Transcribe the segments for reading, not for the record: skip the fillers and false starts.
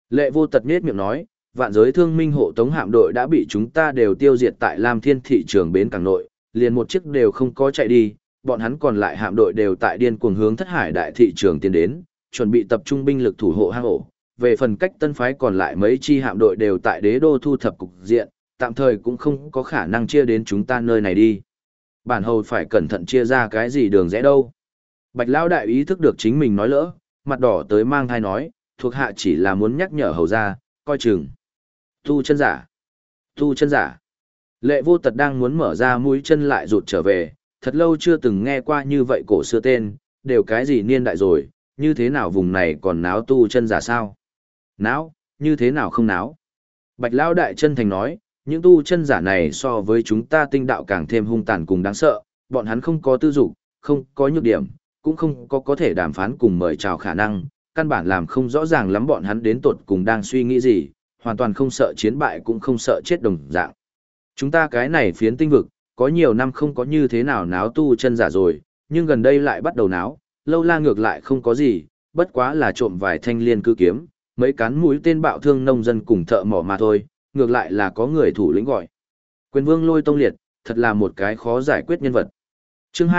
Lệ Vô Tật nhếch miệng nói, vạn giới thương minh hộ tống hạm đội đã bị chúng ta đều tiêu diệt tại Lam Thiên thị trường bến cảng nội, liền một chiếc đều không có chạy đi, bọn hắn còn lại hạm đội đều tại điên cuồng hướng Thất Hải đại thị trường tiến đến, chuẩn bị tập trung binh lực thủ hộ hang ổ. Về phần cách tân phái còn lại mấy chi hạm đội đều tại đế đô thu thập cục diện, tạm thời cũng không có khả năng chia đến chúng ta nơi này đi. Bản hầu phải cẩn thận chia ra cái gì đường rẽ đâu. Bạch Lão đại ý thức được chính mình nói lỡ, mặt đỏ tới mang thai nói, thuộc hạ chỉ là muốn nhắc nhở hầu ra, coi chừng. Tu chân giả. Tu chân giả. Lệ Vô Tật đang muốn mở ra mũi chân lại rụt trở về, thật lâu chưa từng nghe qua như vậy cổ xưa tên, đều cái gì niên đại rồi, như thế nào vùng này còn náo tu chân giả sao? Náo, như thế nào không náo? Bạch Lão đại chân thành nói, những tu chân giả này so với chúng ta tinh đạo càng thêm hung tàn cùng đáng sợ, bọn hắn không có tư dục, không có nhược điểm, cũng không có thể đàm phán cùng mời chào khả năng, căn bản làm không rõ ràng lắm bọn hắn đến tột cùng đang suy nghĩ gì, hoàn toàn không sợ chiến bại cũng không sợ chết đồng dạng. Chúng ta cái này phiến tinh vực, có nhiều năm không có như thế nào náo tu chân giả rồi, nhưng gần đây lại bắt đầu náo, lâu la ngược lại không có gì, bất quá là trộm vài thanh liên cư kiếm, mấy cán mũi tên bạo thương nông dân cùng thợ mỏ mà thôi, ngược lại là có người thủ lĩnh gọi. Quyền vương Lôi Tông Liệt, thật là một cái khó giải quyết nhân vật. Chương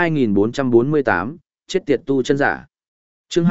2448, chết tiệt tu chân giả. Chương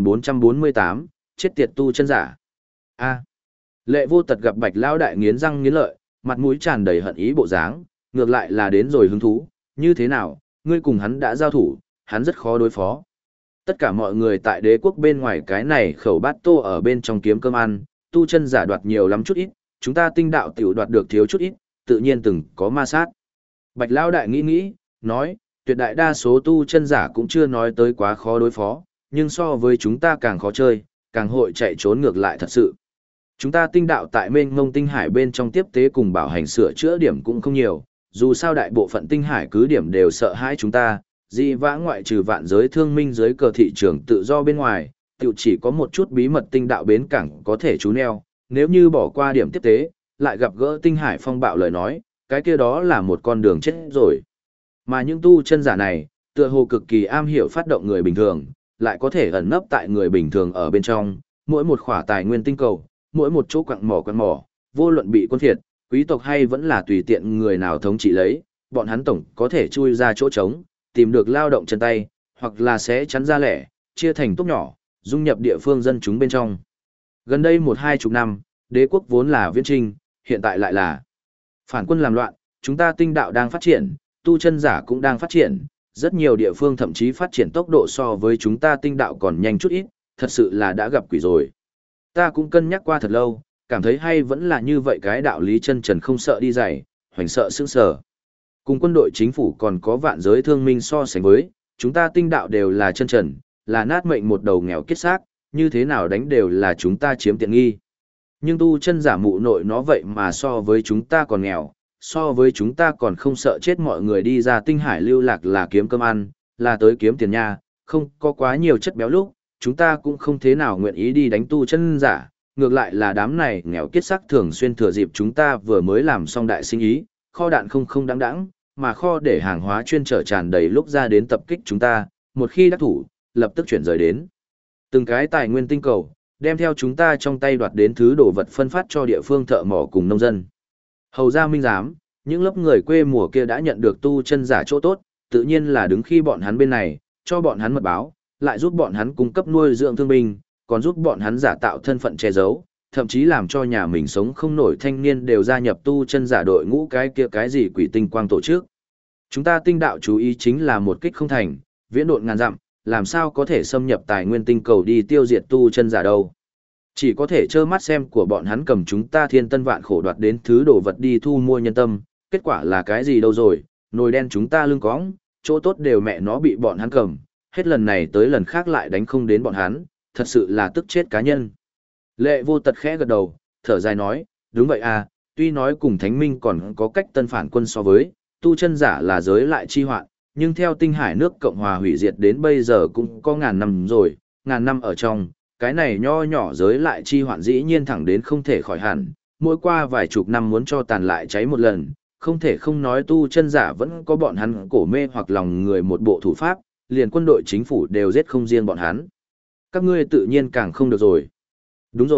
2448, chết tiệt tu chân giả. A. Lệ Vô Tật gặp Bạch Lão đại nghiến răng nghiến lợi, mặt mũi tràn đầy hận ý bộ dáng, ngược lại là đến rồi hứng thú, như thế nào, ngươi cùng hắn đã giao thủ, hắn rất khó đối phó. Tất cả mọi người tại đế quốc bên ngoài cái này khẩu bát tô ở bên trong kiếm cơm ăn, tu chân giả đoạt nhiều lắm chút ít, chúng ta tinh đạo tiểu đoạt được thiếu chút ít, tự nhiên từng có ma sát. Bạch Lão đại nghĩ, nói, tuyệt đại đa số tu chân giả cũng chưa nói tới quá khó đối phó, nhưng so với chúng ta càng khó chơi, càng hội chạy trốn ngược lại thật sự. Chúng ta tinh đạo tại mênh mông tinh hải bên trong tiếp tế cùng bảo hành sửa chữa điểm cũng không nhiều, dù sao đại bộ phận tinh hải cứ điểm đều sợ hãi chúng ta, dị vãng ngoại trừ vạn giới thương minh dưới cờ thị trường tự do bên ngoài, tiểu chỉ có một chút bí mật tinh đạo bến cảng có thể trú neo, nếu như bỏ qua điểm tiếp tế, lại gặp gỡ tinh hải phong bạo lời nói, cái kia đó là một con đường chết rồi. Mà những tu chân giả này, tựa hồ cực kỳ am hiểu phát động người bình thường, lại có thể ẩn nấp tại người bình thường ở bên trong, mỗi một khỏa tài nguyên tinh cầu, mỗi một chỗ quặng mỏ, vô luận bị quân phiệt, quý tộc hay vẫn là tùy tiện người nào thống trị lấy, bọn hắn tổng có thể chui ra chỗ trống, tìm được lao động chân tay, hoặc là sẽ chắn ra lẻ, chia thành tốt nhỏ, dung nhập địa phương dân chúng bên trong. Gần đây 1-2 năm, đế quốc vốn là viễn trinh, hiện tại lại là phản quân làm loạn, chúng ta tinh đạo đang phát triển, tu chân giả cũng đang phát triển, rất nhiều địa phương thậm chí phát triển tốc độ so với chúng ta tinh đạo còn nhanh chút ít, thật sự là đã gặp quỷ rồi. Ta cũng cân nhắc qua thật lâu, cảm thấy hay vẫn là như vậy cái đạo lý chân trần không sợ đi dày, hoành sợ sững sờ. Cùng quân đội chính phủ còn có vạn giới thương minh so sánh với, chúng ta tinh đạo đều là chân trần, là nát mệnh một đầu nghèo kiết xác, như thế nào đánh đều là chúng ta chiếm tiện nghi. Nhưng tu chân giả mụ nội nó vậy mà so với chúng ta còn nghèo, so với chúng ta còn không sợ chết, mọi người đi ra tinh hải lưu lạc là kiếm cơm ăn, là tới kiếm tiền nha, không có quá nhiều chất béo lúc, chúng ta cũng không thế nào nguyện ý đi đánh tu chân giả, ngược lại là đám này nghèo kiết sắc thường xuyên thừa dịp chúng ta vừa mới làm xong đại sinh ý, kho đạn không đáng đáng, mà kho để hàng hóa chuyên trở tràn đầy lúc ra đến tập kích chúng ta, một khi đắc thủ, lập tức chuyển rời đến từng cái tài nguyên tinh cầu, đem theo chúng ta trong tay đoạt đến thứ đồ vật phân phát cho địa phương thợ mỏ cùng nông dân. Hầu ra minh giám, những lớp người quê mùa kia đã nhận được tu chân giả chỗ tốt, tự nhiên là đứng khi bọn hắn bên này, cho bọn hắn mật báo, lại giúp bọn hắn cung cấp nuôi dưỡng thương binh, còn giúp bọn hắn giả tạo thân phận che giấu, thậm chí làm cho nhà mình sống không nổi thanh niên đều gia nhập tu chân giả đội ngũ cái kia cái gì quỷ tinh quang tổ chức. Chúng ta tinh đạo chú ý chính là một kích không thành, viễn độn ngàn dặm, làm sao có thể xâm nhập tài nguyên tinh cầu đi tiêu diệt tu chân giả đâu. Chỉ có thể trơ mắt xem của bọn hắn cầm chúng ta thiên tân vạn khổ đoạt đến thứ đồ vật đi thu mua nhân tâm, kết quả là cái gì đâu rồi, nồi đen chúng ta lưng cõng, chỗ tốt đều mẹ nó bị bọn hắn cầm, hết lần này tới lần khác lại đánh không đến bọn hắn, thật sự là tức chết cá nhân. Lệ Vô Tật khẽ gật đầu, thở dài nói, đúng vậy à, tuy nói cùng Thánh Minh còn có cách tân phản quân so với, tu chân giả là giới lại chi hoạn, nhưng theo tinh hải nước Cộng hòa hủy diệt đến bây giờ cũng có ngàn năm rồi, ngàn năm ở trong, cái này nho nhỏ giới lại chi hoạn dĩ nhiên thẳng đến không thể khỏi hẳn, mỗi qua vài chục năm muốn cho tàn lại cháy một lần, không thể không nói tu chân giả vẫn có bọn hắn cổ mê hoặc lòng người một bộ thủ pháp, liền quân đội chính phủ đều giết không riêng bọn hắn. Các ngươi tự nhiên càng không được rồi. Đúng rồi,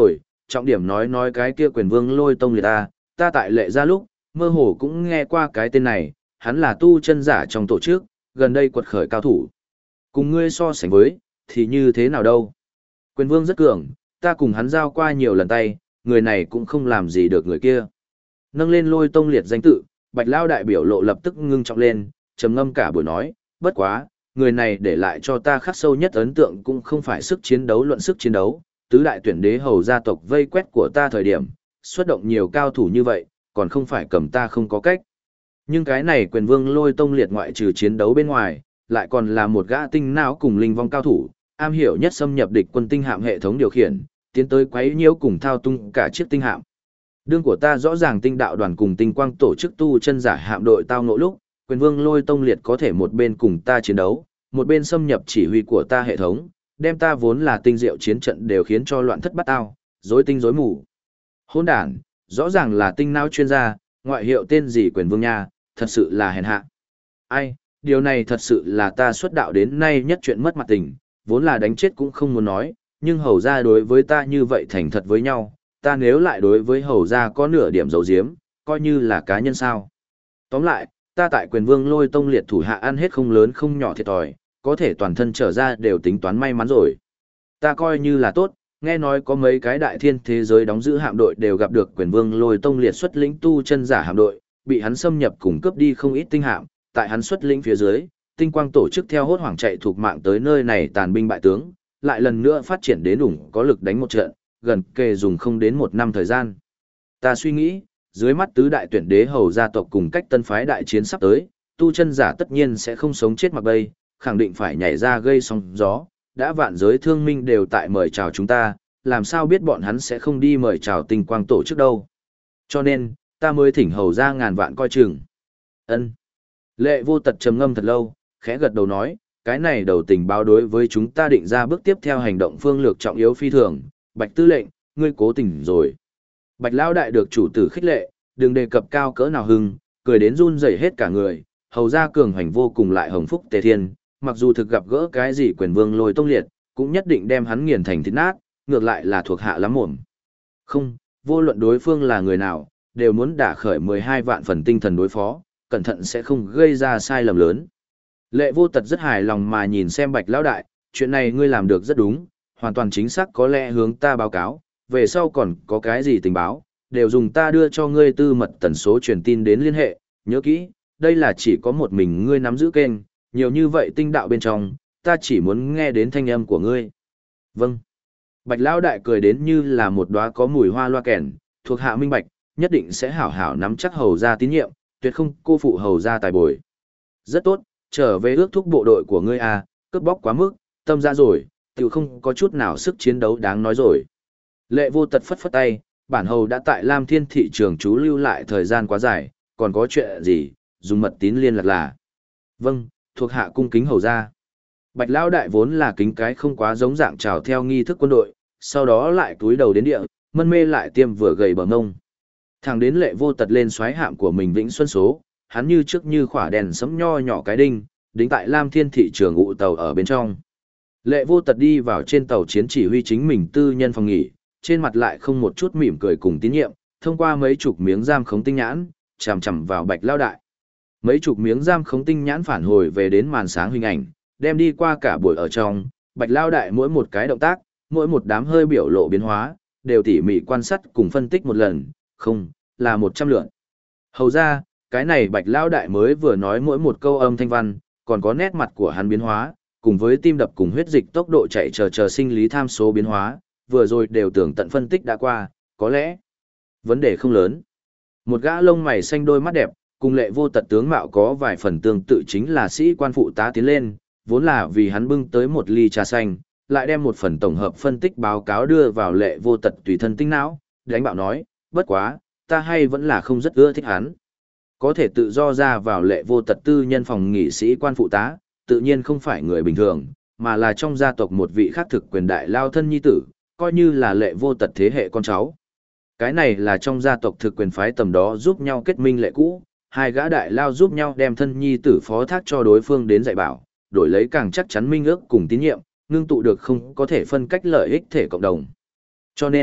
trọng điểm nói cái kia quyền vương Lôi Tông Liệt ta tại Lệ Gia lúc, mơ hồ cũng nghe qua cái tên này, hắn là tu chân giả trong tổ chức, gần đây quật khởi cao thủ. Cùng ngươi so sánh với, thì như thế nào đâu? Quyền vương rất cường, ta cùng hắn giao qua nhiều lần tay, người này cũng không làm gì được người kia. Nâng lên Lôi Tông Liệt danh tự, Bạch Lao đại biểu lộ lập tức ngưng trọng lên, trầm ngâm cả buổi nói, bất quá, người này để lại cho ta khắc sâu nhất ấn tượng cũng không phải sức chiến đấu luận sức chiến đấu, tứ đại tuyển đế hầu gia tộc vây quét của ta thời điểm, xuất động nhiều cao thủ như vậy, còn không phải cầm ta không có cách. Nhưng cái này quyền vương Lôi Tông Liệt ngoại trừ chiến đấu bên ngoài, lại còn là một gã tinh não cùng linh vong cao thủ, am hiểu nhất xâm nhập địch quân tinh hạm hệ thống điều khiển, tiến tới quấy nhiễu cùng thao tung cả chiếc tinh hạm. Đương của ta rõ ràng tinh đạo đoàn cùng tinh quang tổ chức tu chân giả hạm đội tao ngộ lúc, quyền vương Lôi Tông Liệt có thể một bên cùng ta chiến đấu, một bên xâm nhập chỉ huy của ta hệ thống, đem ta vốn là tinh diệu chiến trận đều khiến cho loạn thất bát ao, rối tinh rối mù. Hỗn đản, rõ ràng là tinh não chuyên gia, ngoại hiệu tên gì quyền vương nha, thật sự là hèn hạ. Ai, điều này thật sự là ta xuất đạo đến nay nhất chuyện mất mặt tình, vốn là đánh chết cũng không muốn nói, nhưng hầu ra đối với ta như vậy thành thật với nhau, ta nếu lại đối với hầu ra có nửa điểm dấu diếm, coi như là cá nhân sao. Tóm lại, ta tại quyền vương Lôi Tông Liệt thủ hạ ăn hết không lớn không nhỏ thiệt thòi, có thể toàn thân trở ra đều tính toán may mắn rồi. Ta coi như là tốt, nghe nói có mấy cái đại thiên thế giới đóng giữ hạm đội đều gặp được quyền vương Lôi Tông Liệt xuất lĩnh tu chân giả hạm đội, bị hắn xâm nhập cùng cướp đi không ít tinh hạm, tại hắn xuất lĩnh phía dưới, tinh quang tổ chức theo hốt hoảng chạy thuộc mạng tới nơi này tàn binh bại tướng, lại lần nữa phát triển đến ủng có lực đánh một trận, gần kề dùng không đến một năm thời gian. Ta suy nghĩ, dưới mắt tứ đại tuyển đế hầu gia tộc cùng cách tân phái đại chiến sắp tới, tu chân giả tất nhiên sẽ không sống chết mặc bay, khẳng định phải nhảy ra gây sóng gió, đã vạn giới thương minh đều tại mời chào chúng ta, làm sao biết bọn hắn sẽ không đi mời chào tinh quang tổ chức đâu. Cho nên, ta mới thỉnh hầu ra ngàn vạn coi chừng. Ân. Lệ Vô Tật trầm ngâm thật lâu, khẽ gật đầu nói, cái này đầu tình báo đối với chúng ta định ra bước tiếp theo hành động phương lược trọng yếu phi thường, Bạch tư lệnh, ngươi cố tình rồi. Bạch Lão đại được chủ tử khích lệ, đừng đề cập cao cỡ nào hưng, cười đến run rẩy hết cả người, hầu ra cường hành vô cùng lại hồng phúc tề thiên, mặc dù thực gặp gỡ cái gì quyền vương Lôi Tông Liệt, cũng nhất định đem hắn nghiền thành thịt nát, ngược lại là thuộc hạ lắm mồm. Không, vô luận đối phương là người nào, đều muốn đả khởi 12 vạn phần tinh thần đối phó, cẩn thận sẽ không gây ra sai lầm lớn. Lệ Vô Tật rất hài lòng mà nhìn xem Bạch Lão đại, chuyện này ngươi làm được rất đúng, hoàn toàn chính xác có lẽ hướng ta báo cáo, về sau còn có cái gì tình báo, đều dùng ta đưa cho ngươi tư mật tần số truyền tin đến liên hệ, nhớ kỹ, đây là chỉ có một mình ngươi nắm giữ kênh, nhiều như vậy tinh đạo bên trong, ta chỉ muốn nghe đến thanh âm của ngươi. Vâng. Bạch Lão đại cười đến như là một đóa có mùi hoa loa kèn, thuộc hạ minh bạch, nhất định sẽ hảo hảo nắm chắc hầu ra tín nhiệm, tuyệt không cô phụ hầu ra tài bồi. Rất tốt, trở về ước thúc bộ đội của ngươi cướp bóc quá mức, tâm ra rồi, tiểu không có chút nào sức chiến đấu đáng nói rồi. Lệ Vô Tật phất phất tay, bản hầu đã tại Lam Thiên thị trường trú lưu lại thời gian quá dài, còn có chuyện gì, dùng mật tín liên lạc là. Vâng, thuộc hạ cung kính hầu ra. Bạch Lão đại vốn là kính cái không quá giống dạng chào theo nghi thức quân đội, sau đó lại túi đầu đến địa, mân mê lại tiêm vừa gầy bờ ngông. Thẳng đến Lệ Vô Tật lên xoáy hạm của mình Vĩnh Xuân số, hắn như trước như khỏa đèn sấm nho nhỏ cái đinh, đính tại Lam Thiên thị trường ụ tàu ở bên trong. Lệ Vô Tật đi vào trên tàu chiến chỉ huy chính mình tư nhân phòng nghỉ, trên mặt lại không một chút mỉm cười cùng tín nhiệm, thông qua mấy chục miếng giam khống tinh nhãn, chằm chằm vào Bạch Lão đại. Mấy chục miếng giam khống tinh nhãn phản hồi về đến màn sáng hình ảnh, đem đi qua cả buổi ở trong, Bạch Lão đại mỗi một cái động tác, mỗi một đám hơi biểu lộ biến hóa, đều tỉ mỉ quan sát cùng phân tích một lần, không, là 100 lượt. Hầu ra, cái này Bạch Lão đại mới vừa nói mỗi một câu âm thanh văn, còn có nét mặt của hắn biến hóa, cùng với tim đập cùng huyết dịch tốc độ chạy chờ sinh lý tham số biến hóa, vừa rồi đều tưởng tận phân tích đã qua, có lẽ vấn đề không lớn. Một gã lông mày xanh đôi mắt đẹp, cùng Lệ Vô Tật tướng mạo có vài phần tương tự chính là sĩ quan phụ tá tiến lên, vốn là vì hắn bưng tới một ly trà xanh, lại đem một phần tổng hợp phân tích báo cáo đưa vào Lệ Vô Tật tùy thân tinh não, đánh bạo nói, bất quá, ta hay vẫn là không rất ưa thích hắn. Có thể tự do ra vào Lệ Vô Tật tư nhân phòng nghỉ sĩ quan phụ tá, tự nhiên không phải người bình thường, mà là trong gia tộc một vị khác thực quyền đại lao thân nhi tử, coi như là Lệ Vô Tật thế hệ con cháu. Cái này là trong gia tộc thực quyền phái tầm đó giúp nhau kết minh lệ cũ, hai gã đại lao giúp nhau đem thân nhi tử phó thác cho đối phương đến dạy bảo, đổi lấy càng chắc chắn minh ước cùng tín nhiệm, ngưng tụ được không có thể phân cách lợi ích thể cộng đồng. Cho nên,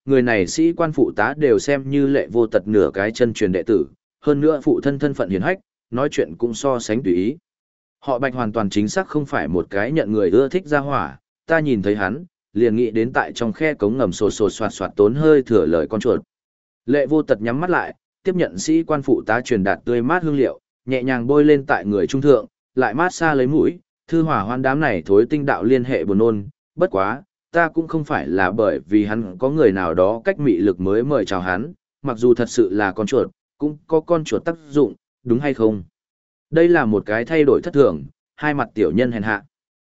người này sĩ quan phụ tá đều xem như Lệ Vô Tật nửa cái chân truyền đệ tử, hơn nữa phụ thân thân phận hiển hách, nói chuyện cũng so sánh tùy ý. Họ Bạch hoàn toàn chính xác không phải một cái nhận người ưa thích ra hỏa, ta nhìn thấy hắn, liền nghĩ đến tại trong khe cống ngầm sột sột soạt soạt tốn hơi thừa lời con chuột. Lệ Vô Tật nhắm mắt lại, tiếp nhận sĩ quan phụ tá truyền đạt tươi mát hương liệu, nhẹ nhàng bôi lên tại người trung thượng, lại mát xa lấy mũi, thư hỏa hoan đám này thối tinh đạo liên hệ buồn nôn, bất quá, ta cũng không phải là bởi vì hắn có người nào đó cách mị lực mới mời chào hắn, mặc dù thật sự là con chuột, cũng có con chuột tác dụng, đúng hay không? Đây là một cái thay đổi thất thường, hai mặt tiểu nhân hèn hạ.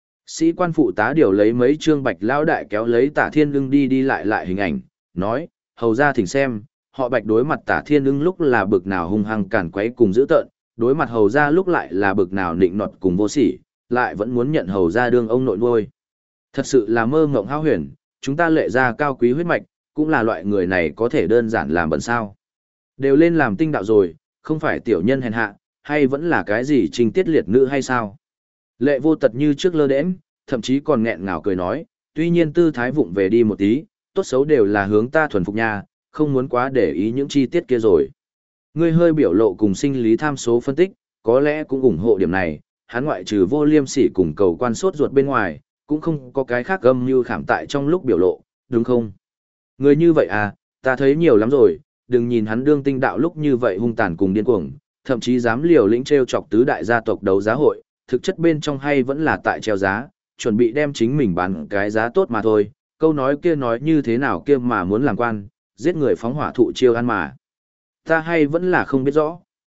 Sĩ quan phụ tá điều lấy mấy trương Bạch lão đại kéo lấy Tả Thiên Ưng đi đi lại hình ảnh, nói, hầu ra thỉnh xem, họ Bạch đối mặt Tả Thiên Ưng lúc là bực nào hung hăng cản quấy cùng dữ tợn, đối mặt hầu ra lúc lại là bực nào nịnh nọt cùng vô sỉ, lại vẫn muốn nhận hầu ra đương ông nội nuôi. Thật sự là mơ ngộng hao huyền, chúng ta Lệ ra cao quý huyết mạch, cũng là loại người này có thể đơn giản làm bẩn sao. Đều lên làm tinh đạo rồi, không phải tiểu nhân hèn hạ, hay vẫn là cái gì trình tiết liệt nữ hay sao? Lệ Vô Tật như trước lơ đễnh, thậm chí còn nghẹn ngào cười nói, tuy nhiên tư thái vụng về đi một tí, tốt xấu đều là hướng ta thuần phục nha, không muốn quá để ý những chi tiết kia rồi. Ngươi hơi biểu lộ cùng sinh lý tham số phân tích, có lẽ cũng ủng hộ điểm này, hắn ngoại trừ vô liêm sỉ cùng cầu quan sốt ruột bên ngoài, cũng không có cái khác âm như khảm tại trong lúc biểu lộ, đúng không? Người như vậy à, ta thấy nhiều lắm rồi, đừng nhìn hắn đương tinh đạo lúc như vậy hung tàn cùng điên cuồng, thậm chí dám liều lĩnh treo chọc tứ đại gia tộc đấu giá hội, thực chất bên trong hay vẫn là tại treo giá, chuẩn bị đem chính mình bán cái giá tốt mà thôi, câu nói kia nói như thế nào kia mà muốn làm quan, giết người phóng hỏa thụ chiêu ăn mà. Ta hay vẫn là không biết rõ.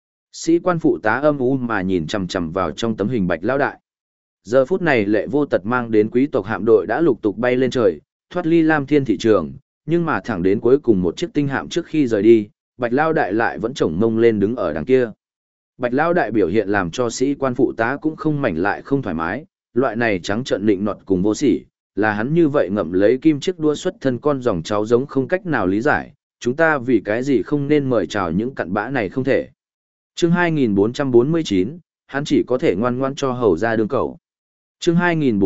Sĩ quan phụ tá âm u mà nhìn chằm chằm vào trong tấm hình Bạch lão đại. Giờ phút này Lệ Vô Tật mang đến quý tộc hạm đội đã lục tục bay lên trời, thoát ly Lam Thiên thị trường, nhưng mà thẳng đến cuối cùng một chiếc tinh hạm trước khi rời đi, Bạch lão đại lại vẫn chổng mông lên đứng ở đằng kia. Bạch lão đại biểu hiện làm cho sĩ quan phụ tá cũng không mảnh lại không thoải mái, loại này trắng trợn nịnh nọt cùng vô sỉ, là hắn như vậy ngậm lấy kim chiếc đua xuất thân con dòng cháu giống không cách nào lý giải, chúng ta vì cái gì không nên mời chào những cặn bã này không thể. Chương 2449, hắn chỉ có thể ngoan ngoãn cho hầu ra đương cẩu. Chương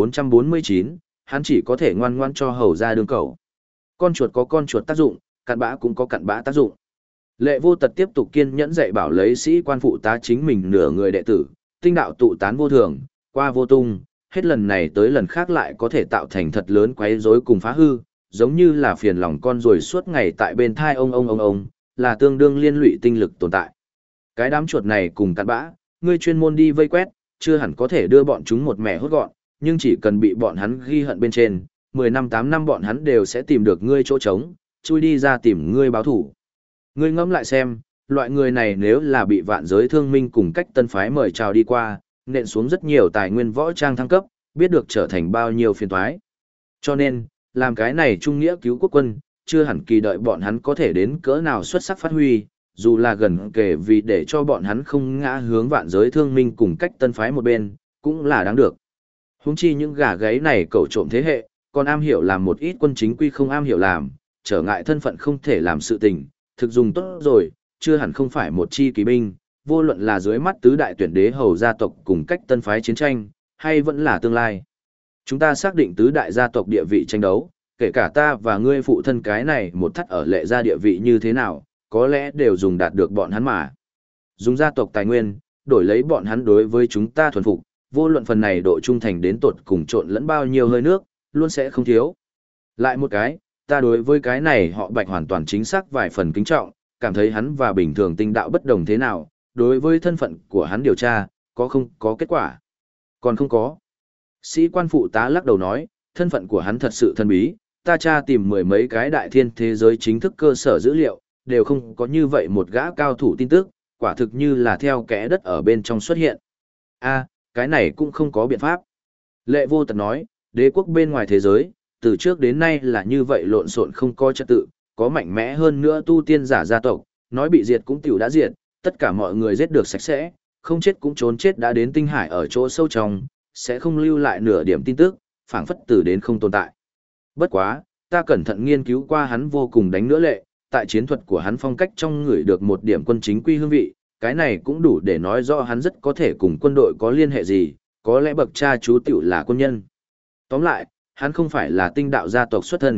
2449, hắn chỉ có thể ngoan ngoãn cho hầu ra đương cẩu. Con chuột có con chuột tác dụng, cặn bã cũng có cặn bã tác dụng. Lệ Vô Tật tiếp tục kiên nhẫn dạy bảo lấy sĩ quan phụ tá chính mình nửa người đệ tử, tinh đạo tụ tán vô thường, qua vô tung, hết lần này tới lần khác lại có thể tạo thành thật lớn quấy rối cùng phá hư, giống như là phiền lòng con rồi suốt ngày tại bên thai ông, là tương đương liên lụy tinh lực tồn tại. Cái đám chuột này cùng cặn bã, ngươi chuyên môn đi vây quét, chưa hẳn có thể đưa bọn chúng một mẻ hốt gọn, nhưng chỉ cần bị bọn hắn ghi hận bên trên, 10 năm 8 năm bọn hắn đều sẽ tìm được ngươi chỗ trống, chui đi ra tìm ngươi báo thủ. Ngươi ngẫm lại xem, loại người này nếu là bị vạn giới thương minh cùng cách tân phái mời chào đi qua, nện xuống rất nhiều tài nguyên võ trang thăng cấp, biết được trở thành bao nhiêu phiền toái. Cho nên, làm cái này trung nghĩa cứu quốc quân, chưa hẳn kỳ đợi bọn hắn có thể đến cỡ nào xuất sắc phát huy, dù là gần kể vì để cho bọn hắn không ngã hướng vạn giới thương minh cùng cách tân phái một bên, cũng là đáng được. Huống chi những gà gáy này cẩu trộm thế hệ, còn am hiểu làm một ít quân chính quy không am hiểu làm, trở ngại thân phận không thể làm sự tình, thực dùng tốt rồi, chưa hẳn không phải một chi kỳ binh, vô luận là dưới mắt tứ đại tuyển đế hầu gia tộc cùng cách tân phái chiến tranh, hay vẫn là tương lai. Chúng ta xác định tứ đại gia tộc địa vị tranh đấu, kể cả ta và ngươi phụ thân cái này một thắt ở Lệ gia địa vị như thế nào, có lẽ đều dùng đạt được bọn hắn mà. Dùng gia tộc tài nguyên, đổi lấy bọn hắn đối với chúng ta thuần phục, vô luận phần này độ trung thành đến tột cùng trộn lẫn bao nhiêu hơi nước, luôn sẽ không thiếu. Lại một cái, ta đối với cái này họ Bạch hoàn toàn chính xác vài phần kính trọng, cảm thấy hắn và bình thường tinh đạo bất đồng thế nào, đối với thân phận của hắn điều tra, có không có kết quả. Còn không có. Sĩ quan phụ tá lắc đầu nói, thân phận của hắn thật sự thần bí, ta tra tìm mười mấy cái đại thiên thế giới chính thức cơ sở dữ liệu, đều không có như vậy một gã cao thủ tin tức, quả thực như là theo kẽ đất ở bên trong xuất hiện. A, cái này cũng không có biện pháp. Lệ Vô Tật nói, đế quốc bên ngoài thế giới, từ trước đến nay là như vậy lộn xộn không có trật tự, có mạnh mẽ hơn nữa tu tiên giả gia tộc, nói bị diệt cũng tiểu đã diệt, tất cả mọi người giết được sạch sẽ, không chết cũng trốn chết đã đến tinh hải ở chỗ sâu trong, sẽ không lưu lại nửa điểm tin tức, phảng phất từ đến không tồn tại. Bất quá, ta cẩn thận nghiên cứu qua hắn vô cùng đánh nữa Lệ, tại chiến thuật của hắn phong cách trong người được một điểm quân chính quy hương vị, cái này cũng đủ để nói rõ hắn rất có thể cùng quân đội có liên hệ gì, có lẽ bậc cha chú tiểu là quân nhân. Tóm lại, hắn không phải là tinh đạo gia tộc xuất thân,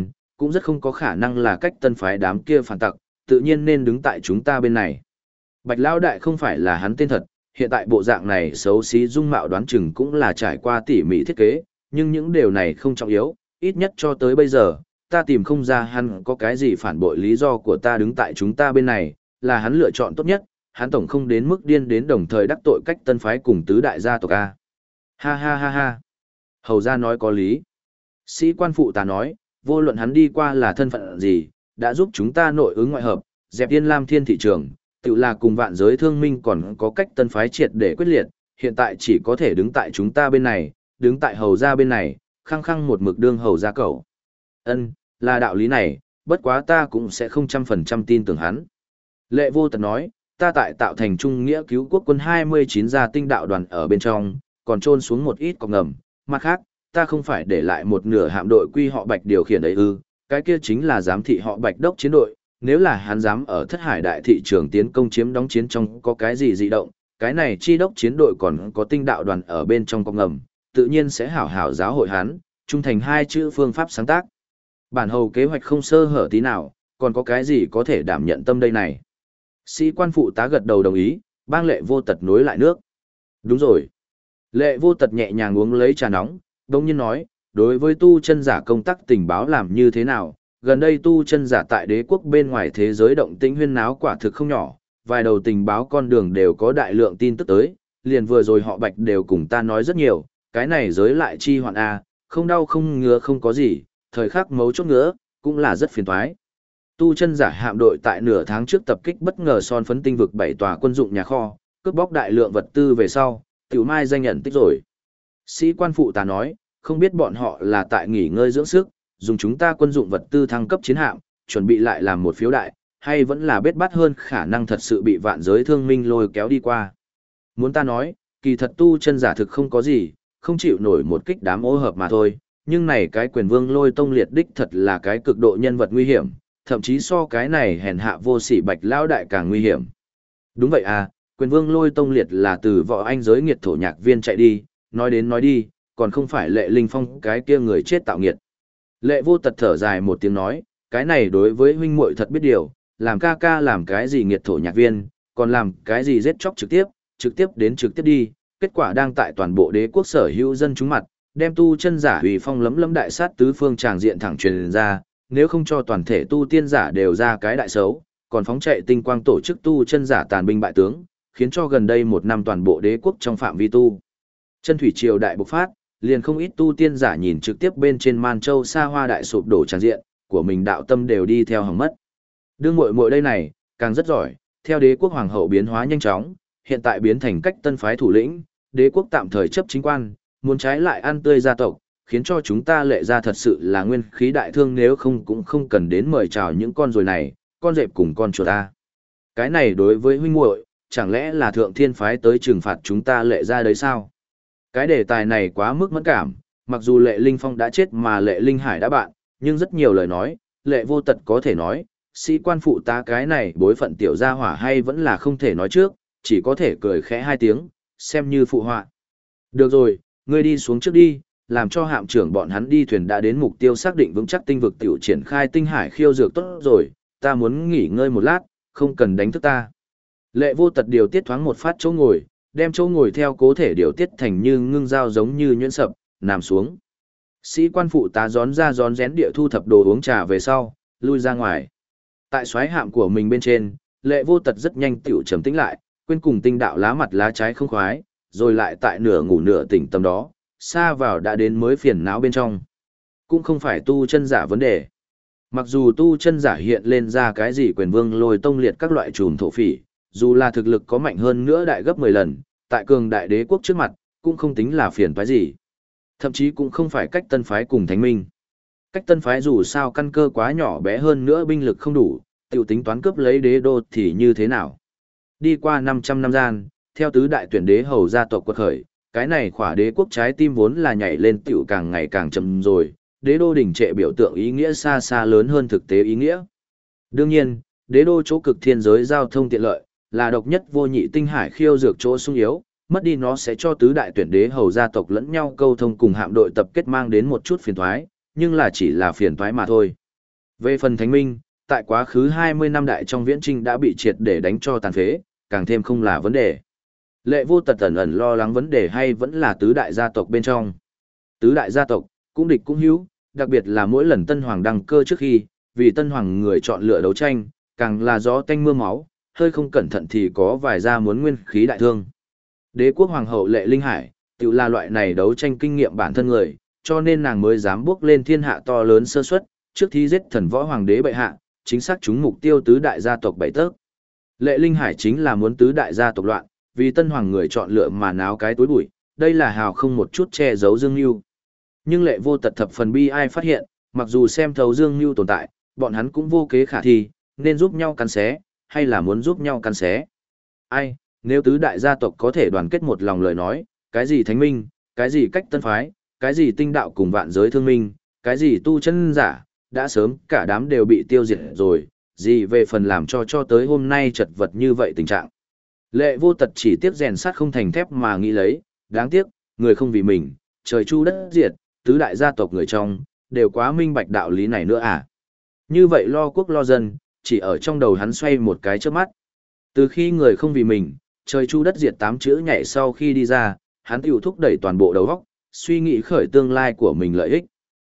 cũng rất không có khả năng là cách tân phái đám kia phản tặc, tự nhiên nên đứng tại chúng ta bên này. Bạch Lão Đại không phải là hắn tên thật, hiện tại bộ dạng này xấu xí dung mạo đoán chừng cũng là trải qua tỉ mỉ thiết kế, nhưng những điều này không trọng yếu, ít nhất cho tới bây giờ, ta tìm không ra hắn có cái gì phản bội lý do của ta đứng tại chúng ta bên này, là hắn lựa chọn tốt nhất, hắn tổng không đến mức điên đến đồng thời đắc tội cách tân phái cùng tứ đại gia tộc A. Ha ha ha ha. Hầu ra nói có lý. Sĩ quan phụ ta nói, vô luận hắn đi qua là thân phận gì, đã giúp chúng ta nội ứng ngoại hợp, dẹp Yên Lam Thiên thị trường, tự là cùng vạn giới thương minh còn có cách tân phái triệt để quyết liệt, hiện tại chỉ có thể đứng tại chúng ta bên này, đứng tại hầu ra bên này, khăng khăng một mực đương hầu ra cậu. Ân, là đạo lý này, bất quá ta cũng sẽ không 100% tin tưởng hắn. Lệ Vô Tật nói, ta tại tạo thành trung nghĩa cứu quốc quân 29 gia tinh đạo đoàn ở bên trong, còn trôn xuống một ít cọc ngầm, mặt khác, ta không phải để lại một nửa hạm đội quy họ Bạch điều khiển ấy ư, cái kia chính là giám thị họ Bạch đốc chiến đội, nếu là hắn dám ở Thất Hải đại thị trường tiến công chiếm đóng chiến trong có cái gì dị động, cái này chi đốc chiến đội còn có tinh đạo đoàn ở bên trong cọc ngầm, tự nhiên sẽ hảo hảo giáo hội hắn, trung thành hai chữ phương pháp sáng tác. Bản hầu kế hoạch không sơ hở tí nào, còn có cái gì có thể đảm nhận tâm đây này. Sĩ quan phụ tá gật đầu đồng ý, bang Lệ Vô Tật nối lại nước. Đúng rồi. Lệ Vô Tật nhẹ nhàng uống lấy trà nóng, đồng nhiên nói, đối với tu chân giả công tác tình báo làm như thế nào, gần đây tu chân giả tại đế quốc bên ngoài thế giới động tĩnh huyên náo quả thực không nhỏ, vài đầu tình báo con đường đều có đại lượng tin tức tới, liền vừa rồi họ Bạch đều cùng ta nói rất nhiều, cái này giới lại chi hoạn A, không đau không ngứa không có gì, thời khắc mấu chốt ngứa, cũng là rất phiền toái. Tu chân giả hạm đội tại nửa tháng trước tập kích bất ngờ son phấn tinh vực 7 tòa quân dụng nhà kho, cướp bóc đại lượng vật tư về sau, tiểu mai danh nhận tích rồi. Sĩ quan phụ tá nói, không biết bọn họ là tại nghỉ ngơi dưỡng sức, dùng chúng ta quân dụng vật tư thăng cấp chiến hạm, chuẩn bị lại làm một phiếu đại, hay vẫn là bết bát hơn khả năng thật sự bị vạn giới thương minh lôi kéo đi qua. Muốn ta nói, kỳ thật tu chân giả thực không có gì, không chịu nổi một kích đám ô hợp mà thôi, nhưng này cái quyền vương lôi tông liệt đích thật là cái cực độ nhân vật nguy hiểm, thậm chí so cái này hèn hạ vô sỉ Bạch Lão Đại càng nguy hiểm. Đúng vậy à, quyền vương lôi tông liệt là từ võ anh giới nghiệt thổ nhạc viên chạy đi, nói đến nói đi, còn không phải Lệ Linh Phong cái kia người chết tạo nghiệt. Lệ Vô Tật thở dài một tiếng nói, cái này đối với huynh muội thật biết điều, làm ca ca làm cái gì nghiệt thổ nhạc viên, còn làm cái gì giết chóc trực tiếp đến trực tiếp đi, kết quả đang tại toàn bộ đế quốc sở hữu dân chúng mặt, đem tu chân giả uy phong lấm lấm đại sát tứ phương tràng diện thẳng truyền ra, nếu không cho toàn thể tu tiên giả đều ra cái đại xấu, còn phóng chạy tinh quang tổ chức tu chân giả tàn binh bại tướng, khiến cho gần đây một năm toàn bộ đế quốc trong phạm vi tu chân thủy triều đại bộc phát, liền không ít tu tiên giả nhìn trực tiếp bên trên Man Châu xa hoa đại sụp đổ tràn diện, của mình đạo tâm đều đi theo hỏng mất. Đương muội muội đây này, càng rất giỏi, theo đế quốc hoàng hậu biến hóa nhanh chóng, hiện tại biến thành cách tân phái thủ lĩnh, đế quốc tạm thời chấp chính quan, muốn trái lại ăn tươi gia tộc, khiến cho chúng ta Lệ gia thật sự là nguyên khí đại thương, nếu không cũng không cần đến mời chào những con rồi này, con dẹp cùng con chuột ta. Cái này đối với huynh muội, chẳng lẽ là thượng thiên phái tới trừng phạt chúng ta Lệ gia đấy sao? Cái đề tài này quá mức mẫn cảm, mặc dù Lệ Linh Phong đã chết mà Lệ Linh Hải đã bạn, nhưng rất nhiều lời nói, Lệ Vô Tật có thể nói, sĩ quan phụ tá cái này bối phận tiểu gia hỏa hay vẫn là không thể nói trước, chỉ có thể cười khẽ hai tiếng, xem như phụ họa. Được rồi, ngươi đi xuống trước đi, làm cho hạm trưởng bọn hắn đi thuyền đã đến mục tiêu xác định vững chắc tinh vực tiểu triển khai tinh hải khiêu dược tốt rồi, ta muốn nghỉ ngơi một lát, không cần đánh thức ta. Lệ Vô Tật điều tiết thoáng một phát chỗ ngồi, đem chỗ ngồi theo cố thể điều tiết thành như ngưng dao giống như nhuyễn sập, nằm xuống. Sĩ quan phụ tá rón ra rón rén địa thu thập đồ uống trà về sau, lui ra ngoài. Tại xoáy hạm của mình bên trên, Lệ Vô Tật rất nhanh tiểu trầm tĩnh lại, quên cùng tinh đạo lá mặt lá trái không khoái, rồi lại tại nửa ngủ nửa tỉnh tâm đó, xa vào đã đến mới phiền não bên trong. Cũng không phải tu chân giả vấn đề. Mặc dù tu chân giả hiện lên ra cái gì quyền vương lôi tông liệt các loại trùm thổ phỉ, dù là thực lực có mạnh hơn nữa đại gấp 10 lần, tại cường đại đế quốc trước mặt, cũng không tính là phiền toái gì. Thậm chí cũng không phải cách tân phái cùng thánh minh. Cách tân phái dù sao căn cơ quá nhỏ bé hơn nữa binh lực không đủ, tiểu tính toán cướp lấy đế đô thì như thế nào. Đi qua 500 năm gian, theo tứ đại tuyển đế hầu gia tộc quật khởi, cái này khỏa đế quốc trái tim vốn là nhảy lên tiểu càng ngày càng chậm rồi, đế đô đỉnh trệ biểu tượng ý nghĩa xa xa lớn hơn thực tế ý nghĩa. Đương nhiên, đế đô chỗ cực thiên giới giao thông tiện lợi, là độc nhất vô nhị tinh hải khiêu dược chỗ sung yếu, mất đi nó sẽ cho tứ đại tuyển đế hầu gia tộc lẫn nhau câu thông cùng hạm đội tập kết mang đến một chút phiền toái, nhưng là chỉ là phiền toái mà thôi. Về phần Thánh Minh, tại quá khứ 20 năm đại trong viễn trinh đã bị triệt để đánh cho tàn phế, càng thêm không là vấn đề. Lệ Vô Tật ẩn ẩn lo lắng vấn đề hay vẫn là tứ đại gia tộc bên trong. Tứ đại gia tộc, cũng địch cũng hữu, đặc biệt là mỗi lần Tân Hoàng đăng cơ trước khi, vì Tân Hoàng người chọn lựa đấu tranh, càng là gió tanh mưa máu, hơi không cẩn thận thì có vài gia muốn nguyên khí đại thương. Đế quốc hoàng hậu Lệ Linh Hải, tự là loại này đấu tranh kinh nghiệm bản thân người, cho nên nàng mới dám bước lên thiên hạ to lớn sơ suất, trước thi giết thần võ hoàng đế bệ hạ, chính xác trúng mục tiêu tứ đại gia tộc bảy tấc. Lệ Linh Hải chính là muốn tứ đại gia tộc loạn, vì Tân Hoàng người chọn lựa mà náo cái túi bụi, đây là hào không một chút che giấu Dương Nưu. Nhưng Lệ Vô Tật thập phần bi ai phát hiện, mặc dù xem thấu Dương Nưu tồn tại, bọn hắn cũng vô kế khả thi, nên giúp nhau cắn xé, hay là muốn giúp nhau cắn xé. Ai, nếu tứ đại gia tộc có thể đoàn kết một lòng lời nói, cái gì thánh minh, cái gì cách tân phái, cái gì tinh đạo cùng vạn giới thương minh, cái gì tu chân giả, đã sớm cả đám đều bị tiêu diệt rồi, gì về phần làm cho tới hôm nay chật vật như vậy tình trạng. Lệ Vô Tật chỉ tiếc rèn sắt không thành thép mà nghĩ lấy, đáng tiếc, người không vì mình, trời chu đất diệt, tứ đại gia tộc người trong, đều quá minh bạch đạo lý này nữa à. Như vậy lo quốc lo dân, chỉ ở trong đầu hắn xoay một cái chớp mắt. Từ khi người không vì mình, trời chu đất diệt 8 chữ nhảy sau khi đi ra, hắn tiểu thúc đẩy toàn bộ đầu óc, suy nghĩ khởi tương lai của mình lợi ích.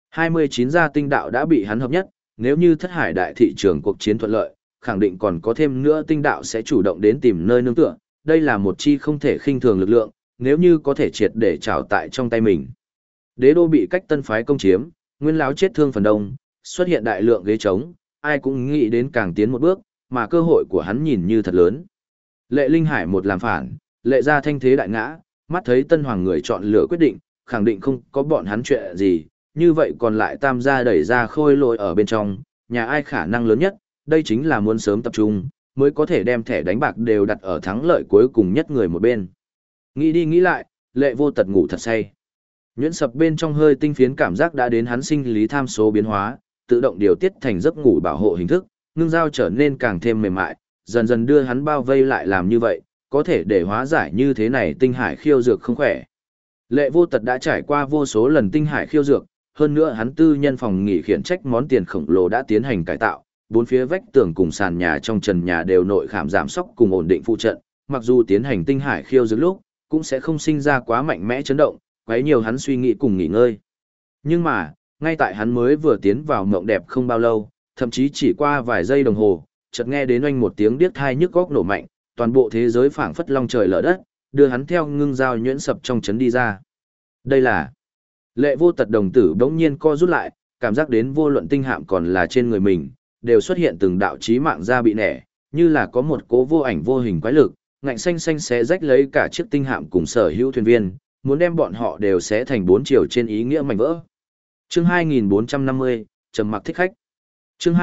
29 gia tinh đạo đã bị hắn hợp nhất, nếu như thất hải đại thị trường cuộc chiến thuận lợi, khẳng định còn có thêm nữa tinh đạo sẽ chủ động đến tìm nơi nương tựa, đây là một chi không thể khinh thường lực lượng, nếu như có thể triệt để trảo tại trong tay mình. Đế đô bị cách tân phái công chiếm, nguyên lão chết thương phần đông, xuất hiện đại lượng ghế trống, ai cũng nghĩ đến càng tiến một bước, mà cơ hội của hắn nhìn như thật lớn. Lệ Linh Hải một làm phản, Lệ gia thanh thế đại ngã, mắt thấy Tân Hoàng người chọn lựa quyết định, khẳng định không có bọn hắn chuyện gì, như vậy còn lại tam gia đẩy ra khôi lỗi ở bên trong, nhà ai khả năng lớn nhất, đây chính là muốn sớm tập trung, mới có thể đem thẻ đánh bạc đều đặt ở thắng lợi cuối cùng nhất người một bên. Nghĩ đi nghĩ lại, Lệ Vô Tật ngủ thật say. Nhuyễn sập bên trong hơi tinh phiến cảm giác đã đến hắn sinh lý tham số biến hóa, tự động điều tiết thành giấc ngủ bảo hộ hình thức, ngưng dao trở nên càng thêm mềm mại, dần dần đưa hắn bao vây lại làm như vậy, có thể để hóa giải như thế này tinh hải khiêu dược không khỏe. Lệ Vô Tật đã trải qua vô số lần tinh hải khiêu dược, hơn nữa hắn tư nhân phòng nghỉ khiển trách món tiền khổng lồ đã tiến hành cải tạo, bốn phía vách tường cùng sàn nhà trong trần nhà đều nội khảm giảm sóc cùng ổn định phụ trận, mặc dù tiến hành tinh hải khiêu dược lúc, cũng sẽ không sinh ra quá mạnh mẽ chấn động, quấy nhiều hắn suy nghĩ cùng nghỉ ngơi. Nhưng mà, ngay tại hắn mới vừa tiến vào mộng đẹp không bao lâu, thậm chí chỉ qua vài giây đồng hồ, chợt nghe đến oanh một tiếng điếc tai nhức góc nổ mạnh, toàn bộ thế giới phảng phất long trời lở đất, đưa hắn theo ngưng dao nhuyễn sập trong chấn đi ra. Đây là Lệ Vô Tật đồng tử bỗng nhiên co rút lại, cảm giác đến vô luận tinh hạm còn là trên người mình, đều xuất hiện từng đạo chí mạng ra bị nẻ, như là có một cố vô ảnh vô hình quái lực, ngạnh xanh xanh xé rách lấy cả chiếc tinh hạm cùng sở hữu thuyền viên, muốn đem bọn họ đều xé thành bốn chiều trên ý nghĩa mảnh vỡ. Chương 2450, trầm mặc thích khách. Chương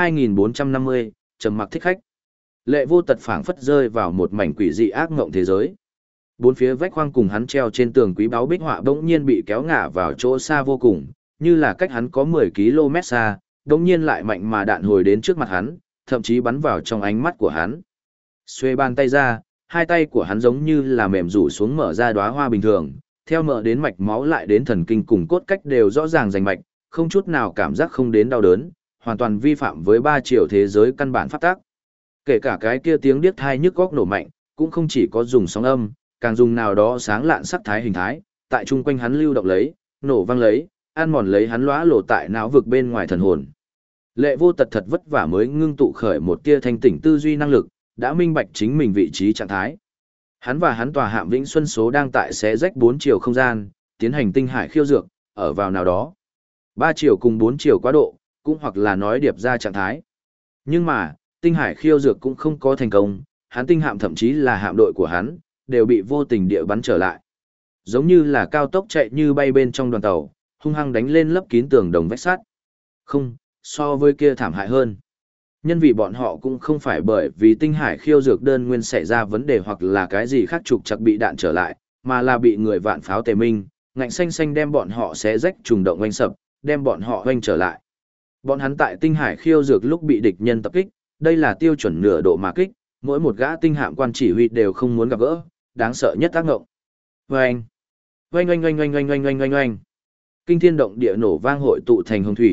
2450, trầm mặc thích khách. Lệ Vô Tật phảng phất rơi vào một mảnh quỷ dị ác ngộng thế giới. Bốn phía vách khoang cùng hắn treo trên tường quý báu bích họa bỗng nhiên bị kéo ngả vào chỗ xa vô cùng, như là cách hắn có 10 km xa, bỗng nhiên lại mạnh mà đạn hồi đến trước mặt hắn, thậm chí bắn vào trong ánh mắt của hắn. Xuê bàn tay ra, hai tay của hắn giống như là mềm rủ xuống mở ra đóa hoa bình thường, theo mở đến mạch máu lại đến thần kinh cùng cốt cách đều rõ ràng rành mạch, không chút nào cảm giác không đến đau đớn, hoàn toàn vi phạm với 3 chiều thế giới căn bản pháp tắc. Kể cả cái kia tiếng điếc tai nhức góc nổ mạnh, cũng không chỉ có dùng sóng âm, càng dùng nào đó sáng lạn sắc thái hình thái, tại chung quanh hắn lưu động lấy, nổ vang lấy, ăn mòn lấy hắn lóa lộ tại não vực bên ngoài thần hồn. Lệ Vô Tật thật vất vả mới ngưng tụ khởi một tia thanh tỉnh tư duy năng lực, đã minh bạch chính mình vị trí trạng thái. Hắn và hắn tòa hạm Vĩnh Xuân số đang tại xé rách 4 chiều không gian, tiến hành tinh hải khiêu dược, ở vào nào đó. 3 chiều cùng 4 chiều quá độ, cũng hoặc là nói điệp ra trạng thái. Nhưng mà, tinh hải khiêu dược cũng không có thành công, hắn tinh hạm thậm chí là hạm đội của hắn, đều bị vô tình địa bắn trở lại. Giống như là cao tốc chạy như bay bên trong đoàn tàu, hung hăng đánh lên lấp kín tường đồng vách sắt. Không, so với kia thảm hại hơn. Nhân vì bọn họ cũng không phải bởi vì tinh hải khiêu dược đơn nguyên xảy ra vấn đề hoặc là cái gì khác trục chặt bị đạn trở lại, mà là bị người vạn pháo tề minh, ngạnh xanh xanh đem bọn họ xé rách trùng động oanh sập, đem bọn họ oanh trở lại. Bọn hắn tại tinh hải khiêu dược lúc bị địch nhân tập kích, đây là tiêu chuẩn nửa độ mà kích, mỗi một gã tinh hạm quan chỉ huy đều không muốn gặp gỡ, đáng sợ nhất tác ngộng. Oanh! Oanh oanh oanh oanh oanh oanh oanh oanh oanh! Kinh thiên động địa nổ vang hội tụ thành hồng thủy,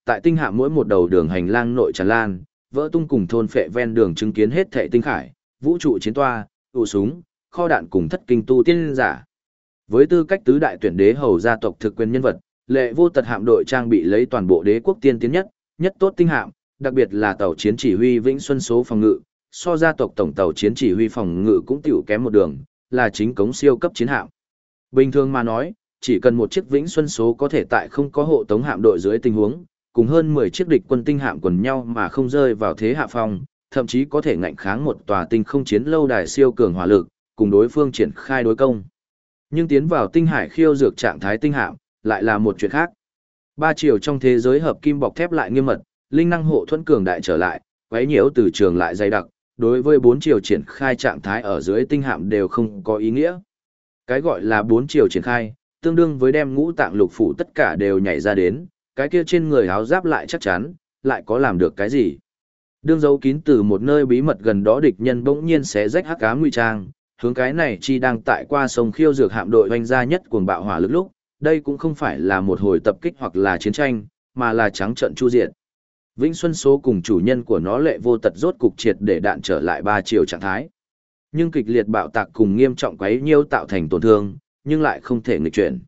tại tinh hạm mỗi một đầu đường hành lang nội tràn lan, vỡ tung cùng thôn phệ ven đường chứng kiến hết thệ tinh khải, vũ trụ chiến toa, ụ súng, kho đạn cùng thất kinh tu tiên giả. Với tư cách tứ đại tuyển đế hầu gia tộc thực quyền nhân vật, Lệ Vô Tật hạm đội trang bị lấy toàn bộ đế quốc tiên tiến nhất tốt tinh hạm, đặc biệt là tàu chiến chỉ huy Vĩnh Xuân số phòng ngự, so gia tộc tổng tàu chiến chỉ huy phòng ngự cũng tiểu kém một đường, là chính cống siêu cấp chiến hạm. Bình thường mà nói, chỉ cần một chiếc Vĩnh Xuân số có thể tại không có hộ tống hạm đội dưới tình huống, cùng hơn 10 chiếc địch quân tinh hạm quần nhau mà không rơi vào thế hạ phong, thậm chí có thể ngạnh kháng một tòa tinh không chiến lâu đài siêu cường hỏa lực, cùng đối phương triển khai đối công. Nhưng tiến vào tinh hải khiêu dược trạng thái tinh hạm, lại là một chuyện khác. Ba chiều trong thế giới hợp kim bọc thép lại nghiêm mật, linh năng hộ thuẫn cường đại trở lại, quấy nhiễu từ trường lại dày đặc, đối với 4 chiều triển khai trạng thái ở dưới tinh hạm đều không có ý nghĩa. Cái gọi là 4 chiều triển khai, tương đương với đem ngũ tạng lục phủ tất cả đều nhảy ra đến, cái kia trên người áo giáp lại chắc chắn, lại có làm được cái gì. Đương giấu kín từ một nơi bí mật gần đó địch nhân bỗng nhiên xé rách hắc ám nguy trang, hướng cái này chi đang tại qua sông khiêu dược hạm đội hoành ra nhất cuồng bạo hỏa lực lúc, đây cũng không phải là một hồi tập kích hoặc là chiến tranh, mà là trắng trận chu diệt. Vĩnh Xuân số cùng chủ nhân của nó Lệ Vô Tật rốt cục triệt để đạn trở lại 3 chiều trạng thái. Nhưng kịch liệt bạo tạc cùng nghiêm trọng quấy nhiêu tạo thành tổn thương, nhưng lại không thể nghịch chuyển.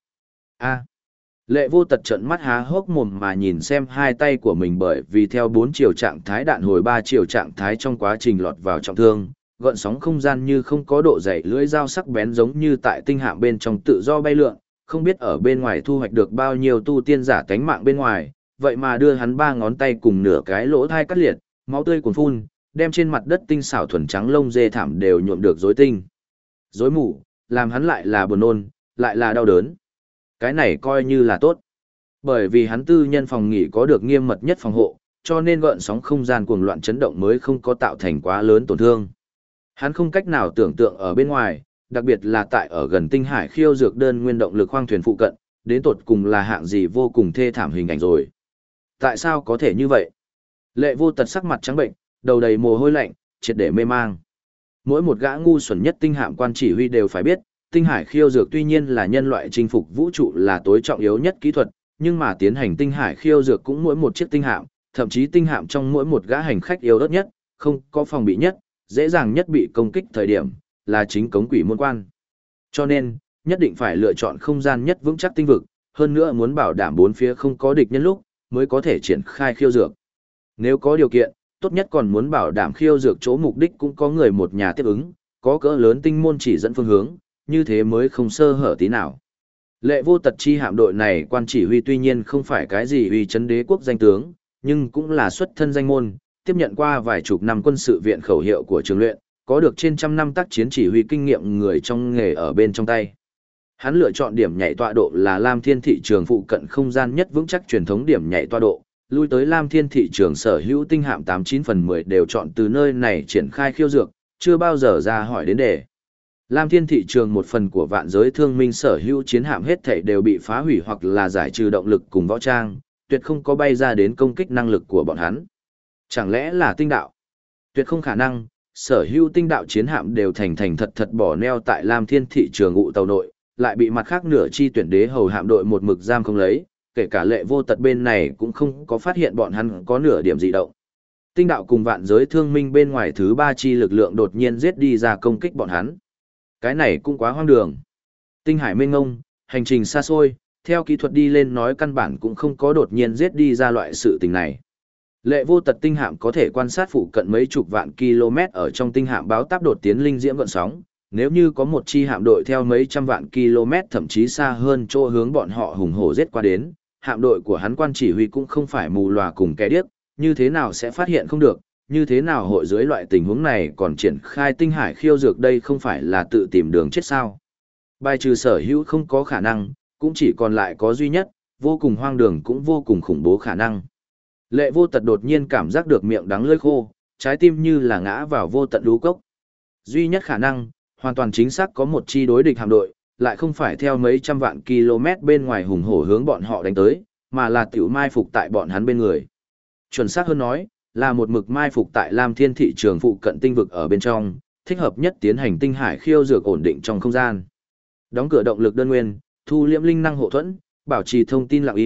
Lệ Vô Tật trợn mắt há hốc mồm mà nhìn xem hai tay của mình bởi vì theo 4 chiều trạng thái đạn hồi 3 chiều trạng thái trong quá trình lọt vào trọng thương, gợn sóng không gian như không có độ dày lưỡi dao sắc bén giống như tại tinh hạm bên trong tự do bay lượn, không biết ở bên ngoài thu hoạch được bao nhiêu tu tiên giả tánh mạng bên ngoài, vậy mà đưa hắn 3 ngón tay cùng nửa cái lỗ thai cắt liệt, máu tươi cuồn phun, đem trên mặt đất tinh xảo thuần trắng lông dê thảm đều nhuộm được rối tinh. Rối mù, làm hắn lại là buồn nôn, lại là đau đớn. Cái này coi như là tốt. Bởi vì hắn tư nhân phòng nghỉ có được nghiêm mật nhất phòng hộ, cho nên gợn sóng không gian cuồng loạn chấn động mới không có tạo thành quá lớn tổn thương. Hắn không cách nào tưởng tượng ở bên ngoài, đặc biệt là tại ở gần tinh hải khiêu dược đơn nguyên động lực khoang thuyền phụ cận, đến tột cùng là hạng gì vô cùng thê thảm hình ảnh rồi. Tại sao có thể như vậy? Lệ Vô Tật sắc mặt trắng bệnh, đầu đầy mồ hôi lạnh, triệt để mê mang. Mỗi một gã ngu xuẩn nhất tinh hạm quan chỉ huy đều phải biết, tinh hải khiêu dược tuy nhiên là nhân loại chinh phục vũ trụ là tối trọng yếu nhất kỹ thuật, nhưng mà tiến hành tinh hải khiêu dược cũng mỗi một chiếc tinh hạm, thậm chí tinh hạm trong mỗi một gã hành khách yếu ớt nhất, không có phòng bị nhất, dễ dàng nhất bị công kích thời điểm, là chính cống quỷ môn quan. Cho nên, nhất định phải lựa chọn không gian nhất vững chắc tinh vực, hơn nữa muốn bảo đảm bốn phía không có địch nhân lúc, mới có thể triển khai khiêu dược. Nếu có điều kiện, tốt nhất còn muốn bảo đảm khiêu dược chỗ mục đích cũng có người một nhà tiếp ứng, có cỡ lớn tinh môn chỉ dẫn phương hướng, như thế mới không sơ hở tí nào. Lệ Vô Tật chi hạm đội này quan chỉ huy tuy nhiên không phải cái gì uy chấn đế quốc danh tướng, nhưng cũng là xuất thân danh môn, tiếp nhận qua vài chục năm quân sự viện khẩu hiệu của trường luyện, có được trên trăm năm tác chiến chỉ huy kinh nghiệm người trong nghề ở bên trong tay. Hắn lựa chọn điểm nhảy tọa độ là Lam Thiên thị trường phụ cận không gian nhất vững chắc truyền thống điểm nhảy tọa độ, lui tới Lam Thiên thị trường sở hữu tinh hạm 89/10 đều chọn từ nơi này triển khai khiêu dược, chưa bao giờ ra hỏi đến đề. Lam Thiên thị trường một phần của vạn giới thương minh sở hữu chiến hạm hết thảy đều bị phá hủy hoặc là giải trừ động lực cùng võ trang, tuyệt không có bay ra đến công kích năng lực của bọn hắn. Chẳng lẽ là tinh đạo? Tuyệt không khả năng, sở hữu tinh đạo chiến hạm đều thành thật bỏ neo tại Lam Thiên thị trường ngụ tàu nội, lại bị mặt khác nửa chi tuyển đế hầu hạm đội một mực giam không lấy, kể cả Lệ Vô Tật bên này cũng không có phát hiện bọn hắn có nửa điểm dị động. Tinh đạo cùng vạn giới thương minh bên ngoài thứ ba chi lực lượng đột nhiên giết đi ra công kích bọn hắn. Cái này cũng quá hoang đường. Tinh hải mênh ngông, hành trình xa xôi, theo kỹ thuật đi lên nói căn bản cũng không có đột nhiên giết đi ra loại sự tình này. Lệ Vô Tật tinh hạm có thể quan sát phụ cận mấy chục vạn km ở trong tinh hạm báo táp đột tiến linh diễm gợn sóng, nếu như có một chi hạm đội theo mấy trăm vạn km thậm chí xa hơn chỗ hướng bọn họ hùng hổ giết qua đến, hạm đội của hắn quan chỉ huy cũng không phải mù lòa cùng kẻ điếc, như thế nào sẽ phát hiện không được, như thế nào hội dưới loại tình huống này còn triển khai tinh hải khiêu dược đây không phải là tự tìm đường chết sao. Bài trừ sở hữu không có khả năng, cũng chỉ còn lại có duy nhất, vô cùng hoang đường cũng vô cùng khủng bố khả năng. Lệ Vô Tật đột nhiên cảm giác được miệng đắng lưỡi khô, trái tim như là ngã vào vô tận đú cốc. Duy nhất khả năng, hoàn toàn chính xác có một chi đối địch hạm đội, lại không phải theo mấy trăm vạn km bên ngoài hùng hổ hướng bọn họ đánh tới, mà là tiểu mai phục tại bọn hắn bên người. Chuẩn xác hơn nói, là một mực mai phục tại Lam Thiên thị trường phụ cận tinh vực ở bên trong, thích hợp nhất tiến hành tinh hải khiêu dược ổn định trong không gian. Đóng cửa động lực đơn nguyên, thu liễm linh năng hộ thuẫn, bảo trì thông tin lặng im,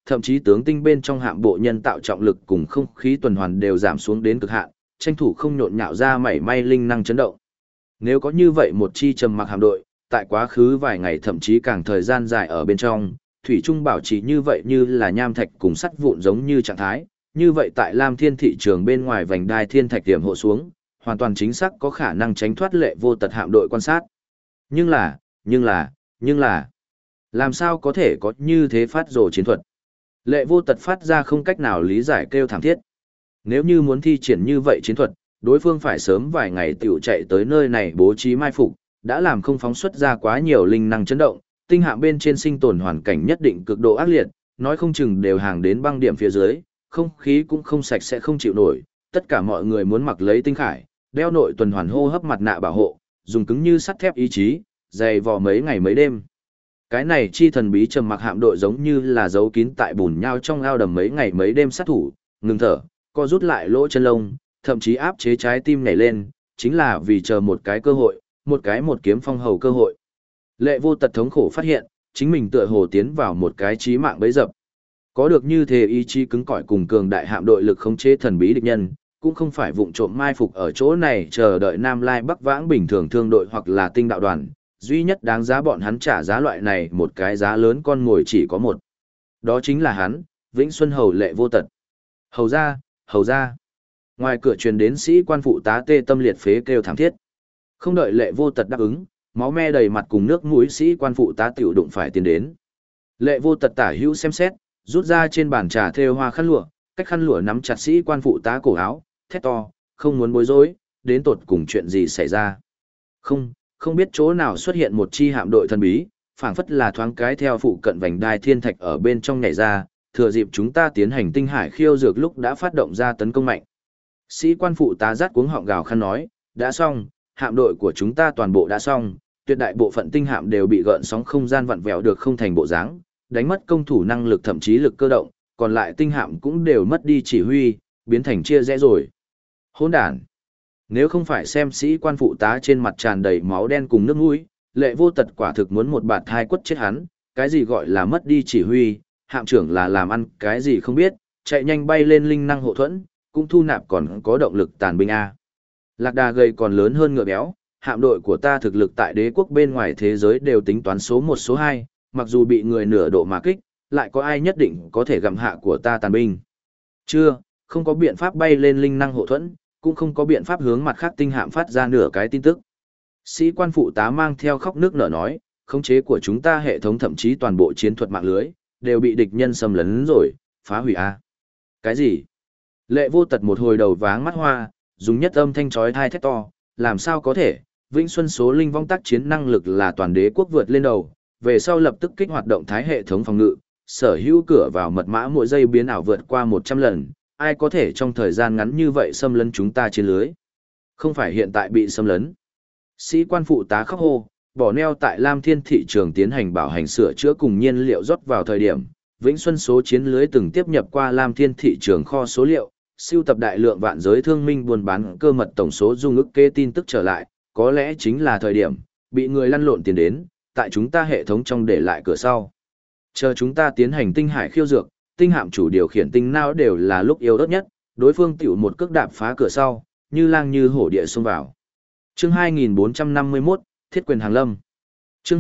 thậm chí tướng tinh bên trong hạm bộ nhân tạo trọng lực cùng không khí tuần hoàn đều giảm xuống đến cực hạn, tranh thủ không nhộn nhạo ra mảy may linh năng chấn động. Nếu có như vậy một chi trầm mặc hạm đội, tại quá khứ vài ngày thậm chí càng thời gian dài ở bên trong, thủy trung bảo trì như vậy như là nham thạch cùng sắt vụn giống như trạng thái, như vậy tại Lam Thiên thị trường bên ngoài vành đai thiên thạch điểm hộ xuống, hoàn toàn chính xác có khả năng tránh thoát Lệ Vô Tật hạm đội quan sát. Nhưng là, làm sao có thể có như thế phát rồ chiến thuật? Lệ Vô Tật phát ra không cách nào lý giải kêu thảm thiết. Nếu như muốn thi triển như vậy chiến thuật, đối phương phải sớm vài ngày tiểu chạy tới nơi này bố trí mai phục, đã làm không phóng xuất ra quá nhiều linh năng chấn động, tinh hạm bên trên sinh tồn hoàn cảnh nhất định cực độ ác liệt, nói không chừng đều hàng đến băng điểm phía dưới, không khí cũng không sạch sẽ không chịu nổi, tất cả mọi người muốn mặc lấy tinh khải, đeo nội tuần hoàn hô hấp mặt nạ bảo hộ, dùng cứng như sắt thép ý chí, dày vò mấy ngày mấy đêm. Cái này chi thần bí trầm mặc hạm đội giống như là giấu kín tại bùn nhau trong ao đầm mấy ngày mấy đêm sát thủ, ngừng thở, co rút lại lỗ chân lông, thậm chí áp chế trái tim nhảy lên, chính là vì chờ một cái cơ hội, một kiếm phong hầu cơ hội. Lệ Vô Tật thống khổ phát hiện, chính mình tựa hồ tiến vào một cái chí mạng bẫy dập. Có được như thế ý chí cứng cỏi cùng cường đại hạm đội lực khống chế thần bí địch nhân, cũng không phải vụng trộm mai phục ở chỗ này chờ đợi Nam Lai Bắc Vãng bình thường thương đội hoặc là tinh đạo đoàn, duy nhất đáng giá bọn hắn trả giá loại này một cái giá lớn con ngồi chỉ có một. Đó chính là hắn, Vĩnh Xuân Hầu Lệ Vô Tật. Hầu ra, hầu ra. Ngoài cửa truyền đến sĩ quan phụ tá tê tâm liệt phế kêu thảm thiết. Không đợi Lệ Vô Tật đáp ứng, máu me đầy mặt cùng nước mũi sĩ quan phụ tá tiểu đụng phải tiến đến. Lệ Vô Tật tả hữu xem xét, rút ra trên bàn trà thêu hoa khăn lụa, cách khăn lụa nắm chặt sĩ quan phụ tá cổ áo, thét to, không muốn bối rối, đến tột cùng chuyện gì xảy ra. Không biết chỗ nào xuất hiện một chi hạm đội thần bí, phảng phất là thoáng cái theo phụ cận vành đai thiên thạch ở bên trong nhảy ra, thừa dịp chúng ta tiến hành tinh hải khiêu dược lúc đã phát động ra tấn công mạnh. Sĩ quan phụ tá rát cuống họng gào khăn nói, đã xong, hạm đội của chúng ta toàn bộ đã xong, tuyệt đại bộ phận tinh hạm đều bị gợn sóng không gian vặn vẹo được không thành bộ dáng, đánh mất công thủ năng lực thậm chí lực cơ động, còn lại tinh hạm cũng đều mất đi chỉ huy, biến thành chia rẽ rồi. Hỗn đản! Nếu không phải xem sĩ quan phụ tá trên mặt tràn đầy máu đen cùng nước mũi, Lệ Vô Tật quả thực muốn một bạt hai quất chết hắn, cái gì gọi là mất đi chỉ huy, hạm trưởng là làm ăn cái gì không biết, chạy nhanh bay lên linh năng hộ thuẫn, cũng thu nạp còn có động lực tàn binh A. Lạc đà gầy còn lớn hơn ngựa béo, hạm đội của ta thực lực tại đế quốc bên ngoài thế giới đều tính toán số 1 số 2, mặc dù bị người nửa độ mà kích, lại có ai nhất định có thể gặm hạ của ta tàn binh. Không có biện pháp bay lên linh năng hộ thuẫn, cũng không có biện pháp hướng mặt khác tinh hạm phát ra nửa cái tin tức. Sĩ quan phụ tá mang theo khóc nước nở nói, khống chế của chúng ta hệ thống thậm chí toàn bộ chiến thuật mạng lưới, đều bị địch nhân xâm lấn rồi, phá hủy A. Cái gì? Lệ Vô Tật một hồi đầu váng mắt hoa, dùng nhất âm thanh chói tai thét to, làm sao có thể, Vĩnh Xuân số linh vong tác chiến năng lực là toàn đế quốc vượt lên đầu, về sau lập tức kích hoạt động thái hệ thống phòng ngự, sở hữu cửa vào mật mã mỗi giây biến ảo vượt qua 100 lần, ai có thể trong thời gian ngắn như vậy xâm lấn chúng ta trên lưới. Không phải hiện tại bị xâm lấn. Sĩ quan phụ tá khóc hô, bỏ neo tại Lam Thiên thị trường tiến hành bảo hành sửa chữa cùng nhiên liệu rót vào thời điểm, Vĩnh Xuân số chiến lưới từng tiếp nhập qua Lam Thiên thị trường kho số liệu, siêu tập đại lượng vạn giới thương minh buôn bán cơ mật tổng số dung ức kê tin tức trở lại, có lẽ chính là thời điểm, bị người lăn lộn tiền đến, tại chúng ta hệ thống trong để lại cửa sau. Chờ chúng ta tiến hành tinh hải khiêu dược, tinh hạm chủ điều khiển tinh não đều là lúc yếu ớt nhất, đối phương tiểu một cước đạp phá cửa sau, như lang như hổ địa xông vào. Chương 2451, Thiết quyền hàng lâm. Chương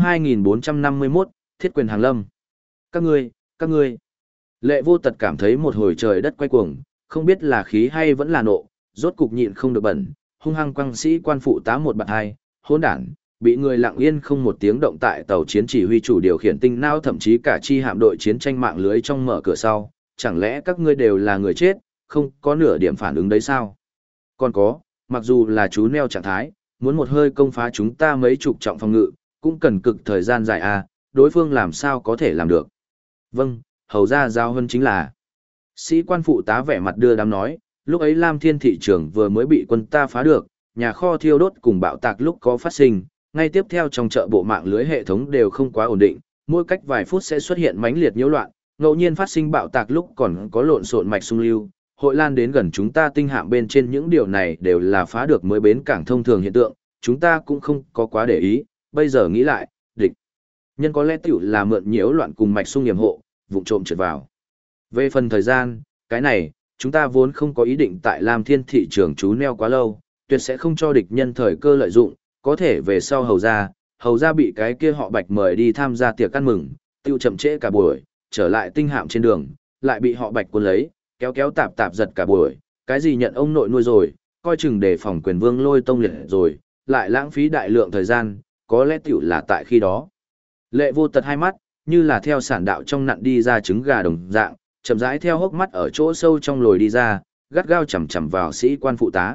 2451, Thiết quyền hàng lâm. Các ngươi. Lệ Vô Tật cảm thấy một hồi trời đất quay cuồng, không biết là khí hay vẫn là nộ, rốt cục nhịn không được bẩn, hung hăng quăng sĩ quan phụ tá một bạt hai, hỗn đản, bị người lặng yên không một tiếng động tại tàu chiến chỉ huy chủ điều khiển tinh não thậm chí cả chi hạm đội chiến tranh mạng lưới trong mở cửa sau, chẳng lẽ các ngươi đều là người chết, không có nửa điểm phản ứng đấy sao? Còn có, mặc dù là chú neo trạng thái, muốn một hơi công phá chúng ta mấy chục trọng phòng ngự, cũng cần cực thời gian dài à, đối phương làm sao có thể làm được? Vâng, hầu ra giao hơn chính là. Sĩ quan phụ tá vẻ mặt đưa đám nói, lúc ấy Lam Thiên thị trường vừa mới bị quân ta phá được, nhà kho thiêu đốt cùng bạo tạc lúc có phát sinh, ngay tiếp theo trong chợ bộ mạng lưới hệ thống đều không quá ổn định, mỗi cách vài phút sẽ xuất hiện mãnh liệt nhiễu loạn, ngẫu nhiên phát sinh bạo tạc lúc còn có lộn xộn mạch xung lưu, hội lan đến gần chúng ta tinh hạm bên trên những điều này đều là phá được mới bến cảng thông thường hiện tượng, chúng ta cũng không có quá để ý, bây giờ nghĩ lại, địch nhân có lẽ tiểu là mượn nhiễu loạn cùng mạch xung nghiệm hộ, vụng trộm trượt vào. Về phần thời gian, cái này, chúng ta vốn không có ý định tại Lam Thiên thị trường trú neo quá lâu, tuyệt sẽ không cho địch nhân thời cơ lợi dụng, có thể về sau hầu ra bị cái kia họ Bạch mời đi tham gia tiệc ăn mừng, tiêu chậm trễ cả buổi, trở lại tinh hạm trên đường, lại bị họ Bạch cuốn lấy, kéo kéo tạp tạp giật cả buổi, cái gì nhận ông nội nuôi rồi, coi chừng để phòng quyền vương Lôi Tông liệt rồi, lại lãng phí đại lượng thời gian, có lẽ tiểu là tại khi đó. Lệ Vô Tật hai mắt, như là theo sản đạo trong nặn đi ra trứng gà đồng dạng, chậm rãi theo hốc mắt ở chỗ sâu trong lồi đi ra, gắt gao chằm chằm vào sĩ quan phụ tá.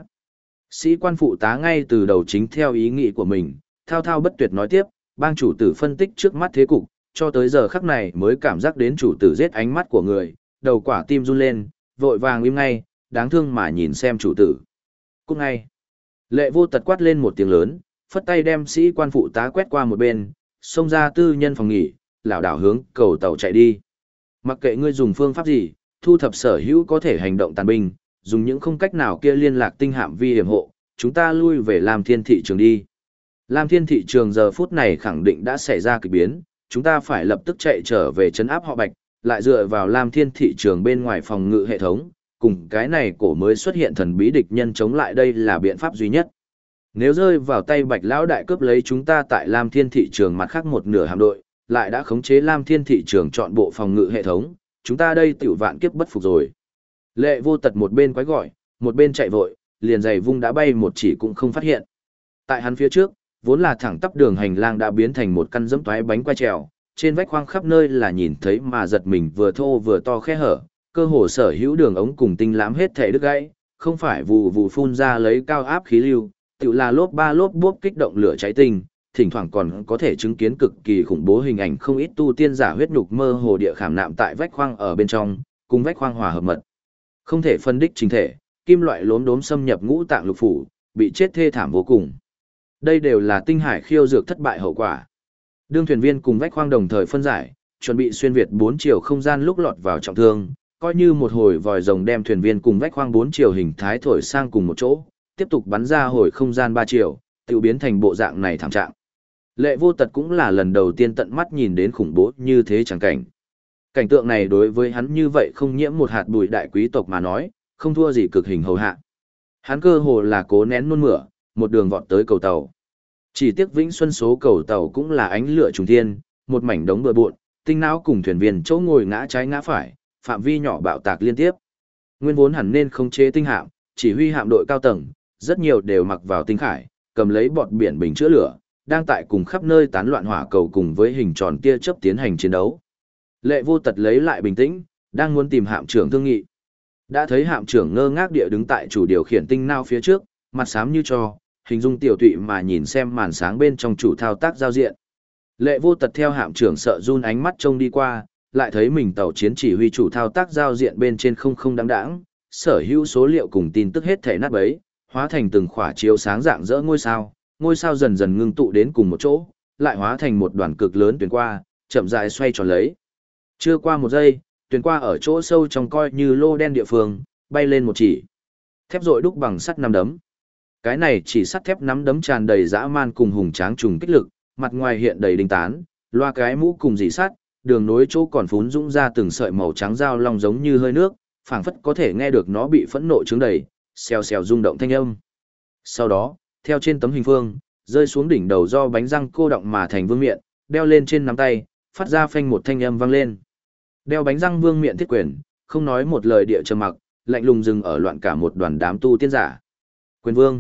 Sĩ quan phụ tá ngay từ đầu chính theo ý nghĩ của mình, thao thao bất tuyệt nói tiếp, bang chủ tử phân tích trước mắt thế cục, cho tới giờ khắc này mới cảm giác đến chủ tử giết ánh mắt của người, đầu quả tim run lên, vội vàng im ngay, đáng thương mà nhìn xem chủ tử. Cút ngay. Lệ Vô Tật quát lên một tiếng lớn, phất tay đem sĩ quan phụ tá quét qua một bên, xông ra tư nhân phòng nghỉ, lảo đảo hướng cầu tàu chạy đi. Mặc kệ ngươi dùng phương pháp gì, thu thập sở hữu có thể hành động tàn binh, dùng những không cách nào kia liên lạc tinh hạm vi hiểm hộ, chúng ta lui về Lam Thiên thị trường đi. Lam Thiên thị trường giờ phút này khẳng định đã xảy ra kỳ biến, chúng ta phải lập tức chạy trở về trấn áp họ Bạch, lại dựa vào Lam Thiên thị trường bên ngoài phòng ngự hệ thống, cùng cái này cổ mới xuất hiện thần bí địch nhân chống lại đây là biện pháp duy nhất. Nếu rơi vào tay Bạch lão đại cướp lấy chúng ta tại Lam Thiên thị trường mặt khác một nửa hạm đội, lại đã khống chế Lam Thiên thị trường chọn bộ phòng ngự hệ thống, chúng ta đây tiểu vạn kiếp bất phục rồi. Lệ Vô Tật một bên quái gọi, một bên chạy vội, liền giày vung đã bay một chỉ cũng không phát hiện. Tại hắn phía trước, vốn là thẳng tắp đường hành lang đã biến thành một căn dẫm toái bánh quay trèo, trên vách khoang khắp nơi là nhìn thấy mà giật mình vừa thô vừa to khe hở, cơ hồ sở hữu đường ống cùng tinh lãm hết thể đứt gãy, không phải vù vù phun ra lấy cao áp khí lưu, tự là lốp ba lốp bốp kích động lửa cháy tinh, thỉnh thoảng còn có thể chứng kiến cực kỳ khủng bố hình ảnh không ít tu tiên giả huyết nhục mơ hồ địa khảm nạm tại vách khoang ở bên trong, cùng vách khoang hòa hợp mật. Không thể phân đích chính thể, kim loại lốm đốm xâm nhập ngũ tạng lục phủ, bị chết thê thảm vô cùng. Đây đều là tinh hải khiêu dược thất bại hậu quả. Đương thuyền viên cùng vách khoang đồng thời phân giải, chuẩn bị xuyên việt 4 chiều không gian lúc lọt vào trọng thương, coi như một hồi vòi rồng đem thuyền viên cùng vách khoang 4 chiều hình thái thổi sang cùng một chỗ, tiếp tục bắn ra hồi không gian 3 chiều, tự biến thành bộ dạng này thảm trạng. Lệ Vô Tật cũng là lần đầu tiên tận mắt nhìn đến khủng bố như thế chẳng cảnh. Cảnh tượng này đối với hắn như vậy không nhiễm một hạt bụi đại quý tộc mà nói, không thua gì cực hình hầu hạ. Hắn cơ hồ là cố nén nôn mửa, một đường vọt tới cầu tàu. Chỉ tiếc Vĩnh Xuân số cầu tàu cũng là ánh lửa trùng thiên, một mảnh đống bừa bộn, tinh não cùng thuyền viên chỗ ngồi ngã trái ngã phải, phạm vi nhỏ bạo tạc liên tiếp. Nguyên vốn hẳn nên khống chế tinh hạm, chỉ huy hạm đội cao tầng, rất nhiều đều mặc vào tinh khải, cầm lấy bọt biển bình chữa lửa, đang tại cùng khắp nơi tán loạn hỏa cầu cùng với hình tròn tia chớp tiến hành chiến đấu. Lệ Vô Tật lấy lại bình tĩnh, đang muốn tìm hạm trưởng thương nghị. Đã thấy hạm trưởng ngơ ngác địa đứng tại chủ điều khiển tinh nao phía trước, mặt xám như tro, hình dung tiểu tụy mà nhìn xem màn sáng bên trong chủ thao tác giao diện. Lệ Vô Tật theo hạm trưởng sợ run ánh mắt trông đi qua, lại thấy mình tàu chiến chỉ huy chủ thao tác giao diện bên trên không đáng đáng, sở hữu số liệu cùng tin tức hết thể nát bấy, hóa thành từng khỏa chiếu sáng dạng dỡ ngôi sao dần dần ngưng tụ đến cùng một chỗ, lại hóa thành một đoàn cực lớn tuyến qua, chậm rãi xoay tròn lấy. Chưa qua một giây, tuyến qua ở chỗ sâu trong coi như lô đen địa phương, bay lên một chỉ. Thép rội đúc bằng sắt nắm đấm. Cái này chỉ sắt thép nắm đấm tràn đầy dã man cùng hùng tráng trùng kích lực, mặt ngoài hiện đầy đinh tán, loa cái mũ cùng dì sắt, đường nối chỗ còn phún dũng ra từng sợi màu trắng dao long giống như hơi nước, phảng phất có thể nghe được nó bị phẫn nộ trướng đầy, xèo xèo rung động thanh âm. Sau đó, theo trên tấm hình phương, rơi xuống đỉnh đầu do bánh răng cô động mà thành vương miện, đeo lên trên nắm tay, phát ra phanh một thanh âm vang lên. Đeo bánh răng vương miện thiết quyền, không nói một lời địa trầm mặc, lạnh lùng dừng ở loạn cả một đoàn đám tu tiên giả. Quyền vương.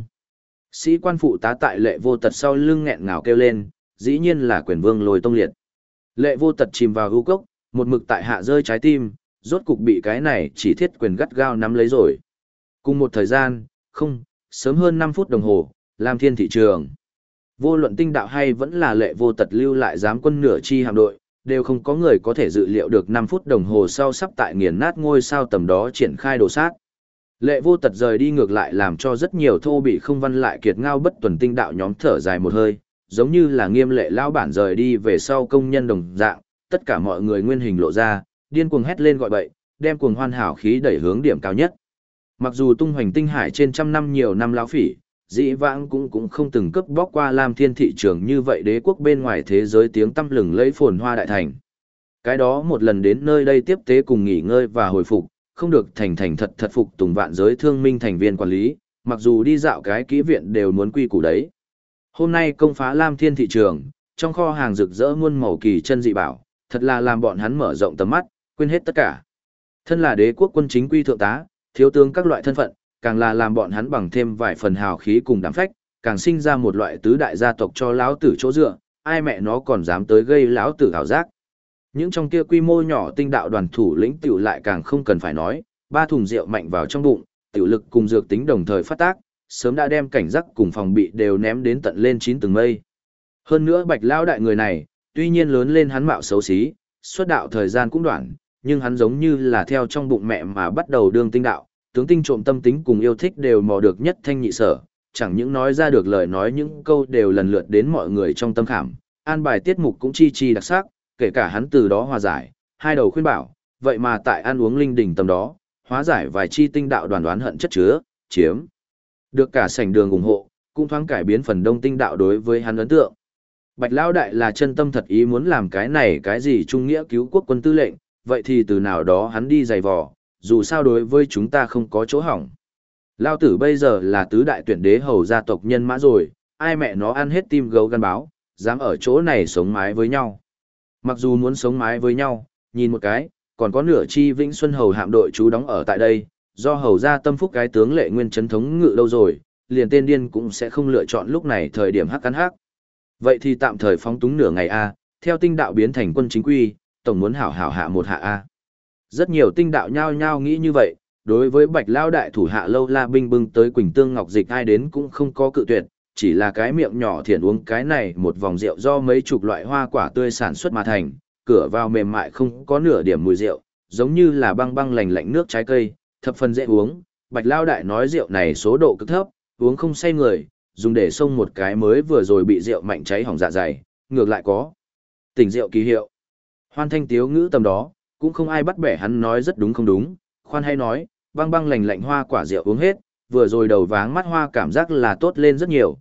Sĩ quan phụ tá tại Lệ Vô Tật sau lưng nghẹn ngào kêu lên, dĩ nhiên là quyền vương Lôi Tông liệt. Lệ Vô Tật chìm vào ưu cốc, một mực tại hạ rơi trái tim, rốt cục bị cái này chỉ thiết quyền gắt gao nắm lấy rồi. Cùng một thời gian, không, sớm hơn 5 phút đồng hồ, Lam Thiên thị trường. Vô luận tinh đạo hay vẫn là Lệ Vô Tật lưu lại giám quân nửa chi hạm đội, đều không có người có thể dự liệu được 5 phút đồng hồ sau sắp tại nghiền nát ngôi sao tầm đó triển khai đồ sát. Lệ Vô Tật rời đi ngược lại làm cho rất nhiều thô bị không văn lại kiệt ngao bất tuần tinh đạo nhóm thở dài một hơi, giống như là Nghiêm Lệ lão bản rời đi về sau công nhân đồng dạng, tất cả mọi người nguyên hình lộ ra, điên cuồng hét lên gọi bậy, đem cuồng hoan hảo khí đẩy hướng điểm cao nhất. Mặc dù tung hoành tinh hải trên trăm năm nhiều năm lão phỉ, dĩ vãng cũng không từng cướp bóc qua Lam Thiên thị trường như vậy đế quốc bên ngoài thế giới tiếng tăm lừng lẫy phồn hoa đại thành. Cái đó một lần đến nơi đây tiếp tế cùng nghỉ ngơi và hồi phục, không được thành thành thật thật phục tùng vạn giới thương minh thành viên quản lý, mặc dù đi dạo cái kỹ viện đều muốn quy củ đấy. Hôm nay công phá Lam Thiên thị trường, trong kho hàng rực rỡ muôn màu kỳ chân dị bảo, thật là làm bọn hắn mở rộng tầm mắt, quên hết tất cả. Thân là đế quốc quân chính quy thượng tá, thiếu tướng các loại thân phận, càng là làm bọn hắn bằng thêm vài phần hào khí cùng đảm phách, càng sinh ra một loại tứ đại gia tộc cho lão tử chỗ dựa, ai mẹ nó còn dám tới gây lão tử ảo giác. Những trong kia quy mô nhỏ tinh đạo đoàn thủ lĩnh tiểu lại càng không cần phải nói, 3 thùng rượu mạnh vào trong bụng, tiểu lực cùng dược tính đồng thời phát tác, sớm đã đem cảnh giác cùng phòng bị đều ném đến tận lên 9 tầng mây. Hơn nữa Bạch lão đại người này, tuy nhiên lớn lên hắn mạo xấu xí, xuất đạo thời gian cũng đoạn, nhưng hắn giống như là theo trong bụng mẹ mà bắt đầu đương tinh đạo, tướng tinh trộm tâm tính cùng yêu thích đều mò được nhất thanh nhị sở, chẳng những nói ra được lời nói những câu đều lần lượt đến mọi người trong tâm khảm, an bài tiết mục cũng chi chi đặc sắc, kể cả hắn từ đó hòa giải, hai đầu khuyên bảo, vậy mà tại ăn uống linh đỉnh tầm đó, hóa giải vài chi tinh đạo đoàn đoán hận chất chứa, chiếm được cả sảnh đường ủng hộ, cũng thoáng cải biến phần đông tinh đạo đối với hắn ấn tượng. Bạch lão đại là chân tâm thật ý muốn làm cái này cái gì trung nghĩa cứu quốc quân tư lệnh, vậy thì từ nào đó hắn đi giày vò, dù sao đối với chúng ta không có chỗ hỏng. Lao tử bây giờ là tứ đại tuyển đế hầu gia tộc nhân mã rồi, ai mẹ nó ăn hết tim gấu gan báo, dám ở chỗ này sống mái với nhau. Mặc dù muốn sống mái với nhau, nhìn một cái, còn có nửa chi Vĩnh Xuân hầu hạm đội trú đóng ở tại đây, do hầu gia tâm phúc cái tướng Lệ Nguyên trấn thống ngự đâu rồi, liền tên điên cũng sẽ không lựa chọn lúc này thời điểm hắc cắn hắc. Vậy thì tạm thời phóng túng nửa ngày a, theo tinh đạo biến thành quân chính quy, tổng muốn hảo hảo hạ một hạ a. Rất nhiều tinh đạo nhao nhao nghĩ như vậy, đối với Bạch lão đại thủ hạ Lâu La binh bưng tới Quỳnh Tương Ngọc Dịch ai đến cũng không có cự tuyệt, chỉ là cái miệng nhỏ thiển uống cái này một vòng rượu do mấy chục loại hoa quả tươi sản xuất mà thành, cửa vào mềm mại không có nửa điểm mùi rượu, giống như là băng băng lành lạnh nước trái cây, thập phần dễ uống. Bạch lão đại nói rượu này số độ cực thấp, uống không say người, dùng để xông một cái mới vừa rồi bị rượu mạnh cháy hỏng dạ dày, ngược lại có tỉnh rượu kỳ hiệu. Hoan thanh tiếu ngữ tầm đó, cũng không ai bắt bẻ hắn nói rất đúng không đúng, khoan hay nói, băng băng lành lạnh hoa quả rượu uống hết, vừa rồi đầu váng mắt hoa cảm giác là tốt lên rất nhiều,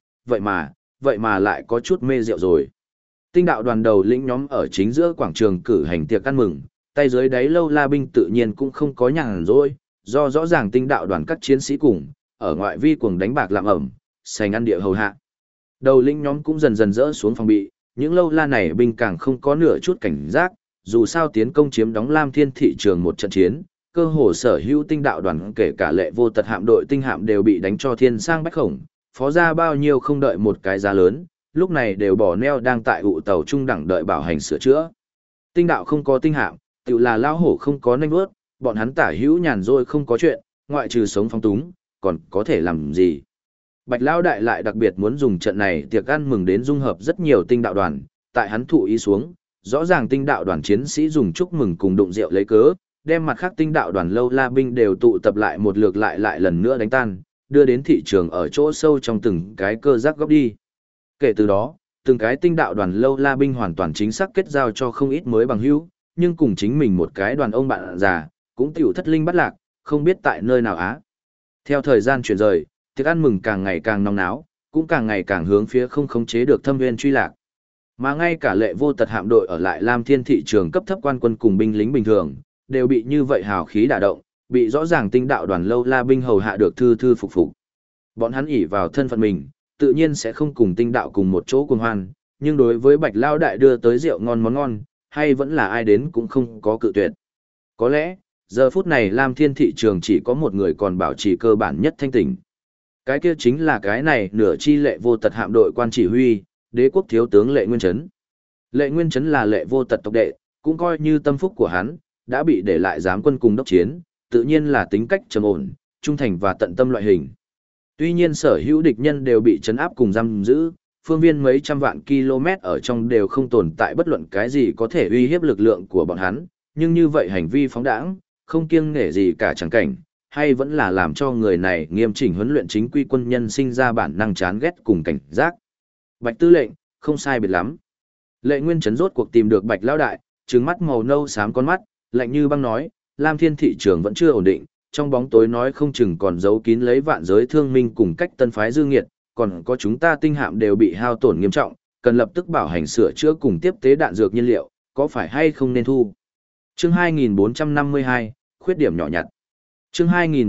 vậy mà lại có chút mê rượu rồi. Tinh đạo đoàn đầu lĩnh nhóm ở chính giữa quảng trường cử hành tiệc ăn mừng, tay dưới đáy Lâu La binh tự nhiên cũng không có nhàn rỗi, do rõ ràng tinh đạo đoàn các chiến sĩ cùng, ở ngoại vi cuồng đánh bạc làm ẩm, sành ăn địa hầu hạ. Đầu lĩnh nhóm cũng dần dần dỡ xuống phòng bị, những Lâu La này binh càng không có nửa chút cảnh giác, dù sao tiến công chiếm đóng Lam Thiên thị trường một trận chiến, cơ hồ sở hữu tinh đạo đoàn kể cả Lệ Vô Tật hạm đội tinh hạm đều bị đánh cho thiên sang bách khổng, phó ra bao nhiêu không đợi một cái giá lớn, lúc này đều bỏ neo đang tại ụ tàu trung đẳng đợi bảo hành sửa chữa. Tinh đạo không có tinh hạm, tự là lao hổ không có nanh vớt, bọn hắn tả hữu nhàn rỗi không có chuyện, ngoại trừ sống phong túng, còn có thể làm gì. Bạch Lão đại lại đặc biệt muốn dùng trận này tiệc ăn mừng đến dung hợp rất nhiều tinh đạo đoàn, tại hắn thụ ý xuống, rõ ràng tinh đạo đoàn chiến sĩ dùng chúc mừng cùng đụng rượu lấy cớ, đem mặt khác tinh đạo đoàn Lâu La binh đều tụ tập lại một lượt lại lần nữa đánh tan, đưa đến thị trường ở chỗ sâu trong từng cái cơ giác góc đi. Kể từ đó, từng cái tinh đạo đoàn Lâu La binh hoàn toàn chính xác kết giao cho không ít mới bằng hữu, nhưng cùng chính mình một cái đoàn ông bạn già, cũng tiểu thất linh bắt lạc, không biết tại nơi nào á. Theo thời gian chuyển rời, tiệc ăn mừng càng ngày càng nóng náo, cũng càng ngày càng hướng phía không khống chế được thâm viên truy lạc. Mà ngay cả Lệ Vô Tật hạm đội ở lại Lam Thiên thị trường cấp thấp quan quân cùng binh lính bình thường, đều bị như vậy hào khí đả động, bị rõ ràng tinh đạo đoàn Lâu La binh hầu hạ được thư thư phục phục. Bọn hắn ỷ vào thân phận mình, tự nhiên sẽ không cùng tinh đạo cùng một chỗ cùng hoan, nhưng đối với Bạch Lao đại đưa tới rượu ngon món ngon, hay vẫn là ai đến cũng không có cự tuyệt. Có lẽ, giờ phút này Lam Thiên thị trường chỉ có một người còn bảo trì cơ bản nhất thanh tỉnh. Cái kia chính là cái này nửa chi Lệ Vô Tật hạm đội quan chỉ huy, đế quốc thiếu tướng Lệ Nguyên Trấn. Lệ Nguyên Trấn là Lệ Vô Tật tộc đệ, cũng coi như tâm phúc của hắn, đã bị để lại giám quân cùng đốc chiến, tự nhiên là tính cách trầm ổn, trung thành và tận tâm loại hình. Tuy nhiên sở hữu địch nhân đều bị trấn áp cùng giam giữ, phương viên mấy trăm vạn km ở trong đều không tồn tại bất luận cái gì có thể uy hiếp lực lượng của bọn hắn, nhưng như vậy hành vi phóng đãng, không kiêng nể gì cả chẳng cảnh, hay vẫn là làm cho người này nghiêm chỉnh huấn luyện chính quy quân nhân sinh ra bản năng chán ghét cùng cảnh giác. Bạch tư lệnh, không sai biệt lắm. Lệ Nguyên Trấn rốt cuộc tìm được Bạch lão đại, trừng mắt màu nâu xám con mắt, lạnh như băng nói, Lam Thiên thị trường vẫn chưa ổn định, trong bóng tối nói không chừng còn giấu kín lấy vạn giới thương minh cùng cách tân phái dư nghiệt, còn có chúng ta tinh hạm đều bị hao tổn nghiêm trọng, cần lập tức bảo hành sửa chữa cùng tiếp tế đạn dược nhiên liệu, có phải hay không nên thu? Chương 2452, khuyết điểm nhỏ nhặt. Chương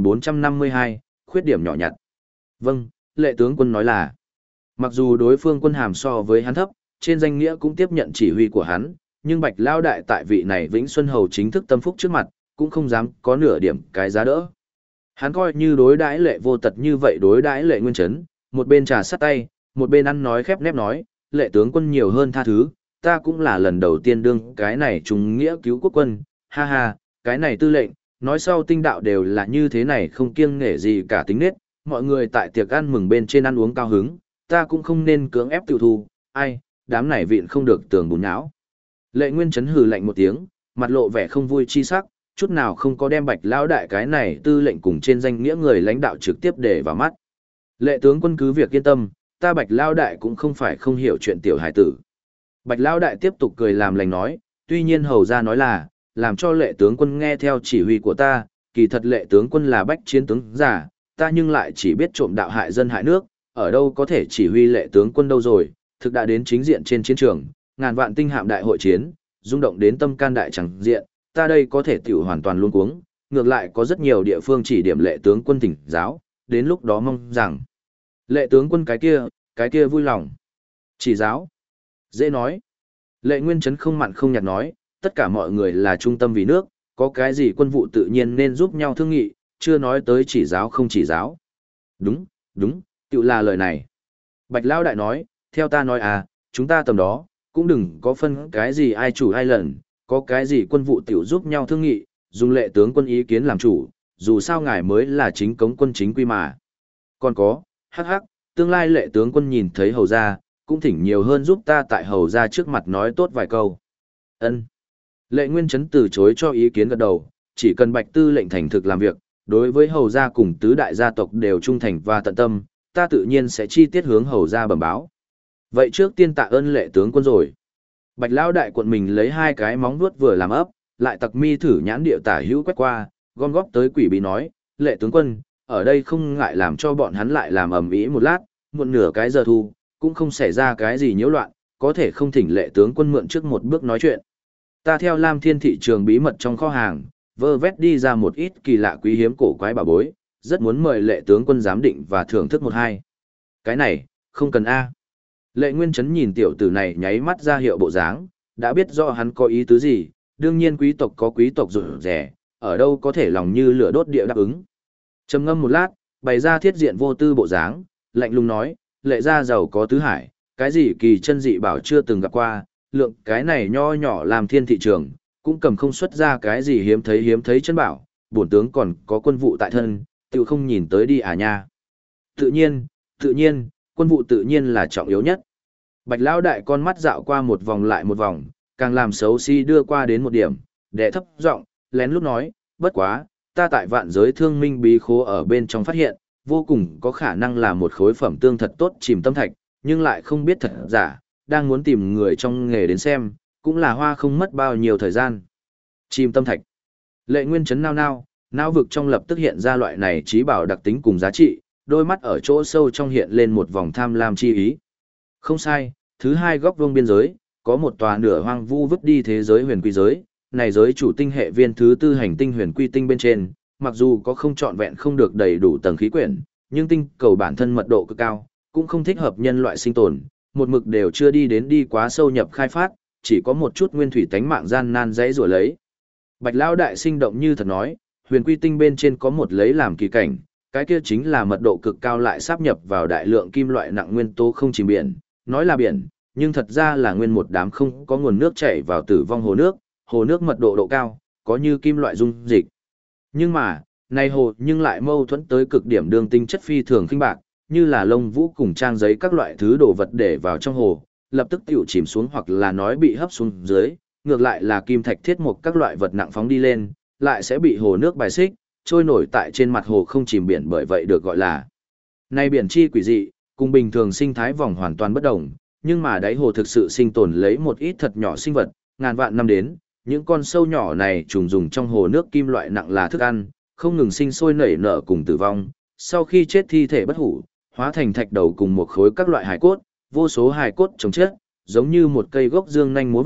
2452, khuyết điểm nhỏ nhặt. Vâng, lệ tướng quân nói là, mặc dù đối phương quân hàm so với hắn thấp, trên danh nghĩa cũng tiếp nhận chỉ huy của hắn, nhưng Bạch Lao Đại tại vị này Vĩnh Xuân Hầu chính thức tâm phúc trước mặt, cũng không dám có nửa điểm cái giá đỡ. Hắn coi như đối đãi lệ vô tật như vậy đối đãi lệ nguyên chấn, một bên trà sắt tay, một bên ăn nói khép nép nói, lệ tướng quân nhiều hơn tha thứ, ta cũng là lần đầu tiên đương cái này trùng nghĩa cứu quốc quân, ha ha, cái này tư lệnh, nói sau tinh đạo đều là như thế này không kiêng nể gì cả tính nết, mọi người tại tiệc ăn mừng bên trên ăn uống cao hứng, ta cũng không nên cưỡng ép tiêu thu, ai, đám này vịn không được tường bùn nhão. Lệ Nguyên chấn hừ lạnh một tiếng, mặt lộ vẻ không vui chi sắc, chút nào không có đem Bạch Lão Đại cái này tư lệnh cùng trên danh nghĩa người lãnh đạo trực tiếp để vào mắt. Lệ tướng quân cứ việc yên tâm, ta Bạch Lão Đại cũng không phải không hiểu chuyện tiểu hải tử. Bạch Lão Đại tiếp tục cười làm lành nói, tuy nhiên hầu ra nói là, làm cho lệ tướng quân nghe theo chỉ huy của ta, kỳ thật lệ tướng quân là bách chiến tướng giả, ta nhưng lại chỉ biết trộm đạo hại dân hại nước, ở đâu có thể chỉ huy lệ tướng quân đâu rồi, thực đã đến chính diện trên chiến trường, ngàn vạn tinh hạm đại hội chiến, rung động đến tâm can đại chẳng diện, ta đây có thể tiểu hoàn toàn luôn cuống, ngược lại có rất nhiều địa phương chỉ điểm lệ tướng quân thỉnh giáo, đến lúc đó mong rằng lệ tướng quân cái kia vui lòng. Chỉ giáo. Dễ nói. Lệ Nguyên Chấn không mặn không nhạt nói, tất cả mọi người là trung tâm vì nước, có cái gì quân vụ tự nhiên nên giúp nhau thương nghị, chưa nói tới chỉ giáo không chỉ giáo. Đúng, đúng, tự là lời này. Bạch Lão Đại nói, theo ta nói à, chúng ta tầm đó, cũng đừng có phân cái gì ai chủ ai lần, có cái gì quân vụ tiểu giúp nhau thương nghị, dùng lệ tướng quân ý kiến làm chủ, dù sao ngài mới là chính cống quân chính quy mà. Còn có, hắc hắc, tương lai lệ tướng quân nhìn thấy hầu gia, cũng thỉnh nhiều hơn giúp ta tại hầu gia trước mặt nói tốt vài câu. Ân. Lệ Nguyên Chấn từ chối cho ý kiến gật đầu, chỉ cần Bạch Tư lệnh thành thực làm việc, đối với hầu gia cùng tứ đại gia tộc đều trung thành và tận tâm, ta tự nhiên sẽ chi tiết hướng hầu gia bẩm báo. Vậy trước tiên tạ ơn lệ tướng quân rồi. Bạch Lão Đại quận mình lấy hai cái móng vuốt vừa làm ấp, lại tặc mi thử nhãn điệu tả hữu quét qua, gom góp tới quỷ bí nói, lệ tướng quân, ở đây không ngại làm cho bọn hắn lại làm ầm ĩ một lát, muộn nửa cái giờ thu, cũng không xảy ra cái gì nhiễu loạn, có thể không thỉnh lệ tướng quân mượn trước một bước nói chuyện. Ta theo Lam Thiên thị trường bí mật trong kho hàng, vơ vét đi ra một ít kỳ lạ quý hiếm cổ quái bảo bối, rất muốn mời lệ tướng quân giám định và thưởng thức một hai. Cái này, không cần A. Lệ Nguyên Chấn nhìn tiểu tử này nháy mắt ra hiệu bộ dáng, đã biết rõ hắn có ý tứ gì, đương nhiên quý tộc có quý tộc rủi rẻ, ở đâu có thể lòng như lửa đốt địa đáp ứng. Trầm ngâm một lát, bày ra thiết diện vô tư bộ dáng, lạnh lùng nói, lệ gia giàu có tứ hải, cái gì kỳ chân dị bảo chưa từng gặp qua, lượng cái này nho nhỏ làm thiên thị trường, cũng cầm không xuất ra cái gì hiếm thấy chân bảo, bổn tướng còn có quân vụ tại thân, tự không nhìn tới đi à nha. Tự nhiên, quân vụ tự nhiên là trọng yếu nhất. Bạch Lão Đại con mắt dạo qua một vòng lại một vòng, càng làm xấu si đưa qua đến một điểm, đệ thấp giọng, lén lút nói, bất quá, ta tại vạn giới thương minh bí khố ở bên trong phát hiện, vô cùng có khả năng là một khối phẩm tương thật tốt chìm tâm thạch, nhưng lại không biết thật giả, đang muốn tìm người trong nghề đến xem, cũng là hoa không mất bao nhiêu thời gian. Chìm tâm thạch. Lệ Nguyên Chấn não vực trong lập tức hiện ra loại này trí bảo đặc tính cùng giá trị, đôi mắt ở chỗ sâu trong hiện lên một vòng tham lam chi ý. Không sai, thứ hai góc vuông biên giới, có một tòa nửa hoang vu vứt đi thế giới huyền quy giới, này giới chủ tinh hệ viên thứ tư hành tinh huyền quy tinh bên trên, mặc dù có không trọn vẹn không được đầy đủ tầng khí quyển, nhưng tinh cầu bản thân mật độ cực cao, cũng không thích hợp nhân loại sinh tồn, một mực đều chưa đi quá sâu nhập khai phát, chỉ có một chút nguyên thủy tánh mạng gian nan dãy rủa lấy. Bạch Lão Đại sinh động như thật nói, huyền quy tinh bên trên có một lấy làm kỳ cảnh, cái kia chính là mật độ cực cao lại sáp nhập vào đại lượng kim loại nặng nguyên tố không chìm biển, nói là biển, nhưng thật ra là nguyên một đám không có nguồn nước chảy vào tử vong hồ nước mật độ độ cao, có như kim loại dung dịch. Nhưng mà, này hồ nhưng lại mâu thuẫn tới cực điểm đường tinh chất phi thường khinh bạc, như là lông vũ cùng trang giấy các loại thứ đồ vật để vào trong hồ, lập tức tiểu chìm xuống hoặc là nói bị hấp xuống dưới, ngược lại là kim thạch thiết mục các loại vật nặng phóng đi lên, lại sẽ bị hồ nước bài xích, trôi nổi tại trên mặt hồ không chìm biển, bởi vậy được gọi là nay biển chi quỷ dị, cùng bình thường sinh thái vòng hoàn toàn bất đồng, nhưng mà đáy hồ thực sự sinh tồn lấy một ít thật nhỏ sinh vật, ngàn vạn năm đến, những con sâu nhỏ này trùng dùng trong hồ nước kim loại nặng là thức ăn, không ngừng sinh sôi nảy nở cùng tử vong, sau khi chết thi thể bất hủ, hóa thành thạch đầu cùng một khối các loại hài cốt, vô số hài cốt chồng chết, giống như một cây gốc dương nhanh múa vớt,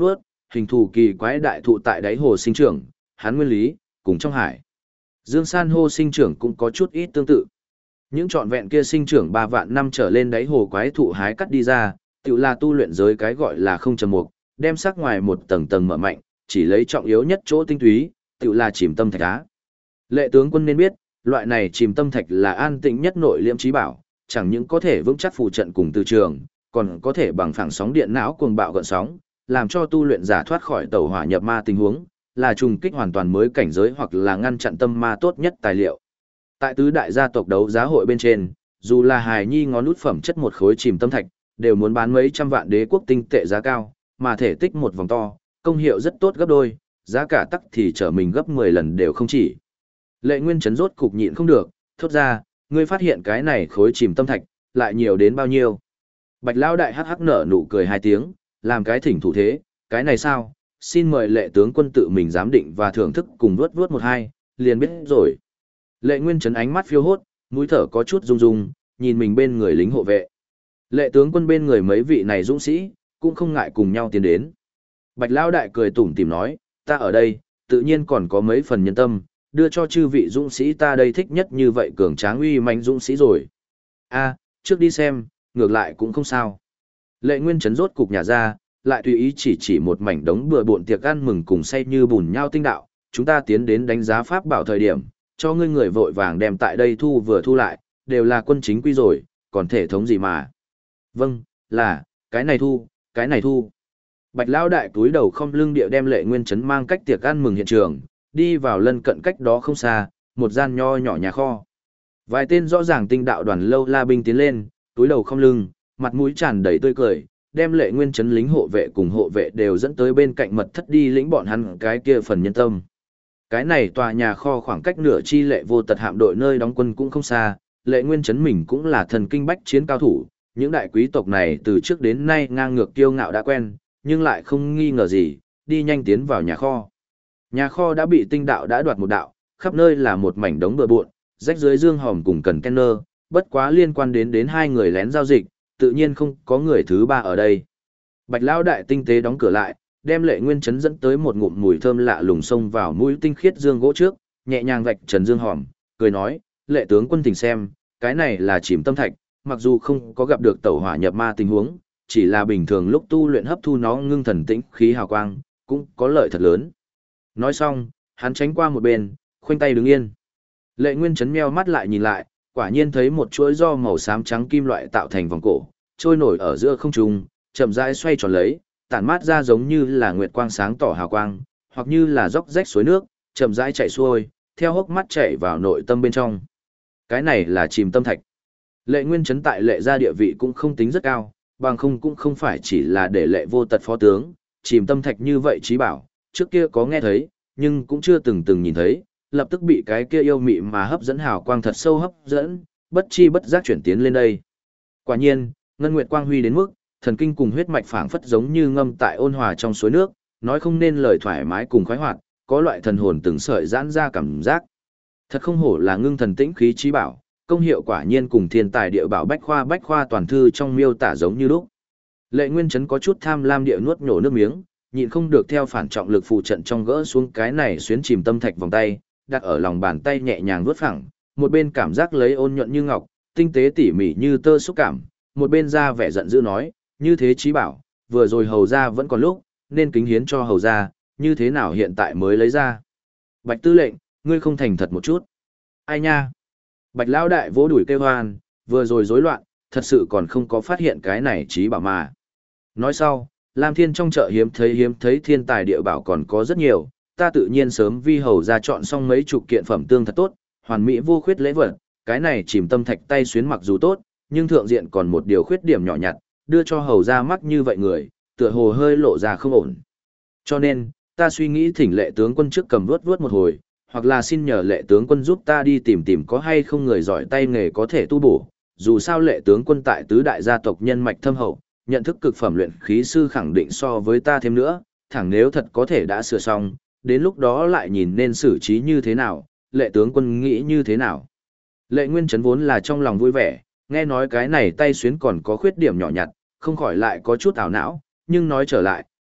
hình thù kỳ quái đại thụ tại đáy hồ sinh trưởng, hắn nguyên lý, cùng trong hải. Dương san hô sinh trưởng cũng có chút ít tương tự. Những trọn vẹn kia sinh trưởng 3 vạn năm trở lên đáy hồ quái thụ hái cắt đi ra, tự là tu luyện giới cái gọi là không trầm mục, đem sắc ngoài một tầng tầng mở mạnh, chỉ lấy trọng yếu nhất chỗ tinh túy, tự là chìm tâm thạch á. Lệ tướng quân nên biết, loại này chìm tâm thạch là an tĩnh nhất nội liễm trí bảo, chẳng những có thể vững chắc phù trận cùng từ trường, còn có thể bằng phẳng sóng điện não cuồng bạo gợn sóng, làm cho tu luyện giả thoát khỏi tẩu hỏa nhập ma tình huống, là trùng kích hoàn toàn mới cảnh giới hoặc là ngăn chặn tâm ma tốt nhất tài liệu. Tại tứ đại gia tộc đấu giá hội bên trên, dù là hài nhi ngón nút phẩm chất một khối chìm tâm thạch, đều muốn bán mấy trăm vạn đế quốc tinh tệ giá cao, mà thể tích một vòng to, công hiệu rất tốt gấp đôi, giá cả tắc thì trở mình gấp 10 lần đều không chỉ. Lệ Nguyên Chấn rốt cục nhịn không được, thốt ra, ngươi phát hiện cái này khối chìm tâm thạch, lại nhiều đến bao nhiêu? Bạch Lão đại hắc hắc nở nụ cười 2 tiếng, làm cái thỉnh thủ thế, cái này sao? Xin mời Lệ tướng quân tự mình giám định và thưởng thức cùng vuốt vuốt 1-2, liền biết rồi. Lệ Nguyên Chấn ánh mắt phiêu hốt, mũi thở có chút rung rung, nhìn mình bên người lính hộ vệ. Lệ tướng quân bên người mấy vị này dũng sĩ, cũng không ngại cùng nhau tiến đến. Bạch Lão đại cười tủm tỉm nói, ta ở đây, tự nhiên còn có mấy phần nhân tâm, đưa cho chư vị dũng sĩ ta đây thích nhất như vậy cường tráng uy mãnh dũng sĩ rồi. A, trước đi xem, ngược lại cũng không sao. Lệ Nguyên Chấn rốt cục nhà ra, lại tùy ý chỉ một mảnh đống bừa bộn tiệc ăn mừng cùng say như bùn nhau tinh đạo, chúng ta tiến đến đánh giá pháp bảo thời điểm, cho ngươi người vội vàng đem tại đây thu vừa thu lại, đều là quân chính quy rồi, còn thể thống gì mà. Vâng, là, cái này thu, cái này thu. Bạch Lão đại túi đầu không lưng địa đem Lệ Nguyên Chấn mang cách tiệc ăn mừng hiện trường, đi vào lân cận cách đó không xa, một gian nho nhỏ nhà kho. Vài tên rõ ràng tinh đạo đoàn lâu la binh tiến lên, túi đầu không lưng, mặt mũi tràn đầy tươi cười, đem Lệ Nguyên Chấn lính hộ vệ cùng hộ vệ đều dẫn tới bên cạnh mật thất đi lĩnh bọn hắn cái kia phần nhân tâm. Cái này tòa nhà kho khoảng cách nửa chi Lệ Vô Tật hạm đội nơi đóng quân cũng không xa, Lệ Nguyên Chấn mình cũng là thần kinh bách chiến cao thủ, những đại quý tộc này từ trước đến nay ngang ngược kiêu ngạo đã quen, nhưng lại không nghi ngờ gì, đi nhanh tiến vào nhà kho. Nhà kho đã bị tinh đạo đã đoạt một đạo, khắp nơi là một mảnh đống bừa bộn, rách dưới dương hòm cùng cần kenner, bất quá liên quan đến hai người lén giao dịch, tự nhiên không có người thứ ba ở đây. Bạch Lão đại tinh tế đóng cửa lại, đem Lệ Nguyên Chấn dẫn tới một ngụm mùi thơm lạ lùng xông vào mũi tinh khiết dương gỗ trước, nhẹ nhàng vạch trần dương hòm, cười nói, Lệ tướng quân thỉnh xem, cái này là chìm tâm thạch, mặc dù không có gặp được tẩu hỏa nhập ma tình huống, chỉ là bình thường lúc tu luyện hấp thu nó ngưng thần tĩnh khí hào quang, cũng có lợi thật lớn. Nói xong, hắn tránh qua một bên, khoanh tay đứng yên. Lệ Nguyên Chấn meo mắt lại nhìn lại, quả nhiên thấy một chuỗi do màu xám trắng kim loại tạo thành vòng cổ, trôi nổi ở giữa không trung, chậm rãi xoay tròn lấy, tản mát ra giống như là nguyệt quang sáng tỏ hào quang, hoặc như là róc rách suối nước, chậm rãi chảy xuôi, theo hốc mắt chảy vào nội tâm bên trong. Cái này là chìm tâm thạch. Lệ Nguyên Chấn tại Lệ gia địa vị cũng không tính rất cao, bằng không cũng không phải chỉ là để Lệ Vô Tật phó tướng, chìm tâm thạch như vậy trí bảo, trước kia có nghe thấy, nhưng cũng chưa từng nhìn thấy, lập tức bị cái kia yêu mị mà hấp dẫn hào quang thật sâu hấp dẫn, bất chi bất giác chuyển tiến lên đây. Quả nhiên, ngân nguyệt quang huy đến mức, thần kinh cùng huyết mạch phảng phất giống như ngâm tại ôn hòa trong suối nước, nói không nên lời thoải mái cùng khoái hoạt, có loại thần hồn từng sợi giãn ra cảm giác. Thật không hổ là ngưng thần tĩnh khí trí bảo, công hiệu quả nhiên cùng thiên tài địa bảo bách khoa toàn thư trong miêu tả giống như lúc. Lệ Nguyên Chấn có chút tham lam địa nuốt nhổ nước miếng, nhịn không được theo phản trọng lực phụ trận trong gỡ xuống cái này xuyến chìm tâm thạch vòng tay, đặt ở lòng bàn tay nhẹ nhàng vuốt phẳng, một bên cảm giác lấy ôn nhuận như ngọc, tinh tế tỉ mỉ như tơ xúc cảm, một bên ra vẻ giận dữ nói, như thế trí bảo, vừa rồi hầu ra vẫn còn lúc, nên kính hiến cho hầu ra, như thế nào hiện tại mới lấy ra. Bạch tư lệnh, ngươi không thành thật một chút. Ai nha? Bạch Lão đại vỗ đùi kêu hoan, vừa rồi rối loạn, thật sự còn không có phát hiện cái này trí bảo mà. Nói sau, Lam Thiên trong chợ hiếm thấy thiên tài địa bảo còn có rất nhiều, ta tự nhiên sớm vi hầu ra chọn xong mấy chục kiện phẩm tương thật tốt, hoàn mỹ vô khuyết lễ vật, cái này chìm tâm thạch tay xuyến mặc dù tốt, nhưng thượng diện còn một điều khuyết điểm nhỏ nhặt, đưa cho hầu ra mắc như vậy người, tựa hồ hơi lộ ra không ổn. Cho nên, ta suy nghĩ thỉnh Lệ tướng quân trước cầm vuốt một hồi, hoặc là xin nhờ Lệ tướng quân giúp ta đi tìm có hay không người giỏi tay nghề có thể tu bổ, dù sao Lệ tướng quân tại tứ đại gia tộc nhân mạch thâm hậu, nhận thức cực phẩm luyện khí sư khẳng định so với ta thêm nữa, thẳng nếu thật có thể đã sửa xong, đến lúc đó lại nhìn nên xử trí như thế nào, Lệ tướng quân nghĩ như thế nào. Lệ Nguyên Chấn vốn là trong lòng vui vẻ, nghe nói cái này tay xuyến còn có khuyết điểm nhỏ nhặt, không khỏi lại có chút ảo não, nhưng nói trở lại,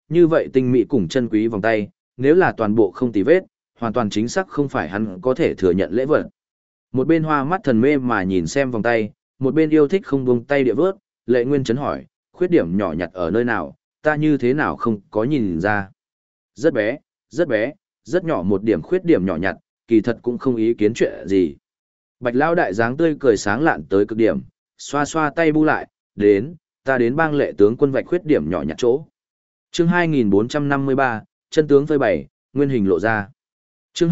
như vậy tinh mỹ cùng chân quý vòng tay, nếu là toàn bộ không tì vết, hoàn toàn chính xác không phải hắn có thể thừa nhận lễ vật. Một bên hoa mắt thần mê mà nhìn xem vòng tay, một bên yêu thích không buông tay địa vớt, Lệ Nguyên Chấn hỏi, khuyết điểm nhỏ nhặt ở nơi nào, ta như thế nào không có nhìn ra. Rất bé, rất bé, rất nhỏ một điểm khuyết điểm nhỏ nhặt, kỳ thật cũng không ý kiến chuyện gì. Bạch Lão đại dáng tươi cười sáng lạn tới cực điểm, xoa xoa tay bu lại, đến, ta đến bang Lệ tướng quân vạch khuyết điểm nhỏ nhặt chỗ. Chương 2453, chân tướng phơi bày, nguyên hình lộ ra. Chương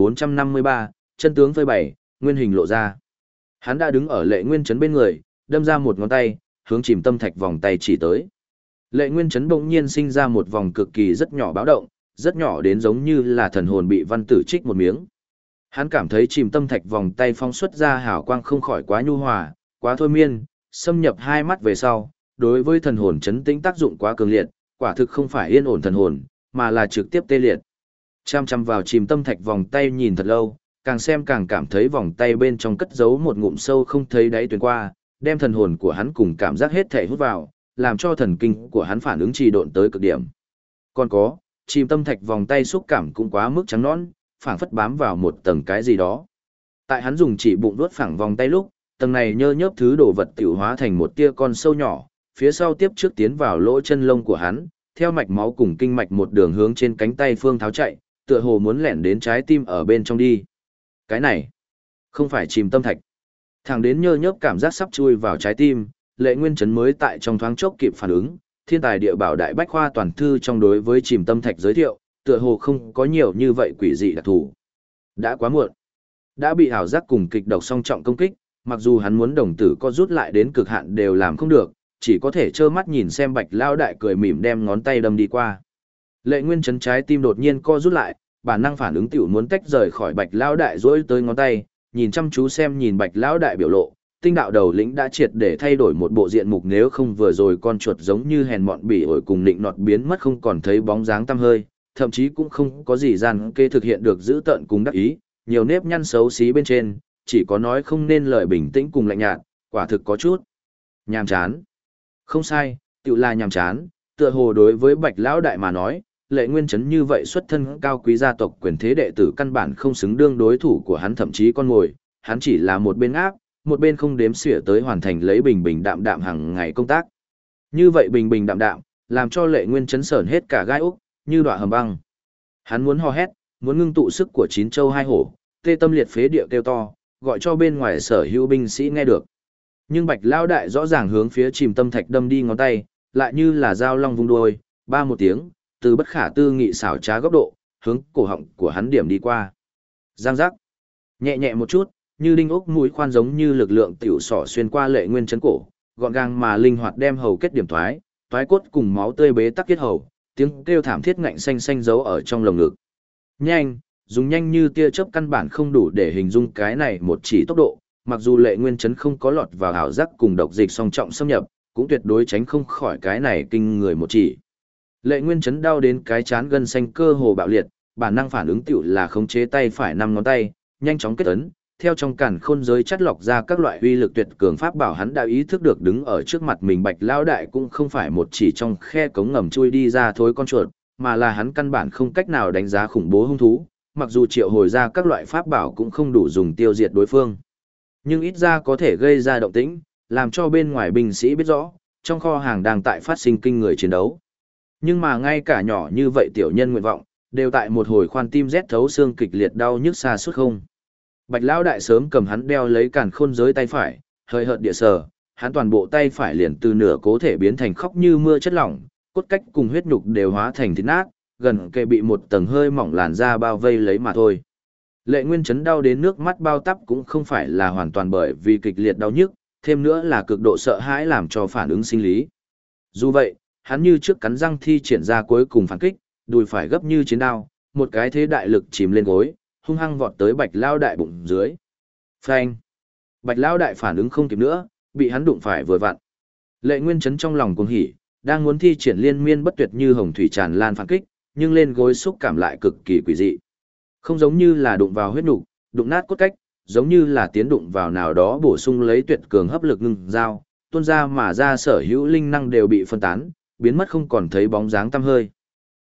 2453, chân tướng phơi bày, nguyên hình lộ ra. Hắn đã đứng ở Lệ Nguyên Chấn bên người, đâm ra một ngón tay, hướng Chìm Tâm Thạch vòng tay chỉ tới. Lệ Nguyên Chấn bỗng nhiên sinh ra một vòng cực kỳ rất nhỏ báo động, rất nhỏ đến giống như là thần hồn bị văn tử trích một miếng. Hắn cảm thấy Chìm Tâm Thạch vòng tay phong xuất ra hào quang không khỏi quá nhu hòa, quá thôi miên, xâm nhập hai mắt về sau, đối với thần hồn chấn tĩnh tác dụng quá cường liệt, quả thực không phải yên ổn thần hồn, mà là trực tiếp tê liệt. Chăm chăm vào Chìm Tâm Thạch vòng tay nhìn thật lâu, càng xem càng cảm thấy vòng tay bên trong cất giấu một ngụm sâu không thấy đáy tuyến qua, đem thần hồn của hắn cùng cảm giác hết thể hút vào, làm cho thần kinh của hắn phản ứng trì độn tới cực điểm. Còn có, Chìm Tâm Thạch vòng tay xúc cảm cũng quá mức trắng nõn, phảng phất bám vào một tầng cái gì đó. Tại hắn dùng chỉ bụng đuốt phẳng vòng tay lúc, tầng này nhơ nhớp thứ đồ vật tiểu hóa thành một tia con sâu nhỏ, phía sau tiếp trước tiến vào lỗ chân lông của hắn, theo mạch máu cùng kinh mạch một đường hướng trên cánh tay phương tháo chạy, tựa hồ muốn lẻn đến trái tim ở bên trong đi. Cái này, không phải Chìm Tâm Thạch. Thẳng đến nhơ nhớp cảm giác sắp chui vào trái tim, Lệ Nguyên Chấn mới tại trong thoáng chốc kịp phản ứng, Thiên Tài Địa Bảo Đại Bách Khoa toàn thư trong đối với Chìm Tâm Thạch giới thiệu, tựa hồ không có nhiều như vậy quỷ dị đặc thù. Đã quá muộn. Đã bị ảo giác cùng kịch độc song trọng công kích, mặc dù hắn muốn đồng tử co rút lại đến cực hạn đều làm không được, chỉ có thể trơ mắt nhìn xem Bạch Lão đại cười mỉm đem ngón tay đâm đi qua. Lệ Nguyên Chấn trái tim đột nhiên co rút lại, bản năng phản ứng tiểu muốn tách rời khỏi Bạch Lão đại duỗi tới ngón tay, nhìn chăm chú xem nhìn Bạch Lão đại biểu lộ, tinh đạo đầu lĩnh đã triệt để thay đổi một bộ diện mục, nếu không vừa rồi con chuột giống như hèn mọn bỉ ổi cùng nịnh nọt biến mất không còn thấy bóng dáng tăm hơi, thậm chí cũng không có gì gian kê thực hiện được giữ tợn cùng đắc ý, nhiều nếp nhăn xấu xí bên trên, chỉ có nói không nên lời bình tĩnh cùng lạnh nhạt, quả thực có chút nhàm chán. Không sai, tự là nhàm chán, tựa hồ đối với Bạch Lão đại mà nói, Lệ Nguyên Chấn như vậy xuất thân cao quý gia tộc quyền thế đệ tử căn bản không xứng đương đối thủ của hắn, thậm chí con mồi, hắn chỉ là một bên áp, một bên không đếm xỉa tới hoàn thành lấy bình bình đạm đạm hàng ngày công tác. Như vậy bình bình đạm đạm, làm cho Lệ Nguyên Chấn sởn hết cả gai ốc, như đọa hầm băng. Hắn muốn hò hét, muốn ngưng tụ sức của chín châu hai hổ, tê tâm liệt phế địa kêu to, gọi cho bên ngoài sở hữu binh sĩ nghe được. Nhưng Bạch Lão đại rõ ràng hướng phía Chìm Tâm Thạch đâm đi ngón tay, lại như là dao long vung đuôi, ba một tiếng, từ bất khả tư nghị xảo trá góc độ, hướng cổ họng của hắn điểm đi qua. Giang giác. Nhẹ nhẹ một chút, như đinh ốc mũi khoan giống như lực lượng tiểu sỏ xuyên qua Lệ Nguyên Chấn cổ, gọn gàng mà linh hoạt đem hầu kết điểm thoái, toái cốt cùng máu tươi bế tắc kết hầu, tiếng kêu thảm thiết ngạnh xanh xanh giấu ở trong lồng ngực. Nhanh, dùng nhanh như tia chớp căn bản không đủ để hình dung cái này một chỉ tốc độ, mặc dù Lệ Nguyên Chấn không có lọt vào ảo giác cùng độc dịch song trọng xâm nhập, cũng tuyệt đối tránh không khỏi cái này kinh người một chỉ. Lệ Nguyên Chấn đau đến cái chán gân xanh cơ hồ bạo liệt, bản năng phản ứng tiểu là khống chế tay phải năm ngón tay, nhanh chóng kết ấn, theo trong càn khôn giới chắt lọc ra các loại uy lực tuyệt cường pháp bảo. Hắn đã ý thức được đứng ở trước mặt mình Bạch Lão đại cũng không phải một chỉ trong khe cống ngầm chui đi ra thối con chuột, mà là hắn căn bản không cách nào đánh giá khủng bố hung thú, mặc dù triệu hồi ra các loại pháp bảo cũng không đủ dùng tiêu diệt đối phương. Nhưng ít ra có thể gây ra động tĩnh, làm cho bên ngoài binh sĩ biết rõ, trong kho hàng đang tại phát sinh kinh người chiến đấu. Nhưng mà ngay cả nhỏ như vậy tiểu nhân nguyện vọng, đều tại một hồi khoan tim rét thấu xương kịch liệt đau nhức xa suốt không. Bạch Lão đại sớm cầm hắn đeo lấy càn khôn giới tay phải, hơi hợt địa sờ, hắn toàn bộ tay phải liền từ nửa cố thể biến thành khóc như mưa chất lỏng, cốt cách cùng huyết nhục đều hóa thành thịt nát, gần kề bị một tầng hơi mỏng làn da bao vây lấy mà thôi. Lệ Nguyên Chấn đau đến nước mắt bao tắp cũng không phải là hoàn toàn bởi vì kịch liệt đau nhức, thêm nữa là cực độ sợ hãi làm cho phản ứng sinh lý. Dù vậy, hắn như trước cắn răng thi triển ra cuối cùng phản kích, đùi phải gấp như chiến đao, một cái thế đại lực chìm lên gối, hung hăng vọt tới Bạch Lão đại bụng dưới. Phanh! Bạch Lão đại phản ứng không kịp nữa, bị hắn đụng phải vừa vặn. Lệ Nguyên Chấn trong lòng cuồng hỉ, đang muốn thi triển liên miên bất tuyệt như hồng thủy tràn lan phản kích, nhưng lên gối xúc cảm lại cực kỳ quỷ dị. Không giống như là đụng vào huyết nục, đụng nát cốt cách, giống như là tiến đụng vào nào đó bổ sung lấy tuyệt cường hấp lực ngưng dao, tuôn ra mà ra sở hữu linh năng đều bị phân tán, biến mất không còn thấy bóng dáng tăm hơi.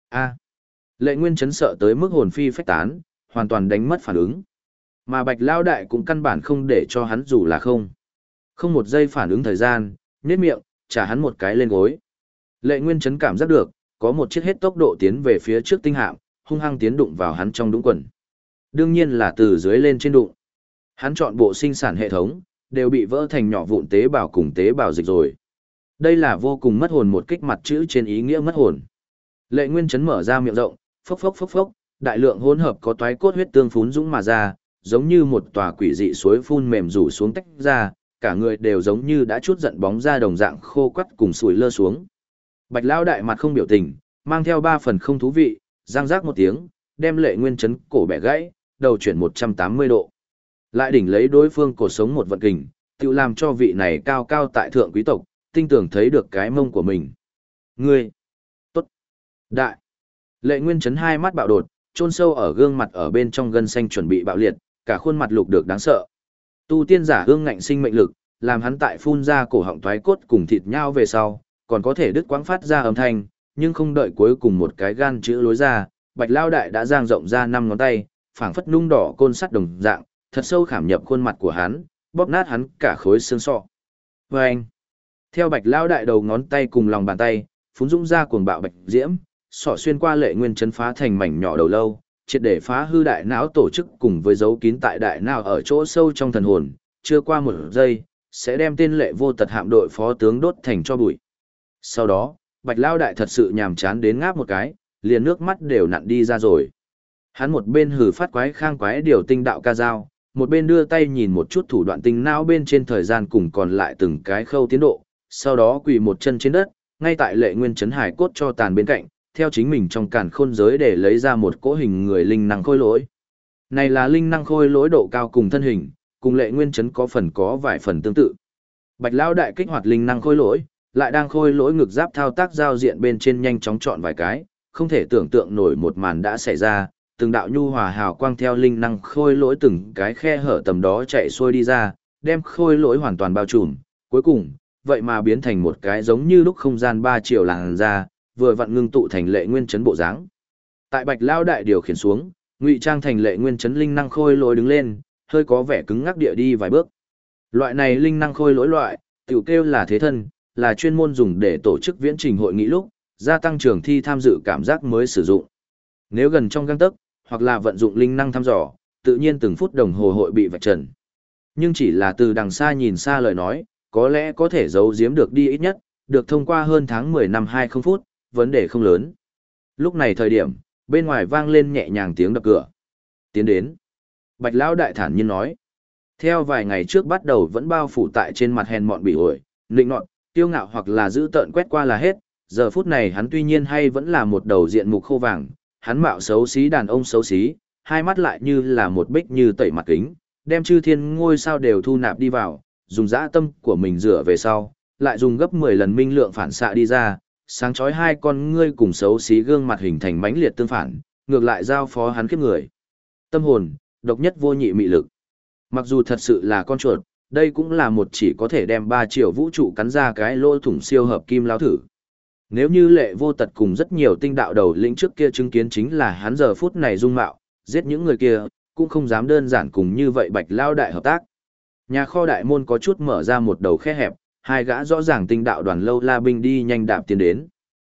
A. Lệ Nguyên Chấn sợ tới mức hồn phi phách tán, hoàn toàn đánh mất phản ứng. Mà Bạch Lao Đại cũng căn bản không để cho hắn dù là không. Không một giây phản ứng thời gian, nhếch miệng, trả hắn một cái lên gối. Lệ Nguyên Chấn cảm giác được, có một chiếc hết tốc độ tiến về phía trước tinh hạm, hung hăng tiến đụng vào hắn trong đũng quần. Đương nhiên là từ dưới lên trên đụng. Hắn chọn bộ sinh sản hệ thống, đều bị vỡ thành nhỏ vụn tế bào cùng tế bào dịch rồi. Đây là vô cùng mất hồn một kích mặt chữ trên ý nghĩa mất hồn. Lệ Nguyên Chấn mở ra miệng rộng, phốc phốc phốc phốc, đại lượng hỗn hợp có toái cốt huyết tương phún dũng mà ra, giống như một tòa quỷ dị suối phun mềm rủ xuống tách ra, cả người đều giống như đã chút giận bóng ra đồng dạng khô quắt cùng sủi lơ xuống. Bạch Lão Đại mặt không biểu tình, mang theo 3 phần không thú vị, răng rác một tiếng, đem Lệ Nguyên Chấn cổ bẻ gãy, đầu chuyển 180 độ. Lại đỉnh lấy đối phương cổ sống một vận kình, tự làm cho vị này cao cao tại thượng quý tộc, tinh tưởng thấy được cái mông của mình. Ngươi! Tốt! Đại! Lệ Nguyên Chấn hai mắt bạo đột, chôn sâu ở gương mặt ở bên trong gân xanh chuẩn bị bạo liệt, cả khuôn mặt lục được đáng sợ. Tu tiên giả hương ngạnh sinh mệnh lực, làm hắn tại phun ra cổ họng thoái cốt cùng thịt nhau về sau, còn có thể đứt quãng phát ra âm thanh, nhưng không đợi cuối cùng một cái gan chữ lối ra, Bạch Lao Đại đã giang rộng ra 5 ngón tay, phảng phất nung đỏ côn sắt đồng dạng, thật sâu khảm nhập khuôn mặt của hắn, bóp nát hắn cả khối xương sọ. Vâng! Theo Bạch Lao Đại đầu ngón tay cùng lòng bàn tay, phún dũng ra cuồng bạo bạch diễm, sọ xuyên qua Lệ Nguyên Chấn phá thành mảnh nhỏ đầu lâu, triệt để phá hư đại não tổ chức cùng với dấu kín tại đại não ở chỗ sâu trong thần hồn, chưa qua một giây, sẽ đem tên Lệ Vô Tật hạm đội phó tướng đốt thành cho bụi. Sau đó, Bạch Lao Đại thật sự nhàm chán đến ngáp một cái, liền nước mắt đều nặn đi ra rồi. Hắn một bên hừ phát quái khang quái điều tinh đạo ca dao, một bên đưa tay nhìn một chút thủ đoạn tinh não bên trên thời gian cùng còn lại từng cái khâu tiến độ, sau đó quỳ một chân trên đất, ngay tại Lệ Nguyên Chấn hải cốt cho tàn bên cạnh, theo chính mình trong càn khôn giới để lấy ra một cỗ hình người linh năng khôi lỗi. Này là linh năng khôi lỗi độ cao cùng thân hình, cùng Lệ Nguyên Chấn có vài phần tương tự. Bạch Lão Đại kích hoạt linh năng khôi lỗi, lại đang khôi lỗi ngực giáp thao tác giao diện bên trên nhanh chóng chọn vài cái, không thể tưởng tượng nổi một màn đã xảy ra, từng đạo nhu hòa hào quang theo linh năng khôi lỗi từng cái khe hở tầm đó chạy xuôi đi ra, đem khôi lỗi hoàn toàn bao trùm, cuối cùng, vậy mà biến thành một cái giống như lúc không gian 3 triệu làn ra, vừa vặn ngưng tụ thành Lệ Nguyên Chấn bộ dáng. Tại Bạch Lão Đại điều khiển xuống, ngụy trang thành Lệ Nguyên Chấn linh năng khôi lỗi đứng lên, hơi có vẻ cứng ngắc địa đi vài bước. Loại này linh năng khôi lỗi loại, tiểu kêu là thế thân, là chuyên môn dùng để tổ chức viễn trình hội nghị lúc, gia tăng trường thi tham dự cảm giác mới sử dụng. Nếu gần trong gang tấc, hoặc là vận dụng linh năng thăm dò, tự nhiên từng phút đồng hồ hội bị vạch trần. Nhưng chỉ là từ đằng xa nhìn xa lời nói, có lẽ có thể giấu giếm được đi ít nhất, được thông qua hơn tháng 10 năm 20 phút, vấn đề không lớn. Lúc này thời điểm, bên ngoài vang lên nhẹ nhàng tiếng đập cửa. Tiến đến. Bạch Lão Đại thản nhiên nói. Theo vài ngày trước bắt đầu vẫn bao phủ tại trên mặt hèn mọn bị ổi, nịnh nọt, tiêu ngạo hoặc là giữ tợn quét qua là hết. Giờ phút này hắn tuy nhiên hay vẫn là một đầu diện mục khô vàng, hắn mạo xấu xí đàn ông xấu xí, hai mắt lại như là một bích như tẩy mặt kính, đem chư thiên ngôi sao đều thu nạp đi vào, dùng dã tâm của mình rửa về sau, lại dùng gấp 10 lần minh lượng phản xạ đi ra, sáng chói hai con ngươi cùng xấu xí gương mặt hình thành mãnh liệt tương phản, ngược lại giao phó hắn kiếp người. Tâm hồn, độc nhất vô nhị mị lực. Mặc dù thật sự là con chuột, đây cũng là một chỉ có thể đem 3 triệu vũ trụ cắn ra cái lỗ thủng siêu hợp kim lao thử. Nếu như Lệ Vô Tật cùng rất nhiều tinh đạo đầu lĩnh trước kia chứng kiến chính là hắn giờ phút này dung mạo, giết những người kia, cũng không dám đơn giản cùng như vậy Bạch Lao Đại hợp tác. Nhà kho đại môn có chút mở ra một đầu khe hẹp, hai gã rõ ràng tinh đạo đoàn lâu la binh đi nhanh đạp tiến đến.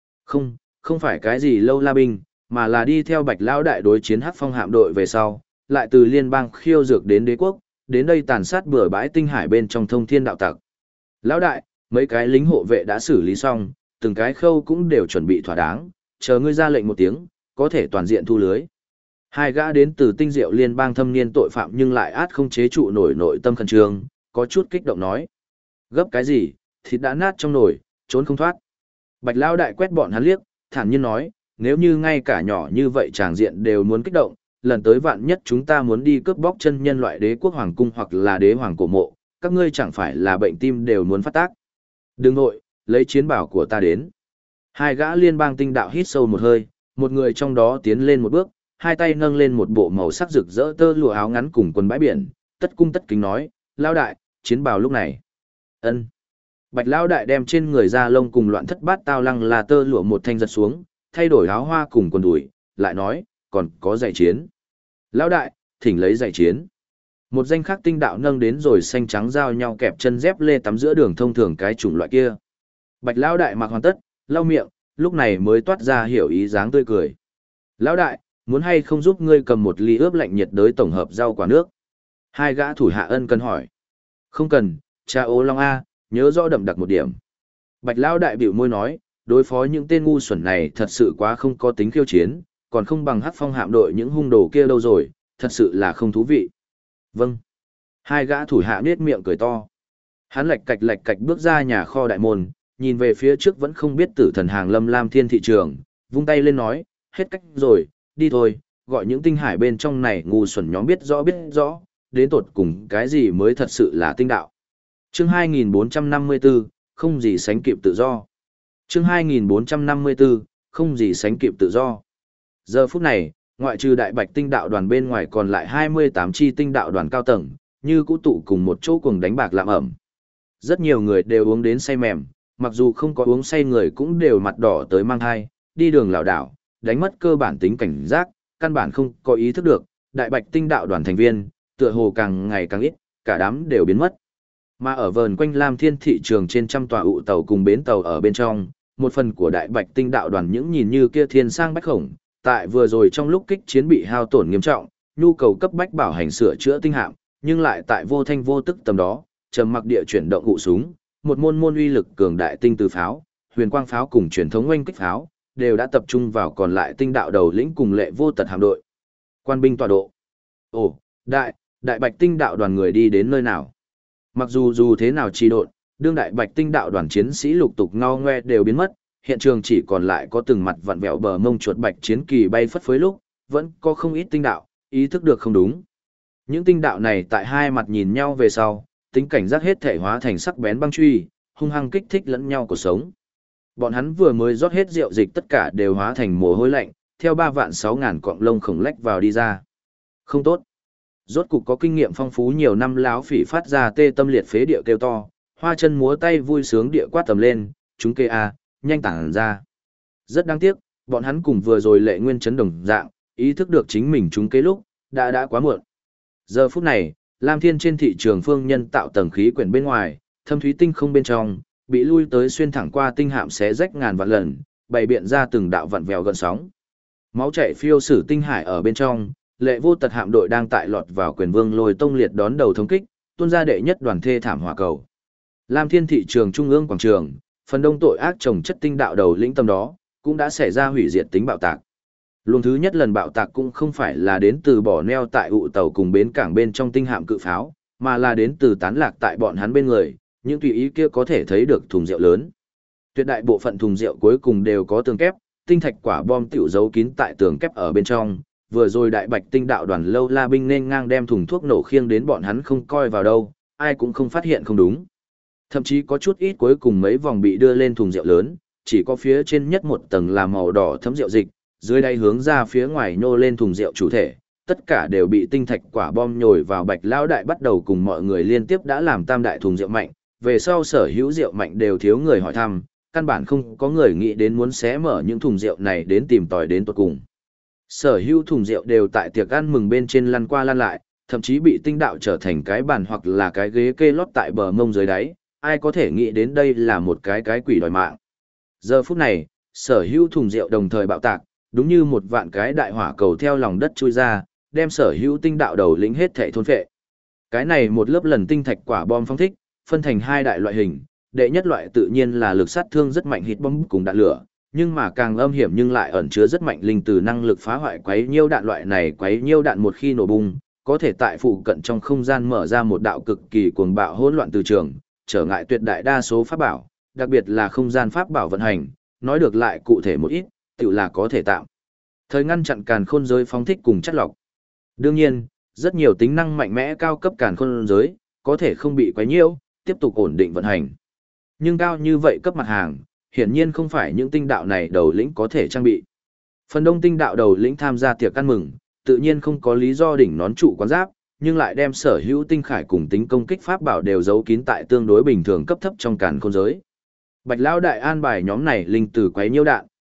Không phải cái gì lâu la binh, mà là đi theo Bạch Lão Đại đối chiến Hắc Phong hạm đội về sau, lại từ liên bang khiêu dược đến đế quốc, đến đây tàn sát bừa bãi tinh hải bên trong thông thiên đạo tặc. Lão Đại, mấy cái lính hộ vệ đã xử lý xong, từng cái khâu cũng đều chuẩn bị thỏa đáng, chờ ngươi ra lệnh một tiếng, có thể toàn diện thu lưới. Hai gã đến từ tinh diệu liên bang thâm niên tội phạm nhưng lại át không chế trụ nổi nội tâm khẩn trương, có chút kích động nói. Gấp cái gì, thịt đã nát trong nồi, trốn không thoát. Bạch Lão Đại quét bọn hắn liếc, thản nhiên nói, nếu như ngay cả nhỏ như vậy tràng diện đều muốn kích động, lần tới vạn nhất chúng ta muốn đi cướp bóc chân nhân loại đế quốc hoàng cung hoặc là đế hoàng cổ mộ, các ngươi chẳng phải là bệnh tim đều muốn phát tác. Đừng nội, lấy chiến bảo của ta đến. Hai gã liên bang tinh đạo hít sâu một hơi, một người trong đó tiến lên một bước, hai tay nâng lên một bộ màu sắc rực rỡ tơ lụa áo ngắn cùng quần bãi biển, tất cung tất kính nói, Lão Đại, chiến bảo lúc này. Ân. Bạch Lão Đại đem trên người da lông cùng loạn thất bát tao lăng là tơ lụa một thanh giật xuống, thay đổi áo hoa cùng quần đùi, lại nói, còn có giày chiến. Lão đại, thỉnh lấy giày chiến. Một danh khác tinh đạo nâng đến rồi xanh trắng giao nhau kẹp chân dép lê tắm giữa đường thông thường cái chủng loại kia. Bạch lão đại mặc hoàn tất, lau miệng, lúc này mới toát ra hiểu ý dáng tươi cười. Lão đại, muốn hay không giúp ngươi cầm một ly ướp lạnh nhiệt đới tổng hợp rau quả nước? Hai gã thủ hạ ân cần hỏi. Không cần, cha ô long A, nhớ rõ đậm đặc một điểm. Bạch lão đại biểu môi nói, đối phó những tên ngu xuẩn này thật sự quá không có tính khiêu chiến, còn không bằng Hắc Phong hạm đội những hung đồ kia đâu rồi, thật sự là không thú vị. Vâng. Hai gã thủ hạ nết miệng cười to. Hắn lạch cạch bước ra nhà kho đại môn, nhìn về phía trước vẫn không biết tử thần hàng lâm Lam Thiên thị trường, vung tay lên nói, hết cách rồi, đi thôi, gọi những tinh hải bên trong này ngu xuẩn nhóm biết rõ, đến tột cùng cái gì mới thật sự là tinh đạo. Chương 2454, không gì sánh kịp tự do. Chương 2454, không gì sánh kịp tự do. Giờ phút này, ngoại trừ đại bạch tinh đạo đoàn bên ngoài còn lại 28 chi tinh đạo đoàn cao tầng, như cũ tụ cùng một chỗ cùng đánh bạc làm ẩm. Rất nhiều người đều uống đến say mềm, mặc dù không có uống say người cũng đều mặt đỏ tới mang thai, đi đường lảo đảo, đánh mất cơ bản tính cảnh giác, căn bản không có ý thức được, đại bạch tinh đạo đoàn thành viên, tựa hồ càng ngày càng ít, cả đám đều biến mất. Mà ở vờn quanh Lam Thiên thị trường trên trăm tòa ụ tàu cùng bến tàu ở bên trong, một phần của đại bạch tinh đạo đoàn những nhìn như kia thiên sang bách khổng, tại vừa rồi trong lúc kích chiến bị hao tổn nghiêm trọng, nhu cầu cấp bách bảo hành sửa chữa tinh hạm, nhưng lại tại vô thanh vô tức tầm đó, trầm mặc địa chuyển động ụ súng, một môn uy lực cường đại tinh từ pháo, huyền quang pháo cùng truyền thống oanh kích pháo, đều đã tập trung vào còn lại tinh đạo đầu lĩnh cùng lệ vô tật hạm đội. Quan binh tọa độ. Ồ, đại bạch tinh đạo đoàn người đi đến nơi nào? Mặc dù thế nào trì độn, đương đại bạch tinh đạo đoàn chiến sĩ lục tục ngao ngoe đều biến mất, hiện trường chỉ còn lại có từng mặt vặn vẹo bờ mông chuột bạch chiến kỳ bay phất phới lúc, vẫn có không ít tinh đạo, ý thức được không đúng. Những tinh đạo này tại hai mặt nhìn nhau về sau, tính cảnh giác hết thể hóa thành sắc bén băng truy, hung hăng kích thích lẫn nhau cuộc sống. Bọn hắn vừa mới rót hết rượu dịch tất cả đều hóa thành mồ hôi lạnh, theo 3.600.000 cọng lông khổng lách vào đi ra. Không tốt. Rốt cục có kinh nghiệm phong phú nhiều năm láo phỉ phát ra tê tâm liệt phế địa kêu to, hoa chân múa tay vui sướng địa quát tầm lên, chúng kê a, nhanh tản ra. Rất đáng tiếc, bọn hắn cùng vừa rồi lệ nguyên chấn đồng dạng, ý thức được chính mình chúng kế lúc, đã quá muộn. Giờ phút này, Lam Thiên trên thị trường phương nhân tạo tầng khí quyển bên ngoài, thâm thúy tinh không bên trong, bị lui tới xuyên thẳng qua tinh hạm xé rách ngàn vạn lần, bày biện ra từng đạo vặn vẹo gần sóng. Máu chảy phiêu sử tinh hải ở bên trong, lệ vô tật hạm đội đang tại lọt vào quyền vương lôi tông liệt đón đầu thống kích, tuôn ra đệ nhất đoàn thê thảm hỏa cầu. Lam Thiên thị trường trung ương quảng trường, phần đông tội ác trồng chất tinh đạo đầu lĩnh tâm đó, cũng đã xảy ra hủy diệt tính bạo tạc. Luồng thứ nhất lần bạo tạc cũng không phải là đến từ bỏ neo tại ụ tàu cùng bến cảng bên trong tinh hạm cự pháo, mà là đến từ tán lạc tại bọn hắn bên người, những tùy ý kia có thể thấy được thùng rượu lớn. Tuyệt đại bộ phận thùng rượu cuối cùng đều có tường kép, tinh thạch quả bom tiểu giấu kín tại tường kép ở bên trong. Vừa rồi đại bạch tinh đạo đoàn lâu la binh nên ngang đem thùng thuốc nổ khiêng đến bọn hắn không coi vào đâu, ai cũng không phát hiện không đúng. Thậm chí có chút ít cuối cùng mấy vòng bị đưa lên thùng rượu lớn, chỉ có phía trên nhất một tầng là màu đỏ thấm rượu dịch, dưới đây hướng ra phía ngoài nhô lên thùng rượu chủ thể, tất cả đều bị tinh thạch quả bom nhồi vào. Bạch lão đại bắt đầu cùng mọi người liên tiếp đã làm tam đại thùng rượu mạnh, về sau sở hữu rượu mạnh đều thiếu người hỏi thăm, căn bản không có người nghĩ đến muốn xé mở những thùng rượu này đến tìm tòi đến tận cùng. Sở hữu thùng rượu đều tại tiệc ăn mừng bên trên lăn qua lăn lại, thậm chí bị tinh đạo trở thành cái bàn hoặc là cái ghế kê lót tại bờ mông dưới đáy, ai có thể nghĩ đến đây là một cái quỷ đòi mạng. Giờ phút này, sở hữu thùng rượu đồng thời bạo tạc, đúng như một vạn cái đại hỏa cầu theo lòng đất chui ra, đem sở hữu tinh đạo đầu lĩnh hết thảy thôn phệ. Cái này một lớp lần tinh thạch quả bom phong thích, phân thành hai đại loại hình, đệ nhất loại tự nhiên là lực sát thương rất mạnh hít bom cùng đạn lửa, nhưng mà càng âm hiểm nhưng lại ẩn chứa rất mạnh linh từ năng lực phá hoại quấy nhiêu đạn. Loại này quấy nhiêu đạn một khi nổ bung, có thể tại phụ cận trong không gian mở ra một đạo cực kỳ cuồng bạo hỗn loạn từ trường, trở ngại tuyệt đại đa số pháp bảo, đặc biệt là không gian pháp bảo vận hành, nói được lại cụ thể một ít, tự là có thể tạm thời ngăn chặn càn khôn giới phóng thích cùng chất lọc. Đương nhiên, rất nhiều tính năng mạnh mẽ cao cấp càn khôn giới, có thể không bị quấy nhiễu, tiếp tục ổn định vận hành. Nhưng cao như vậy cấp mặt hàng, hiển nhiên không phải những tinh đạo này đầu lĩnh có thể trang bị. Phần đông tinh đạo đầu lĩnh tham gia tiệc ăn mừng, tự nhiên không có lý do đỉnh nón trụ quán giáp, nhưng lại đem sở hữu tinh khải cùng tính công kích pháp bảo đều giấu kín tại tương đối bình thường cấp thấp trong càn khôn giới. Bạch lão đại an bài nhóm này linh từ quấy nhiễu đạn,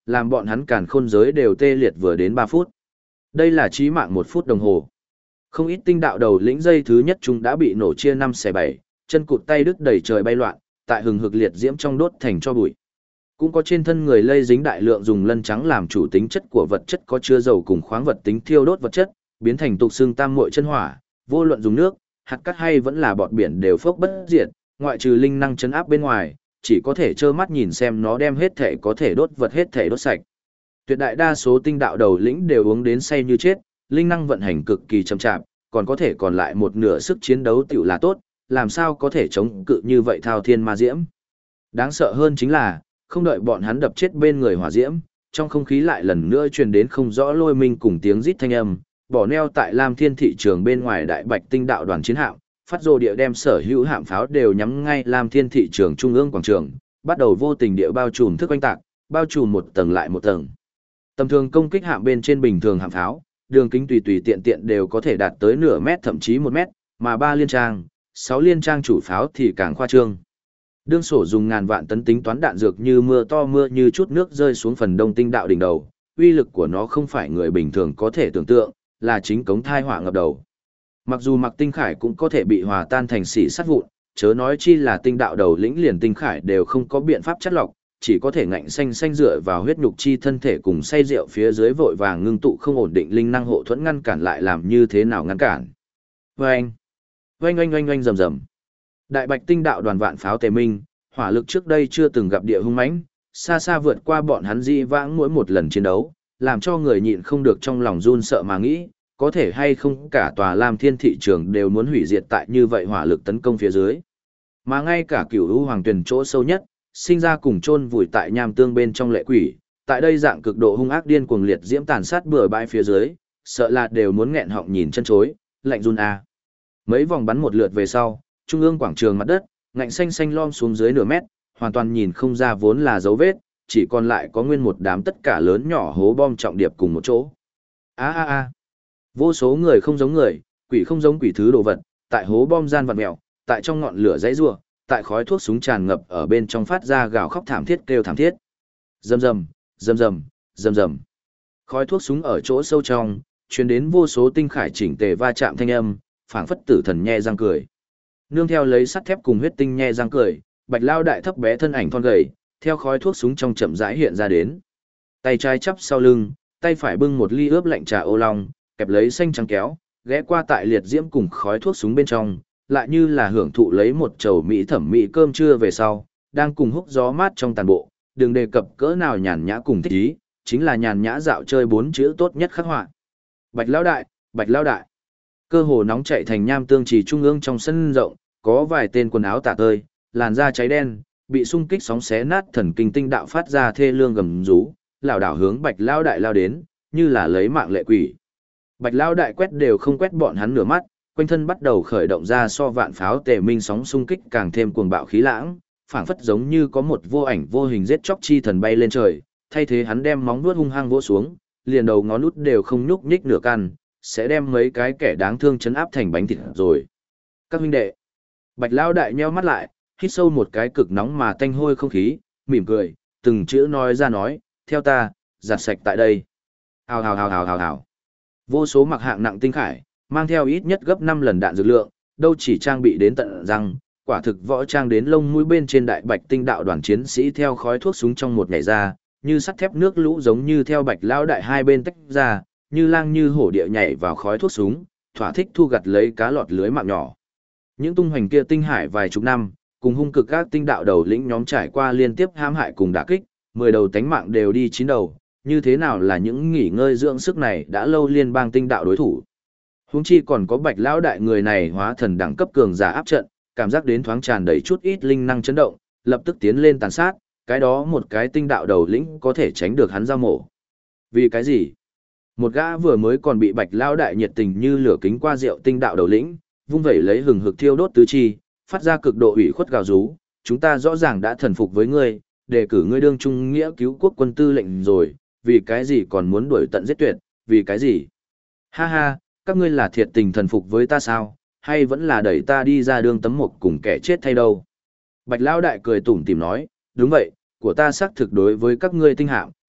làm bọn hắn càn khôn giới đều tê liệt vừa đến 3 phút. Đây là chí mạng 1 phút đồng hồ. Không ít tinh đạo đầu lĩnh dây thứ nhất chúng đã bị nổ chia 5 xẻ 7, chân cụt tay đứt đầy trời bay loạn, tại hừng hực liệt diễm trong đốt thành cho bụi. Cũng có trên thân người lây dính đại lượng dùng lân trắng làm chủ tính chất của vật chất có chứa dầu cùng khoáng vật tính thiêu đốt vật chất, biến thành tục xương tam muội chân hỏa, vô luận dùng nước, hạt cát hay vẫn là bọt biển đều phốc bất diệt, ngoại trừ linh năng chấn áp bên ngoài, chỉ có thể trơ mắt nhìn xem nó đem hết thể có thể đốt vật hết thể đốt sạch. Tuyệt đại đa số tinh đạo đầu lĩnh đều uống đến say như chết, linh năng vận hành cực kỳ chậm chạp, còn có thể còn lại một nửa sức chiến đấu tiểu là tốt, làm sao có thể chống cự như vậy thao thiên ma diễm. Đáng sợ hơn chính là, không đợi bọn hắn đập chết bên người hỏa diễm, trong không khí lại lần nữa truyền đến không rõ lôi minh cùng tiếng rít thanh âm, bỏ neo tại Lam Thiên thị trường bên ngoài đại bạch tinh đạo đoàn chiến hạm, phát rồ địa đem sở hữu hạm pháo đều nhắm ngay Lam Thiên thị trường trung ương quảng trường, bắt đầu vô tình địa bao trùm thức oanh tạc, bao trùm một tầng lại một tầng. Tầm thường công kích hạm bên trên bình thường hạm pháo, đường kính tùy tùy tiện tiện đều có thể đạt tới nửa mét thậm chí 1 mét, mà 3 liên trang, 6 liên trang chủ pháo thì càng khoa trương. Đương sổ dùng ngàn vạn tấn tính toán đạn dược như mưa to mưa như chút nước rơi xuống phần đông tinh đạo đỉnh đầu, uy lực của nó không phải người bình thường có thể tưởng tượng, là chính cống thai hỏa ngập đầu. Mặc dù Mạc Tinh Khải cũng có thể bị hòa tan thành xỉ sắt vụn, chớ nói chi là tinh đạo đầu lĩnh liền Tinh Khải đều không có biện pháp chất lọc, chỉ có thể ngạnh xanh xanh dựa vào huyết nhục chi thân thể cùng say rượu phía dưới vội vàng ngưng tụ không ổn định linh năng hộ thuẫn ngăn cản lại làm như thế nào ngăn cản. Oanh! Oanh oanh oanh oanh rầm rầm. Đại bạch tinh đạo đoàn vạn pháo tề minh, hỏa lực trước đây chưa từng gặp địa hung mãnh, xa xa vượt qua bọn hắn di vãng mỗi một lần chiến đấu, làm cho người nhịn không được trong lòng run sợ mà nghĩ, có thể hay không cả tòa Lam Thiên thị trường đều muốn hủy diệt tại như vậy hỏa lực tấn công phía dưới. Mà ngay cả Cửu U Hoàng Tuyền chỗ sâu nhất, sinh ra cùng chôn vùi tại nham tương bên trong lệ quỷ, tại đây dạng cực độ hung ác điên cuồng liệt diễm tàn sát bừa bãi phía dưới, sợ là đều muốn nghẹn họng nhìn chân chối, lạnh run a. Mấy vòng bắn một lượt về sau, trung ương quảng trường mặt đất, ngạnh xanh xanh lom xuống dưới nửa mét, hoàn toàn nhìn không ra vốn là dấu vết, chỉ còn lại có nguyên một đám tất cả lớn nhỏ hố bom trọng điệp cùng một chỗ. A a a. Vô số người không giống người, quỷ không giống quỷ thứ đồ vật, tại hố bom gian vặn mèo, tại trong ngọn lửa dãy rủa, tại khói thuốc súng tràn ngập ở bên trong phát ra gào khóc thảm thiết kêu thảm thiết. Rầm rầm, rầm rầm, rầm rầm. Khói thuốc súng ở chỗ sâu trong, truyền đến vô số tinh khải chỉnh tề va chạm thanh âm, phảng phất tử thần nhe răng cười. Nương theo lấy sắt thép cùng huyết tinh nhe răng cười, Bạch Lao đại thấp bé thân ảnh thon gầy, theo khói thuốc súng trong chậm rãi hiện ra đến. Tay trái chắp sau lưng, tay phải bưng một ly ướp lạnh trà ô long, kẹp lấy xanh trắng kéo, ghé qua tại liệt diễm cùng khói thuốc súng bên trong, lại như là hưởng thụ lấy một chầu mỹ thẩm mỹ cơm trưa về sau, đang cùng hút gió mát trong tàn bộ, đừng đề cập cỡ nào nhàn nhã cùng thích ý, chính là nhàn nhã dạo chơi 4 chữ tốt nhất khắc họa. Bạch Lao đại, Bạch Lao đại. Cơ hồ nóng chạy thành nham tương trì trung ương trong sân rộng, có vài tên quần áo tả tơi, làn da cháy đen, bị xung kích sóng xé nát thần kinh tinh đạo phát ra thê lương gầm rú, lảo đảo hướng Bạch Lao đại lao đến, như là lấy mạng lệ quỷ. Bạch Lao đại quét đều không quét bọn hắn nửa mắt, quanh thân bắt đầu khởi động ra so vạn pháo tề minh sóng xung kích càng thêm cuồng bạo khí lãng, phảng phất giống như có một vô ảnh vô hình giết chóc chi thần bay lên trời, thay thế hắn đem móng vuốt hung hăng vỗ xuống, liền đầu ngón út đều không nhúc nhích nửa căn, sẽ đem mấy cái kẻ đáng thương chấn áp thành bánh thịt rồi. Các huynh đệ. Bạch Lao đại nheo mắt lại, hít sâu một cái cực nóng mà tanh hôi không khí, mỉm cười, từng chữ nói ra nói, theo ta, giặt sạch tại đây. Hào hào hào hào hào hào. Vô số mặc hạng nặng tinh khải, mang theo ít nhất gấp 5 lần đạn dược lượng, đâu chỉ trang bị đến tận răng, quả thực võ trang đến lông mũi bên trên đại bạch tinh đạo đoàn chiến sĩ theo khói thuốc súng trong một nhảy ra, như sắt thép nước lũ giống như theo Bạch Lao đại hai bên tách ra, như lang như hổ địa nhảy vào khói thuốc súng, thỏa thích thu gặt lấy cá lọt lưới mạng nhỏ. Những tung hoành kia tinh hải vài chục năm, cùng hung cực các tinh đạo đầu lĩnh nhóm trải qua liên tiếp hãm hại cùng đả kích, 10 đầu tánh mạng đều đi 9 đầu, như thế nào là những nghỉ ngơi dưỡng sức này đã lâu liên bang tinh đạo đối thủ. Huống chi còn có Bạch Lão đại người này hóa thần đẳng cấp cường giả áp trận, cảm giác đến thoáng tràn đầy chút ít linh năng chấn động, lập tức tiến lên tàn sát, cái đó một cái tinh đạo đầu lĩnh có thể tránh được hắn giao mổ. Vì cái gì? Một gã vừa mới còn bị Bạch Lão đại nhiệt tình như lửa kính qua rượu tinh đạo đầu lĩnh, vung vẩy lấy hừng hực thiêu đốt tứ chi, phát ra cực độ ủy khuất gào rú, chúng ta rõ ràng đã thần phục với ngươi, đề cử ngươi đương trung nghĩa cứu quốc quân tư lệnh rồi, vì cái gì còn muốn đuổi tận giết tuyệt, vì cái gì? Ha ha, các ngươi là thiệt tình thần phục với ta sao, hay vẫn là đẩy ta đi ra đương tấm mục cùng kẻ chết thay đâu? Bạch Lão đại cười tủm tỉm nói, đúng vậy, của ta xác thực đối với các ngươi tinh hạm,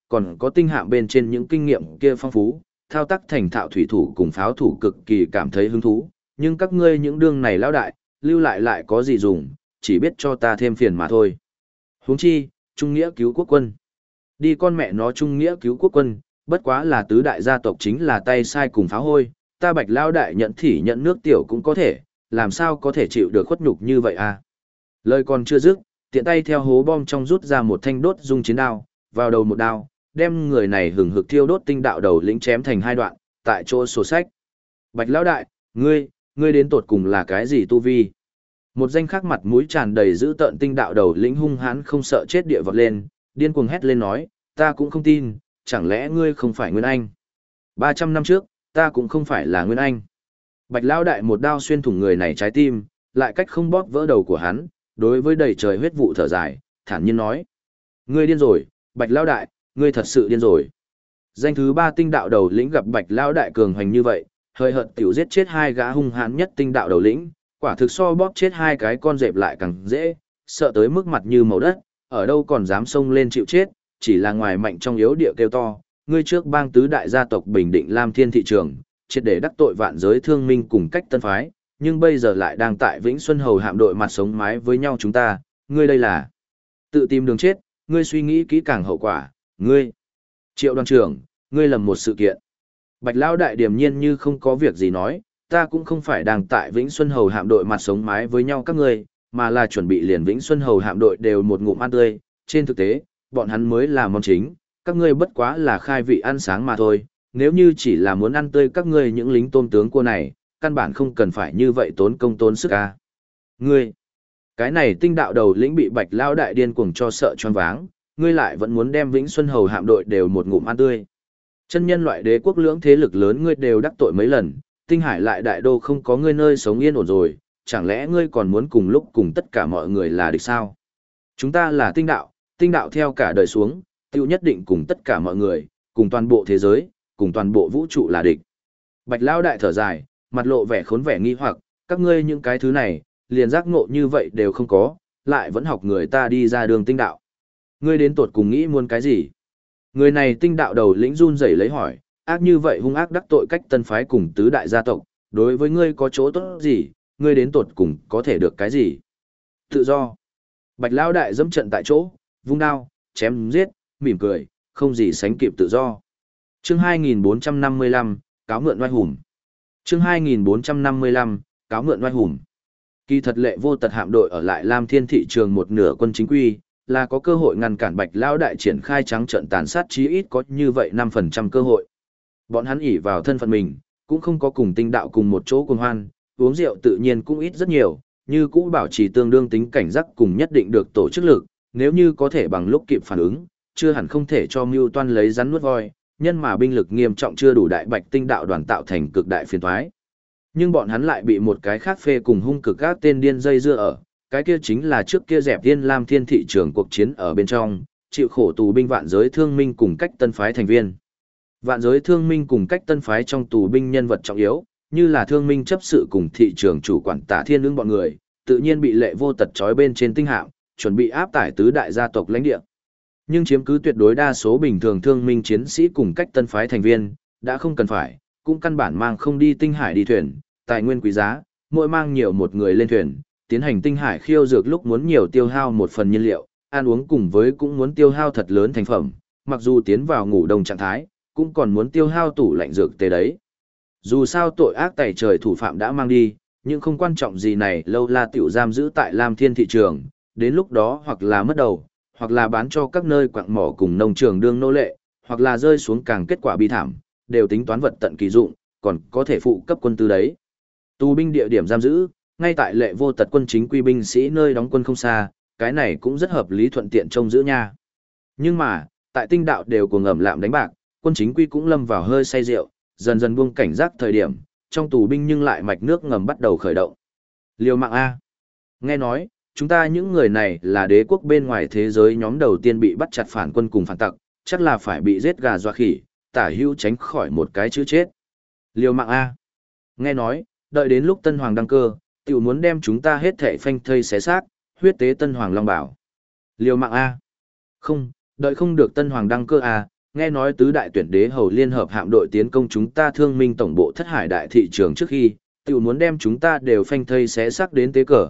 còn có tinh hạm bên trên những kinh nghiệm kia phong phú, thao tác thành thạo thủy thủ cùng pháo thủ cực kỳ cảm thấy hứng thú, nhưng các ngươi những đương này lão đại, lưu lại có gì dùng, chỉ biết cho ta thêm phiền mà thôi. Huống chi, trung nghĩa cứu quốc quân. Đi con mẹ nó trung nghĩa cứu quốc quân, bất quá là tứ đại gia tộc chính là tay sai cùng pháo hôi, ta Bạch lão đại nhận thỉ nhận nước tiểu cũng có thể, làm sao có thể chịu được khuất nhục như vậy à? Lời còn chưa dứt, tiện tay theo hố bom trong rút ra một thanh đốt dung chiến đao, vào đầu một đao, đem người này hừng hực thiêu đốt tinh đạo đầu lĩnh chém thành hai đoạn, tại chỗ sổ sách. Bạch lão đại, ngươi đến tột cùng là cái gì tu vi? Một danh khắc mặt mũi tràn đầy dữ tợn tinh đạo đầu lĩnh hung hãn không sợ chết địa vọt lên, điên cuồng hét lên nói, ta cũng không tin, chẳng lẽ ngươi không phải Nguyên Anh? 300 năm trước, ta cũng không phải là Nguyên Anh. Bạch lão đại một đao xuyên thủng người này trái tim, lại cách không bóp vỡ đầu của hắn, đối với đầy trời huyết vụ thở dài, thản nhiên nói: "Ngươi điên rồi, Bạch lão đại, ngươi thật sự điên rồi." Danh thứ 3 tinh đạo đầu lĩnh gặp Bạch lão đại cường hoành như vậy, hơi hợt tiểu giết chết hai gã hung hãn nhất tinh đạo đầu lĩnh, quả thực so bóp chết hai cái con dẹp lại càng dễ, sợ tới mức mặt như màu đất, ở đâu còn dám xông lên chịu chết, chỉ là ngoài mạnh trong yếu địa kêu to, ngươi trước bang tứ đại gia tộc Bình Định Lam Thiên thị trường, triệt để đắc tội vạn giới thương minh cùng cách tân phái, nhưng bây giờ lại đang tại Vĩnh Xuân Hầu hạm đội mặt sống mái với nhau chúng ta, ngươi đây là tự tìm đường chết, ngươi suy nghĩ kỹ càng hậu quả, ngươi. Triệu đoàn trưởng, ngươi lầm một sự kiện. Bạch lão đại điềm nhiên như không có việc gì nói, ta cũng không phải đang tại Vĩnh Xuân Hầu hạm đội mặt sống mái với nhau các ngươi, mà là chuẩn bị liền Vĩnh Xuân Hầu hạm đội đều một ngụm ăn tươi, trên thực tế, bọn hắn mới là món chính, các ngươi bất quá là khai vị ăn sáng mà thôi, nếu như chỉ là muốn ăn tươi các ngươi những lính tôm tướng cua này, căn bản không cần phải như vậy tốn công tốn sức a. Ngươi, cái này tinh đạo đầu lĩnh bị Bạch lão đại điên cuồng cho sợ choáng váng, ngươi lại vẫn muốn đem Vĩnh Xuân Hầu hạm đội đều một ngụm ăn tươi. Chân nhân loại đế quốc lưỡng thế lực lớn ngươi đều đắc tội mấy lần, tinh hải lại đại đô không có ngươi nơi sống yên ổn rồi, chẳng lẽ ngươi còn muốn cùng lúc cùng tất cả mọi người là địch sao? Chúng ta là tinh đạo theo cả đời xuống, tiêu nhất định cùng tất cả mọi người, cùng toàn bộ thế giới, cùng toàn bộ vũ trụ là địch. Bạch lão đại thở dài, mặt lộ vẻ khốn vẻ nghi hoặc, các ngươi những cái thứ này, liền giác ngộ như vậy đều không có, lại vẫn học người ta đi ra đường tinh đạo. Ngươi đến tột cùng nghĩ muốn cái gì? Người này tinh đạo đầu lĩnh run rẩy lấy hỏi, ác như vậy hung ác đắc tội cách tân phái cùng tứ đại gia tộc, đối với ngươi có chỗ tốt gì, ngươi đến tột cùng có thể được cái gì? Tự do. Bạch lão đại dẫm trận tại chỗ, vung đao, chém giết, mỉm cười, không gì sánh kịp tự do. Chương 2455, cáo mượn oai hùng. Chương 2455, cáo mượn oai hùng. Kỳ thật lệ vô tật hạm đội ở lại Lam Thiên thị trường một nửa quân chính quy, là có cơ hội ngăn cản Bạch lão đại triển khai trắng trận tàn sát chí ít có như vậy 5% cơ hội. Bọn hắn ỷ vào thân phận mình, cũng không có cùng tinh đạo cùng một chỗ cuồng hoan, uống rượu tự nhiên cũng ít rất nhiều, như cũ bảo trì tương đương tính cảnh giác cùng nhất định được tổ chức lực, nếu như có thể bằng lúc kịp phản ứng, chưa hẳn không thể cho mưu toan lấy rắn nuốt voi, nhân mà binh lực nghiêm trọng chưa đủ đại Bạch tinh đạo đoàn tạo thành cực đại phiền toái. Nhưng bọn hắn lại bị một cái khác phê cùng hung cực các tên điên dây dưa ở, cái kia chính là trước kia dẹp Tiên Lam Thiên thị trường cuộc chiến ở bên trong, chịu khổ tù binh vạn giới thương minh cùng cách tân phái thành viên. Vạn giới thương minh cùng cách tân phái trong tù binh nhân vật trọng yếu, như là thương minh chấp sự cùng thị trường chủ quản Tả Thiên ứng bọn người, tự nhiên bị lệ vô tật trói bên trên tinh hạm, chuẩn bị áp tải tứ đại gia tộc lãnh địa. Nhưng chiếm cứ tuyệt đối đa số bình thường thương minh chiến sĩ cùng cách tân phái thành viên, đã không cần phải, cũng căn bản mang không đi tinh hải đi thuyền, tài nguyên quý giá, mỗi mang nhiều một người lên thuyền, tiến hành tinh hải khiêu dược lúc muốn nhiều tiêu hao một phần nhiên liệu, ăn uống cùng với cũng muốn tiêu hao thật lớn thành phẩm, mặc dù tiến vào ngủ đông trạng thái, cũng còn muốn tiêu hao tủ lạnh dược tề đấy. Dù sao tội ác tày trời thủ phạm đã mang đi, nhưng không quan trọng gì này lâu la tiểu giam giữ tại Lam Thiên thị trường, đến lúc đó hoặc là mất đầu, hoặc là bán cho các nơi quặng mỏ cùng nông trường đương nô lệ, hoặc là rơi xuống càng kết quả bi thảm, đều tính toán vật tận kỳ dụng, còn có thể phụ cấp quân tư đấy. Tù binh địa điểm giam giữ, ngay tại lệ vô tật quân chính quy binh sĩ nơi đóng quân không xa, cái này cũng rất hợp lý thuận tiện trông giữ nha. Nhưng mà, tại tinh đạo đều cuồng ngầm lạm đánh bạc, quân chính quy cũng lâm vào hơi say rượu, dần dần buông cảnh giác thời điểm, trong tù binh nhưng lại mạch nước ngầm bắt đầu khởi động. Liều mạng A. Nghe nói, chúng ta những người này là đế quốc bên ngoài thế giới nhóm đầu tiên bị bắt chặt phản quân cùng phản tặc, chắc là phải bị giết gà dọa khỉ, tả hữu tránh khỏi một cái chữ chết. Liều mạng A. Nghe nói, đợi đến lúc Tân Hoàng đăng cơ, tiểu muốn đem chúng ta hết thảy phanh thây xé xác, huyết tế Tân Hoàng Long Bảo. Liều mạng A. Không, đợi không được Tân Hoàng đăng cơ A, nghe nói tứ đại tuyển đế hầu liên hợp hạm đội tiến công chúng ta Thương Minh tổng bộ Thất Hải đại thị trường trước khi, tiểu muốn đem chúng ta đều phanh thây xé xác đến tế cờ,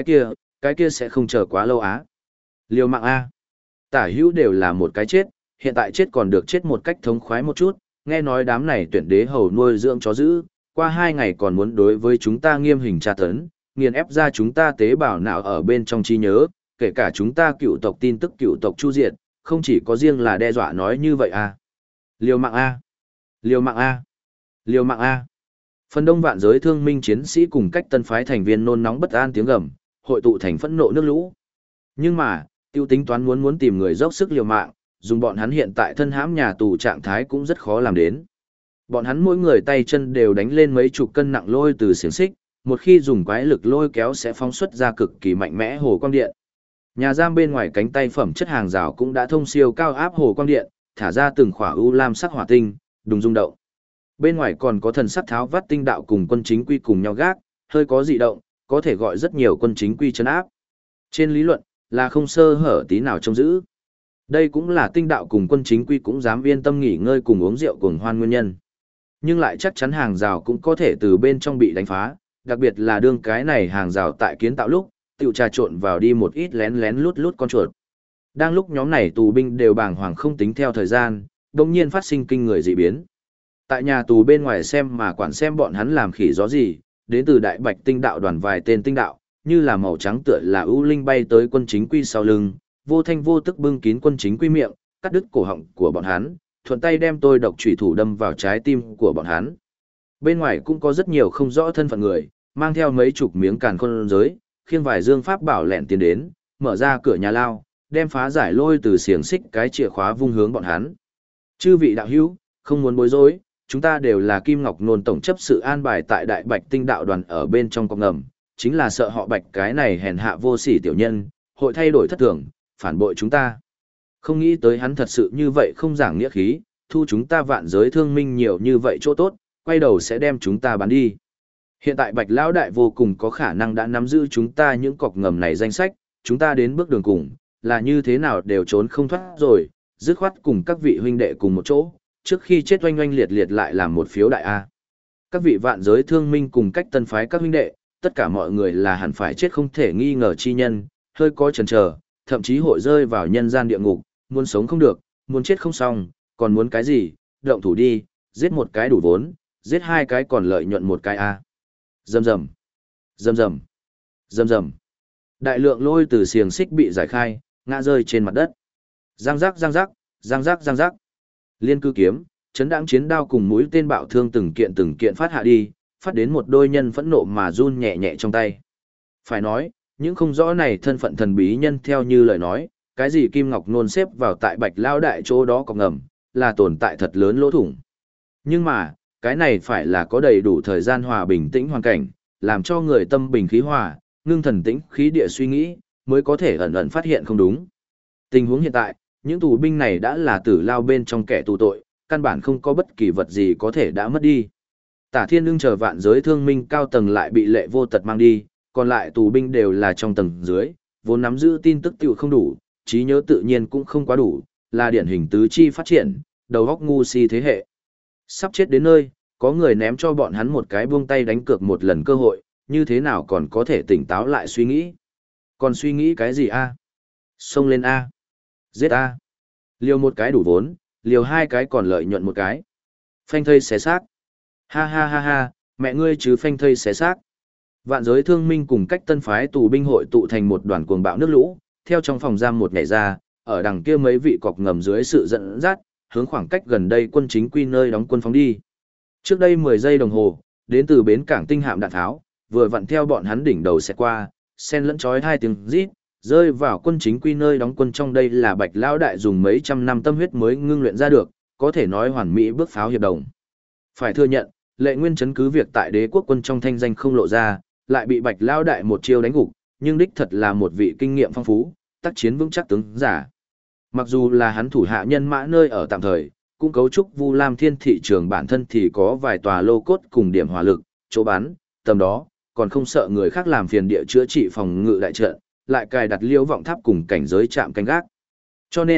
cái kia sẽ không chờ quá lâu á. Liều mạng a. Tả hữu đều là một cái chết, hiện tại chết còn được chết một cách thống khoái một chút, nghe nói đám này tuyển đế hầu nuôi dưỡng chó dữ, qua 2 ngày còn muốn đối với chúng ta nghiêm hình tra tấn, nghiền ép ra chúng ta tế bào não ở bên trong trí nhớ, kể cả chúng ta cựu tộc tin tức cựu tộc chu diệt, không chỉ có riêng là đe dọa nói như vậy à. Liều mạng a. Liều mạng a. Liều mạng a. Phần đông vạn giới thương minh chiến sĩ cùng cách tân phái thành viên nôn nóng bất an tiếng gầm, hội tụ thành phẫn nộ nước lũ. Nhưng mà, tiêu tính toán muốn tìm người dốc sức liều mạng, dùng bọn hắn hiện tại thân hãm nhà tù trạng thái cũng rất khó làm đến. Bọn hắn mỗi người tay chân đều đánh lên mấy chục cân nặng lôi từ xiềng xích, một khi dùng quái lực lôi kéo sẽ phóng xuất ra cực kỳ mạnh mẽ hồ quang điện. Nhà giam bên ngoài cánh tay phẩm chất hàng rào cũng đã thông siêu cao áp hồ quang điện, thả ra từng khỏa u lam sắc hỏa tinh, đùng rung động. Bên ngoài còn có thần sắc tháo vắt tinh đạo cùng quân chính quy cùng nhau gác, hơi có dị động, có thể gọi rất nhiều quân chính quy trấn áp. Trên lý luận, là không sơ hở tí nào trông giữ. Đây cũng là tinh đạo cùng quân chính quy cũng dám yên tâm nghỉ ngơi cùng uống rượu cùng hoan nguyên nhân. Nhưng lại chắc chắn hàng rào cũng có thể từ bên trong bị đánh phá, đặc biệt là đương cái này hàng rào tại kiến tạo lúc, tiểu trà trộn vào đi một ít lén lén lút lút con chuột. Đang lúc nhóm này tù binh đều bàng hoàng không tính theo thời gian, đột nhiên phát sinh kinh người dị biến. Tại nhà tù bên ngoài xem mà quản xem bọn hắn làm khỉ gió gì, đến từ đại bạch tinh đạo đoàn vài tên tinh đạo, như là màu trắng tựa là ưu linh bay tới quân chính quy sau lưng, vô thanh vô tức bưng kín quân chính quy miệng, cắt đứt cổ họng của bọn hắn, thuận tay đem tôi độc chủy thủ đâm vào trái tim của bọn hắn. Bên ngoài cũng có rất nhiều không rõ thân phận người, mang theo mấy chục miếng càn khôn giới, khiêng vài dương pháp bảo lẹn tiến đến, mở ra cửa nhà lao, đem phá giải lôi từ xiềng xích cái chìa khóa vung hướng bọn hắn. Chư vị đạo hữu, không muốn bối rối, chúng ta đều là Kim Ngọc Nôn tổng chấp sự an bài tại Đại Bạch Tinh đạo đoàn ở bên trong cọc ngầm, chính là sợ họ Bạch cái này hèn hạ vô sỉ tiểu nhân, hội thay đổi thất thường, phản bội chúng ta. Không nghĩ tới hắn thật sự như vậy không giảng nghĩa khí, thu chúng ta vạn giới thương minh nhiều như vậy chỗ tốt, quay đầu sẽ đem chúng ta bán đi. Hiện tại Bạch Lão Đại vô cùng có khả năng đã nắm giữ chúng ta những cọc ngầm này danh sách, chúng ta đến bước đường cùng, là như thế nào đều trốn không thoát rồi, dứt khoát cùng các vị huynh đệ cùng một chỗ, trước khi chết oanh oanh liệt liệt lại làm một phiếu đại A. Các vị vạn giới thương minh cùng cách tân phái các huynh đệ, tất cả mọi người là hẳn phải chết không thể nghi ngờ chi nhân, hơi có chần chờ, thậm chí hội rơi vào nhân gian địa ngục, muốn sống không được, muốn chết không xong, còn muốn cái gì, động thủ đi, giết một cái đủ vốn, giết 2 cái còn lợi nhuận một cái A. Rầm rầm, rầm rầm, rầm rầm. Đại lượng lôi từ xiềng xích bị giải khai, ngã rơi trên mặt đất. Giang giác giang giác, giang giác giang giác. Liên cư kiếm, chấn đãng chiến đao cùng mũi tên bạo thương từng kiện phát hạ đi, phát đến một đôi nhân phẫn nộ mà run nhẹ nhẹ trong tay. Phải nói, những không rõ này thân phận thần bí nhân theo như lời nói, cái gì Kim Ngọc Nôn xếp vào tại Bạch Lao Đại chỗ đó có ngầm, là tồn tại thật lớn lỗ thủng. Nhưng mà, cái này phải là có đầy đủ thời gian hòa bình tĩnh hoàn cảnh, làm cho người tâm bình khí hòa, ngưng thần tĩnh khí địa suy nghĩ, mới có thể ẩn ẩn phát hiện không đúng. Tình huống hiện tại, những tù binh này đã là tử lao bên trong kẻ tù tội, căn bản không có bất kỳ vật gì có thể đã mất đi. Tả Thiên Ưng chờ vạn giới thương minh cao tầng lại bị lệ vô tật mang đi, còn lại tù binh đều là trong tầng dưới, vốn nắm giữ tin tức tiểu không đủ, trí nhớ tự nhiên cũng không quá đủ, là điển hình tứ chi phát triển, đầu óc ngu si thế hệ. Sắp chết đến nơi, có người ném cho bọn hắn một cái buông tay đánh cược một lần cơ hội, như thế nào còn có thể tỉnh táo lại suy nghĩ. Còn suy nghĩ cái gì a? Xông lên a. Giết a. Liều một cái đủ vốn, liều 2 cái còn lợi nhuận một cái. Phanh thây xé xác. Ha ha ha ha, mẹ ngươi chứ phanh thây xé xác. Vạn giới thương minh cùng cách tân phái tù binh hội tụ thành một đoàn cuồng bạo nước lũ, theo trong phòng giam một nhảy ra, ở đằng kia mấy vị cọc ngầm dưới sự dẫn dắt, hướng khoảng cách gần đây quân chính quy nơi đóng quân phóng đi. Trước đây 10 giây đồng hồ, đến từ bến cảng tinh hạm đạn tháo, vừa vặn theo bọn hắn đỉnh đầu sẽ qua, sen lẫn chói 2 tiếng rít, rơi vào quân chính quy nơi đóng quân trong đây là Bạch Lão Đại dùng mấy trăm năm tâm huyết mới ngưng luyện ra được, có thể nói hoàn mỹ bước pháo hiệp đồng. Phải thừa nhận, Lệ Nguyên chấn cứ việc tại đế quốc quân trong thanh danh không lộ ra, lại bị Bạch Lão Đại một chiêu đánh gục, nhưng đích thật là một vị kinh nghiệm phong phú, tác chiến vững chắc tướng giả. Mặc dù là hắn thủ hạ nhân mã nơi ở tạm thời, cũng cấu trúc Vu Lam Thiên thị trường bản thân thì có vài tòa lô cốt cùng điểm hỏa lực, chỗ bắn, tầm đó, còn không sợ người khác làm phiền địa chữa trị phòng ngự đại trận, lại cài đặt liễu vọng tháp cùng cảnh giới trạm canh gác. Cho nên,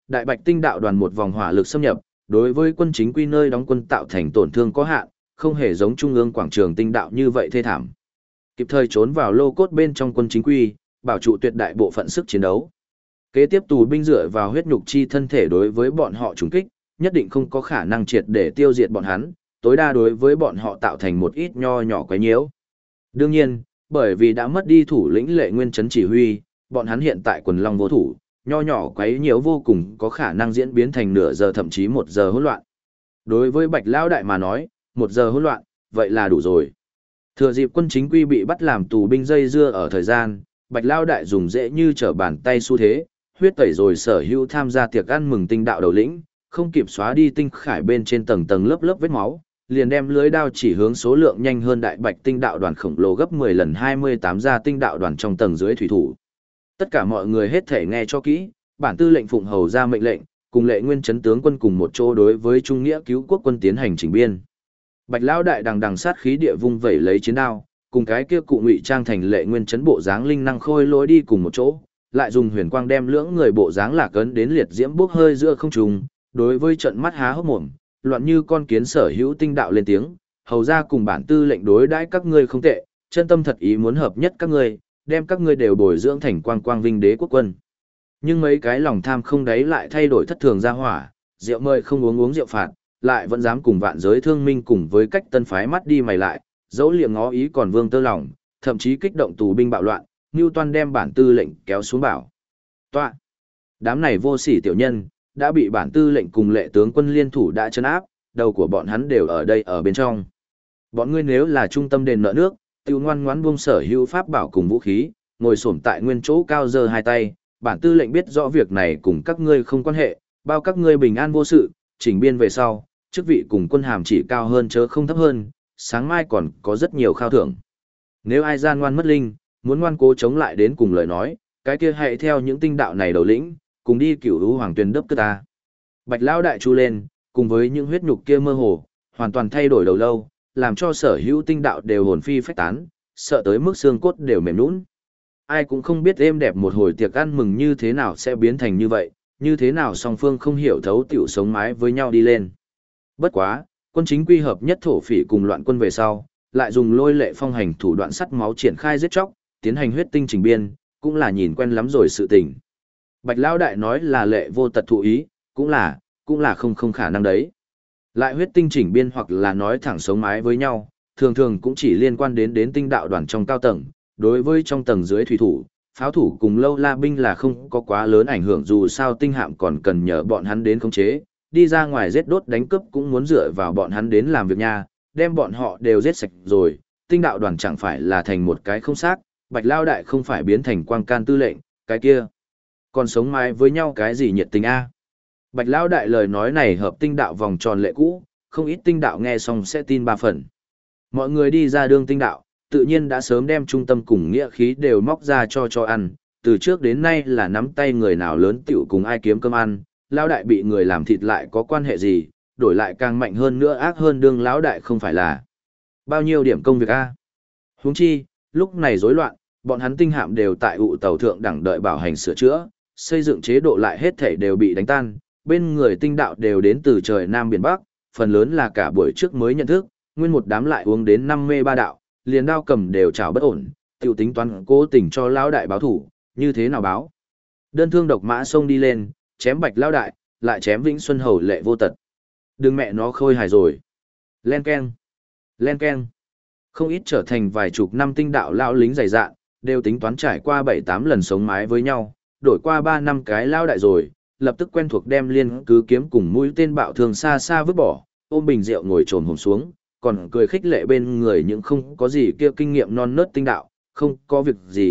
Đại Bạch Tinh đạo đoàn một vòng hỏa lực xâm nhập, đối với quân chính quy nơi đóng quân tạo thành tổn thương có hạn, không hề giống trung ương quảng trường tinh đạo như vậy thê thảm. Kịp thời trốn vào lô cốt bên trong quân chính quy, bảo trụ tuyệt đại bộ phận sức chiến đấu. Kế tiếp tù binh dựa vào huyết nhục chi thân thể đối với bọn họ trùng kích, nhất định không có khả năng triệt để tiêu diệt bọn hắn, tối đa đối với bọn họ tạo thành một ít nho nhỏ quấy nhiễu. Đương nhiên, bởi vì đã mất đi thủ lĩnh Lệ Nguyên Chấn chỉ huy, bọn hắn hiện tại quần long vô thủ, nho nhỏ quấy nhiễu vô cùng có khả năng diễn biến thành nửa giờ thậm chí 1 giờ hỗn loạn. Đối với Bạch Lão Đại mà nói, 1 giờ hỗn loạn, vậy là đủ rồi. Thừa dịp quân chính quy bị bắt làm tù binh dây dưa ở thời gian, Bạch Lão Đại dùng dễ như trở bàn tay xu thế, huyết tẩy rồi sở hữu tham gia tiệc ăn mừng tinh đạo đầu lĩnh, không kịp xóa đi tinh khải bên trên tầng tầng lớp lớp vết máu, liền đem lưới đao chỉ hướng số lượng nhanh hơn Đại Bạch Tinh đạo đoàn khổng lồ gấp 10 lần 28 gia tinh đạo đoàn trong tầng dưới thủy thủ. Tất cả mọi người hết thể nghe cho kỹ, bản tư lệnh phụng hầu ra mệnh lệnh, cùng Lệ Nguyên Chấn tướng quân cùng một chỗ đối với Trung Nghĩa cứu quốc quân tiến hành chỉnh biên. Bạch Lão Đại đằng đằng sát khí địa vung vẩy lấy chiến đao, cùng cái kia cụ ngụy trang thành Lệ Nguyên Chấn bộ dáng linh năng khôi lối đi cùng một chỗ, lại dùng huyền quang đem lưỡng người bộ dáng lạc ấn đến liệt diễm bốc hơi giữa không trung, đối với trận mắt há hốc mồm, loạn như con kiến sở hữu tinh đạo lên tiếng, hầu ra cùng bản tư lệnh đối đãi các ngươi không tệ, chân tâm thật ý muốn hợp nhất các ngươi, đem các ngươi đều bồi dưỡng thành quang quang vinh đế quốc quân. Nhưng mấy cái lòng tham không đáy lại thay đổi thất thường ra hỏa, rượu mời không uống uống rượu phạt, lại vẫn dám cùng vạn giới thương minh cùng với cách tân phái mắt đi mày lại, dẫu liệng ngó ý còn vương tơ lòng, thậm chí kích động tù binh bạo loạn, Newton đem bản tư lệnh kéo xuống bảo. Toạ! Đám này vô sỉ tiểu nhân, đã bị bản tư lệnh cùng Lệ tướng quân liên thủ đã trấn áp, đầu của bọn hắn đều ở đây ở bên trong. Bọn ngươi nếu là trung tâm đền nợ nước, tiêu ngoan ngoãn buông sở hữu pháp bảo cùng vũ khí, ngồi xổm tại nguyên chỗ cao giơ hai tay, bản tư lệnh biết rõ việc này cùng các ngươi không quan hệ, bao các ngươi bình an vô sự, chỉnh biên về sau, chức vị cùng quân hàm chỉ cao hơn chớ không thấp hơn, sáng mai còn có rất nhiều khao thưởng. Nếu ai gian ngoan mất linh, muốn ngoan cố chống lại đến cùng lời nói, cái kia hãy theo những tinh đạo này đầu lĩnh, cùng đi cửu lũ hoàng tuyên đốc cơ ta. Bạch Lão Đại chu lên, cùng với những huyết nhục kia mơ hồ, hoàn toàn thay đổi đầu lâu, làm cho sở hữu tinh đạo đều hồn phi phách tán, sợ tới mức xương cốt đều mềm nhũn. Ai cũng không biết êm đẹp một hồi tiệc ăn mừng như thế nào sẽ biến thành như vậy, như thế nào song phương không hiểu thấu tiểu sống mái với nhau đi lên. Bất quá, quân chính quy hợp nhất thổ phỉ cùng loạn quân về sau, lại dùng lôi lệ phong hành thủ đoạn sắt máu triển khai giết chóc, tiến hành huyết tinh chỉnh biên, cũng là nhìn quen lắm rồi sự tình. Bạch Lão Đại nói là Lệ vô tật thụ ý, cũng là không khả năng đấy. Lại huyết tinh chỉnh biên hoặc là nói thẳng sống mái với nhau, thường thường cũng chỉ liên quan đến tinh đạo đoàn trong cao tầng, đối với trong tầng dưới thủy thủ, pháo thủ cùng lâu la binh là không có quá lớn ảnh hưởng dù sao tinh hạm còn cần nhờ bọn hắn đến khống chế, đi ra ngoài giết đốt đánh cướp cũng muốn dựa vào bọn hắn đến làm việc nha, đem bọn họ đều giết sạch rồi, tinh đạo đoàn chẳng phải là thành một cái không xác, Bạch Lão Đại không phải biến thành quang can tư lệnh, cái kia. Còn sống mái với nhau cái gì nhiệt tình a? Bạch Lão Đại lời nói này hợp tinh đạo vòng tròn lệ cũ, không ít tinh đạo nghe xong sẽ tin 3 phần. Mọi người đi ra đường tinh đạo, tự nhiên đã sớm đem trung tâm cùng nghĩa khí đều móc ra cho ăn, từ trước đến nay là nắm tay người nào lớn tiểu cùng ai kiếm cơm ăn, Lão Đại bị người làm thịt lại có quan hệ gì, đổi lại càng mạnh hơn nữa ác hơn đương Lão Đại không phải là bao nhiêu điểm công việc a? Huống chi, lúc này rối loạn, bọn hắn tinh hạm đều tại ụ tàu thượng đẳng đợi bảo hành sửa chữa, xây dựng chế độ lại hết thảy đều bị đánh tan, bên người tinh đạo đều đến từ trời Nam Biển Bắc, phần lớn là cả buổi trước mới nhận thức, nguyên một đám lại uống đến 53 đạo, liền đao cầm đều chảo bất ổn, tiểu tính toán cố tình cho Lão Đại báo thủ, như thế nào báo? Đơn thương độc mã xông đi lên, chém Bạch Lão Đại, lại chém Vĩnh Xuân Hầu Lệ vô tật. Đừng mẹ nó khôi hài rồi. Len keng. Len keng. Không ít trở thành vài chục năm tinh đạo lão lính dày dạn, đều tính toán trải qua 7-8 lần sống mái với nhau, đổi qua 3 năm cái Lão Đại rồi, lập tức quen thuộc đem liên cứ kiếm cùng mũi tên bạo thường xa xa vứt bỏ, ôm bình rượu ngồi trồm hổm xuống, còn cười khích lệ bên người những không có gì kia kinh nghiệm non nớt tinh đạo, không có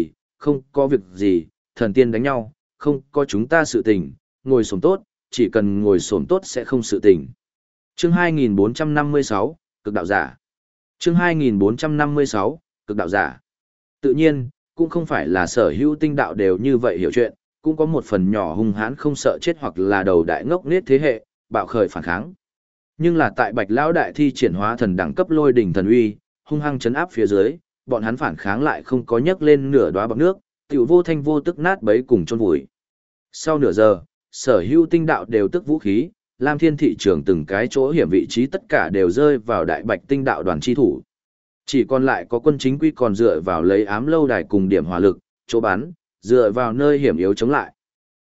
việc gì, thần tiên đánh nhau, không có chúng ta sự tình, ngồi xổm tốt, chỉ cần ngồi xổm tốt sẽ không sự tình. Chương 2456, Cực đạo giả. Chương 2456, Cực đạo giả. Tự nhiên, cũng không phải là sở hữu tinh đạo đều như vậy hiểu chuyện, cũng có một phần nhỏ hung hãn không sợ chết hoặc là đầu đại ngốc nết thế hệ, bạo khởi phản kháng. Nhưng là tại Bạch Lão Đại thi triển hóa thần đẳng cấp lôi đỉnh thần uy, hung hăng chấn áp phía dưới, bọn hắn phản kháng lại không có nhấc lên nửa đóa bọt nước, tiểu vô thanh vô tức nát bấy cùng chôn vùi. Sau nửa giờ, sở hữu tinh đạo đều tức vũ khí, Lam Thiên thị trường từng cái chỗ hiểm vị trí tất cả đều rơi vào đại bạch tinh đạo đoàn chi thủ. Chỉ còn lại có quân chính quy còn dựa vào lấy ám lâu đài cùng điểm hỏa lực, chỗ bắn, dựa vào nơi hiểm yếu chống lại.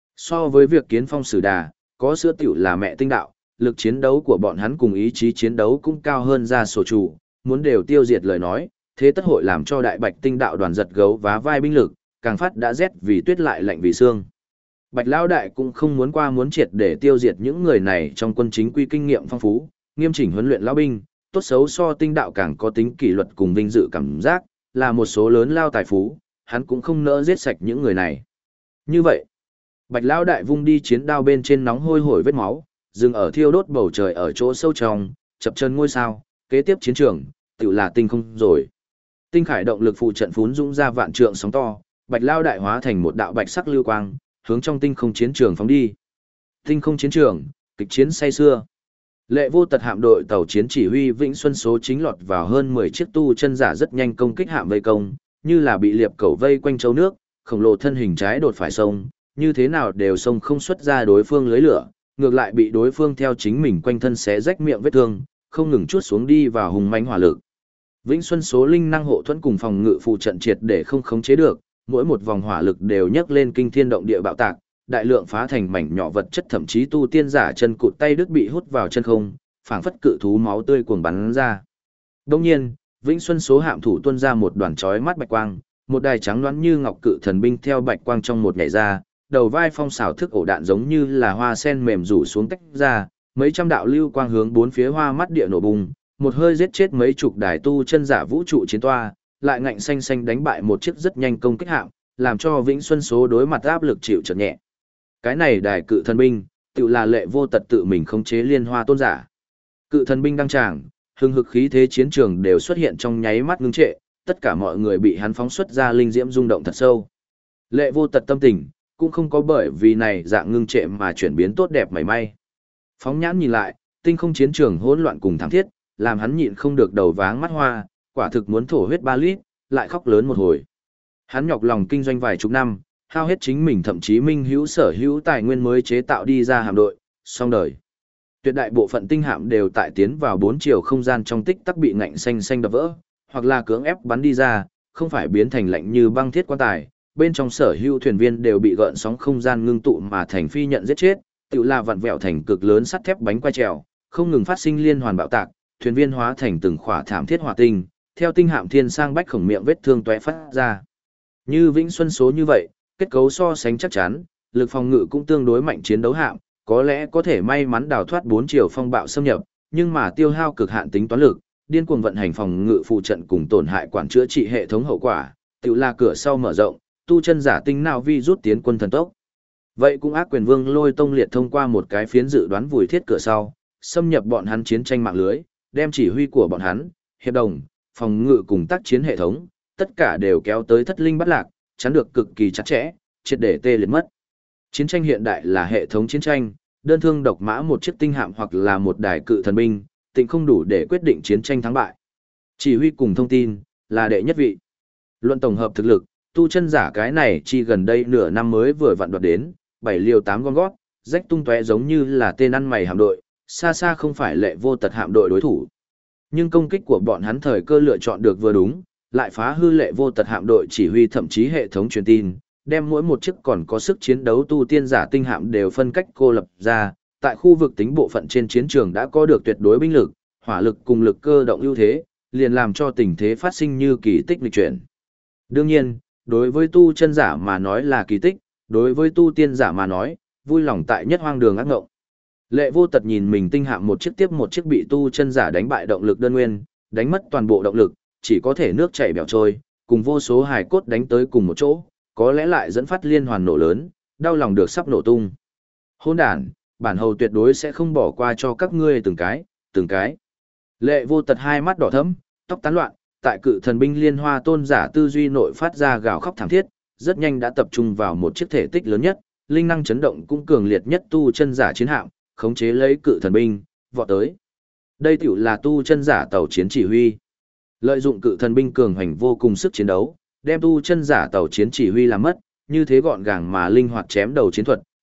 So với việc kiến phong sử đà, có sữa tiểu là mẹ tinh đạo, lực chiến đấu của bọn hắn cùng ý chí chiến đấu cũng cao hơn ra sổ chủ, muốn đều tiêu diệt lời nói, thế tất hội làm cho đại bạch tinh đạo đoàn giật gấu vá vai binh lực, càng phát đã rét vì tuyết lại lạnh vì xương. Bạch Lão Đại cũng không muốn qua muốn triệt để tiêu diệt những người này trong quân chính quy kinh nghiệm phong phú, nghiêm chỉnh huấn luyện lão binh, tốt xấu so tinh đạo càng có tính kỷ luật cùng vinh dự cảm giác, là một số lớn lao tài phú, hắn cũng không nỡ giết sạch những người này. Như vậy, Bạch Lão Đại vung đi chiến đao bên trên nóng hôi hổi vết máu, dừng ở thiêu đốt bầu trời ở chỗ sâu trong, chập chân ngôi sao, kế tiếp chiến trường, tự là tinh không rồi. Tinh khải động lực phụ trận phún dũng ra vạn trượng sóng to, Bạch Lão Đại hóa thành một đạo bạch sắc lưu quang, hướng trong tinh không chiến trường phóng đi. Tinh không chiến trường, kịch chiến say xưa. Lệ Vô Tật hạm đội tàu chiến chỉ huy Vĩnh Xuân số chính lọt vào hơn 10 chiếc tu chân giả rất nhanh công kích hạm vây công, như là bị liệp cẩu vây quanh châu nước, khổng lồ thân hình trái đột phải sông, như thế nào đều sông không xuất ra đối phương lưới lửa, ngược lại bị đối phương theo chính mình quanh thân xé rách miệng vết thương, không ngừng chuốt xuống đi vào hùng mãnh hỏa lực. Vĩnh Xuân số linh năng hộ thuẫn cùng phòng ngự phụ trận triệt để không khống chế được, mỗi một vòng hỏa lực đều nhấc lên kinh thiên động địa bạo tạc, đại lượng phá thành mảnh nhỏ vật chất, thậm chí tu tiên giả chân cụt tay đứt bị hút vào chân không, phảng phất cự thú máu tươi cuồng bắn ra. Đương nhiên, Vĩnh Xuân số hạm thủ tuôn ra một đoàn chói mắt bạch quang, một đài trắng loáng như ngọc cự thần binh theo bạch quang trong một nhảy ra, đầu vai phong xảo thức ổ đạn giống như là hoa sen mềm rủ xuống tách ra, mấy trăm đạo lưu quang hướng bốn phía hoa mắt địa nổ bùng, một hơi giết chết mấy chục đài tu chân giả vũ trụ chiến toa, lại ngạnh xanh xanh đánh bại một chiếc rất nhanh công kích hạm, làm cho Vĩnh Xuân số đối mặt áp lực chịu chợt nhẹ. Cái này đài cự thần binh, tự là Lệ Vô Tật tự mình khống chế liên hoa tôn giả. Cự thần binh đăng tràng, hưng hực khí thế chiến trường đều xuất hiện trong nháy mắt ngưng trệ, tất cả mọi người bị hắn phóng xuất ra linh diễm rung động thật sâu. Lệ Vô Tật tâm tình cũng không có bởi vì này dạng ngưng trệ mà chuyển biến tốt đẹp mảy may. Phóng nhãn nhìn lại, tinh không chiến trường hỗn loạn cùng thảm thiết, làm hắn nhịn không được đầu váng mắt hoa, quả thực muốn thổ huyết 3 lít, lại khóc lớn một hồi. Hắn nhọc lòng kinh doanh vài chục năm, hao hết chính mình thậm chí minh hữu sở hữu tài nguyên mới chế tạo đi ra hạm đội, xong đời. Tuyệt đại bộ phận tinh hạm đều tại tiến vào 4 chiều không gian trong tích tắc bị ngạnh xanh xanh đập vỡ, hoặc là cưỡng ép bắn đi ra, không phải biến thành lạnh như băng thiết quan tài, bên trong sở hữu thuyền viên đều bị gợn sóng không gian ngưng tụ mà thành phi nhận giết chết, tự là vặn vẹo thành cực lớn sắt thép bánh quay trèo, không ngừng phát sinh liên hoàn bạo tạc, thuyền viên hóa thành từng khỏa thảm thiết hỏa tinh, theo tinh hạm thiên sang bách khổng miệng vết thương tóe phát ra. Như Vĩnh Xuân số như vậy, kết cấu so sánh chắc chắn, lực phòng ngự cũng tương đối mạnh chiến đấu hạm, có lẽ có thể may mắn đào thoát 4 chiều phong bạo xâm nhập, nhưng mà tiêu hao cực hạn tính toán lực, điên cuồng vận hành phòng ngự phụ trận cùng tổn hại quản chữa trị hệ thống hậu quả, tự là cửa sau mở rộng, tu chân giả tinh nào vi rút tiến quân thần tốc. Vậy cũng ác quyền vương Lôi Tông liệt thông qua một cái phiến dự đoán vùi thiết cửa sau, xâm nhập bọn hắn chiến tranh mạng lưới, đem chỉ huy của bọn hắn, hiệp đồng, phòng ngự cùng tác chiến hệ thống, tất cả đều kéo tới thất linh bắt lạc, chắn được cực kỳ chặt chẽ, triệt để tê liệt mất. Chiến tranh hiện đại là hệ thống chiến tranh, đơn thương độc mã một chiếc tinh hạm hoặc là một đài cự thần binh, tịnh không đủ để quyết định chiến tranh thắng bại. Chỉ huy cùng thông tin, là đệ nhất vị. Luận tổng hợp thực lực, tu chân giả cái này chỉ gần đây nửa năm mới vừa vặn đoạt đến, 7 liều 8 con gót, rách tung tóe giống như là tên ăn mày hạm đội, xa xa không phải Lệ Vô Tật hạm đội đối thủ. Nhưng công kích của bọn hắn thời cơ lựa chọn được vừa đúng, lại phá hư Lệ Vô Tật hạm đội chỉ huy thậm chí hệ thống truyền tin, đem mỗi một chiếc còn có sức chiến đấu tu tiên giả tinh hạm đều phân cách cô lập ra, tại khu vực tính bộ phận trên chiến trường đã có được tuyệt đối binh lực, hỏa lực cùng lực cơ động ưu thế, liền làm cho tình thế phát sinh như kỳ tích nghịch chuyển. Đương nhiên, đối với tu chân giả mà nói là kỳ tích, đối với tu tiên giả mà nói, vui lòng tại nhất hoang đường ác ngộng. Lệ Vô Tật nhìn mình tinh hạm một chiếc tiếp một chiếc bị tu chân giả đánh bại động lực đơn nguyên, đánh mất toàn bộ động lực, chỉ có thể nước chảy bèo trôi, cùng vô số hài cốt đánh tới cùng một chỗ, có lẽ lại dẫn phát liên hoàn nổ lớn, đau lòng được sắp nổ tung. Hỗn đản, bản hầu tuyệt đối sẽ không bỏ qua cho các ngươi từng cái, từng cái. Lệ Vô Tật hai mắt đỏ thẫm, tóc tán loạn, tại cự thần binh liên hoa tôn giả tư duy nội phát ra gào khóc thảm thiết, rất nhanh đã tập trung vào một chiếc thể tích lớn nhất, linh năng chấn động cũng cường liệt nhất tu chân giả chiến hạm, khống chế lấy cự thần binh, vọt tới. Đây tiểu là tu chân giả tàu chiến chỉ huy. Lợi dụng cự thần binh cường hành vô cùng sức chiến đấu, đem tu chân giả tàu chiến chỉ huy làm mất, như thế gọn gàng mà linh hoạt chém đầu chiến thuật,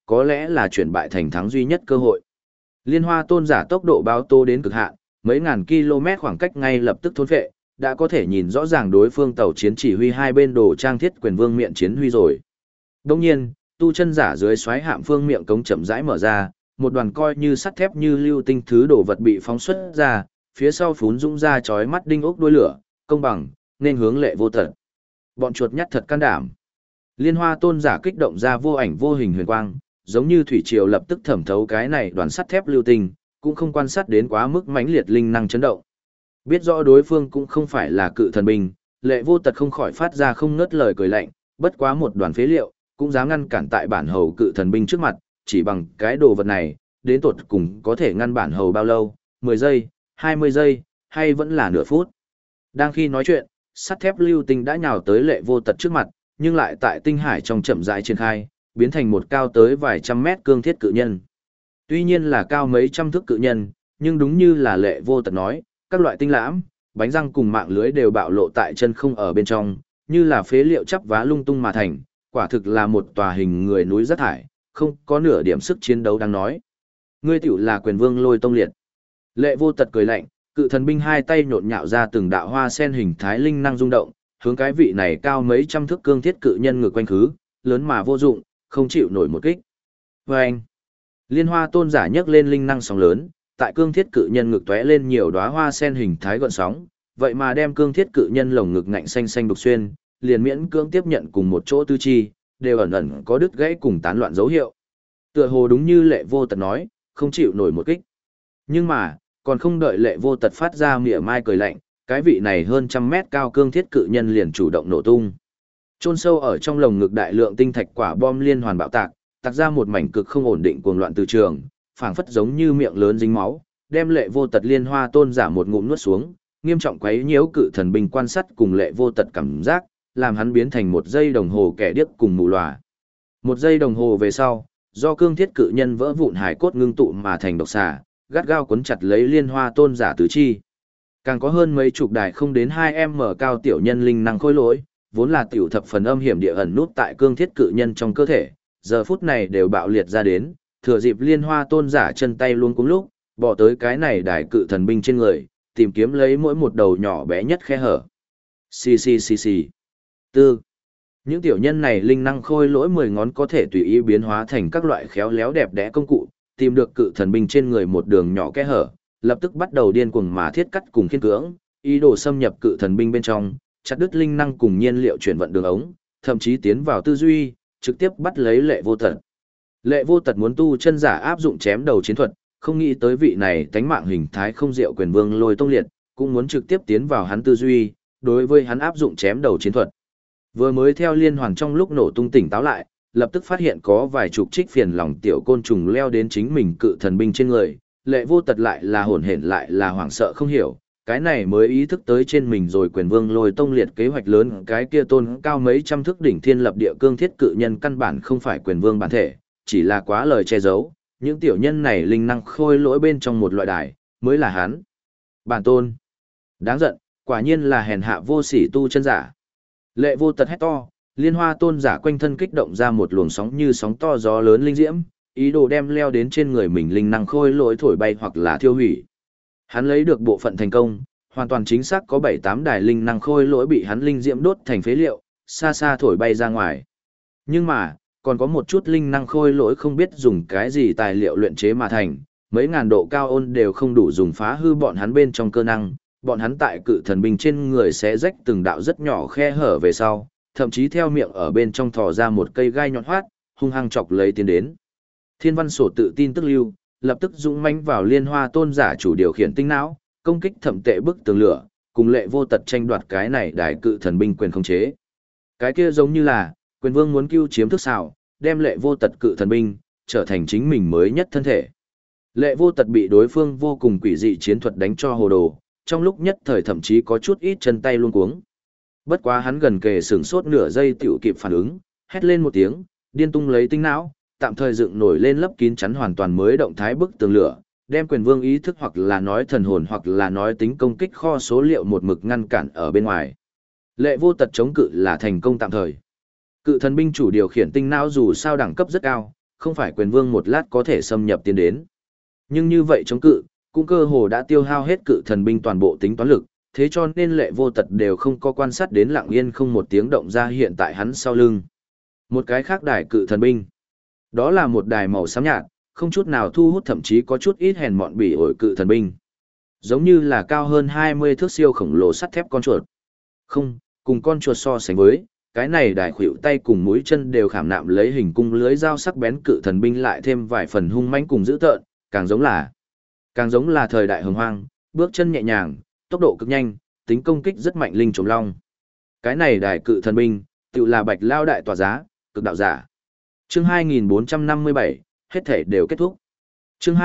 có lẽ là chuyển bại thành thắng duy nhất cơ hội. Liên Hoa Tôn giả tốc độ báo tố đến cực hạn, mấy ngàn km khoảng cách ngay lập tức thôn phệ, đã có thể nhìn rõ ràng đối phương tàu chiến chỉ huy hai bên đồ trang thiết quyền vương miệng chiến huy rồi. Đồng nhiên, tu chân giả dưới xoáy hạm phương miệng cống chậm rãi mở ra, một đoàn coi như sắt thép như lưu tinh thứ đồ vật bị phóng xuất ra, phía sau phún dũng ra chói mắt đinh ốc đuôi lửa, công bằng, nên hướng Lệ Vô Tật. Bọn chuột nhắt thật can đảm. Liên Hoa Tôn giả kích động ra vô ảnh vô hình huyền quang, giống như thủy triều lập tức thẩm thấu cái này đoàn sắt thép lưu tinh, cũng không quan sát đến quá mức mãnh liệt linh năng chấn động. Biết rõ đối phương cũng không phải là cự thần binh, Lệ Vô Tật không khỏi phát ra không ngớt lời cười lạnh, bất quá một đoàn phế liệu, cũng dám ngăn cản tại bản hầu cự thần binh trước mặt, chỉ bằng cái đồ vật này, đến tột cùng có thể ngăn bản hầu bao lâu, 10 giây, 20 giây, hay vẫn là nửa phút. Đang khi nói chuyện, sắt thép lưu tinh đã nhào tới Lệ Vô Tật trước mặt, nhưng lại tại tinh hải trong chậm rãi triển khai, biến thành một cao tới vài trăm mét cương thiết cự nhân. Tuy nhiên là cao mấy trăm thước cự nhân, nhưng đúng như là Lệ Vô Tật nói, các loại tinh lãm, bánh răng cùng mạng lưới đều bạo lộ tại chân không ở bên trong, như là phế liệu chắp vá lung tung mà thành, quả thực là một tòa hình người núi rác thải, không có nửa điểm sức chiến đấu đáng nói. Ngươi tiểu là quyền vương Lôi Tông Liệt. Lệ Vô Tật cười lạnh, cự thần binh hai tay nhộn nhạo ra từng đạo hoa sen hình thái linh năng rung động, hướng cái vị này cao mấy trăm thước cương thiết cự nhân ngược quanh khứ, lớn mà vô dụng, không chịu nổi một kích. Vâng! Liên Hoa Tôn giả nhấc lên linh năng sóng lớn, tại cương thiết cự nhân ngực tóe lên nhiều đóa hoa sen hình thái gợn sóng, vậy mà đem cương thiết cự nhân lồng ngực ngạnh xanh xanh đục xuyên, liền miễn cưỡng tiếp nhận cùng một chỗ tư chi, đều ẩn ẩn có đứt gãy cùng tán loạn dấu hiệu. Tựa hồ đúng như Lệ Vô Tật nói, không chịu nổi một kích. Nhưng mà, còn không đợi Lệ Vô Tật phát ra mỉa mai cười lạnh, cái vị này hơn trăm mét cao cương thiết cự nhân liền chủ động nổ tung. Chôn sâu ở trong lồng ngực đại lượng tinh thạch quả bom liên hoàn bạo tạc, tạc ra một mảnh cực không ổn định cuồng loạn từ trường, phảng phất giống như miệng lớn dính máu, đem Lệ Vô Tật Liên Hoa Tôn giả một ngụm nuốt xuống, nghiêm trọng quấy nhiễu cự thần binh quan sát cùng Lệ Vô Tật cảm giác, làm hắn biến thành một giây đồng hồ kẻ điếc cùng mù lòa. Một giây đồng hồ về sau, do cương thiết cự nhân vỡ vụn hải cốt ngưng tụ mà thành độc xà, gắt gao cuốn chặt lấy Liên Hoa Tôn giả tứ chi. Càng có hơn mấy chục đài không đến 2m cao tiểu nhân linh năng khôi lỗi, vốn là tiểu thập phần âm hiểm địa ẩn nút tại cương thiết cự nhân trong cơ thể, giờ phút này đều bạo liệt ra đến, thừa dịp Liên Hoa Tôn giả chân tay luôn cùng lúc, bỏ tới cái này đài cự thần binh trên người, tìm kiếm lấy mỗi một đầu nhỏ bé nhất khe hở. Xì xì xì xì. Tư. Những tiểu nhân này linh năng khôi lỗi 10 ngón có thể tùy ý biến hóa thành các loại khéo léo đẹp đẽ công cụ, tìm được cự thần binh trên người một đường nhỏ kẽ hở, lập tức bắt đầu điên cuồng mà thiết cắt cùng khiên cưỡng, ý đồ xâm nhập cự thần binh bên trong, chặt đứt linh năng cùng nhiên liệu chuyển vận đường ống, thậm chí tiến vào tư duy, trực tiếp bắt lấy Lệ Vô Tật. Lệ Vô Tật muốn tu chân giả áp dụng chém đầu chiến thuật, không nghĩ tới vị này tánh mạng hình thái không diệu quyền vương Lôi Tông Liệt, cũng muốn trực tiếp tiến vào hắn tư duy, đối với hắn áp dụng chém đầu chiến thuật. Vừa mới theo liên hoàn trong lúc nổ tung tỉnh táo lại, lập tức phát hiện có vài chục trích phiền lòng tiểu côn trùng leo đến chính mình cự thần binh trên người, Lệ Vô Tật lại là hồn hển lại là hoảng sợ không hiểu, cái này mới ý thức tới trên mình rồi quyền vương Lôi Tông Liệt kế hoạch lớn, cái kia tôn cao mấy trăm thước đỉnh thiên lập địa cương thiết cự nhân căn bản không phải quyền vương bản thể, chỉ là quá lời che giấu, những tiểu nhân này linh năng khôi lỗi bên trong một loại đài, mới là hắn. Bản tôn. Đáng giận, quả nhiên là hèn hạ vô sỉ tu chân giả. Lệ Vô Tật hét to, Liên Hoa Tôn giả quanh thân kích động ra một luồng sóng như sóng to gió lớn linh diễm, ý đồ đem leo đến trên người mình linh năng khôi lỗi thổi bay hoặc là thiêu hủy. Hắn lấy được bộ phận thành công, hoàn toàn chính xác có 7-8 đài linh năng khôi lỗi bị hắn linh diễm đốt thành phế liệu, xa xa thổi bay ra ngoài. Nhưng mà, còn có một chút linh năng khôi lỗi không biết dùng cái gì tài liệu luyện chế mà thành, mấy ngàn độ cao ôn đều không đủ dùng phá hư bọn hắn bên trong cơ năng, bọn hắn tại cự thần binh trên người sẽ rách từng đạo rất nhỏ khe hở về sau, thậm chí theo miệng ở bên trong thò ra một cây gai nhọn hoắt, hung hăng chọc lấy tiến đến. Thiên Văn Sổ tự tin tức lưu, lập tức dũng mãnh vào Liên Hoa Tôn giả chủ điều khiển tinh não, công kích thẩm tệ bức tường lửa, cùng Lệ Vô Tật tranh đoạt cái này đại cự thần binh quyền khống chế. Cái kia giống như là quyền vương muốn cưu chiếm thức xảo, đem Lệ Vô Tật cự thần binh trở thành chính mình mới nhất thân thể. Lệ Vô Tật bị đối phương vô cùng quỷ dị chiến thuật đánh cho hồ đồ, trong lúc nhất thời thậm chí có chút ít chân tay luống cuống. Bất quá hắn gần kề sửng sốt nửa giây tiểu kịp phản ứng, hét lên một tiếng, điên tung lấy tinh não, tạm thời dựng nổi lên lấp kín chắn hoàn toàn mới động thái bức tường lửa, đem quyền vương ý thức hoặc là nói thần hồn hoặc là nói tính công kích kho số liệu một mực ngăn cản ở bên ngoài. Lệ Vô Tật chống cự là thành công tạm thời. Cự thần binh chủ điều khiển tinh não dù sao đẳng cấp rất cao, không phải quyền vương một lát có thể xâm nhập tiến đến. Nhưng như vậy chống cự, cũng cơ hồ đã tiêu hao hết cự thần binh toàn bộ tính toán lực, thế cho nên Lệ Vô Tật đều không có quan sát đến lặng yên không một tiếng động ra hiện tại hắn sau lưng. Một cái khác đài cự thần binh. Đó là một đài màu xám nhạt, không chút nào thu hút, thậm chí có chút ít hèn mọn bỉ ổi cự thần binh. Giống như là cao hơn 20 thước siêu khổng lồ sắt thép con chuột. Không, cùng con chuột so sánh với, cái này đài khuỷu tay cùng mũi chân đều khảm nạm lấy hình cung lưới dao sắc bén cự thần binh lại thêm vài phần hung mãnh cùng dữ tợn, càng giống là thời đại hồng hoang, bước chân nhẹ nhàng, tốc độ cực nhanh, tính công kích rất mạnh linh trùng long. Cái này đài cự thần binh, tự là Bạch Lao đại tòa giá, cực đạo giả. Chương 2457, hết thể đều kết thúc. Chương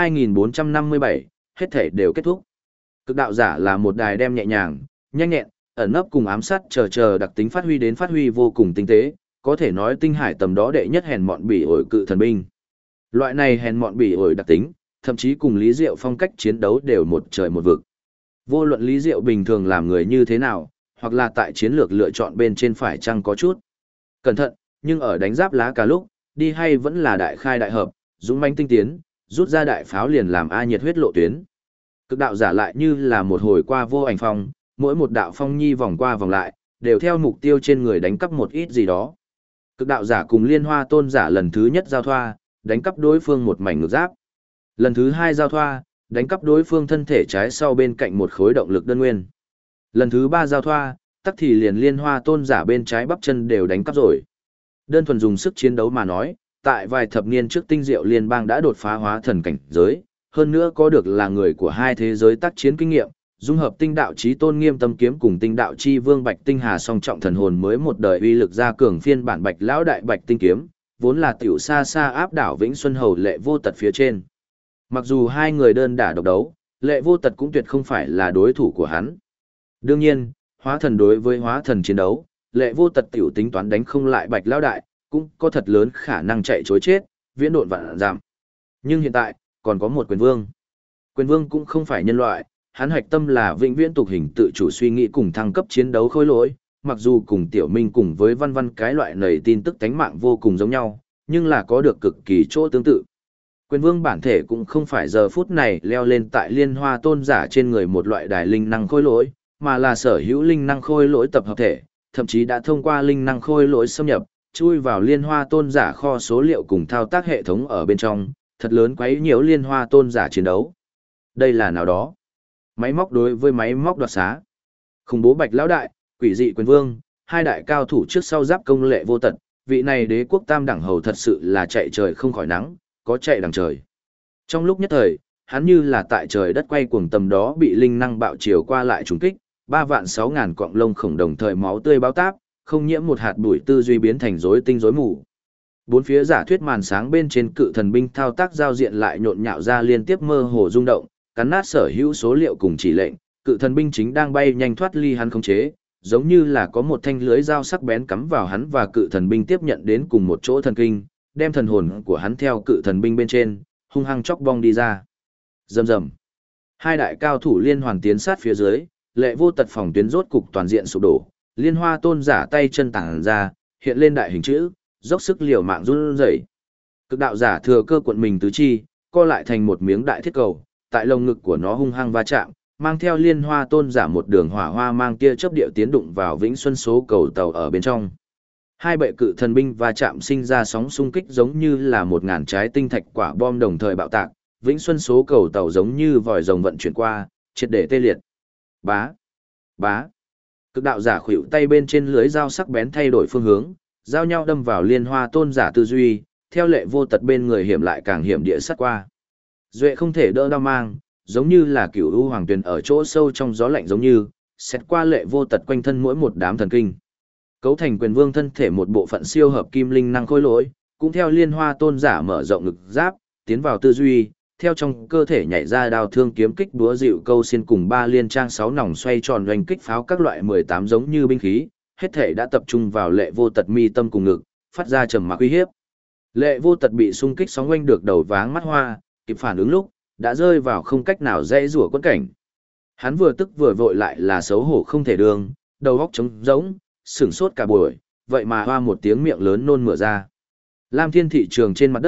2457, hết thể đều kết thúc. Cực đạo giả là một đài đem nhẹ nhàng, nhanh nhẹn, ẩn nấp cùng ám sát chờ đặc tính phát huy vô cùng tinh tế, có thể nói tinh hải tầm đó đệ nhất hèn mọn bỉ ổi cự thần binh. Loại này hèn mọn bỉ ổi đặc tính, thậm chí cùng Lý Diệu phong cách chiến đấu đều một trời một vực. Vô luận Lý Diệu bình thường làm người như thế nào, hoặc là tại chiến lược lựa chọn bên trên phải chăng có chút cẩn thận, nhưng ở đánh giáp lá cả lúc, đi hay vẫn là đại khai đại hợp, dũng mãnh tinh tiến, rút ra đại pháo liền làm a nhiệt huyết lộ tuyến. Cực đạo giả lại như là một hồi qua vô ảnh phong, mỗi một đạo phong nhi vòng qua vòng lại, đều theo mục tiêu trên người đánh cắp một ít gì đó. Cực đạo giả cùng Liên Hoa Tôn giả lần thứ nhất giao thoa, đánh cắp đối phương một mảnh ngược giáp. Lần thứ hai giao thoa, đánh cắp đối phương thân thể trái sau bên cạnh một khối động lực đơn nguyên. Lần thứ ba giao thoa, tắc thì liền Liên Hoa Tôn giả bên trái bắp chân đều đánh cắp rồi. Đơn thuần dùng sức chiến đấu mà nói, tại vài thập niên trước Tinh Diệu Liên bang đã đột phá hóa thần cảnh giới, hơn nữa có được là người của hai thế giới tác chiến kinh nghiệm, dung hợp Tinh đạo chí tôn Nghiêm Tâm kiếm cùng Tinh đạo chi vương Bạch Tinh Hà song trọng thần hồn mới một đời uy lực gia cường phiên bản Bạch lão đại Bạch Tinh kiếm, vốn là tiểu xa xa áp đảo Vĩnh Xuân Hầu Lệ Vô Tật phía trên. Mặc dù hai người đơn đả độc đấu, Lệ Vô Tật cũng tuyệt không phải là đối thủ của hắn. Đương nhiên, hóa thần đối với hóa thần chiến đấu, Lệ Vô Tật tiểu tính toán đánh không lại Bạch lão đại, cũng có thật lớn khả năng chạy chối chết, viễn độn vạn giảm. Nhưng hiện tại, còn có một quyền vương. Quyền vương cũng không phải nhân loại, hắn hạch tâm là vĩnh viễn tục hình tự chủ suy nghĩ cùng thăng cấp chiến đấu khối lỗi, mặc dù cùng Tiểu Minh cùng với Văn Văn cái loại này tin tức tánh mạng vô cùng giống nhau, nhưng là có được cực kỳ chỗ tương tự. Quyền vương bản thể cũng không phải giờ phút này leo lên tại Liên Hoa Tôn giả trên người một loại đài linh năng khôi lỗi, mà là sở hữu linh năng khôi lỗi tập hợp thể, thậm chí đã thông qua linh năng khôi lỗi xâm nhập, chui vào Liên Hoa Tôn giả kho số liệu cùng thao tác hệ thống ở bên trong, thật lớn quấy nhiễu Liên Hoa Tôn giả chiến đấu. Đây là nào đó? Máy móc đối với máy móc đoạt xá. Khủng bố Bạch lão đại, quỷ dị quyền vương, hai đại cao thủ trước sau giáp công Lệ Vô Tật, vị này đế quốc tam đẳng hầu thật sự là chạy trời không khỏi nắng, có chạy đằng trời. Trong lúc nhất thời, hắn như là tại trời đất quay cuồng tầm đó bị linh năng bạo chiều qua lại trùng kích, 3.600.000 cọng lông khổng đồng thời máu tươi báo táp, không nhiễm một hạt bụi tư duy biến thành rối tinh rối mù. Bốn phía giả thuyết màn sáng bên trên cự thần binh thao tác giao diện lại nhộn nhạo ra liên tiếp mơ hồ rung động, cắn nát sở hữu số liệu cùng chỉ lệnh, cự thần binh chính đang bay nhanh thoát ly hắn khống chế, giống như là có một thanh lưới dao sắc bén cắm vào hắn và cự thần binh tiếp nhận đến cùng một chỗ thần kinh, đem thần hồn của hắn theo cự thần binh bên trên, hung hăng chóc bong đi ra. Rầm rầm. Hai đại cao thủ liên hoàn tiến sát phía dưới, Lệ Vô Tật phòng tuyến rốt cục toàn diện sụp đổ, Liên Hoa Tôn giả tay chân tản ra, hiện lên đại hình chữ, dốc sức liều mạng run rẩy. Cực đạo giả thừa cơ cuộn mình tứ chi, co lại thành một miếng đại thiết cầu, tại lồng ngực của nó hung hăng va chạm, mang theo Liên Hoa Tôn giả một đường hỏa hoa mang tia chớp điệu tiến đụng vào Vĩnh Xuân số cầu tàu ở bên trong. Hai bệ cự thần binh va chạm sinh ra sóng xung kích giống như là 1.000 trái tinh thạch quả bom đồng thời bạo tạc, Vĩnh Xuân số cầu tàu giống như vòi rồng vận chuyển qua, triệt để tê liệt. Bá, bá. Cực đạo giả khuỵu tay bên trên lưới dao sắc bén thay đổi phương hướng, giao nhau đâm vào Liên Hoa Tôn giả tư duy, theo Lệ Vô Tật bên người hiểm lại càng hiểm địa sát qua. Duệ không thể đỡ đau mang, giống như là cửu u hoàng tuyền ở chỗ sâu trong gió lạnh giống như, xét qua Lệ Vô Tật quanh thân mỗi một đám thần kinh. Cấu thành quyền vương thân thể một bộ phận siêu hợp kim linh năng khôi lỗi, cũng theo Liên Hoa Tôn giả mở rộng ngực giáp, tiến vào tư duy, theo trong cơ thể nhảy ra đao thương kiếm kích búa dịu câu xiên cùng 3 liên trang 6 nòng xoay tròn doanh kích pháo các loại 18 giống như binh khí, hết thể đã tập trung vào Lệ Vô Tật mi tâm cùng ngực, phát ra trầm mặc uy hiếp. Lệ Vô Tật bị xung kích sóng oanh được đầu váng mắt hoa, kịp phản ứng lúc, đã rơi vào không cách nào dễ rủa quẫn cảnh. Hắn vừa tức vừa vội lại là xấu hổ không thể đường, đầu óc trống rỗng, sửng sốt cả buổi, vậy mà hoa một tiếng miệng lớn nôn mửa ra. Lam Thiên thị trường trên mặt đất,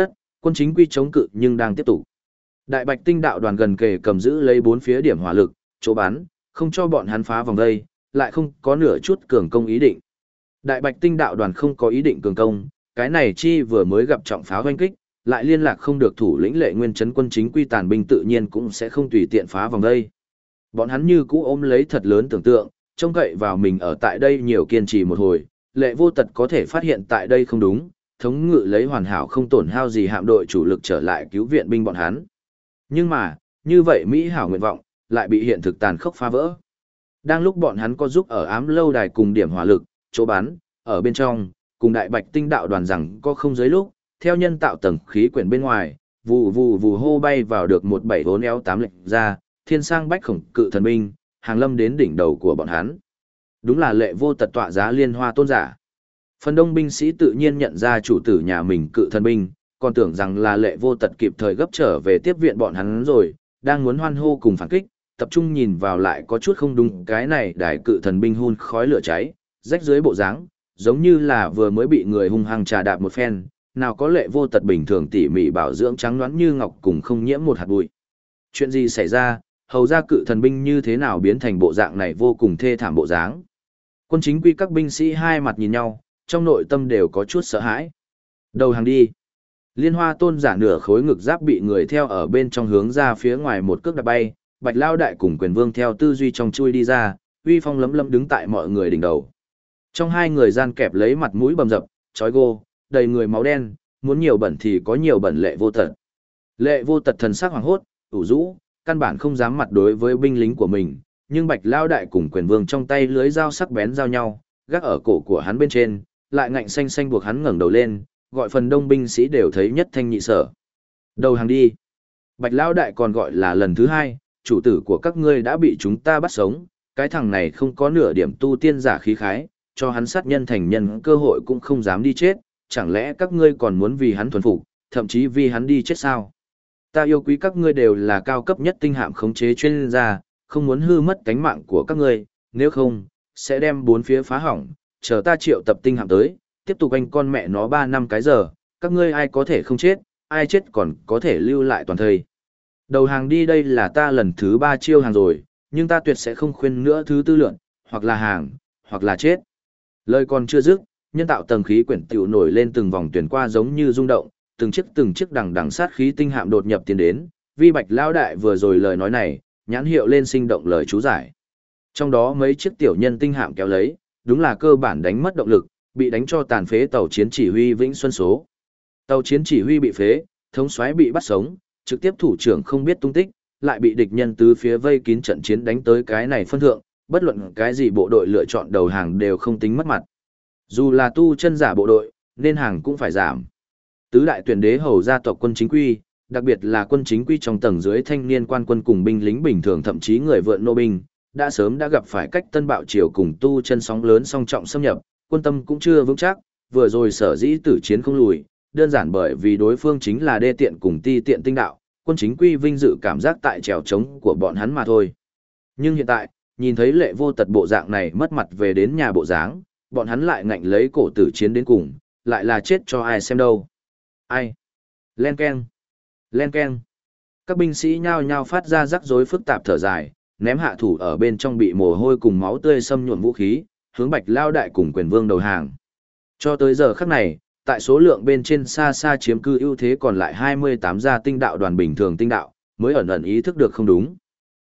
Quân chính quy chống cự nhưng đang tiếp tục. Đại Bạch Tinh đạo đoàn gần kề cầm giữ lấy bốn phía điểm hỏa lực, chỗ bắn, không cho bọn hắn phá vòng vây, lại không có nửa chút cường công ý định. Đại Bạch Tinh đạo đoàn không có ý định cường công, cái này chi vừa mới gặp trọng pháo hoanh kích, lại liên lạc không được thủ lĩnh Lệ Nguyên trấn quân chính quy tàn binh tự nhiên cũng sẽ không tùy tiện phá vòng vây. Bọn hắn như cũ ôm lấy thật lớn tưởng tượng, trông cậy vào mình ở tại đây nhiều kiên trì một hồi, Lệ Vô Tật có thể phát hiện tại đây không đúng, thống ngự lấy hoàn hảo không tổn hao gì hạm đội chủ lực trở lại cứu viện binh bọn hắn. Nhưng mà, như vậy Mỹ hảo nguyện vọng, lại bị hiện thực tàn khốc phá vỡ. Đang lúc bọn hắn có giúp ở ám lâu đài cùng điểm hỏa lực, chỗ bắn, ở bên trong, cùng Đại Bạch Tinh đạo đoàn rằng có không dưới lúc, theo nhân tạo tầng khí quyển bên ngoài, vù vù vù hô bay vào được 1748 lệnh ra, thiên sang bách khổng cự thần binh, hàng lâm đến đỉnh đầu của bọn hắn. Đúng là Lệ Vô Tật tọa giá liên hoa tôn giả. Phần đông binh sĩ tự nhiên nhận ra chủ tử nhà mình cự thần binh, còn tưởng rằng là Lệ Vô Tật kịp thời gấp trở về tiếp viện bọn hắn rồi, đang muốn hoan hô cùng phản kích, tập trung nhìn vào lại có chút không đúng, cái này đại cự thần binh hun khói lửa cháy, rách dưới bộ dáng, giống như là vừa mới bị người hung hăng trà đạp một phen, nào có Lệ Vô Tật bình thường tỉ mỉ bảo dưỡng trắng nõn như ngọc cùng không nhiễm một hạt bụi. Chuyện gì xảy ra, hầu ra cự thần binh như thế nào biến thành bộ dạng này vô cùng thê thảm bộ dáng. Quân chính quy các binh sĩ hai mặt nhìn nhau, trong nội tâm đều có chút sợ hãi. Đầu hàng đi. Liên hoa tôn giả nửa khối ngực giáp bị người theo ở bên trong hướng ra phía ngoài một cước đạp bay, Bạch Lao Đại cùng Quyền Vương theo tư duy trong chui đi ra, uy phong lấm lấm đứng tại mọi người đỉnh đầu. Trong hai người gian kẹp lấy mặt mũi bầm dập, trói gô, đầy người máu đen, muốn nhiều bẩn thì có nhiều bẩn. Lệ Vô Tật. Lệ Vô Tật thần sắc hoảng hốt, ủ rũ, căn bản không dám mặt đối với binh lính của mình, nhưng Bạch Lao Đại cùng Quyền Vương trong tay lưới dao sắc bén giao nhau, gác ở cổ của hắn bên trên, lại ngạnh xanh xanh buộc hắn ngẩng đầu lên, gọi phần đông binh sĩ đều thấy nhất thanh nhị sở. Đầu hàng đi. Bạch Lao Đại còn gọi là lần thứ hai, chủ tử của các ngươi đã bị chúng ta bắt sống, cái thằng này không có nửa điểm tu tiên giả khí khái, cho hắn sát nhân thành nhân cơ hội cũng không dám đi chết, chẳng lẽ các ngươi còn muốn vì hắn thuần phục, thậm chí vì hắn đi chết sao? Ta yêu quý các ngươi đều là cao cấp nhất tinh hạm khống chế chuyên gia, không muốn hư mất cánh mạng của các ngươi, nếu không, sẽ đem bốn phía phá hỏng, chờ ta triệu tập tinh hạm tới, tiếp tục anh con mẹ nó 3 năm cái giờ, các ngươi ai có thể không chết, ai chết còn có thể lưu lại toàn thời. Đầu hàng đi, đây là ta lần thứ 3 chiêu hàng rồi, nhưng ta tuyệt sẽ không khuyên nữa thứ tư lượn, hoặc là hàng, hoặc là chết. Lời còn chưa dứt, nhân tạo tầng khí quyển tiểu nổi lên từng vòng tuyển qua giống như rung động, từng chiếc đằng đằng sát khí tinh hạm đột nhập tiến đến, vi Bạch Lão Đại vừa rồi lời nói này, nhãn hiệu lên sinh động lời chú giải. Trong đó mấy chiếc tiểu nhân tinh hạm kéo lấy, đúng là cơ bản đánh mất động lực, bị đánh cho tàn phế tàu chiến chỉ huy Vĩnh Xuân số. Tàu chiến chỉ huy bị phế, thống soái bị bắt sống, trực tiếp thủ trưởng không biết tung tích, lại bị địch nhân tứ phía vây kín trận chiến đánh tới cái này phân thượng, bất luận cái gì bộ đội lựa chọn đầu hàng đều không tính mất mặt. Dù là tu chân giả bộ đội, nên hàng cũng phải giảm. Tứ đại tuyển đế hầu gia tộc quân chính quy, đặc biệt là quân chính quy trong tầng dưới thanh niên quan quân cùng binh lính bình thường thậm chí người vượn nô binh, đã sớm đã gặp phải cách tân bạo triều cùng tu chân sóng lớn song trọng xâm nhập, quân tâm cũng chưa vững chắc, vừa rồi sở dĩ tử chiến không lùi, đơn giản bởi vì đối phương chính là đê tiện cùng ti tiện tinh đạo, quân chính quy vinh dự cảm giác tại trèo trống của bọn hắn mà thôi. Nhưng hiện tại, nhìn thấy Lệ Vô Tật bộ dạng này mất mặt về đến nhà bộ dáng, bọn hắn lại ngạnh lấy cổ tử chiến đến cùng, lại là chết cho ai xem đâu. Ai? Len keng. Len keng. Các binh sĩ nhao nhao phát ra rắc rối phức tạp thở dài, ném hạ thủ ở bên trong bị mồ hôi cùng máu tươi xâm nhuộm vũ khí, hướng Bạch Lao Đại cùng Quyền Vương đầu hàng. Cho tới giờ khắc này, tại số lượng bên trên xa xa chiếm cư ưu thế còn lại 28 gia tinh đạo đoàn bình thường tinh đạo, mới ẩn ẩn ý thức được không đúng.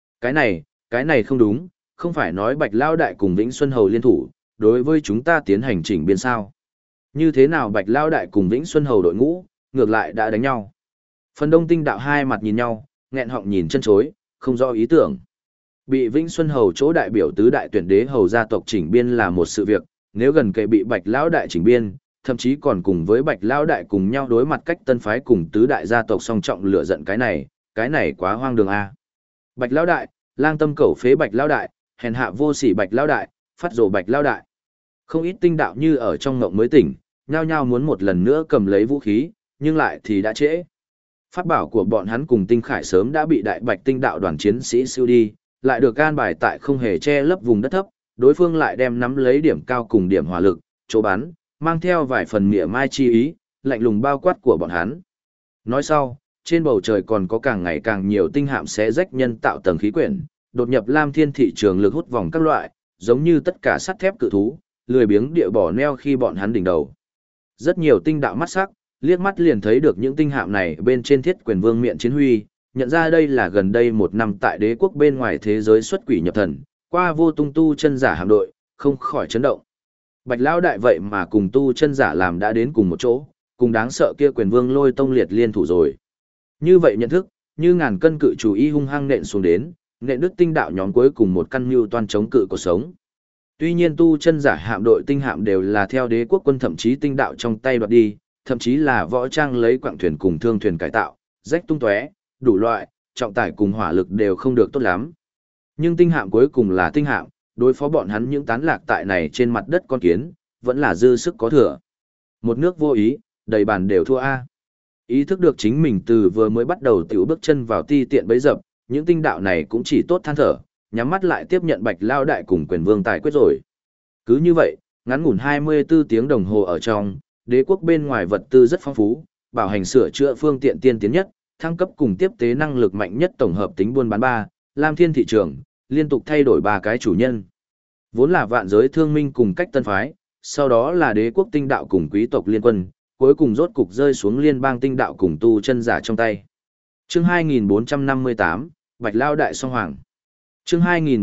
Cái này không đúng, không phải nói Bạch Lao Đại cùng Vĩnh Xuân Hầu liên thủ, đối với chúng ta tiến hành chỉnh biên sao. Như thế nào Bạch Lao Đại cùng Vĩnh Xuân Hầu đội ngũ, ngược lại đã đánh nhau. Phần đông tinh đạo hai mặt nhìn nhau, nghẹn họng nhìn chân chối, không rõ ý tưởng. Bị Vĩnh Xuân Hầu chỗ đại biểu tứ đại tuyển đế hầu gia tộc chỉnh biên là một sự việc, nếu gần kề bị Bạch Lão Đại chỉnh biên, thậm chí còn cùng với Bạch Lão Đại cùng nhau đối mặt cách tân phái cùng tứ đại gia tộc song trọng lửa giận cái này quá hoang đường a. Bạch Lão Đại, lang tâm cẩu phế Bạch Lão Đại, hèn hạ vô sỉ Bạch Lão Đại, phát rồ Bạch Lão Đại. Không ít tinh đạo như ở trong ngộng mới tỉnh, nhao nhao muốn một lần nữa cầm lấy vũ khí, nhưng lại thì đã trễ. Pháp bảo của bọn hắn cùng tinh khải sớm đã bị đại bạch tinh đạo đoàn chiến sĩ siêu đi, lại được an bài tại không hề che lấp vùng đất thấp, đối phương lại đem nắm lấy điểm cao cùng điểm hỏa lực, chỗ bắn, mang theo vài phần mỉa mai chi ý, lạnh lùng bao quát của bọn hắn. Nói sau, trên bầu trời còn có càng ngày càng nhiều tinh hạm xé rách nhân tạo tầng khí quyển, đột nhập Lam Thiên thị trường lực hút vòng các loại, giống như tất cả sắt thép cự thú, lười biếng địa bỏ neo khi bọn hắn đỉnh đầu. Rất nhiều tinh đạo mắt sắc, liếc mắt liền thấy được những tinh hạm này bên trên thiết quyền vương miện chiến huy, nhận ra đây là gần đây một năm tại đế quốc bên ngoài thế giới xuất quỷ nhập thần, qua vô tung tu chân giả hạm đội, không khỏi chấn động. Bạch Lão đại vậy mà cùng tu chân giả làm đã đến cùng một chỗ, cùng đáng sợ kia quyền vương lôi tông liệt liên thủ rồi. Như vậy nhận thức, như ngàn cân cự chủ y hung hăng nện xuống đến, nện đứt tinh đạo nhóm cuối cùng một căn mưu toan chống cự cuộc sống. Tuy nhiên tu chân giả hạm đội tinh hạm đều là theo đế quốc quân thậm chí tinh đạo trong tay đoạt đi, thậm chí là võ trang lấy quặng thuyền cùng thương thuyền cải tạo, rách tung tóe, đủ loại, trọng tải cùng hỏa lực đều không được tốt lắm. Nhưng tinh hạm cuối cùng là tinh hạm, đối phó bọn hắn những tán lạc tại này trên mặt đất con kiến, vẫn là dư sức có thừa. Một nước vô ý, đầy bàn đều thua A. Ý thức được chính mình từ vừa mới bắt đầu tiểu bước chân vào ti tiện bấy dập, những tinh đạo này cũng chỉ tốt than thở, nhắm mắt lại tiếp nhận Bạch Lao đại cùng quyền vương tài quyết rồi. Cứ như vậy, ngắn ngủn 24 tiếng đồng hồ ở trong, đế quốc bên ngoài vật tư rất phong phú, bảo hành sửa chữa phương tiện tiên tiến nhất, thăng cấp cùng tiếp tế năng lực mạnh nhất tổng hợp tính buôn bán 3, Lam Thiên thị trường, liên tục thay đổi 3 cái chủ nhân. Vốn là vạn giới thương minh cùng cách tân phái, sau đó là đế quốc tinh đạo cùng quý tộc liên quân, cuối cùng rốt cục rơi xuống liên bang tinh đạo cùng tu chân giả trong tay. Chương 2458, Bạch Lao đại song hoàng. Chương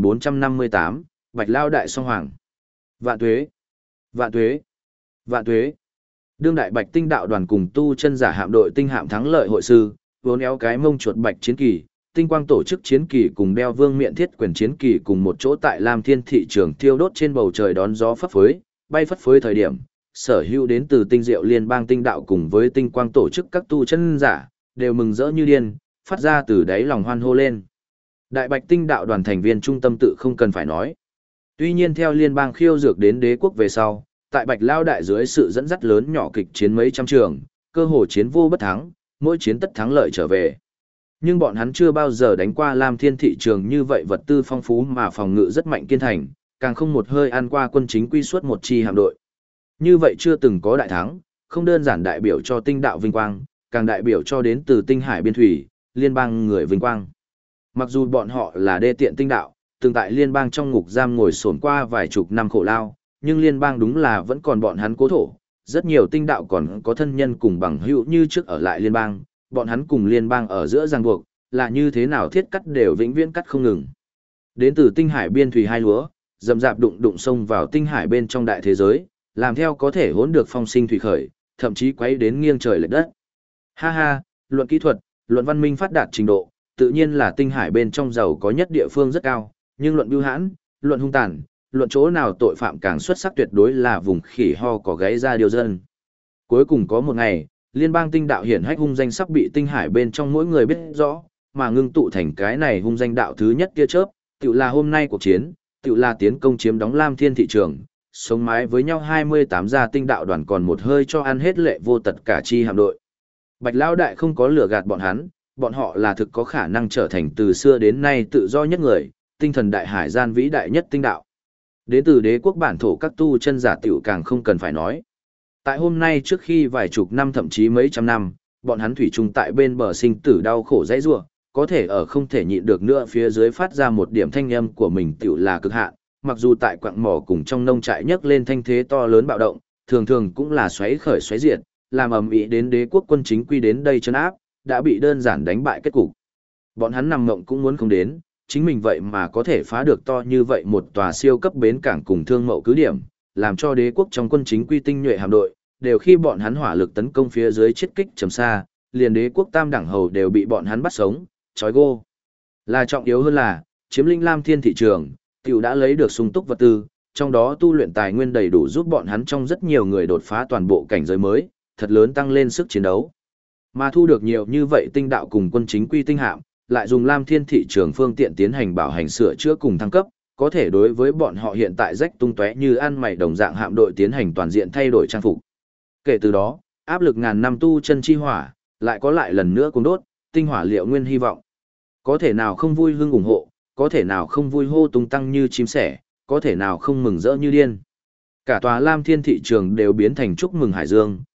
2458, Bạch Lao đại song hoàng. Vạn tuế, vạn tuế, vạn tuế. Đương đại Bạch tinh đạo đoàn cùng tu chân giả hạm đội tinh hạm thắng lợi hội sư, vốn éo cái mông chuột bạch chiến kỳ, tinh quang tổ chức chiến kỳ cùng đeo vương miện thiết quyền chiến kỳ cùng một chỗ tại Lam Thiên thị trường thiêu đốt trên bầu trời đón gió phấp phới, bay phất phới thời điểm, sở hữu đến từ tinh diệu liên bang tinh đạo cùng với tinh quang tổ chức các tu chân giả, đều mừng rỡ như điên, phát ra từ đáy lòng hoan hô lên. Đại Bạch tinh đạo đoàn thành viên trung tâm tự không cần phải nói. Tuy nhiên theo liên bang khiêu dược đến đế quốc về sau, tại Bạch Lao đại dưới sự dẫn dắt lớn nhỏ kịch chiến mấy trăm trường, cơ hồ chiến vô bất thắng, mỗi chiến tất thắng lợi trở về. Nhưng bọn hắn chưa bao giờ đánh qua Lam Thiên thị trường như vậy, vật tư phong phú mà phòng ngự rất mạnh kiên thành, càng không một hơi ăn qua quân chính quy suốt một chi hạm đội. Như vậy chưa từng có đại thắng, không đơn giản đại biểu cho tinh đạo vinh quang, càng đại biểu cho đến từ tinh hải biên thủy, liên bang người vinh quang. Mặc dù bọn họ là đê tiện tinh đạo, từng tại liên bang trong ngục giam ngồi sổn qua vài chục năm khổ lao, nhưng liên bang đúng là vẫn còn bọn hắn cố thổ, rất nhiều tinh đạo còn có thân nhân cùng bằng hữu như trước ở lại liên bang, bọn hắn cùng liên bang ở giữa ràng buộc, là như thế nào thiết cắt đều vĩnh viễn cắt không ngừng. Đến từ tinh hải biên thủy hai lúa, dầm dạp đụng đụng xông vào tinh hải bên trong đại thế giới, làm theo có thể hỗn được phong sinh thủy khởi, thậm chí quấy đến nghiêng trời lệch đất. Ha ha, luận kỹ thuật, luận văn minh phát đạt trình độ, tự nhiên là tinh hải bên trong giàu có nhất địa phương rất cao, nhưng luận bưu hãn, luận hung tàn, luận chỗ nào tội phạm càng xuất sắc tuyệt đối là vùng khỉ ho có gáy ra điều dân. Cuối cùng có một ngày, liên bang tinh đạo hiển hách hung danh sắp bị tinh hải bên trong mỗi người biết rõ, mà ngưng tụ thành cái này hung danh đạo thứ nhất kia chớp, tự là hôm nay cuộc chiến, tự là tiến công chiếm đóng Lam Thiên thị trường, sống mái với nhau 28 gia tinh đạo đoàn còn một hơi cho ăn hết lệ vô tật cả chi hạm đội. Bạch Lão đại không có lừa gạt bọn họ là thực có khả năng trở thành từ xưa đến nay tự do nhất người, tinh thần đại hải gian vĩ đại nhất tinh đạo. Đến từ đế quốc bản thổ các tu chân giả tiểu càng không cần phải nói. Tại hôm nay trước khi vài chục năm thậm chí mấy trăm năm, bọn hắn thủy chung tại bên bờ sinh tử đau khổ dãy rủa, có thể ở không thể nhịn được nữa phía dưới phát ra một điểm thanh âm của mình tiểu là cực hạn, mặc dù tại quặng mỏ cùng trong nông trại nhấc lên thanh thế to lớn bạo động, thường thường cũng là xoáy khởi xoáy diệt, làm ầm ĩ đến đế quốc quân chính quy đến đây trấn áp, đã bị đơn giản đánh bại kết cục. Bọn hắn nằm mộng cũng muốn không đến, chính mình vậy mà có thể phá được to như vậy một tòa siêu cấp bến cảng cùng thương mậu cứ điểm, làm cho đế quốc trong quân chính quy tinh nhuệ hạm đội, đều khi bọn hắn hỏa lực tấn công phía dưới chết kích trầm xa, liền đế quốc tam đẳng hầu đều bị bọn hắn bắt sống, trói gô. Là trọng yếu hơn là, chiếm lĩnh Lam Thiên thị trường, tiểu đã lấy được sung túc vật tư, trong đó tu luyện tài nguyên đầy đủ giúp bọn hắn trong rất nhiều người đột phá toàn bộ cảnh giới mới, thật lớn tăng lên sức chiến đấu. Mà thu được nhiều như vậy tinh đạo cùng quân chính quy tinh hạm, lại dùng Lam Thiên thị trường phương tiện tiến hành bảo hành sửa chữa cùng thăng cấp, có thể đối với bọn họ hiện tại rách tung tóe như ăn mày đồng dạng hạm đội tiến hành toàn diện thay đổi trang phục. Kể từ đó, áp lực ngàn năm tu chân chi hỏa, lại có lại lần nữa cùng đốt, tinh hỏa liệu nguyên hy vọng. Có thể nào không vui hưng ủng hộ, có thể nào không vui hô tung tăng như chim sẻ, có thể nào không mừng rỡ như điên. Cả tòa Lam Thiên thị trường đều biến thành chúc mừng hải dương,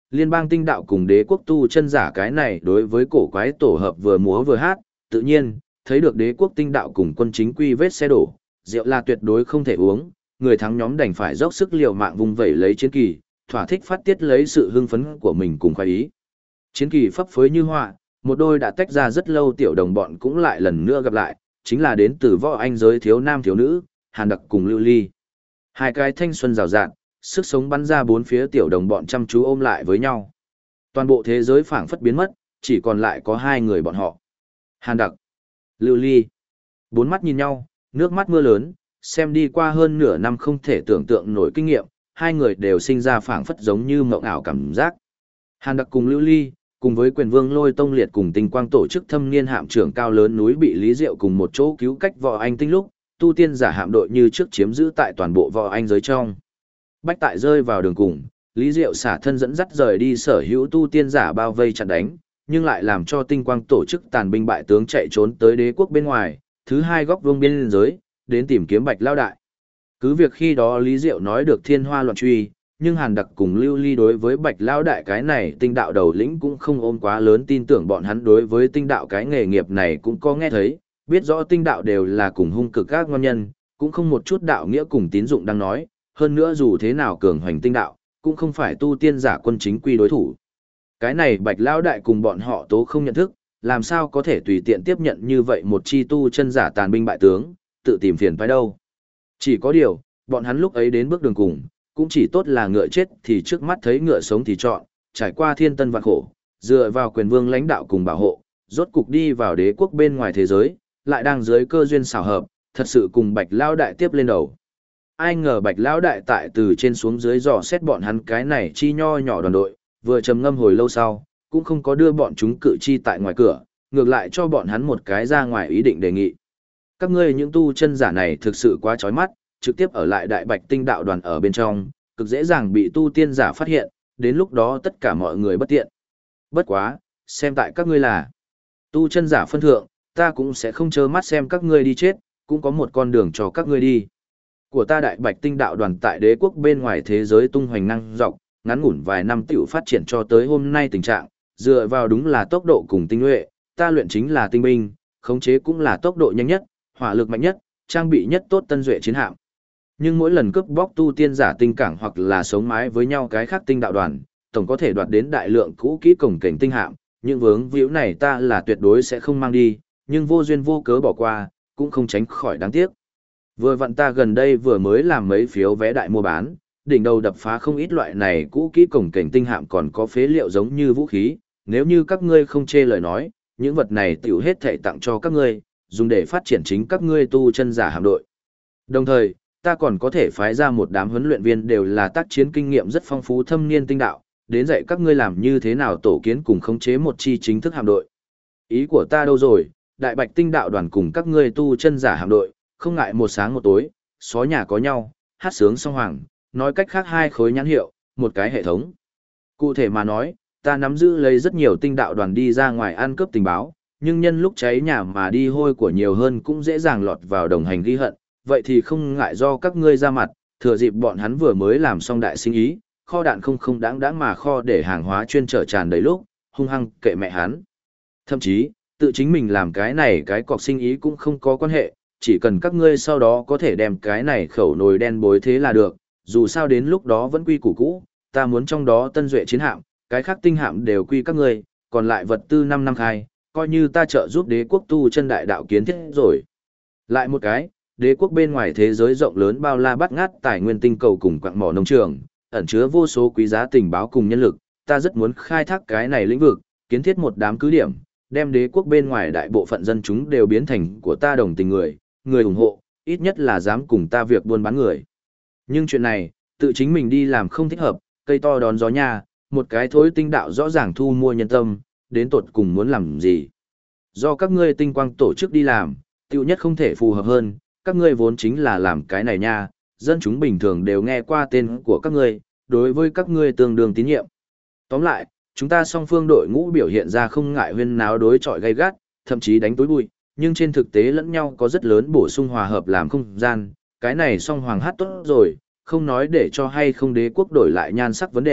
Liên bang tinh đạo cùng đế quốc tu chân giả cái này đối với cổ quái tổ hợp vừa múa vừa hát, tự nhiên, thấy được đế quốc tinh đạo cùng quân chính quy vết xe đổ, rượu là tuyệt đối không thể uống, người thắng nhóm đành phải dốc sức liều mạng vung vẩy lấy chiến kỳ, thỏa thích phát tiết lấy sự hưng phấn của mình cùng khoái ý. Chiến kỳ phấp phới như họa, một đôi đã tách ra rất lâu tiểu đồng bọn cũng lại lần nữa gặp lại, chính là đến từ võ anh giới thiếu nam thiếu nữ, Hàn Đặc cùng Lưu Ly. Hai cái thanh xuân rào rạt, sức sống bắn ra bốn phía tiểu đồng bọn chăm chú ôm lại với nhau. Toàn bộ thế giới phảng phất biến mất, chỉ còn lại có hai người bọn họ. Hàn Đặc, Lưu Ly. Bốn mắt nhìn nhau, nước mắt mưa lớn, xem đi qua hơn nửa năm không thể tưởng tượng nổi kinh nghiệm, hai người đều sinh ra phảng phất giống như mộng ảo cảm giác. Hàn Đặc cùng Lưu Ly, cùng với Quyền Vương Lôi Tông Liệt cùng Tinh Quang tổ chức thâm niên hạm trưởng cao lớn núi bị Lý Diệu cùng một chỗ cứu cách võ anh tinh lúc, tu tiên giả hạm đội như trước chiếm giữ tại toàn bộ võ anh giới trong. Bách tại rơi vào đường cùng, Lý Diệu xả thân dẫn dắt rời đi sở hữu tu tiên giả bao vây chặn đánh, nhưng lại làm cho Tinh Quang tổ chức tàn binh bại tướng chạy trốn tới đế quốc bên ngoài, thứ hai góc vương biên giới, đến tìm kiếm Bạch Lao Đại. Cứ việc khi đó Lý Diệu nói được thiên hoa loạn truy, nhưng Hàn Đặc cùng Lưu Ly đối với Bạch Lao Đại cái này tinh đạo đầu lĩnh cũng không ôm quá lớn tin tưởng bọn hắn đối với tinh đạo cái nghề nghiệp này cũng có nghe thấy, biết rõ tinh đạo đều là cùng hung cực các ngon nhân, cũng không một chút đạo nghĩa cùng tín dụng đang nói, hơn nữa dù thế nào cường hoành tinh đạo, cũng không phải tu tiên giả quân chính quy đối thủ. Cái này Bạch Lao Đại cùng bọn họ tố không nhận thức, làm sao có thể tùy tiện tiếp nhận như vậy một chi tu chân giả tàn binh bại tướng, tự tìm phiền phải đâu. Chỉ có điều, bọn hắn lúc ấy đến bước đường cùng, cũng chỉ tốt là ngựa chết thì trước mắt thấy ngựa sống thì chọn, trải qua thiên tân vạn khổ, dựa vào Quyền Vương lãnh đạo cùng bảo hộ, rốt cục đi vào đế quốc bên ngoài thế giới, lại đang dưới cơ duyên xảo hợp, thật sự cùng Bạch Lão Đại tiếp lên đầu. Ai ngờ Bạch Lão Đại tại từ trên xuống dưới dò xét bọn hắn cái này chi nho nhỏ đoàn đội, vừa trầm ngâm hồi lâu sau, cũng không có đưa bọn chúng cự chi tại ngoài cửa, ngược lại cho bọn hắn một cái ra ngoài ý định đề nghị. Các ngươi những tu chân giả này thực sự quá chói mắt, trực tiếp ở lại Đại Bạch Tinh đạo đoàn ở bên trong, cực dễ dàng bị tu tiên giả phát hiện, đến lúc đó tất cả mọi người bất tiện. Bất quá, xem tại các ngươi là tu chân giả phân thượng, ta cũng sẽ không trơ mắt xem các ngươi đi chết, cũng có một con đường cho các ngươi đi. Của ta Đại Bạch Tinh đạo đoàn tại đế quốc bên ngoài thế giới tung hoành năng dọc, ngắn ngủn vài năm tiểu phát triển cho tới hôm nay tình trạng, dựa vào đúng là tốc độ cùng tinh nhuệ, ta luyện chính là tinh binh, khống chế cũng là tốc độ nhanh nhất, hỏa lực mạnh nhất, trang bị nhất tốt tân duệ chiến hạm. Nhưng mỗi lần cướp bóc tu tiên giả tinh cảng hoặc là sống mái với nhau cái khác tinh đạo đoàn, tổng có thể đoạt đến đại lượng cũ kỹ cổng cảnh tinh hạm, những vướng víu này ta là tuyệt đối sẽ không mang đi, nhưng vô duyên vô cớ bỏ qua, cũng không tránh khỏi đáng tiếc. Vừa vặn ta gần đây vừa mới làm mấy phiếu vé đại mua bán, đỉnh đầu đập phá không ít loại này cũ kỹ cổng cảnh tinh hạm còn có phế liệu giống như vũ khí, nếu như các ngươi không chê lời nói, những vật này tiểu hết thảy tặng cho các ngươi, dùng để phát triển chính các ngươi tu chân giả hạm đội. Đồng thời, ta còn có thể phái ra một đám huấn luyện viên đều là tác chiến kinh nghiệm rất phong phú thâm niên tinh đạo, đến dạy các ngươi làm như thế nào tổ kiến cùng khống chế một chi chính thức hạm đội. Ý của ta đâu rồi, Đại Bạch Tinh đạo đoàn cùng các ngươi tu chân giả hạm đội, không ngại một sáng một tối, xó nhà có nhau, hát sướng song hoàng, nói cách khác hai khối nhãn hiệu, một cái hệ thống. Cụ thể mà nói, ta nắm giữ lấy rất nhiều tinh đạo đoàn đi ra ngoài ăn cướp tình báo, nhưng nhân lúc cháy nhà mà đi hôi của nhiều hơn cũng dễ dàng lọt vào đồng hành ghi hận, vậy thì không ngại do các ngươi ra mặt, thừa dịp bọn hắn vừa mới làm xong đại sinh ý, kho đạn không đáng mà kho để hàng hóa chuyên trở tràn đầy lúc, hung hăng kệ mẹ hắn. Thậm chí, tự chính mình làm cái này cái cọc sinh ý cũng không có quan hệ, chỉ cần các ngươi sau đó có thể đem cái này khẩu nồi đen bối thế là được, dù sao đến lúc đó vẫn quy củ cũ, ta muốn trong đó tân duệ chiến hạm, cái khác tinh hạm đều quy các ngươi, còn lại vật tư 5 năm khai, coi như ta trợ giúp đế quốc tu chân đại đạo kiến thiết rồi. Lại một cái, đế quốc bên ngoài thế giới rộng lớn bao la bát ngát tài nguyên tinh cầu cùng quặng mỏ nông trường, ẩn chứa vô số quý giá tình báo cùng nhân lực, ta rất muốn khai thác cái này lĩnh vực, kiến thiết một đám cứ điểm, đem đế quốc bên ngoài đại bộ phận dân chúng đều biến thành của ta đồng tình người ủng hộ, ít nhất là dám cùng ta việc buôn bán người. Nhưng chuyện này, tự chính mình đi làm không thích hợp, cây to đón gió nha, một cái thối tinh đạo rõ ràng thu mua nhân tâm, đến tột cùng muốn làm gì. Do các ngươi tinh quang tổ chức đi làm, tiêu nhất không thể phù hợp hơn, các ngươi vốn chính là làm cái này nha, dân chúng bình thường đều nghe qua tên của các ngươi, đối với các ngươi tương đương tín nhiệm. Tóm lại, chúng ta song phương đội ngũ biểu hiện ra không ngại huyên náo đối chọi gay gắt, thậm chí đánh tối bụi, nhưng trên thực tế lẫn nhau có rất lớn bổ sung hòa hợp làm không gian, cái này song hoàng hát tốt rồi, không nói để cho hay không đế quốc đổi lại nhan sắc vấn đề,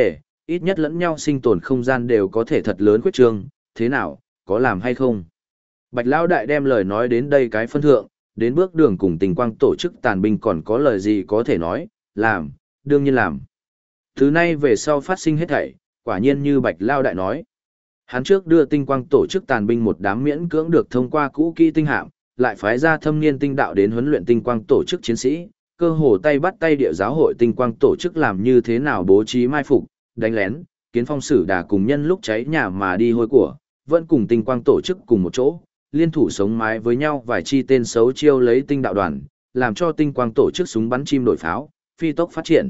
ít nhất lẫn nhau sinh tồn không gian đều có thể thật lớn khuyết trương, thế nào, có làm hay không? Bạch Lão Đại đem lời nói đến đây cái phân thượng, đến bước đường cùng tình quang tổ chức tàn binh còn có lời gì có thể nói, làm, đương nhiên làm. Thứ nay về sau phát sinh hết thảy, quả nhiên như Bạch Lão Đại nói. Hắn trước đưa tinh quang tổ chức tàn binh một đám miễn cưỡng được thông qua cũ kỹ tinh hạm, lại phái ra thâm niên tinh đạo đến huấn luyện tinh quang tổ chức chiến sĩ, cơ hồ tay bắt tay địa giáo hội tinh quang tổ chức làm như thế nào bố trí mai phục, đánh lén, kiến phong sử đà cùng nhân lúc cháy nhà mà đi hôi của, vẫn cùng tinh quang tổ chức cùng một chỗ, liên thủ sống mái với nhau vài chi tên xấu chiêu lấy tinh đạo đoàn, làm cho tinh quang tổ chức súng bắn chim đổi pháo, phi tốc phát triển.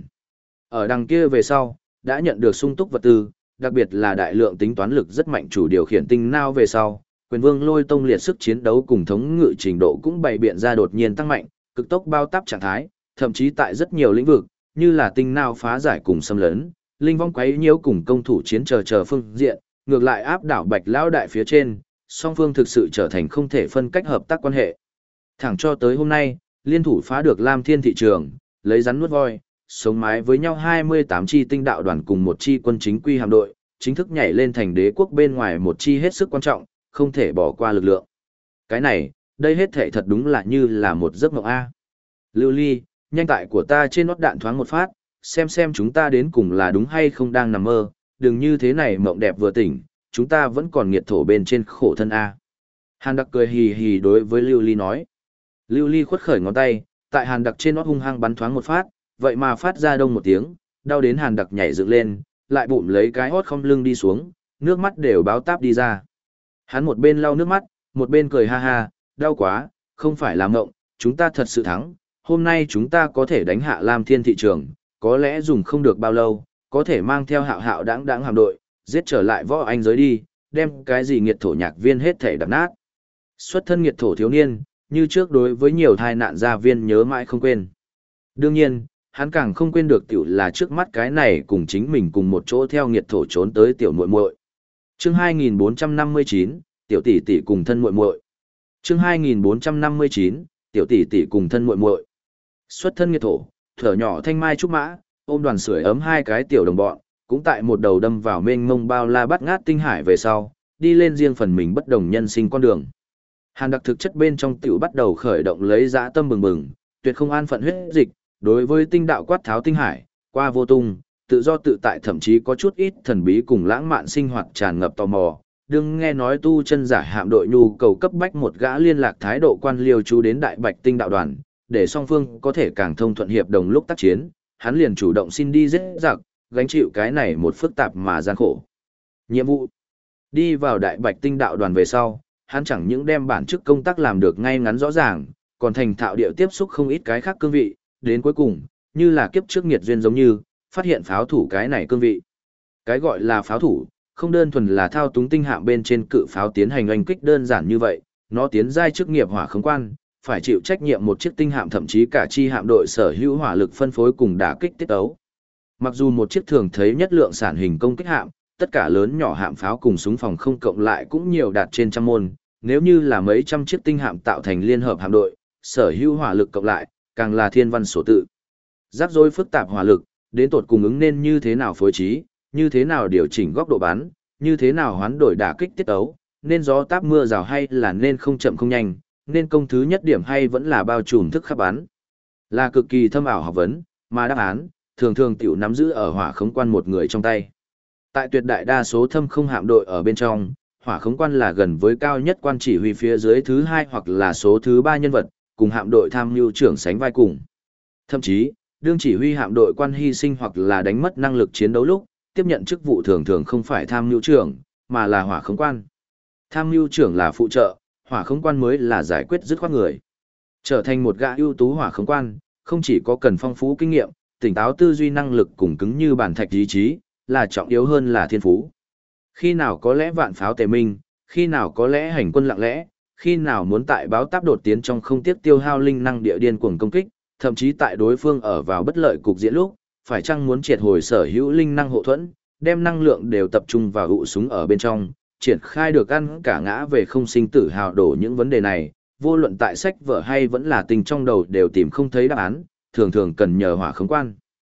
Ở đằng kia về sau, đã nhận được sung túc vật tư, đặc biệt là đại lượng tính toán lực rất mạnh chủ điều khiển tinh nao về sau, quyền vương lôi tông liệt sức chiến đấu cùng thống ngự trình độ cũng bày biện ra đột nhiên tăng mạnh, cực tốc bao táp trạng thái, thậm chí tại rất nhiều lĩnh vực, như là tinh nao phá giải cùng xâm lấn, linh vong quấy nhiễu cùng công thủ chiến chờ phương diện, ngược lại áp đảo Bạch Lão Đại phía trên, song phương thực sự trở thành không thể phân cách hợp tác quan hệ. Thẳng cho tới hôm nay, liên thủ phá được Lam Thiên thị trường, lấy rắn nuốt voi, sống mái với nhau 28 chi tinh đạo đoàn cùng một chi quân chính quy hạm đội, chính thức nhảy lên thành đế quốc bên ngoài một chi hết sức quan trọng, không thể bỏ qua lực lượng. Cái này, đây hết thể thật đúng là như là một giấc mộng A. Lưu Ly, nhanh tại của ta trên nót đạn thoáng một phát, xem chúng ta đến cùng là đúng hay không đang nằm mơ, đừng như thế này mộng đẹp vừa tỉnh, chúng ta vẫn còn nghiệt thổ bên trên khổ thân A. Hàn Đặc cười hì hì đối với Lưu Ly nói. Lưu Ly khuất khởi ngón tay, tại Hàn Đặc trên nót hung hăng bắn thoáng một phát, vậy mà phát ra đông một tiếng, đau đến Hàn Đặc nhảy dựng lên, lại bụng lấy cái hót không lưng đi xuống, nước mắt đều báo táp đi ra. Hắn một bên lau nước mắt, một bên cười ha ha, đau quá, không phải là mộng, chúng ta thật sự thắng, hôm nay chúng ta có thể đánh hạ Lam Thiên thị trường, có lẽ dùng không được bao lâu, có thể mang theo hạo hạo đáng hạm đội, giết trở lại võ anh giới đi, đem cái gì nghiệt thổ nhạc viên hết thể đập nát. Xuất thân nghiệt thổ thiếu niên, như trước đối với nhiều thai nạn gia viên nhớ mãi không quên. Đương nhiên, hắn càng không quên được tiểu là trước mắt cái này cùng chính mình cùng một chỗ theo nghiệt thổ trốn tới tiểu muội muội. Chương 2459, tiểu tỷ tỷ cùng thân muội muội. Chương 2459, tiểu tỷ tỷ cùng thân muội muội. Xuất thân nghiệt thổ, thở nhỏ thanh mai trúc mã, ôm đoàn sưởi ấm hai cái tiểu đồng bọn, cũng tại một đầu đâm vào mênh mông bao la bắt ngát tinh hải về sau, đi lên riêng phần mình bất đồng nhân sinh con đường. Hàn Đặc thực chất bên trong tiểu bắt đầu khởi động lấy dã tâm bừng bừng, tuyệt không an phận huyết dịch, đối với tinh đạo quát tháo tinh hải, qua vô tung, tự do tự tại thậm chí có chút ít thần bí cùng lãng mạn sinh hoạt tràn ngập tò mò. Đừng nghe nói tu chân giả hạm đội nhu cầu cấp bách một gã liên lạc thái độ quan liêu chú đến đại bạch tinh đạo đoàn, để song phương có thể càng thông thuận hiệp đồng lúc tác chiến, hắn liền chủ động xin đi giết giặc, gánh chịu cái này một phức tạp mà gian khổ. Nhiệm vụ. Đi vào đại bạch tinh đạo đoàn về sau, hắn chẳng những đem bản chức công tác làm được ngay ngắn rõ ràng, còn thành thạo điệu tiếp xúc không ít cái khác cương vị, đến cuối cùng, như là kiếp trước nghiệt duyên giống như, phát hiện pháo thủ cái này cương vị. Cái gọi là pháo thủ, không đơn thuần là thao túng tinh hạm bên trên cự pháo tiến hành oanh kích đơn giản như vậy, nó tiến giai chức nghiệp hỏa khống quan, phải chịu trách nhiệm một chiếc tinh hạm thậm chí cả chi hạm đội sở hữu hỏa lực phân phối cùng đả kích tiết tấu. Mặc dù một chiếc thường thấy nhất lượng sản hình công kích hạm, tất cả lớn nhỏ hạm pháo cùng súng phòng không cộng lại cũng nhiều đạt trên trăm môn, nếu như là mấy trăm chiếc tinh hạm tạo thành liên hợp hạm đội, sở hữu hỏa lực cộng lại, càng là thiên văn sổ tự. Rắc rối phức tạp hỏa lực, đến tột cùng ứng nên như thế nào phối trí, như thế nào điều chỉnh góc độ bắn, như thế nào hoán đổi đả kích tiết tấu, nên gió táp mưa rào hay là nên không chậm không nhanh, nên công thứ nhất điểm hay vẫn là bao trùm thức khắp bắn. Là cực kỳ thâm ảo học vấn, mà đáp án, thường thường tiểu nắm giữ ở hỏa khống quan một người trong tay. Tại tuyệt đại đa số thâm không hạm đội ở bên trong, hỏa khống quan là gần với cao nhất quan chỉ huy phía dưới thứ hai hoặc là số thứ ba nhân vật, cùng hạm đội tham mưu trưởng sánh vai cùng. Thậm chí, đương chỉ huy hạm đội quan hy sinh hoặc là đánh mất năng lực chiến đấu lúc, tiếp nhận chức vụ thường thường không phải tham mưu trưởng, mà là hỏa khống quan. Tham mưu trưởng là phụ trợ, hỏa khống quan mới là giải quyết dứt khoát người. Trở thành một gã ưu tú hỏa khống quan, không chỉ có cần phong phú kinh nghiệm, tỉnh táo tư duy năng lực cùng cứng như bản thạch ý chí, là trọng yếu hơn là thiên phú. Khi nào có lẽ vạn pháo tề minh, khi nào có lẽ hành quân lặng lẽ, khi nào muốn tại báo táp đột tiến trong không tiếc tiêu hao linh năng địa điên cuồng công kích, thậm chí tại đối phương ở vào bất lợi cục diện lúc, phải chăng muốn triệt hồi sở hữu linh năng hộ thuẫn, đem năng lượng đều tập trung vào hụ súng ở bên trong, triển khai được ăn cả ngã về không sinh tử hào đổ những vấn đề này, vô luận tại sách vở hay vẫn là tình trong đầu đều tìm không thấy đáp án, thường thường cần nhờ hỏa khống quan.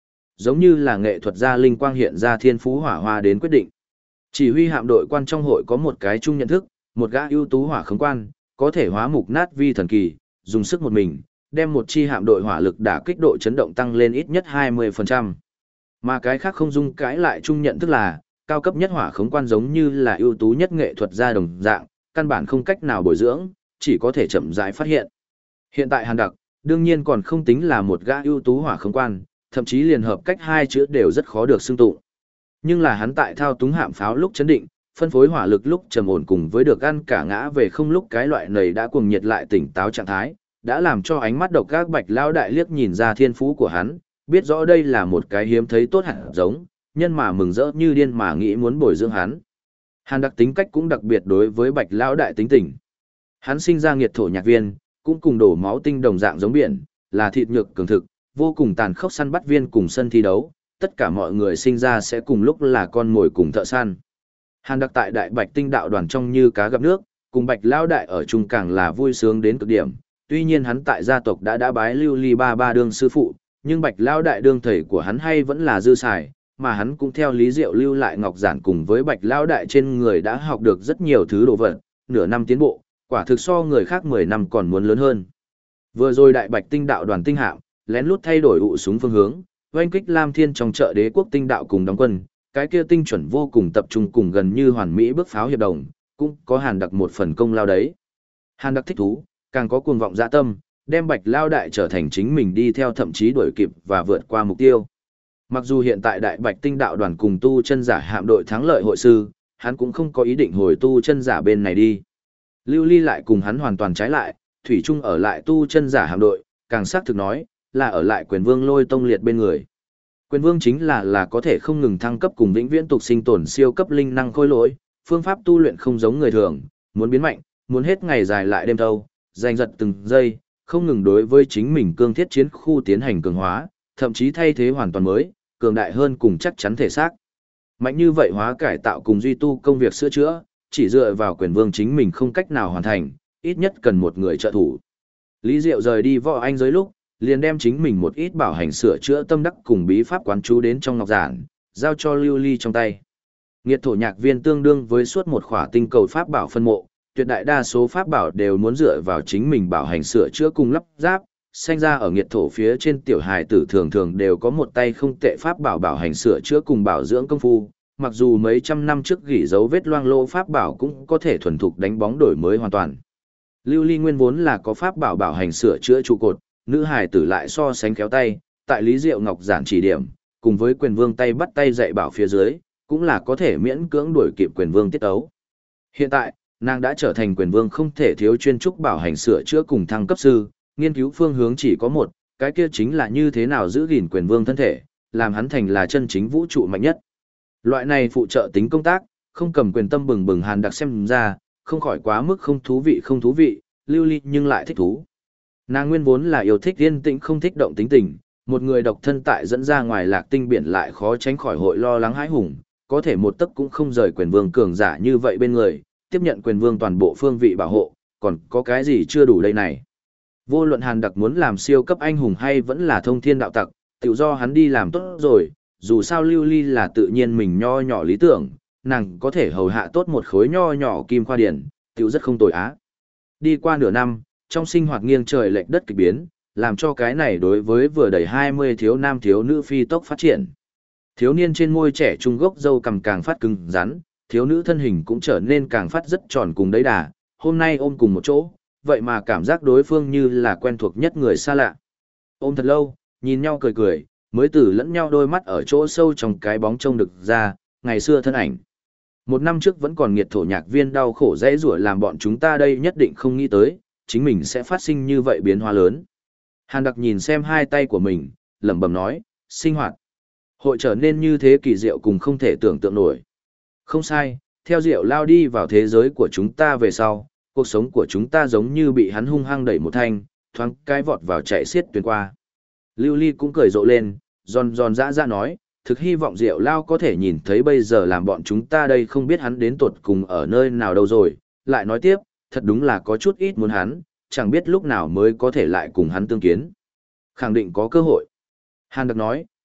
giống như là nghệ thuật gia linh quang hiện ra thiên phú hỏa hoa đến quyết định. Chỉ huy hạm đội quan trong hội có một cái chung nhận thức, một gã ưu tú hỏa khống quan, có thể hóa mục nát vi thần kỳ, dùng sức một mình, đem một chi hạm đội hỏa lực đả kích độ chấn động tăng lên ít nhất 20%. Mà cái khác không dung cãi lại chung nhận thức là, cao cấp nhất hỏa khống quan giống như là ưu tú nhất nghệ thuật gia đồng dạng, căn bản không cách nào bồi dưỡng, chỉ có thể chậm rãi phát hiện. Hiện tại Hàn Đặc, đương nhiên còn không tính là một gã ưu tú hỏa khống quan, thậm chí liền hợp cách hai chữ đều rất khó được xưng tụng. Nhưng là hắn tại thao túng hạm pháo lúc chấn định, phân phối hỏa lực lúc trầm ổn cùng với được ăn cả ngã về không lúc cái loại này đã cuồng nhiệt lại tỉnh táo trạng thái, đã làm cho ánh mắt độc các Bạch lão đại liếc nhìn ra thiên phú của hắn, biết rõ đây là một cái hiếm thấy tốt hạt giống, nhân mà mừng rỡ như điên mà nghĩ muốn bồi dưỡng hắn. Hàn Đặc tính cách cũng đặc biệt đối với Bạch lão đại tính tình. Hắn sinh ra nghiệt thổ nhạc viên, cũng cùng đổ máu tinh đồng dạng giống biển, là thịt nhược cường thực, vô cùng tàn khốc săn bắt viên cùng sân thi đấu, tất cả mọi người sinh ra sẽ cùng lúc là con mồi cùng thợ săn. Hàn Đặc tại Đại Bạch Tinh đạo đoàn trong như cá gặp nước, cùng Bạch lão đại ở chung càng là vui sướng đến cực điểm. Tuy nhiên hắn tại gia tộc đã bái Lưu Ly ba ba đương sư phụ, nhưng Bạch lão đại đương thầy của hắn hay vẫn là dư xài, mà hắn cũng theo Lý Diệu lưu lại ngọc giản cùng với Bạch lão đại trên người đã học được rất nhiều thứ đồ vật, nửa năm tiến bộ, quả thực so người khác 10 năm còn muốn lớn hơn. Vừa rồi Đại Bạch Tinh đạo đoàn tinh hạm, lén lút thay đổi ụ súng phương hướng, oanh kích Lam Thiên trong chợ Đế quốc tinh đạo cùng đóng quân, cái kia tinh chuẩn vô cùng tập trung cùng gần như hoàn mỹ bước pháo hiệp đồng, cũng có Hàn Đặc một phần công lao đấy. Hàn Đặc thích thú, càng có cuồng vọng dạ tâm, đem Bạch lao đại trở thành chính mình đi theo thậm chí đuổi kịp và vượt qua mục tiêu. Mặc dù hiện tại Đại Bạch Tinh đạo đoàn cùng tu chân giả hạm đội thắng lợi hội sư, hắn cũng không có ý định hồi tu chân giả bên này đi. Lưu Ly lại cùng hắn hoàn toàn trái lại, thủy chung ở lại tu chân giả hạm đội, càng xác thực nói, là ở lại Quyền Vương Lôi Tông Liệt bên người. Quyền Vương chính là có thể không ngừng thăng cấp cùng vĩnh viễn tục sinh tồn siêu cấp linh năng khôi lỗi, phương pháp tu luyện không giống người thường, muốn biến mạnh, muốn hết ngày dài lại đêm thâu, giành giật từng giây, không ngừng đối với chính mình cương thiết chiến khu tiến hành cường hóa, thậm chí thay thế hoàn toàn mới, cường đại hơn cùng chắc chắn thể xác. Mạnh như vậy hóa cải tạo cùng duy tu công việc sửa chữa, chỉ dựa vào Quyền Vương chính mình không cách nào hoàn thành, ít nhất cần một người trợ thủ. Lý Diệu rời đi võ anh giới lúc, liền đem chính mình một ít bảo hành sửa chữa tâm đắc cùng bí pháp quán chú đến trong ngọc giản, giao cho Lưu Ly trong tay. Nghiệt thổ nhạc viên tương đương với suốt một khỏa tinh cầu pháp bảo phân mộ, tuyệt đại đa số pháp bảo đều muốn dựa vào chính mình bảo hành sửa chữa cùng lắp ráp, sinh ra ở nghiệt thổ phía trên tiểu hài tử thường thường đều có một tay không tệ pháp bảo bảo hành sửa chữa cùng bảo dưỡng công phu, mặc dù mấy trăm năm trước gỉ dấu vết loang lô pháp bảo cũng có thể thuần thục đánh bóng đổi mới hoàn toàn. Lưu Ly nguyên vốn là có pháp bảo bảo hành sửa chữa trụ cột, nữ hài tử lại so sánh khéo tay, tại Lý Diệu Ngọc giản chỉ điểm, cùng với Quyền Vương tay bắt tay dạy bảo phía dưới, cũng là có thể miễn cưỡng đuổi kịp Quyền Vương tiết ấu. Hiện tại, nàng đã trở thành Quyền Vương không thể thiếu chuyên trúc bảo hành sửa chữa cùng thăng cấp sư, nghiên cứu phương hướng chỉ có một, cái kia chính là như thế nào giữ gìn Quyền Vương thân thể, làm hắn thành là chân chính vũ trụ mạnh nhất. Loại này phụ trợ tính công tác, không cầm quyền tâm bừng bừng Hàn Đặc xem ra, không khỏi quá mức không thú vị, Lưu Ly nhưng lại thích thú. Nàng nguyên vốn là yêu thích yên tĩnh không thích động tính tình, một người độc thân tại dẫn ra ngoài lạc tinh biển lại khó tránh khỏi hội lo lắng hãi hùng, có thể một tấc cũng không rời Quyền Vương cường giả như vậy bên người, tiếp nhận Quyền Vương toàn bộ phương vị bảo hộ, còn có cái gì chưa đủ đây này. Vô luận Hàn Đặc muốn làm siêu cấp anh hùng hay vẫn là thông thiên đạo tặc, tự do hắn đi làm tốt rồi, dù sao Lưu Ly là tự nhiên mình nho nhỏ lý tưởng, nàng có thể hầu hạ tốt một khối nho nhỏ kim khoa điển, tự rất không tồi á. Đi qua nửa năm, trong sinh hoạt nghiêng trời lệch đất kỳ biến, làm cho cái này đối với vừa đầy 20 thiếu nam thiếu nữ phi tốc phát triển. Thiếu niên trên môi trẻ trung gốc râu cằm càng phát cứng rắn, thiếu nữ thân hình cũng trở nên càng phát rất tròn cùng đấy đà, hôm nay ôm cùng một chỗ, vậy mà cảm giác đối phương như là quen thuộc nhất người xa lạ. Ôm thật lâu, nhìn nhau cười cười, mới từ lẫn nhau đôi mắt ở chỗ sâu trong cái bóng trông được ra, ngày xưa thân ảnh. Một năm trước vẫn còn nghiệt thổ nhạc viên đau khổ dễ rủa làm bọn chúng ta đây nhất định không nghĩ tới, chính mình sẽ phát sinh như vậy biến hóa lớn. Hàn Đặc nhìn xem hai tay của mình, lẩm bẩm nói, sinh hoạt hội trở nên như thế kỳ diệu cùng không thể tưởng tượng nổi. Không sai, theo Diệu lao đi vào thế giới của chúng ta về sau, cuộc sống của chúng ta giống như bị hắn hung hăng đẩy một thanh, thoáng cái vọt vào chạy xiết tuyến qua. Lưu Ly cũng cười rộ lên, giòn giòn dã nói, thực hy vọng Diệu lao có thể nhìn thấy bây giờ làm bọn chúng ta đây không biết hắn đến tột cùng ở nơi nào đâu rồi, lại nói tiếp, thật đúng là có chút ít muốn hắn, chẳng biết lúc nào mới có thể lại cùng hắn tương kiến. Khẳng định có cơ hội. Hàn Đặc nói,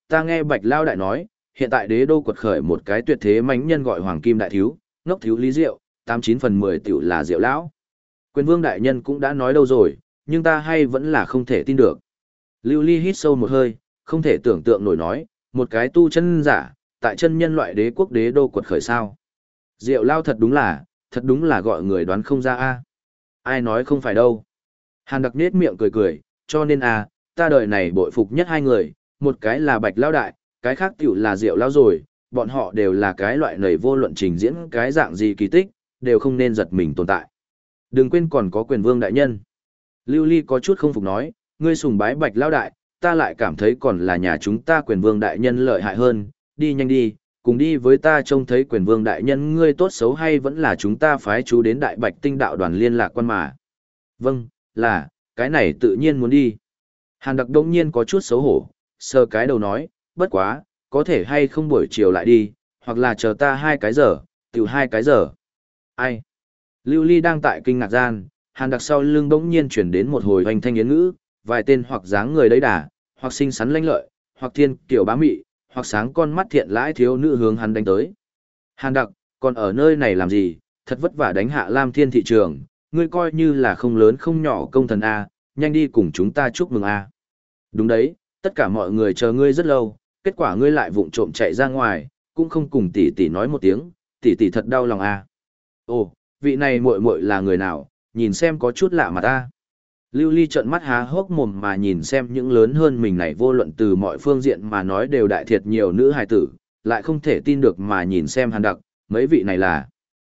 ta nghe Bạch Lao Đại nói, hiện tại đế đô quật khởi một cái tuyệt thế mãnh nhân gọi Hoàng Kim Đại Thiếu, ngốc thiếu lý diệu, 89/10 tiểu là Diệu Lão. Quyền Vương Đại Nhân cũng đã nói đâu rồi, nhưng ta hay vẫn là không thể tin được. Lưu Ly hít sâu một hơi, không thể tưởng tượng nổi nói, một cái tu chân giả, tại chân nhân loại đế quốc đế đô quật khởi sao. Diệu Lao thật đúng là gọi người đoán không ra a. Ai nói không phải đâu. Hàn Đặc nết miệng cười cười, cho nên ta đời này bội phục nhất hai người, một cái là Bạch Lao Đại, cái khác tiểu là Diệu Lao rồi, bọn họ đều là cái loại nầy vô luận trình diễn cái dạng gì kỳ tích, đều không nên giật mình tồn tại. Đừng quên còn có Quyền Vương Đại Nhân. Lưu Ly có chút không phục nói, ngươi sùng bái Bạch Lao Đại, ta lại cảm thấy còn là nhà chúng ta Quyền Vương Đại Nhân lợi hại hơn, đi nhanh đi, cùng đi với ta trông thấy Quyền Vương Đại Nhân ngươi tốt xấu hay vẫn là chúng ta phái chú đến Đại Bạch Tinh Đạo đoàn liên lạc quan mà. Vâng, là, cái này tự nhiên muốn đi. Hàn Đặc đông nhiên có chút xấu hổ, sờ cái đầu nói, bất quá, có thể hay không buổi chiều lại đi, hoặc là chờ ta 2 cái giờ, tiểu 2 cái giờ. Ai? Lưu Ly đang tại kinh ngạc gian, Hàn Đặc sau lưng bỗng nhiên chuyển đến một hồi hoành thanh yến ngữ, vài tên hoặc dáng người đấy đà, hoặc xinh xắn lanh lợi, hoặc thiên kiểu bá mị, hoặc sáng con mắt thiện lãi thiếu nữ hướng hắn đánh tới. Hàn Đặc, còn ở nơi này làm gì, thật vất vả đánh hạ Lam Thiên thị trường, ngươi coi như là không lớn không nhỏ công thần A, nhanh đi cùng chúng ta chúc mừng A. Đúng đấy, tất cả mọi người chờ ngươi rất lâu, kết quả ngươi lại vụng trộm chạy ra ngoài, cũng không cùng tỷ tỷ nói một tiếng, tỷ tỷ thật đau lòng A. Ồ, vị này muội muội là người nào, nhìn xem có chút lạ mà ta. Lưu Ly trợn mắt há hốc mồm mà nhìn xem những lớn hơn mình này vô luận từ mọi phương diện mà nói đều đại thiệt nhiều nữ hài tử, lại không thể tin được mà nhìn xem Hàn Đặc, mấy vị này là.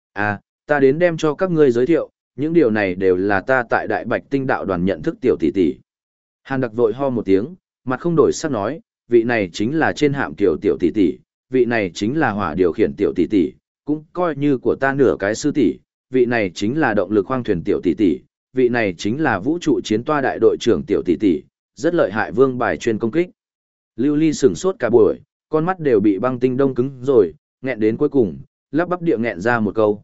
Ta đến đem cho các ngươi giới thiệu, những điều này đều là ta tại Đại Bạch Tinh Đạo đoàn nhận thức tiểu tỷ tỷ. Hàn Đặc vội ho một tiếng, mặt không đổi sắc nói, vị này chính là trên hạm tiểu tỷ tỷ, vị này chính là hỏa điều khiển tiểu tỷ tỷ, cũng coi như của ta nửa cái sư tỷ, vị này chính là động lực khoang thuyền tiểu tỷ tỷ, vị này chính là vũ trụ chiến toa đại đội trưởng tiểu tỷ tỷ, rất lợi hại vương bài chuyên công kích. Lưu Ly sửng sốt cả buổi, con mắt đều bị băng tinh đông cứng rồi, nghẹn đến cuối cùng, lắp bắp địa nghẹn ra một câu,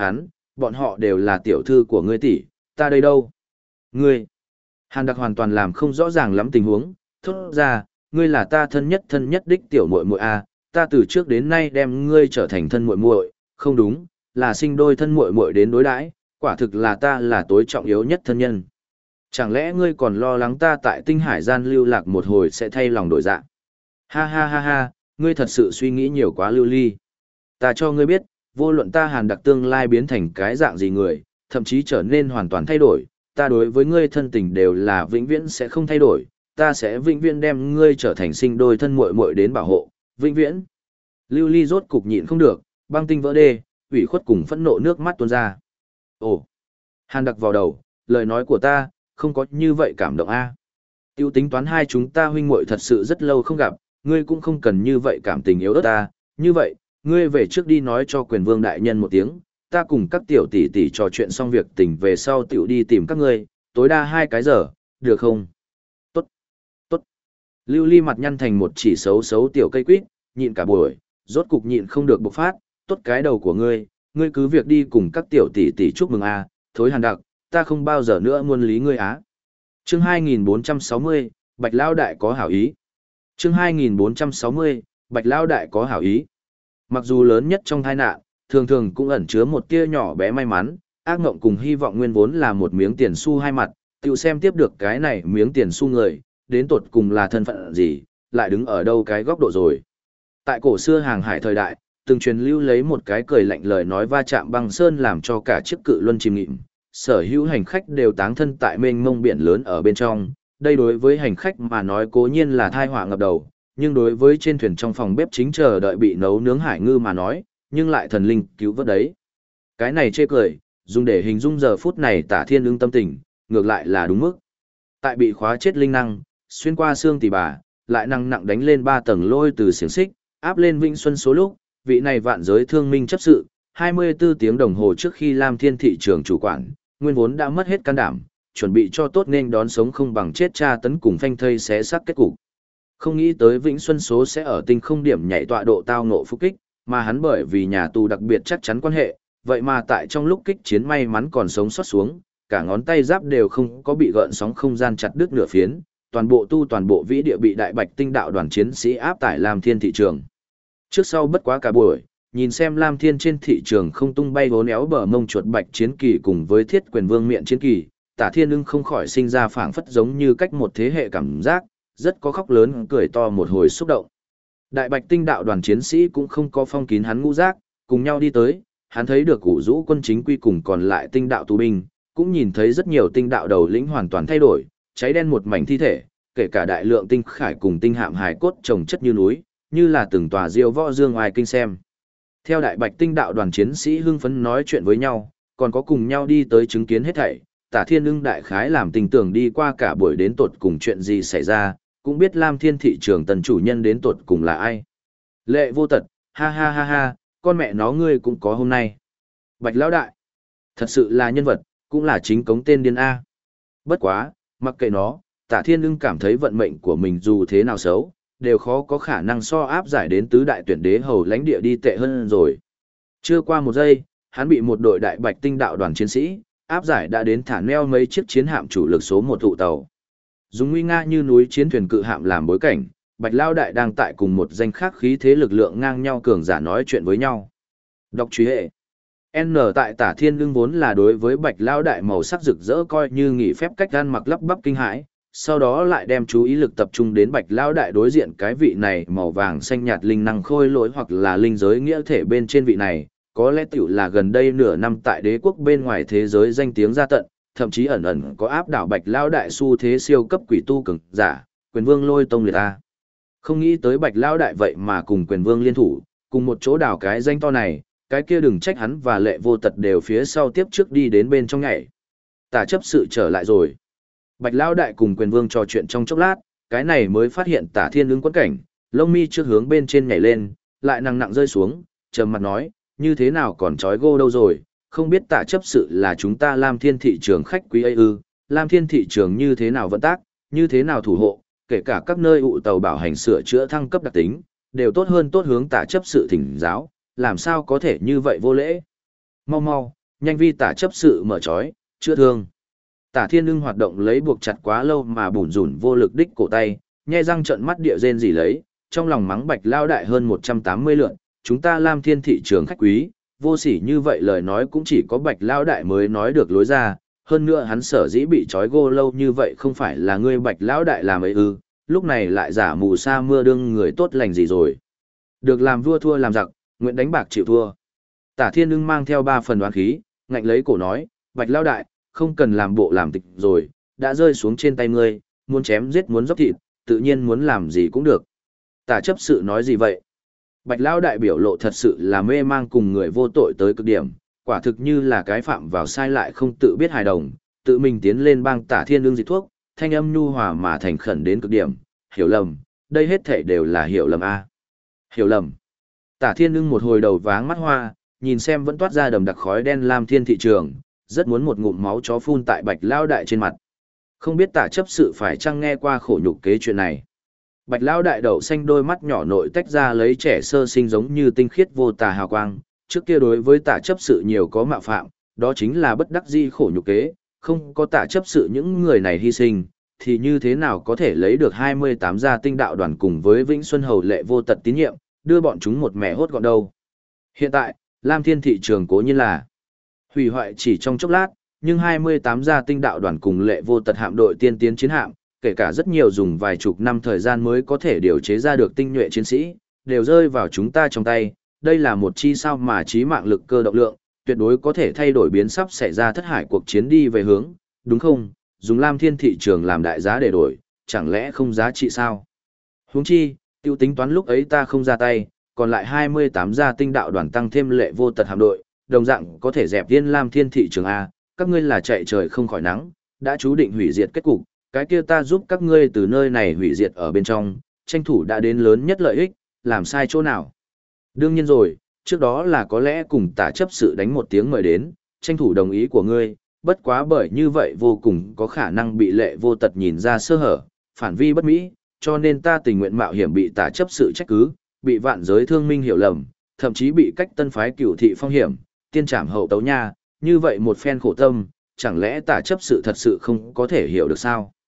bọn họ đều là tiểu thư của ngươi tỷ, ta đây đâu? Ngươi? Hàn Đặc hoàn toàn làm không rõ ràng lắm tình huống, thốt ra, ngươi là ta thân nhất đích tiểu muội muội a, ta từ trước đến nay đem ngươi trở thành thân muội muội, không đúng, là sinh đôi thân muội muội đến đối đãi, quả thực là ta là tối trọng yếu nhất thân nhân. Chẳng lẽ ngươi còn lo lắng ta tại tinh hải gian lưu lạc một hồi sẽ thay lòng đổi dạ? Ha ha ha ha, ngươi thật sự suy nghĩ nhiều quá Lưu Ly. Ta cho ngươi biết, vô luận ta Hàn Đặc tương lai biến thành cái dạng gì người, thậm chí trở nên hoàn toàn thay đổi, ta đối với ngươi thân tình đều là vĩnh viễn sẽ không thay đổi, ta sẽ vĩnh viễn đem ngươi trở thành sinh đôi thân muội muội đến bảo hộ, vĩnh viễn. Lưu Ly rốt cục nhịn không được, băng tinh vỡ đê, ủy khuất cùng phẫn nộ nước mắt tuôn ra. Ồ, Hàn Đặc vào đầu, lời nói của ta, không có như vậy cảm động a. Tiêu tính toán hai chúng ta huynh muội thật sự rất lâu không gặp, ngươi cũng không cần như vậy cảm tình yếu ớt ta, như vậy, ngươi về trước đi nói cho Quyền Vương Đại Nhân một tiếng, ta cùng các tiểu tỷ tỷ trò chuyện xong việc tình về sau tiểu đi tìm các ngươi, tối đa 2 cái giờ, được không? Tốt, tốt. Lưu Ly mặt nhăn thành một chỉ xấu xấu tiểu cây quýt, nhịn cả buổi, rốt cục nhịn không được bộc phát, tốt cái đầu của ngươi cứ việc đi cùng các tiểu tỷ tỷ chúc mừng a, thối Hàn Đặc, ta không bao giờ nữa muôn lý ngươi á. Chương 2460, Bạch Lao Đại có hảo ý. Chương 2460, Bạch Lao Đại có hảo ý. Mặc dù lớn nhất trong tai nạn, thường thường cũng ẩn chứa một tia nhỏ bé may mắn, ác ngộng cùng hy vọng nguyên vốn là một miếng tiền xu hai mặt, tiểu xem tiếp được cái này miếng tiền xu người, đến tột cùng là thân phận gì, lại đứng ở đâu cái góc độ rồi. Tại cổ xưa hàng hải thời đại, từng truyền lưu lấy một cái cười lạnh lời nói va chạm băng sơn làm cho cả chiếc cự luân chìm nghỉm, sở hữu hành khách đều táng thân tại mênh mông biển lớn ở bên trong. Đây đối với hành khách mà nói cố nhiên là thai họa ngập đầu, nhưng đối với trên thuyền trong phòng bếp chính chờ đợi bị nấu nướng hải ngư mà nói, nhưng lại thần linh cứu vớt đấy. Cái này chê cười, dùng để hình dung giờ phút này Tả Thiên Ưng tâm tình, ngược lại là đúng mức. Tại bị khóa chết linh năng, xuyên qua xương tỳ bà, lại năng nặng đánh lên 3 tầng lôi từ xiềng xích, áp lên Vĩnh Xuân số lúc, vị này vạn giới thương minh chấp sự, 24 tiếng đồng hồ trước khi Lam Thiên thị trường chủ quản, nguyên vốn đã mất hết can đảm, chuẩn bị cho tốt nên đón sống không bằng chết tra tấn cùng phanh thây xé xác kết cục. Không nghĩ tới Vĩnh Xuân số sẽ ở tinh không điểm nhảy tọa độ tao ngộ phục kích, mà hắn bởi vì nhà tù đặc biệt chắc chắn quan hệ, vậy mà tại trong lúc kích chiến may mắn còn sống sót xuống, cả ngón tay giáp đều không có bị gợn sóng không gian chặt đứt nửa phiến, toàn bộ vĩ địa bị Đại Bạch Tinh đạo đoàn chiến sĩ áp tải Lam Thiên thị trường. Trước sau bất quá cả buổi, nhìn xem Lam Thiên trên thị trường không tung bay vốn éo bờ mông chuột bạch chiến kỳ cùng với Thiết Quyền Vương miệng chiến kỳ, Tả Thiên Ưng không khỏi sinh ra phảng phất giống như cách một thế hệ cảm giác, rất có khóc lớn cười to một hồi xúc động. Đại Bạch Tinh đạo đoàn chiến sĩ cũng không có phong kín hắn ngũ giác, cùng nhau đi tới, hắn thấy được Củ Dũ quân chính quy cùng còn lại tinh đạo tù binh, cũng nhìn thấy rất nhiều tinh đạo đầu lĩnh hoàn toàn thay đổi, cháy đen một mảnh thi thể, kể cả đại lượng tinh khải cùng tinh hạm hài cốt chồng chất như núi, như là từng tòa diêu võ dương ngoài kinh xem. Theo Đại Bạch Tinh đạo đoàn chiến sĩ hưng phấn nói chuyện với nhau, còn có cùng nhau đi tới chứng kiến hết thảy, Tả Thiên Ưng đại khái làm tình tưởng đi qua cả buổi đến tột cùng chuyện gì xảy ra, cũng biết Lam Thiên thị trường tần chủ nhân đến tột cùng là ai. Lệ Vô Tật, ha ha ha ha, con mẹ nó ngươi cũng có hôm nay. Bạch lão đại, thật sự là nhân vật, cũng là chính cống tên điên A. Bất quá, mặc kệ nó, Tả Thiên Ưng cảm thấy vận mệnh của mình dù thế nào xấu, đều khó có khả năng so áp giải đến tứ đại tuyển đế hầu lãnh địa đi tệ hơn rồi. Chưa qua một giây, hắn bị một đội Đại Bạch Tinh đạo đoàn chiến sĩ áp giải đã đến thả neo mấy chiếc chiến hạm chủ lực số một tụ tàu. Dùng nguy nga như núi chiến thuyền cự hạm làm bối cảnh, Bạch Lao Đại đang tại cùng một danh khác khí thế lực lượng ngang nhau cường giả nói chuyện với nhau. Đọc truy hệ. N tại Tả Thiên Ưng vốn là đối với Bạch Lao Đại màu sắc rực rỡ coi như nghỉ phép cách ăn mặc lắp bắp kinh hãi, sau đó lại đem chú ý lực tập trung đến Bạch Lao Đại đối diện cái vị này màu vàng xanh nhạt linh năng khôi lỗi hoặc là linh giới nghĩa thể bên trên vị này, có lẽ tiểu là gần đây nửa năm tại đế quốc bên ngoài thế giới danh tiếng ra tận, thậm chí ẩn ẩn có áp đảo Bạch Lao Đại xu thế siêu cấp quỷ tu cường giả, Quyền Vương Lôi Tông Liệt A. Không nghĩ tới Bạch Lao Đại vậy mà cùng Quyền Vương liên thủ, cùng một chỗ đảo cái danh to này, cái kia đừng trách hắn và Lệ Vô Tật đều phía sau tiếp trước đi đến bên trong nhảy. Tả chấp sự trở lại rồi. Bạch Lao Đại cùng Quyền Vương trò chuyện trong chốc lát, cái này mới phát hiện Tả Thiên Ưng quẫn cảnh, lông mi trước hướng bên trên nhảy lên, lại nặng nặng rơi xuống, trầm mặt nói, như thế nào còn trói gô đâu rồi, không biết Tả chấp sự là chúng ta Lam Thiên thị trường khách quý ấy ư, Lam Thiên thị trường như thế nào vận tác, như thế nào thủ hộ, kể cả các nơi ụ tàu bảo hành sửa chữa thăng cấp đặc tính, đều tốt hơn tốt hướng Tả chấp sự thỉnh giáo, làm sao có thể như vậy vô lễ. Mau mau, nhanh vi Tả chấp sự mở trói, chữa thương. Tả Thiên Ưng hoạt động lấy buộc chặt quá lâu mà bủn rủn vô lực đích cổ tay, nhe răng trợn mắt địa rên rỉ lấy, trong lòng mắng Bạch Lao Đại hơn 180 lượn, chúng ta Lam Thiên thị trường khách quý, vô sỉ như vậy lời nói cũng chỉ có Bạch Lao Đại mới nói được lối ra, hơn nữa hắn sở dĩ bị trói gô lâu như vậy không phải là ngươi Bạch Lão Đại làm ấy ư, lúc này lại giả mù sa mưa đương người tốt lành gì rồi. Được làm vua thua làm giặc, nguyện đánh bạc chịu thua. Tả Thiên Ưng mang theo 3 phần đoán khí, ngạnh lấy cổ nói, Bạch Lão Đại, không cần làm bộ làm tịch rồi, đã rơi xuống trên tay ngươi, muốn chém giết muốn dốc thịt, tự nhiên muốn làm gì cũng được. Tả chấp sự nói gì vậy? Bạch Lão Đại biểu lộ thật sự là mê mang cùng người vô tội tới cực điểm, quả thực như là cái phạm vào sai lại không tự biết hài đồng, tự mình tiến lên bang Tả Thiên Ưng dịch thuốc, thanh âm nhu hòa mà thành khẩn đến cực điểm, hiểu lầm, đây hết thảy đều là hiểu lầm a. Hiểu lầm. Tả Thiên Ưng một hồi đầu váng mắt hoa, nhìn xem vẫn toát ra đầm đặc khói đen Lam Thiên thị trường, rất muốn một ngụm máu chó phun tại Bạch Lão Đại trên mặt. Không biết Tả chấp sự phải chăng nghe qua khổ nhục kế chuyện này. Bạch Lão Đại đậu xanh đôi mắt nhỏ nội tách ra lấy trẻ sơ sinh giống như tinh khiết vô tà hào quang, trước kia đối với Tả chấp sự nhiều có mạo phạm, đó chính là bất đắc dĩ khổ nhục kế, không có Tả chấp sự những người này hy sinh, thì như thế nào có thể lấy được 28 gia tinh đạo đoàn cùng với Vĩnh Xuân Hầu Lệ Vô Tật tín nhiệm, đưa bọn chúng một mẻ hốt gọn đâu. Hiện tại, Lam Thiên thị trường cố nhiên là hủy hoại chỉ trong chốc lát, nhưng 28 gia tinh đạo đoàn cùng Lệ Vô Tật hạm đội tiên tiến chiến hạm, kể cả rất nhiều dùng vài chục năm thời gian mới có thể điều chế ra được tinh nhuệ chiến sĩ, đều rơi vào chúng ta trong tay. Đây là một chi sao mà trí mạng lực cơ động lượng, tuyệt đối có thể thay đổi biến sắp xảy ra thất hải cuộc chiến đi về hướng, đúng không? Dùng Lam Thiên thị trường làm đại giá để đổi, chẳng lẽ không giá trị sao? Huống chi, tiêu tính toán lúc ấy ta không ra tay, còn lại 28 gia tinh đạo đoàn tăng thêm Lệ Vô Tật hạm đội, đồng dạng có thể dẹp yên Lam Thiên thị trường A, các ngươi là chạy trời không khỏi nắng, đã chú định hủy diệt kết cục, cái kia ta giúp các ngươi từ nơi này hủy diệt ở bên trong, tranh thủ đã đến lớn nhất lợi ích, làm sai chỗ nào. Đương nhiên rồi, trước đó là có lẽ cùng Tả chấp sự đánh một tiếng mời đến, tranh thủ đồng ý của ngươi, bất quá bởi như vậy vô cùng có khả năng bị Lệ Vô Tật nhìn ra sơ hở, phản vi bất mỹ, cho nên ta tình nguyện mạo hiểm bị Tả chấp sự trách cứ, bị vạn giới thương minh hiểu lầm, thậm chí bị cách tân phái cửu thị phong hiểm, tiên trảm hậu tấu nha, như vậy một phen khổ tâm, chẳng lẽ Tả chấp sự thật sự không có thể hiểu được sao?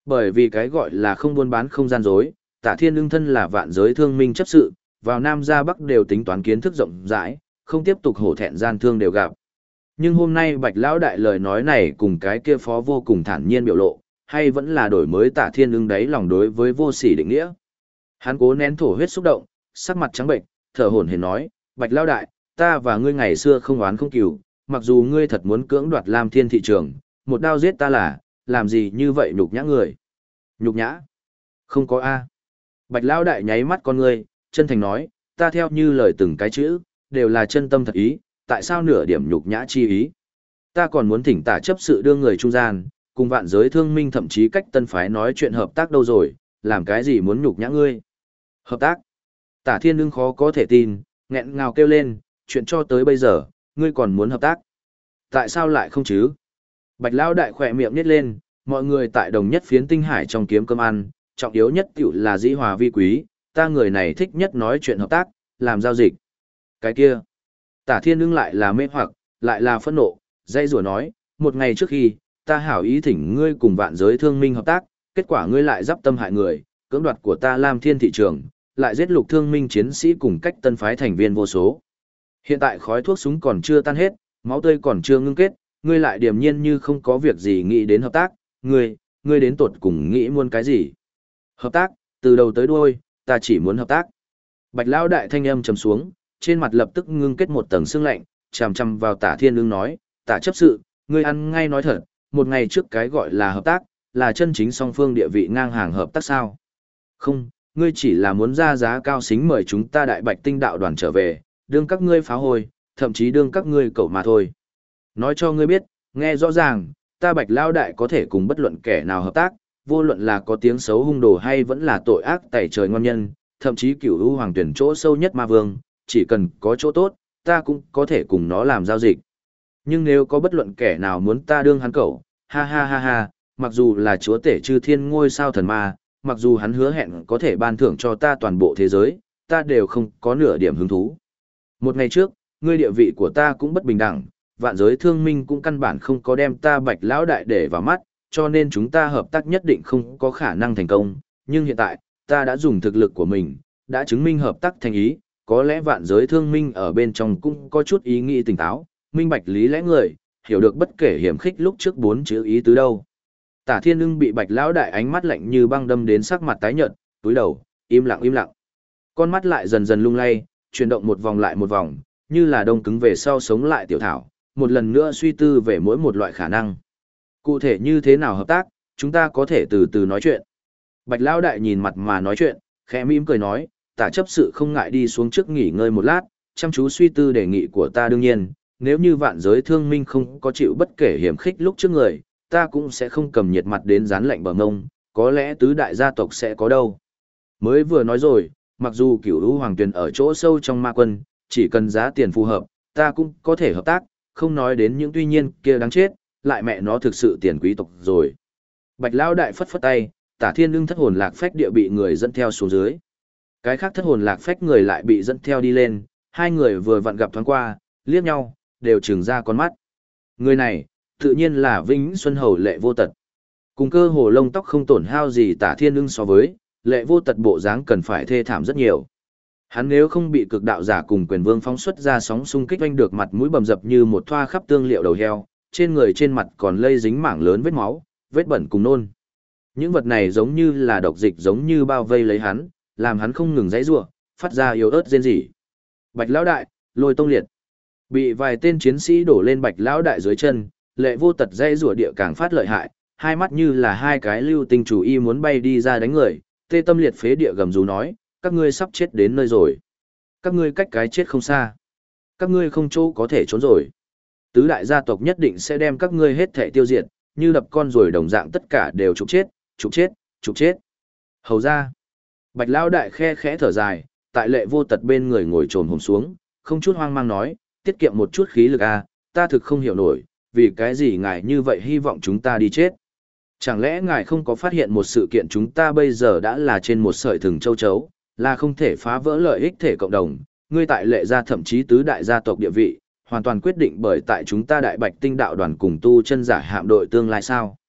Bởi vì cái gọi là không buôn bán không gian dối, Tả Thiên Ưng thân là vạn giới thương minh chấp sự, vào Nam ra Bắc đều tính toán kiến thức rộng rãi, không tiếp tục hổ thẹn gian thương đều gặp. Nhưng hôm nay Bạch Lão Đại lời nói này cùng cái kia phó vô cùng thản nhiên biểu lộ, hay vẫn là đổi mới Tả Thiên Ưng đáy lòng đối với vô sỉ định nghĩa. Hắn cố nén thổ huyết xúc động, sắc mặt trắng bệnh, thở hổn hển nói, Bạch Lão Đại, ta và ngươi ngày xưa không oán không cừu, mặc dù ngươi thật muốn cưỡng đoạt Lam Thiên thị trường, một đao giết ta là, làm gì như vậy nhục nhã người. Nhục nhã? Không có A. Bạch Lão Đại nháy mắt con ngươi, chân thành nói, ta theo như lời từng cái chữ, đều là chân tâm thật ý, tại sao nửa điểm nhục nhã chi ý. Ta còn muốn thỉnh Tả chấp sự đưa người trung gian, cùng vạn giới thương minh thậm chí cách tân phái nói chuyện hợp tác đâu rồi, làm cái gì muốn nhục nhã ngươi. Hợp tác? Tả Thiên Ưng khó có thể tin, nghẹn ngào kêu lên, chuyện cho tới bây giờ, ngươi còn muốn hợp tác. Tại sao lại không chứ? Bạch Lão Đại khỏe miệng nhếch lên, mọi người tại đồng nhất phiến tinh hải trong kiếm cơm ăn, trọng yếu nhất tiểu là dĩ hòa vi quý, ta người này thích nhất nói chuyện hợp tác, làm giao dịch. Cái kia, Tả Thiên Ưng lại là mê hoặc, lại là phẫn nộ, dây rủa nói, một ngày trước khi, ta hảo ý thỉnh ngươi cùng vạn giới thương minh hợp tác, kết quả ngươi lại giáp tâm hại người, cưỡng đoạt của ta Lam Thiên thị trường, lại giết lục thương minh chiến sĩ cùng cách tân phái thành viên vô số. Hiện tại khói thuốc súng còn chưa tan hết, máu tươi còn chưa ngưng kết, ngươi lại điềm nhiên như không có việc gì nghĩ đến hợp tác, ngươi đến tột cùng nghĩ muốn cái gì? Hợp tác, từ đầu tới đuôi, ta chỉ muốn hợp tác. Bạch Lão Đại thanh âm trầm xuống, trên mặt lập tức ngưng kết một tầng sương lạnh, chằm chằm vào Tả Thiên Ưng nói, Tả chấp sự, ngươi ăn ngay nói thật, một ngày trước cái gọi là hợp tác, là chân chính song phương địa vị ngang hàng hợp tác sao? Không, ngươi chỉ là muốn ra giá cao xính mời chúng ta Đại Bạch Tinh đạo đoàn trở về, đương các ngươi phá hôi, thậm chí đương các ngươi cẩu mà thôi. Nói cho ngươi biết, nghe rõ ràng, ta Bạch Lão Đại có thể cùng bất luận kẻ nào hợp tác, vô luận là có tiếng xấu hung đồ hay vẫn là tội ác tẩy trời ngon nhân, thậm chí cửu u hoàng tuyển chỗ sâu nhất ma vương, chỉ cần có chỗ tốt, ta cũng có thể cùng nó làm giao dịch. Nhưng nếu có bất luận kẻ nào muốn ta đương hắn cẩu, ha ha ha ha, mặc dù là chúa tể chư thiên ngôi sao thần ma, mặc dù hắn hứa hẹn có thể ban thưởng cho ta toàn bộ thế giới, ta đều không có nửa điểm hứng thú. Một ngày trước, ngươi địa vị của ta cũng bất bình đẳng, vạn giới thương minh cũng căn bản không có đem ta Bạch Lão Đại để vào mắt, cho nên chúng ta hợp tác nhất định không có khả năng thành công. Nhưng hiện tại, ta đã dùng thực lực của mình, đã chứng minh hợp tác thành ý, có lẽ vạn giới thương minh ở bên trong cũng có chút ý nghĩ tỉnh táo, minh bạch lý lẽ người, hiểu được bất kể hiểm khích lúc trước 4 chữ ý tứ đâu. Tả Thiên Ưng bị Bạch Lão Đại ánh mắt lạnh như băng đâm đến sắc mặt tái nhợt, túi đầu, im lặng im lặng. Con mắt lại dần dần lung lay, chuyển động một vòng lại một vòng, như là đông cứng về sau sống lại tiểu thảo, một lần nữa suy tư về mỗi một loại khả năng. Cụ thể như thế nào hợp tác, chúng ta có thể từ từ nói chuyện. Bạch Lão Đại nhìn mặt mà nói chuyện, khẽ mỉm cười nói, Tả chấp sự không ngại đi xuống trước nghỉ ngơi một lát, chăm chú suy tư đề nghị của ta. Đương nhiên, nếu như vạn giới thương minh không có chịu bất kể hiểm khích lúc trước người, ta cũng sẽ không cầm nhiệt mặt đến dán lạnh bờ ngông, có lẽ tứ đại gia tộc sẽ có đâu. Mới vừa nói rồi, mặc dù cửu u hoàng tuyền ở chỗ sâu trong ma quân, chỉ cần giá tiền phù hợp, ta cũng có thể hợp tác, không nói đến những tuy nhiên kia đáng chết, lại mẹ nó thực sự tiền quý tộc rồi. Bạch Lão Đại phất phất tay, Tả Thiên Ưng thất hồn lạc phách địa bị người dẫn theo xuống dưới. Cái khác thất hồn lạc phách người lại bị dẫn theo đi lên, hai người vừa vặn gặp thoáng qua, liếc nhau, đều trừng ra con mắt. Người này, tự nhiên là Vĩnh Xuân Hầu Lệ Vô Tật. Cùng cơ hồ lông tóc không tổn hao gì Tả Thiên Ưng so với, Lệ Vô Tật bộ dáng cần phải thê thảm rất nhiều. Hắn nếu không bị cực đạo giả cùng quyền vương phóng xuất ra sóng xung kích oanh được mặt mũi bầm dập như một thoa khắp tương liệu đầu heo, trên người trên mặt còn lây dính mảng lớn vết máu, vết bẩn cùng nôn. Những vật này giống như là độc dịch giống như bao vây lấy hắn, làm hắn không ngừng giãy giụa, phát ra yếu ớt rên rỉ. Bạch Lão Đại, Lôi Tông Liệt. Bị vài tên chiến sĩ đổ lên Bạch Lão Đại dưới chân, Lệ Vô Tật giãy giụa địa càng phát lợi hại, hai mắt như là hai cái lưu tinh chủ y muốn bay đi ra đánh người, tê tâm liệt phế địa gầm rú nói, các ngươi sắp chết đến nơi rồi. Các ngươi cách cái chết không xa. Các ngươi không chỗ có thể trốn rồi. Tứ đại gia tộc nhất định sẽ đem các ngươi hết thảy tiêu diệt, như đập con rồi đồng dạng tất cả đều trục chết, trục chết, trục chết. Hầu ra. Bạch Lão Đại khe khẽ thở dài, tại Lệ Vô Tật bên người ngồi trồm hổm xuống, không chút hoang mang nói, tiết kiệm một chút khí lực a, ta thực không hiểu nổi, vì cái gì ngài như vậy hy vọng chúng ta đi chết. Chẳng lẽ ngài không có phát hiện một sự kiện chúng ta bây giờ đã là trên một sợi thừng châu chấu, là không thể phá vỡ lợi ích thể cộng đồng, ngươi tại Lệ gia thậm chí tứ đại gia tộc địa vị, hoàn toàn quyết định bởi tại chúng ta Đại Bạch Tinh đạo đoàn cùng tu chân giả hạm đội tương lai sao?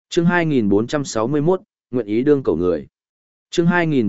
Chương 2461, nguyện ý đương cầu người. Chương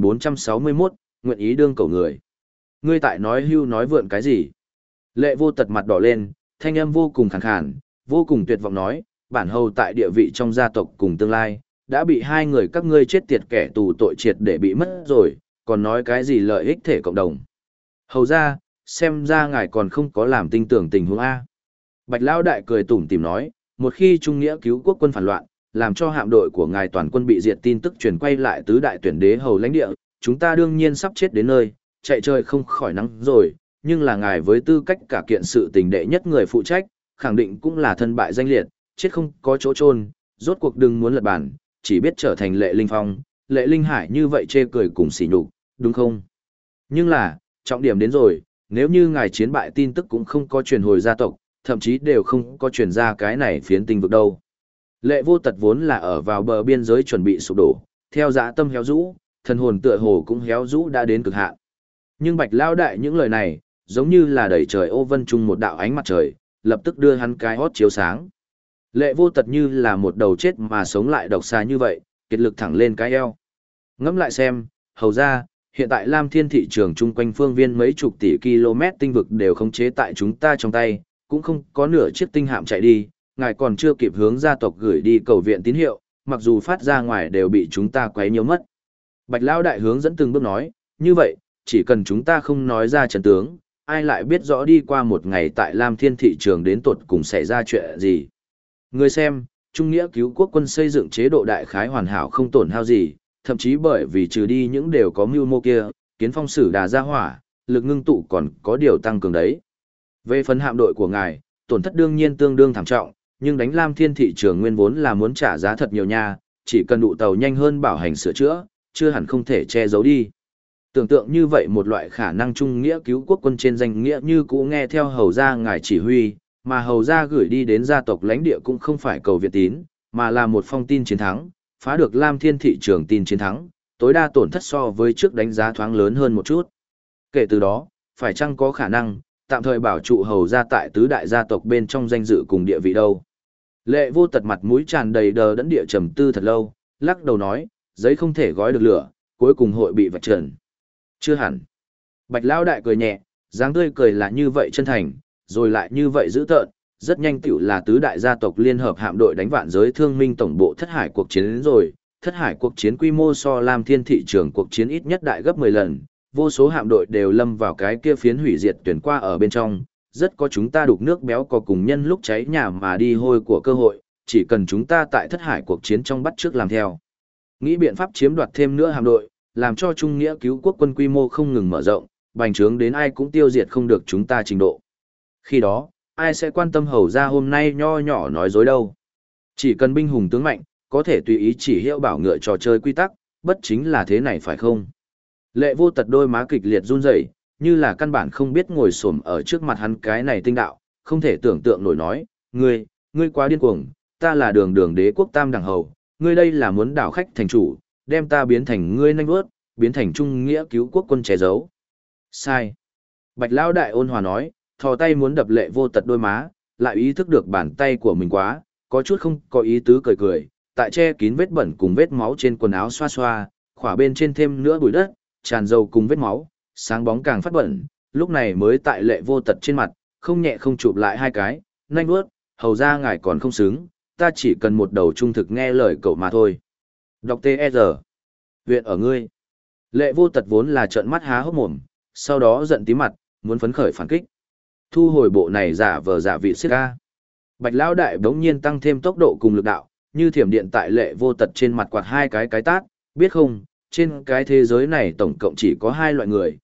2461, nguyện ý đương cầu người. Ngươi tại nói hưu nói vượn cái gì? Lệ Vô Tật mặt đỏ lên, thanh âm vô cùng khàn khàn, vô cùng tuyệt vọng nói, bản hầu tại địa vị trong gia tộc cùng tương lai, đã bị hai người các ngươi chết tiệt kẻ tù tội triệt để bị mất rồi, còn nói cái gì lợi ích thể cộng đồng. Hầu ra, xem ra ngài còn không có làm tinh tưởng tình huống A. Bạch Lão Đại cười tủm tìm nói, một khi Trung Nghĩa cứu quốc quân phản loạn, làm cho hạm đội của ngài toàn quân bị diệt tin tức truyền quay lại tứ đại tuyển đế hầu lãnh địa, chúng ta đương nhiên sắp chết đến nơi, chạy trời không khỏi nắng rồi, nhưng là ngài với tư cách cả kiện sự tình đệ nhất người phụ trách, khẳng định cũng là thân bại danh liệt, chết không có chỗ chôn, rốt cuộc đừng muốn lật bản, chỉ biết trở thành Lệ Linh Phong, Lệ Linh Hải như vậy chê cười cùng sỉ nhục, đúng không? Nhưng là, trọng điểm đến rồi, nếu như ngài chiến bại tin tức cũng không có truyền hồi gia tộc, thậm chí đều không có truyền ra cái này phiến tinh vực đâu. Lệ Vô Tật vốn là ở vào bờ biên giới chuẩn bị sụp đổ, theo dã tâm héo rũ, thần hồn tựa hồ cũng héo rũ đã đến cực hạn. Nhưng Bạch Lão Đại những lời này, giống như là đẩy trời ô vân chung một đạo ánh mặt trời, lập tức đưa hắn cái hót chiếu sáng. Lệ Vô Tật như là một đầu chết mà sống lại độc xà như vậy, kiệt lực thẳng lên cái eo. Ngẫm lại xem, hầu ra, hiện tại Lam Thiên thị trường chung quanh phương viên mấy chục tỷ km tinh vực đều khống chế tại chúng ta trong tay, cũng không có nửa chiếc tinh hạm chạy đi, ngài còn chưa kịp hướng gia tộc gửi đi cầu viện tín hiệu, mặc dù phát ra ngoài đều bị chúng ta quấy nhiễu mất. Bạch Lão Đại hướng dẫn từng bước nói, như vậy, chỉ cần chúng ta không nói ra trận tướng, ai lại biết rõ đi qua một ngày tại Lam Thiên thị trường đến tột cùng xảy ra chuyện gì. Người xem, Trung Nghĩa cứu quốc quân xây dựng chế độ đại khái hoàn hảo không tổn hao gì, thậm chí bởi vì trừ đi những đều có mưu mô kia, kiến phong sử đà ra hỏa, lực ngưng tụ còn có điều tăng cường đấy. Về phần hạm đội của ngài, tổn thất đương nhiên tương đương thảm trọng, nhưng đánh Lam Thiên thị trường nguyên vốn là muốn trả giá thật nhiều nha, chỉ cần đụ tàu nhanh hơn bảo hành sửa chữa, chưa hẳn không thể che giấu đi. Tưởng tượng như vậy một loại khả năng Trung Nghĩa cứu quốc quân trên danh nghĩa như cũ nghe theo hầu gia ngài chỉ huy, mà hầu gia gửi đi đến gia tộc lãnh địa cũng không phải cầu viện tín, mà là một phong tin chiến thắng, phá được Lam Thiên thị trường tin chiến thắng, tối đa tổn thất so với trước đánh giá thoáng lớn hơn một chút. Kể từ đó, phải chăng có khả năng tạm thời bảo trụ hầu gia tại tứ đại gia tộc bên trong danh dự cùng địa vị đâu? Lệ Vô Tật mặt mũi tràn đầy đờ đẫn địa trầm tư thật lâu, lắc đầu nói, giấy không thể gói được lửa, cuối cùng hội bị vạch trần. Chưa hẳn. Bạch Lão Đại cười nhẹ, dáng tươi cười là như vậy chân thành, rồi lại như vậy dữ tợn, rất nhanh tiểu là tứ đại gia tộc liên hợp hạm đội đánh vạn giới thương minh tổng bộ thất hải cuộc chiến đến rồi. Thất hải cuộc chiến quy mô so Lam Thiên thị trường cuộc chiến ít nhất đại gấp 10 lần, vô số hạm đội đều lâm vào cái kia phiến hủy diệt tuyển qua ở bên trong, rất có chúng ta đục nước béo có cùng nhân lúc cháy nhà mà đi hôi của cơ hội, chỉ cần chúng ta tại thất hải cuộc chiến trong bắt trước làm theo. Nghĩ biện pháp chiếm đoạt thêm nữa hạm đội, làm cho Trung Nghĩa cứu quốc quân quy mô không ngừng mở rộng, bành trướng đến ai cũng tiêu diệt không được chúng ta trình độ. Khi đó, ai sẽ quan tâm hầu ra hôm nay nho nhỏ nói dối đâu. Chỉ cần binh hùng tướng mạnh, có thể tùy ý chỉ hiệu bảo ngựa trò chơi quy tắc, bất chính là thế này phải không? Lệ Vô Tật đôi má kịch liệt run rẩy, như là căn bản không biết ngồi xổm ở trước mặt hắn cái này tinh đạo, không thể tưởng tượng nổi nói, ngươi quá điên cuồng, ta là đường đường đế quốc tam đẳng hầu, ngươi đây là muốn đảo khách thành chủ, đem ta biến thành ngươi nanh bước, biến thành Trung Nghĩa cứu quốc quân che giấu. Sai. Bạch Lão Đại ôn hòa nói, thò tay muốn đập Lệ Vô Tật đôi má, lại ý thức được bàn tay của mình quá, có chút không có ý tứ cười cười, tại che kín vết bẩn cùng vết máu trên quần áo xoa xoa, khỏa bên trên thêm nữa bụi đất, tràn dầu cùng vết máu, sáng bóng càng phát bẩn, lúc này mới tại Lệ Vô Tật trên mặt, không nhẹ không chụp lại hai cái, nhanh bước, hầu ra ngài còn không xứng, ta chỉ cần một đầu trung thực nghe lời cậu mà thôi. Đọc T.E.R. Viện ở ngươi. Lệ Vô Tật vốn là trợn mắt há hốc mồm, sau đó giận tí mặt, muốn phấn khởi phản kích. Thu hồi bộ này giả vờ giả vị siết ca. Bạch Lão Đại đống nhiên tăng thêm tốc độ cùng lực đạo, như thiểm điện tại Lệ Vô Tật trên mặt quạt hai cái tát, biết không, trên cái thế giới này tổng cộng chỉ có hai loại người,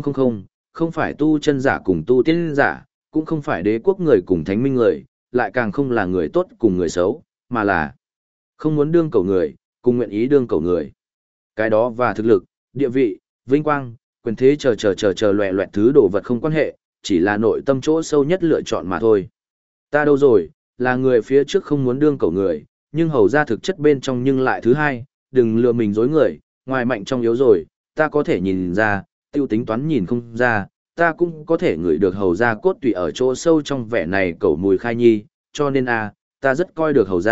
không phải tu chân giả cùng tu tiên giả, cũng không phải đế quốc người cùng thánh minh người, lại càng không là người tốt cùng người xấu, mà là không muốn đương cầu người, cùng nguyện ý đương cầu người. Cái đó và thực lực, địa vị, vinh quang, quyền thế chờ loẹ loẹt thứ đồ vật không quan hệ, chỉ là nội tâm chỗ sâu nhất lựa chọn mà thôi. Ta đâu rồi, là người phía trước không muốn đương cầu người, nhưng hầu ra thực chất bên trong nhưng lại thứ hai, đừng lừa mình dối người, ngoài mạnh trong yếu rồi, ta có thể nhìn ra, tiêu tính toán nhìn không ra, ta cũng có thể ngửi được hầu ra cốt tủy ở chỗ sâu trong vẻ này cầu mùi khai nhi, cho nên ta rất coi được hầu ra,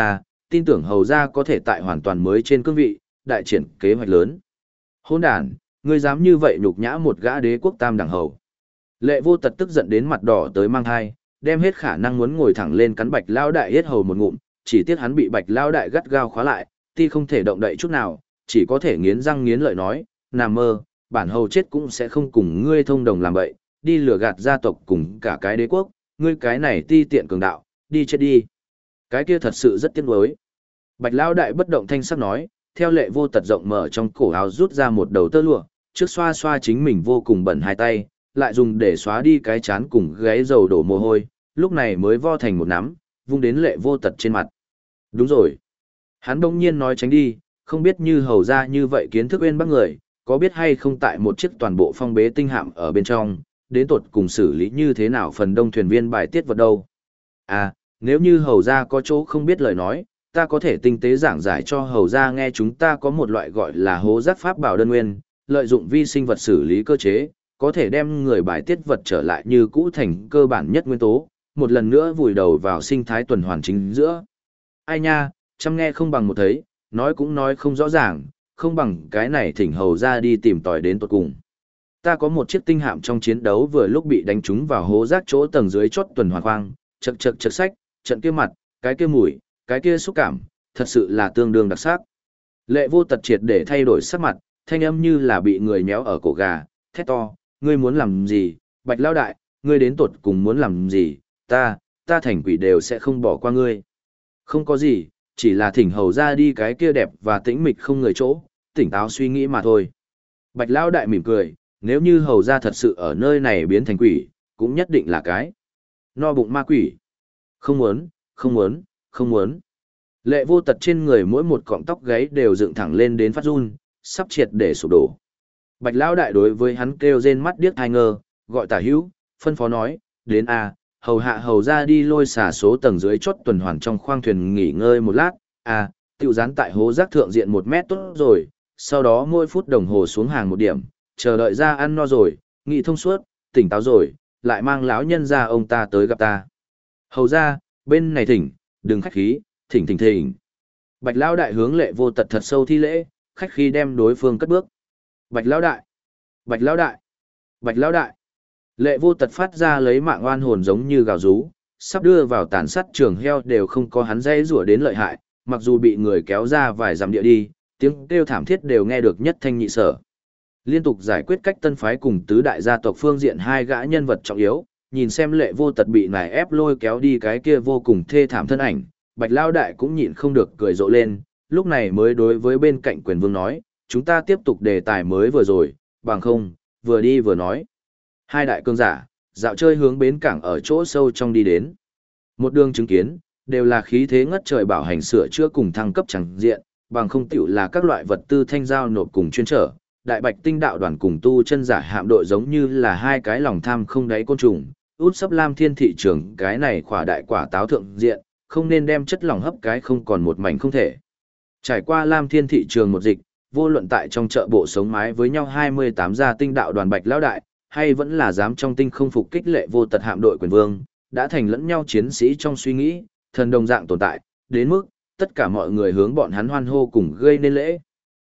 tin tưởng hầu ra có thể tại hoàn toàn mới trên cương vị, đại triển kế hoạch lớn. Hỗn đàn, ngươi dám như vậy nhục nhã một gã đế quốc tam đẳng hầu. Lệ Vô Tật tức giận đến mặt đỏ tới mang hai, đem hết khả năng muốn ngồi thẳng lên cắn Bạch Lao Đại yết hầu một ngụm, chỉ tiếc hắn bị Bạch Lao Đại gắt gao khóa lại, ti không thể động đậy chút nào, chỉ có thể nghiến răng nghiến lợi nói, nằm mơ, bản hầu chết cũng sẽ không cùng ngươi thông đồng làm bậy, đi lừa gạt gia tộc cùng cả cái đế quốc, ngươi cái này ti tiện cường đạo, đi chết đi. Cái kia thật sự rất tiếc nuối. Bạch Lao Đại bất động thanh sắc nói, theo Lệ Vô Tật rộng mở trong cổ áo rút ra một đầu tơ lụa, trước xoa xoa chính mình vô cùng bẩn hai tay, lại dùng để xóa đi cái chán cùng gáy dầu đổ mồ hôi, lúc này mới vo thành một nắm, vung đến Lệ Vô Tật trên mặt. Đúng rồi. Hắn đông nhiên nói tránh đi, không biết như hầu ra như vậy kiến thức bên bác người, có biết hay không tại một chiếc toàn bộ phong bế tinh hạm ở bên trong, đến tột cùng xử lý như thế nào phần đông thuyền viên bài tiết vật đâu. À, nếu như hầu ra có chỗ không biết lời nói, ta có thể tinh tế giảng giải cho hầu ra nghe chúng ta có một loại gọi là hố giác pháp bảo đơn nguyên, lợi dụng vi sinh vật xử lý cơ chế, có thể đem người bài tiết vật trở lại như cũ thành cơ bản nhất nguyên tố, một lần nữa vùi đầu vào sinh thái tuần hoàn chính giữa. Ai nha, chăm nghe không bằng một thấy, nói cũng nói không rõ ràng, không bằng cái này thỉnh hầu ra đi tìm tòi đến tận cùng. Ta có một chiếc tinh hạm trong chiến đấu vừa lúc bị đánh trúng vào hố rác chỗ tầng dưới chốt tuần hoàn khoang, chật chật chật sách, trận kia mặt, cái kia mùi, cái kia xúc cảm, thật sự là tương đương đặc sắc. Lệ Vô Tật triệt để thay đổi sắc mặt, thanh âm như là bị người méo ở cổ gà, thét to, ngươi muốn làm gì, Bạch Lao Đại, ngươi đến tột cùng muốn làm gì, ta thành quỷ đều sẽ không bỏ qua ngươi. Không có gì, chỉ là thỉnh hầu ra đi cái kia đẹp và tĩnh mịch không người chỗ, tỉnh táo suy nghĩ mà thôi. Bạch Lao Đại mỉm cười, nếu như hầu ra thật sự ở nơi này biến thành quỷ, cũng nhất định là cái no bụng ma quỷ. Không muốn, không muốn, không muốn. Lệ Vô Tật trên người mỗi một cọng tóc gáy đều dựng thẳng lên đến phát run, sắp triệt để sụp đổ. Bạch Lão Đại đối với hắn kêu rên mắt điếc hai ngơ, gọi Tả Hữu, phân phó nói, đến a, hầu hạ hầu ra đi lôi xả số tầng dưới chốt tuần hoàn trong khoang thuyền nghỉ ngơi một lát, tiêu dán tại hố rác thượng diện 1 mét tốt rồi, sau đó mỗi phút đồng hồ xuống hàng 1 điểm, chờ đợi ra ăn no rồi, nghị thông suốt, tỉnh táo rồi, lại mang lão nhân ra ông ta tới gặp ta. Hầu ra, bên này thỉnh, đừng khách khí, thỉnh. Bạch Lão Đại hướng Lệ Vô Tật thật sâu thi lễ, khách khí đem đối phương cất bước. Bạch Lão Đại, Bạch Lão Đại, Bạch Lão Đại. Lệ Vô Tật phát ra lấy mạng oan hồn giống như gào rú, sắp đưa vào tàn sát trường heo đều không có hắn dây rủa đến lợi hại, mặc dù bị người kéo ra vài dặm địa đi, tiếng kêu thảm thiết đều nghe được nhất thanh nhị sở. Liên tục giải quyết cách tân phái cùng tứ đại gia tộc phương diện 2 gã nhân vật trọng yếu, nhìn xem Lệ Vô Tật bị nài ép lôi kéo đi cái kia vô cùng thê thảm thân ảnh, Bạch Lao Đại cũng nhịn không được cười rộ lên, lúc này mới đối với bên cạnh quyền vương nói, chúng ta tiếp tục đề tài mới vừa rồi, bằng không, vừa đi vừa nói. 2 đại cương giả, dạo chơi hướng bến cảng ở chỗ sâu trong đi đến. Một đường chứng kiến, đều là khí thế ngất trời bảo hành sửa chữa cùng thăng cấp chẳng diện, bằng không tiểu là các loại vật tư thanh giao nộp cùng chuyên trở. Đại Bạch Tinh đạo đoàn cùng tu chân giả hạm đội giống như là 2 cái lòng tham không đáy côn trùng, út sấp Lam Thiên thị trường cái này khỏa đại quả táo thượng diện, không nên đem chất lỏng hấp cái không còn một mảnh không thể. Trải qua Lam Thiên thị trường một dịch, vô luận tại trong chợ bộ sống mái với nhau 28 gia tinh đạo đoàn Bạch lão đại, hay vẫn là dám trong tinh không phục kích Lệ Vô Tật hạm đội quyền vương, đã thành lẫn nhau chiến sĩ trong suy nghĩ, thần đồng dạng tồn tại, đến mức tất cả mọi người hướng bọn hắn hoan hô cùng gây nên lễ.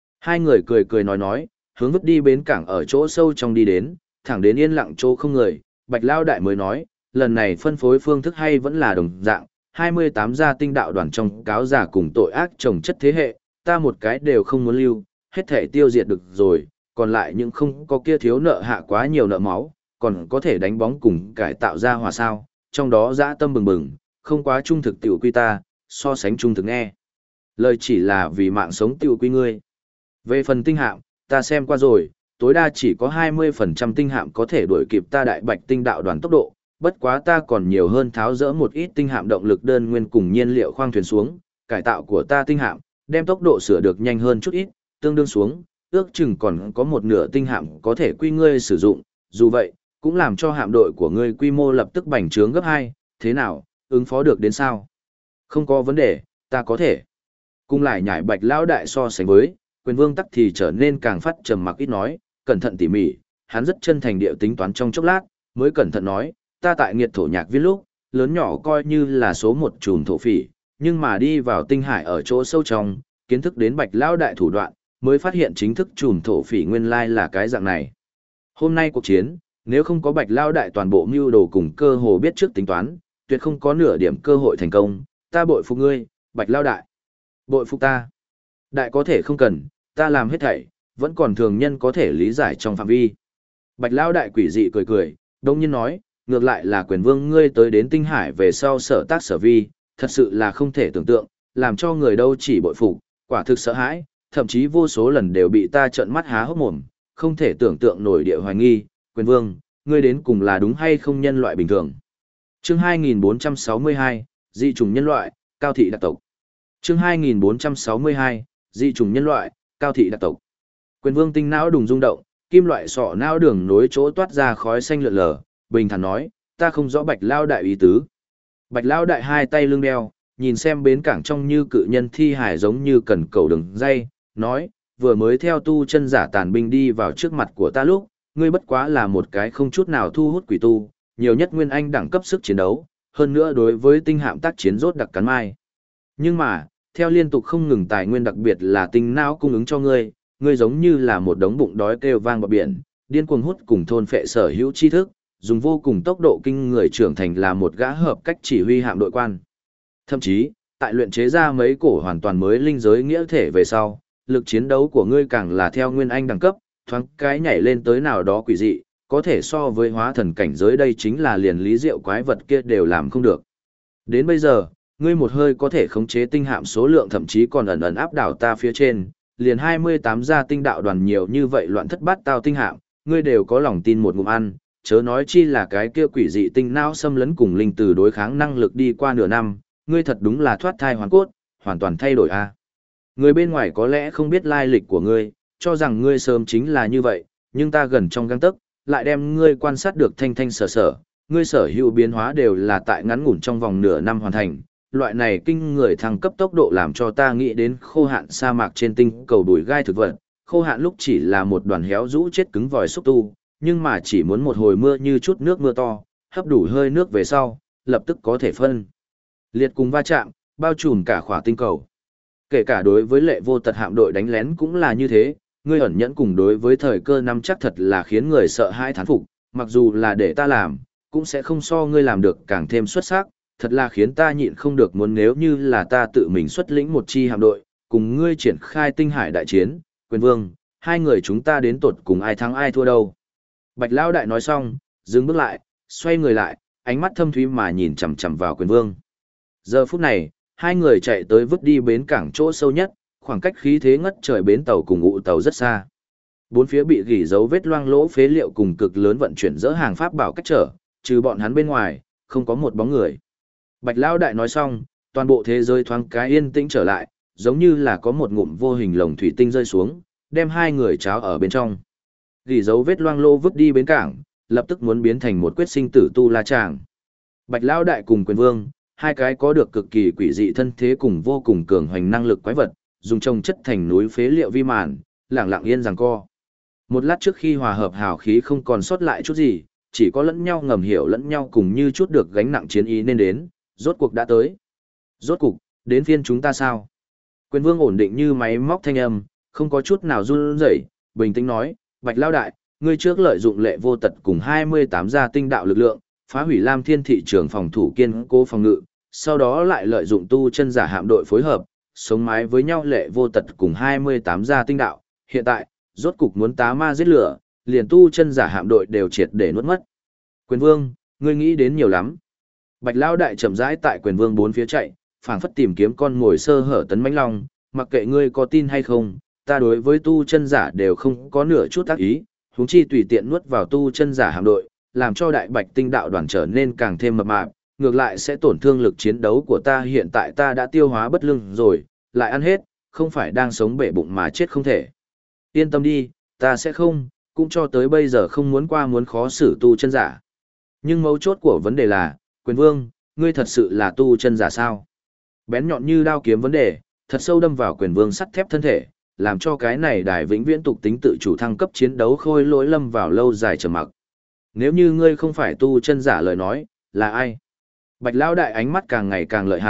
2 người cười nói, hướng vứt đi bến cảng ở chỗ sâu trong đi đến, thẳng đến yên lặng chỗ không người, Bạch lão đại mới nói, lần này phân phối phương thức hay vẫn là đồng dạng, 28 gia tinh đạo đoàn trong cáo giả cùng tội ác chồng chất thế hệ, ta một cái đều không muốn lưu, hết thể tiêu diệt được rồi, còn lại những không có kia thiếu nợ hạ quá nhiều nợ máu, còn có thể đánh bóng cùng cải tạo ra hòa sao, trong đó dã tâm bừng bừng, không quá trung thực tiểu quy ta, so sánh trung thực nghe. Lời chỉ là vì mạng sống tiểu quy ngươi. Về phần tinh hạm, ta xem qua rồi, tối đa chỉ có 20% tinh hạm có thể đuổi kịp ta Đại Bạch Tinh đạo đoàn tốc độ, bất quá ta còn nhiều hơn tháo rỡ một ít tinh hạm động lực đơn nguyên cùng nhiên liệu khoang thuyền xuống, cải tạo của ta tinh hạm, đem tốc độ sửa được nhanh hơn chút ít, tương đương xuống, ước chừng còn có 1/2 tinh hạm có thể quy ngươi sử dụng, dù vậy, cũng làm cho hạm đội của ngươi quy mô lập tức bành trướng gấp 2, thế nào, ứng phó được đến sao? Không có vấn đề, ta có thể. Cùng lại nhảy Bạch lão đại so sánh với, quyền vương tắc thì trở nên càng phát trầm mặc ít nói, cẩn thận tỉ mỉ, hắn rất chân thành địa tính toán trong chốc lát, mới cẩn thận nói, ta tại nghiệt thổ nhạc viên lúc, lớn nhỏ coi như là số 1 chùm thổ phỉ, nhưng mà đi vào tinh hải ở chỗ sâu trong, kiến thức đến Bạch Lão đại thủ đoạn, mới phát hiện chính thức trùm thổ phỉ nguyên lai là cái dạng này. Hôm nay cuộc chiến, nếu không có Bạch Lão đại toàn bộ mưu đồ cùng cơ hồ biết trước tính toán, tuyệt không có nửa điểm cơ hội thành công, ta bội phục ngươi, Bạch Lão đại. Bội phục ta. Đại có thể không cần, ta làm hết thảy, vẫn còn thường nhân có thể lý giải trong phạm vi. Bạch Lão đại quỷ dị cười cười, đông nhiên nói, ngược lại là Quyền Vương ngươi tới đến tinh hải về sau sở tác sở vi, thật sự là không thể tưởng tượng, làm cho người đâu chỉ bội phục, quả thực sợ hãi, thậm chí vô số lần đều bị ta trợn mắt há hốc mồm, không thể tưởng tượng nổi địa hoài nghi, Quyền Vương, ngươi đến cùng là đúng hay không nhân loại bình thường. Chương 2462, dị chủng nhân loại, cao thị đặc tộc. Chương 2462, dị chủng nhân loại, cao thị đặc tộc. Quyền Vương tinh não đùng rung động, kim loại sọ não đường nối chỗ toát ra khói xanh lượn lờ, bình thản nói, ta không rõ Bạch Lão đại ý tứ. Bạch Lão đại hai tay lưng đeo, nhìn xem bến cảng trong như cự nhân thi hải giống như cần cầu đường dây, nói, vừa mới theo tu chân giả tàn binh đi vào trước mặt của ta lúc, ngươi bất quá là một cái không chút nào thu hút quỷ tu, nhiều nhất nguyên anh đẳng cấp sức chiến đấu, hơn nữa đối với tinh hạm tác chiến rốt đặc cắn mai. Nhưng mà, theo liên tục không ngừng tài nguyên đặc biệt là tinh não cung ứng cho ngươi, ngươi giống như là một đống bụng đói kêu vang bờ biển, điên cuồng hút cùng thôn phệ sở hữu tri thức, dùng vô cùng tốc độ kinh người trưởng thành là một gã hợp cách chỉ huy hạm đội quan. Thậm chí, tại luyện chế ra mấy cổ hoàn toàn mới linh giới nghĩa thể về sau, lực chiến đấu của ngươi càng là theo nguyên anh đẳng cấp, thoáng cái nhảy lên tới nào đó quỷ dị, có thể so với hóa thần cảnh giới đây chính là liền lý diệu quái vật kia đều làm không được. Đến bây giờ, ngươi một hơi có thể khống chế tinh hạm số lượng thậm chí còn ẩn ẩn áp đảo ta phía trên, liền 28 gia tinh đạo đoàn nhiều như vậy loạn thất bát tao tinh hạm, ngươi đều có lòng tin một ngụm ăn, chớ nói chi là cái kia quỷ dị tinh não xâm lấn cùng linh từ đối kháng năng lực đi qua nửa năm, ngươi thật đúng là thoát thai hoàn cốt, hoàn toàn thay đổi a. Người bên ngoài có lẽ không biết lai lịch của ngươi, cho rằng ngươi sớm chính là như vậy, nhưng ta gần trong gang tấc, lại đem ngươi quan sát được thanh thanh sở sở, ngươi sở hữu biến hóa đều là tại ngắn ngủn trong vòng nửa năm hoàn thành. Loại này kinh người thăng cấp tốc độ làm cho ta nghĩ đến khô hạn sa mạc trên tinh cầu đùi gai thực vật, khô hạn lúc chỉ là một đoàn héo rũ chết cứng vòi xúc tu, nhưng mà chỉ muốn một hồi mưa như chút nước mưa to, hấp đủ hơi nước về sau, lập tức có thể phân liệt cùng va chạm, bao trùm cả khỏa tinh cầu. Kể cả đối với lệ vô tật hạm đội đánh lén cũng là như thế, ngươi ẩn nhẫn cùng đối với thời cơ nắm chắc thật là khiến người sợ hãi thán phục, mặc dù là để ta làm, cũng sẽ không so ngươi làm được càng thêm xuất sắc, thật là khiến ta nhịn không được muốn nếu như là ta tự mình xuất lĩnh một chi hạm đội, cùng ngươi triển khai tinh hải đại chiến, Quyền Vương, hai người chúng ta đến tột cùng ai thắng ai thua đâu. Bạch Lão đại nói xong, dừng bước lại, xoay người lại, ánh mắt thâm thúy mà nhìn chằm chằm vào Quyền Vương. Giờ phút này, hai người chạy tới vứt đi bến cảng chỗ sâu nhất, khoảng cách khí thế ngất trời bến tàu cùng ụ tàu rất xa. Bốn phía bị gỉ dấu vết loang lỗ phế liệu cùng cực lớn vận chuyển dỡ hàng pháp bảo cách trở, trừ bọn hắn bên ngoài, không có một bóng người. Bạch Lão đại nói xong, toàn bộ thế giới thoáng cái yên tĩnh trở lại, giống như là có một ngụm vô hình lồng thủy tinh rơi xuống, đem hai người cháo ở bên trong. Gỉ dấu vết loang lỗ vứt đi bến cảng, lập tức muốn biến thành một quyết sinh tử tu la tràng. Bạch Lão đại cùng Quyền Vương, hai cái có được cực kỳ quỷ dị thân thế cùng vô cùng cường hoành năng lực quái vật, dùng trồng chất thành núi phế liệu vi màn, lẳng lặng yên giằng co. Một lát trước khi hòa hợp hào khí không còn sót lại chút gì, chỉ có lẫn nhau ngầm hiểu lẫn nhau cùng như chút được gánh nặng chiến ý nên đến, rốt cuộc đã tới. Rốt cuộc, đến phiên chúng ta sao? Quyền Vương ổn định như máy móc thanh âm, không có chút nào run rẩy, bình tĩnh nói, Bạch Lão đại, ngươi trước lợi dụng lệ vô tật cùng 28 gia tinh đạo lực lượng, phá hủy Lam Thiên thị trường phòng thủ kiên cố phòng ngự, sau đó lại lợi dụng tu chân giả hạm đội phối hợp, sống mái với nhau lệ vô tật cùng 28 gia tinh đạo, hiện tại, rốt cục muốn tá ma giết lửa, liền tu chân giả hạm đội đều triệt để nuốt mất. Quyền Vương, ngươi nghĩ đến nhiều lắm. Bạch Lão đại chậm rãi tại Quyền Vương bốn phía chạy, phảng phất tìm kiếm con ngồi sơ hở tấn mãnh long, mặc kệ ngươi có tin hay không, ta đối với tu chân giả đều không có nửa chút ác ý, huống chi tùy tiện nuốt vào tu chân giả hạm đội, làm cho đại bạch tinh đạo đoàn trở nên càng thêm mập mạp, ngược lại sẽ tổn thương lực chiến đấu của ta. Hiện tại ta đã tiêu hóa bất lương rồi, lại ăn hết, không phải đang sống bể bụng mà chết không thể. Yên tâm đi, ta sẽ không, cũng cho tới bây giờ không muốn qua muốn khó xử tu chân giả. Nhưng mấu chốt của vấn đề là, Quyền Vương, ngươi thật sự là tu chân giả sao? Bén nhọn như đao kiếm vấn đề, thật sâu đâm vào Quyền Vương sắt thép thân thể, làm cho cái này đài vĩnh viễn tục tính tự chủ thăng cấp chiến đấu khôi lỗi lâm vào lâu dài trầm mặc. Nếu như ngươi không phải tu chân giả lời nói, là ai? Bạch Lão đại ánh mắt càng ngày càng lợi hại,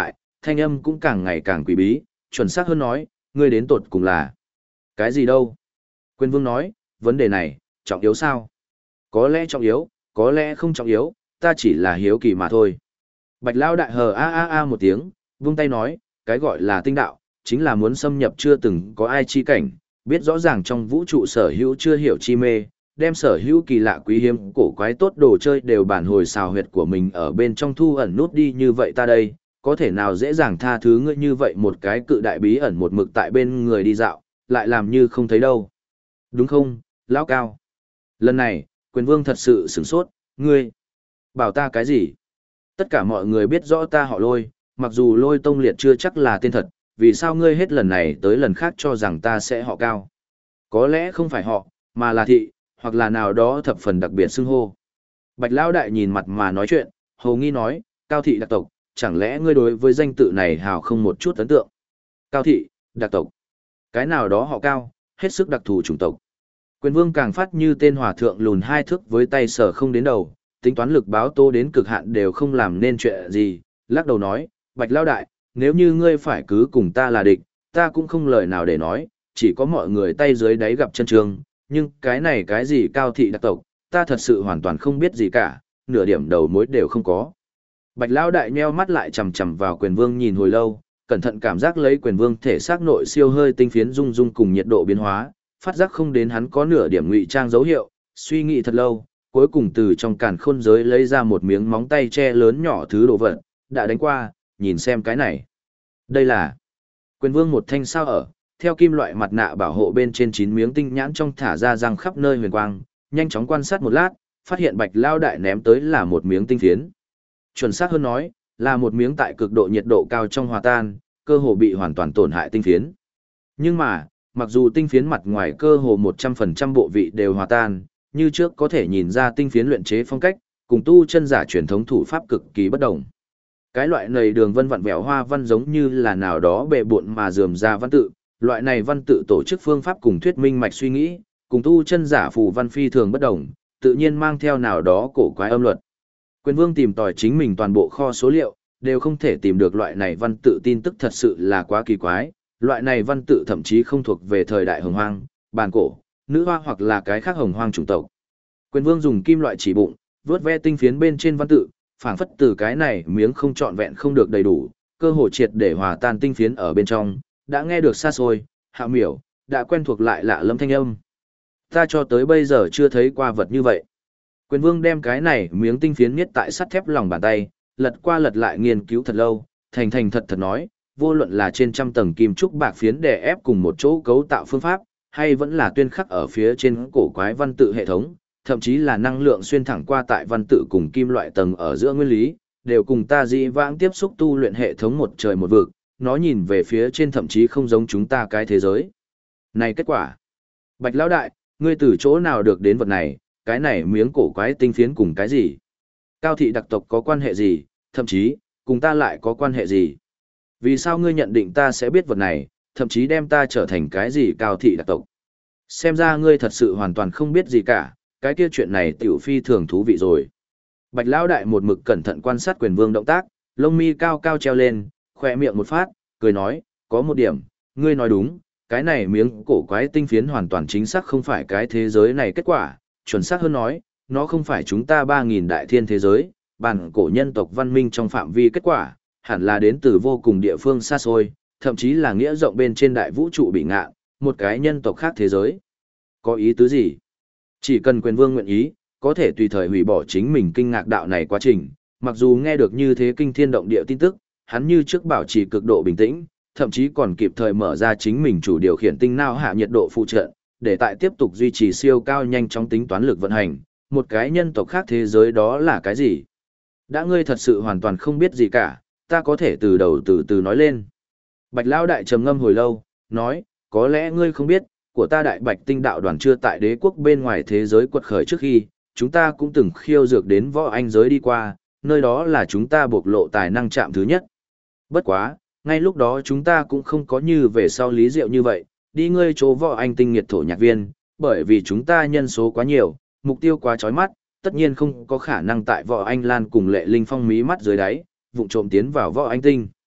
thanh âm cũng càng ngày càng quỷ bí, chuẩn xác hơn nói, ngươi đến tột cùng là cái gì đâu? Quyền Vương nói, vấn đề này, trọng yếu sao? Có lẽ trọng yếu, có lẽ không trọng yếu, ta chỉ là hiếu kỳ mà thôi. Bạch Lão đại hờ a một tiếng, vung tay nói, cái gọi là tinh đạo, chính là muốn xâm nhập chưa từng có ai chi cảnh, biết rõ ràng trong vũ trụ sở hữu chưa hiểu chi mê, đem sở hữu kỳ lạ quý hiếm cổ quái tốt đồ chơi đều bản hồi xào huyệt của mình ở bên trong thu ẩn nút đi như vậy ta đây, có thể nào dễ dàng tha thứ ngươi như vậy một cái cự đại bí ẩn một mực tại bên người đi dạo, lại làm như không thấy đâu. Đúng không, Lão Cao? Lần này, Quyền Vương thật sự sửng sốt, ngươi bảo ta cái gì? Tất cả mọi người biết rõ ta họ Lôi, mặc dù Lôi Tông Liệt chưa chắc là tên thật, vì sao ngươi hết lần này tới lần khác cho rằng ta sẽ họ Cao? Có lẽ không phải họ, mà là thị, hoặc là nào đó thập phần đặc biệt xưng hô. Bạch Lão đại nhìn mặt mà nói chuyện, hầu nghi nói, Cao thị đặc tộc, chẳng lẽ ngươi đối với danh tự này hào không một chút ấn tượng? Cao thị, đặc tộc. Cái nào đó họ Cao, hết sức đặc thù chủng tộc. Quyền Vương càng phát như tên hòa thượng lùn hai thước với tay sở không đến đầu, tính toán lực báo tố đến cực hạn đều không làm nên chuyện gì, lắc đầu nói, Bạch Lão đại, nếu như ngươi phải cứ cùng ta là địch, ta cũng không lời nào để nói, chỉ có mọi người tay dưới đáy gặp chân trường, nhưng cái này cái gì Cao thị đặc tộc, ta thật sự hoàn toàn không biết gì cả, nửa điểm đầu mối đều không có. Bạch Lão đại nheo mắt lại chằm chằm vào Quyền Vương nhìn hồi lâu, cẩn thận cảm giác lấy Quyền Vương thể xác nội siêu hơi tinh phiến rung rung cùng nhiệt độ biến hóa, phát giác không đến hắn có nửa điểm ngụy trang dấu hiệu, suy nghĩ thật lâu, cuối cùng từ trong càn khôn giới lấy ra một miếng móng tay che lớn nhỏ thứ đồ vật, đã đánh qua, nhìn xem cái này. Đây là Quyền Vương một thanh sao ở, theo kim loại mặt nạ bảo hộ bên trên 9 miếng tinh nhãn trong thả ra răng khắp nơi huyền quang, nhanh chóng quan sát một lát, phát hiện Bạch Lão đại ném tới là một miếng tinh phiến. Chuẩn xác hơn nói, là một miếng tại cực độ nhiệt độ cao trong hòa tan, cơ hồ bị hoàn toàn tổn hại tinh phiến. Nhưng mà, mặc dù tinh phiến mặt ngoài cơ hồ 100% bộ vị đều hòa tan, như trước có thể nhìn ra tinh phiến luyện chế phong cách, cùng tu chân giả truyền thống thủ pháp cực kỳ bất đồng. Cái loại này đường vân vặn vẹo hoa văn giống như là nào đó bệ bộn mà rườm ra văn tự, loại này văn tự tổ chức phương pháp cùng thuyết minh mạch suy nghĩ, cùng tu chân giả phù văn phi thường bất đồng, tự nhiên mang theo nào đó cổ quái âm luật. Quyền Vương tìm tòi chính mình toàn bộ kho số liệu, đều không thể tìm được loại này văn tự tin tức thật sự là quá kỳ quái, loại này văn tự thậm chí không thuộc về thời đại hồng hoang, bàn cổ, nữ hoa hoặc là cái khác hồng hoang chủng tộc. Quyền Vương dùng kim loại chỉ bụng, vớt ve tinh phiến bên trên văn tự, phảng phất từ cái này miếng không trọn vẹn không được đầy đủ, cơ hồ triệt để hòa tan tinh phiến ở bên trong, đã nghe được xa xôi, hạ miểu, đã quen thuộc lại lạ lẫm thanh âm. Ta cho tới bây giờ chưa thấy qua vật như vậy. Quyền Vương đem cái này miếng tinh phiến niết tại sắt thép lòng bàn tay, lật qua lật lại nghiên cứu thật lâu, thành thành thật thật nói, vô luận là trên trăm tầng kim trúc bạc phiến đè ép cùng một chỗ cấu tạo phương pháp, hay vẫn là tuyên khắc ở phía trên cổ quái văn tự hệ thống, thậm chí là năng lượng xuyên thẳng qua tại văn tự cùng kim loại tầng ở giữa nguyên lý, đều cùng ta dĩ vãng tiếp xúc tu luyện hệ thống một trời một vực, nó nhìn về phía trên thậm chí không giống chúng ta cái thế giới. Này kết quả, Bạch Lão đại, ngươi từ chỗ nào được đến vật này, cái này miếng cổ quái tinh phiến cùng cái gì? Cao thị đặc tộc có quan hệ gì, thậm chí, cùng ta lại có quan hệ gì? Vì sao ngươi nhận định ta sẽ biết vật này, thậm chí đem ta trở thành cái gì cao thị đặc tộc? Xem ra ngươi thật sự hoàn toàn không biết gì cả, cái kia chuyện này tiểu phi thường thú vị rồi. Bạch Lão đại một mực cẩn thận quan sát Quyền Vương động tác, lông mi cao cao treo lên, khỏe miệng một phát, cười nói, có một điểm, ngươi nói đúng, cái này miếng cổ quái tinh phiến hoàn toàn chính xác không phải cái thế giới này kết quả, chuẩn xác hơn nói, nó không phải chúng ta 3.000 đại thiên thế giới, bản cổ nhân tộc văn minh trong phạm vi kết quả, hẳn là đến từ vô cùng địa phương xa xôi, thậm chí là nghĩa rộng bên trên đại vũ trụ bị ngạ, một cái nhân tộc khác thế giới. Có ý tứ gì? Chỉ cần Quyền Vương nguyện ý, có thể tùy thời hủy bỏ chính mình kinh ngạc đạo này quá trình, mặc dù nghe được như thế kinh thiên động địa tin tức, hắn như trước bảo trì cực độ bình tĩnh, thậm chí còn kịp thời mở ra chính mình chủ điều khiển tinh não hạ nhiệt độ phụ trợ, để tại tiếp tục duy trì siêu cao nhanh chóng tính toán lực vận hành, một cái nhân tộc khác thế giới đó là cái gì? Đã ngươi thật sự hoàn toàn không biết gì cả, ta có thể từ đầu từ từ nói lên. Bạch Lão đại trầm ngâm hồi lâu, nói, có lẽ ngươi không biết, của ta đại bạch tinh đạo đoàn chưa tại đế quốc bên ngoài thế giới quật khởi trước khi, chúng ta cũng từng khiêu dược đến võ anh giới đi qua, nơi đó là chúng ta bộc lộ tài năng chạm thứ nhất. Bất quá, ngay lúc đó chúng ta cũng không có như về sau lý diệu như vậy, đi ngươi chỗ võ anh tinh nghiệt thổ nhạc viên, bởi vì chúng ta nhân số quá nhiều, mục tiêu quá chói mắt, tất nhiên không có khả năng tại võ anh lan cùng lệ linh phong mí mắt dưới đáy, vụng trộm tiến vào võ anh tinh.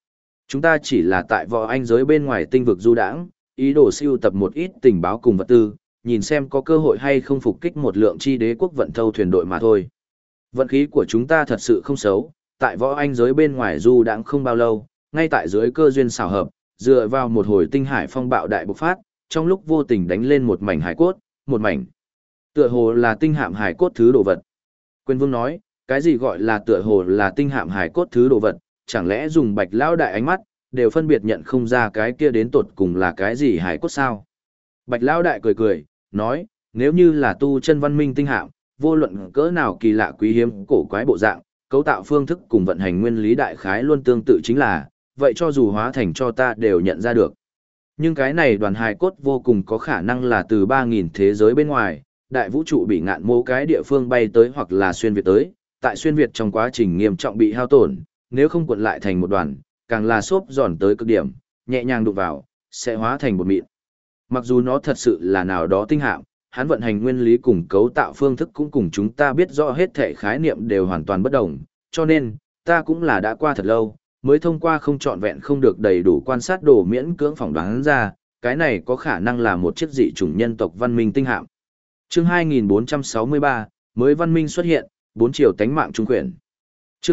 Chúng ta chỉ là tại võ anh giới bên ngoài tinh vực du đãng, ý đồ siêu tập một ít tình báo cùng vật tư, nhìn xem có cơ hội hay không phục kích một lượng chi đế quốc vận thâu thuyền đội mà thôi. Vận khí của chúng ta thật sự không xấu, tại võ anh giới bên ngoài du đãng không bao lâu, ngay tại dưới cơ duyên xảo hợp, dựa vào một hồi tinh hải phong bạo đại bộc phát, trong lúc vô tình đánh lên một mảnh hải cốt, một mảnh. Tựa hồ là tinh hạm hải cốt thứ đồ vật. Quyền Vương nói, cái gì gọi là tựa hồ là tinh hạm hải cốt thứ đồ vật, chẳng lẽ dùng Bạch lão đại ánh mắt, đều phân biệt nhận không ra cái kia đến tột cùng là cái gì hải cốt sao? Bạch lão đại cười cười, nói, nếu như là tu chân văn minh tinh hạm, vô luận cỡ nào kỳ lạ quý hiếm cổ quái bộ dạng, cấu tạo phương thức cùng vận hành nguyên lý đại khái luôn tương tự chính là, vậy cho dù hóa thành cho ta đều nhận ra được. Nhưng cái này đoàn hài cốt vô cùng có khả năng là từ 3.000 thế giới bên ngoài, đại vũ trụ bị ngạn mô cái địa phương bay tới hoặc là xuyên việt tới, tại xuyên việt trong quá trình nghiêm trọng bị hao tổn, nếu không cuộn lại thành một đoàn, càng là xốp giòn tới cực điểm, nhẹ nhàng đụng vào, sẽ hóa thành bột mịn. Mặc dù nó thật sự là nào đó tinh hạm, hắn vận hành nguyên lý cùng cấu tạo phương thức cũng cùng chúng ta biết rõ hết thể khái niệm đều hoàn toàn bất đồng, cho nên, ta cũng là đã qua thật lâu, mới thông qua không trọn vẹn không được đầy đủ quan sát đồ miễn cưỡng phỏng đoán ra, cái này có khả năng là một chiếc dị chủng nhân tộc văn minh tinh hạm. Chương 2463, mới văn minh xuất hiện, 4 chiều tánh mạng trung quyển. Chương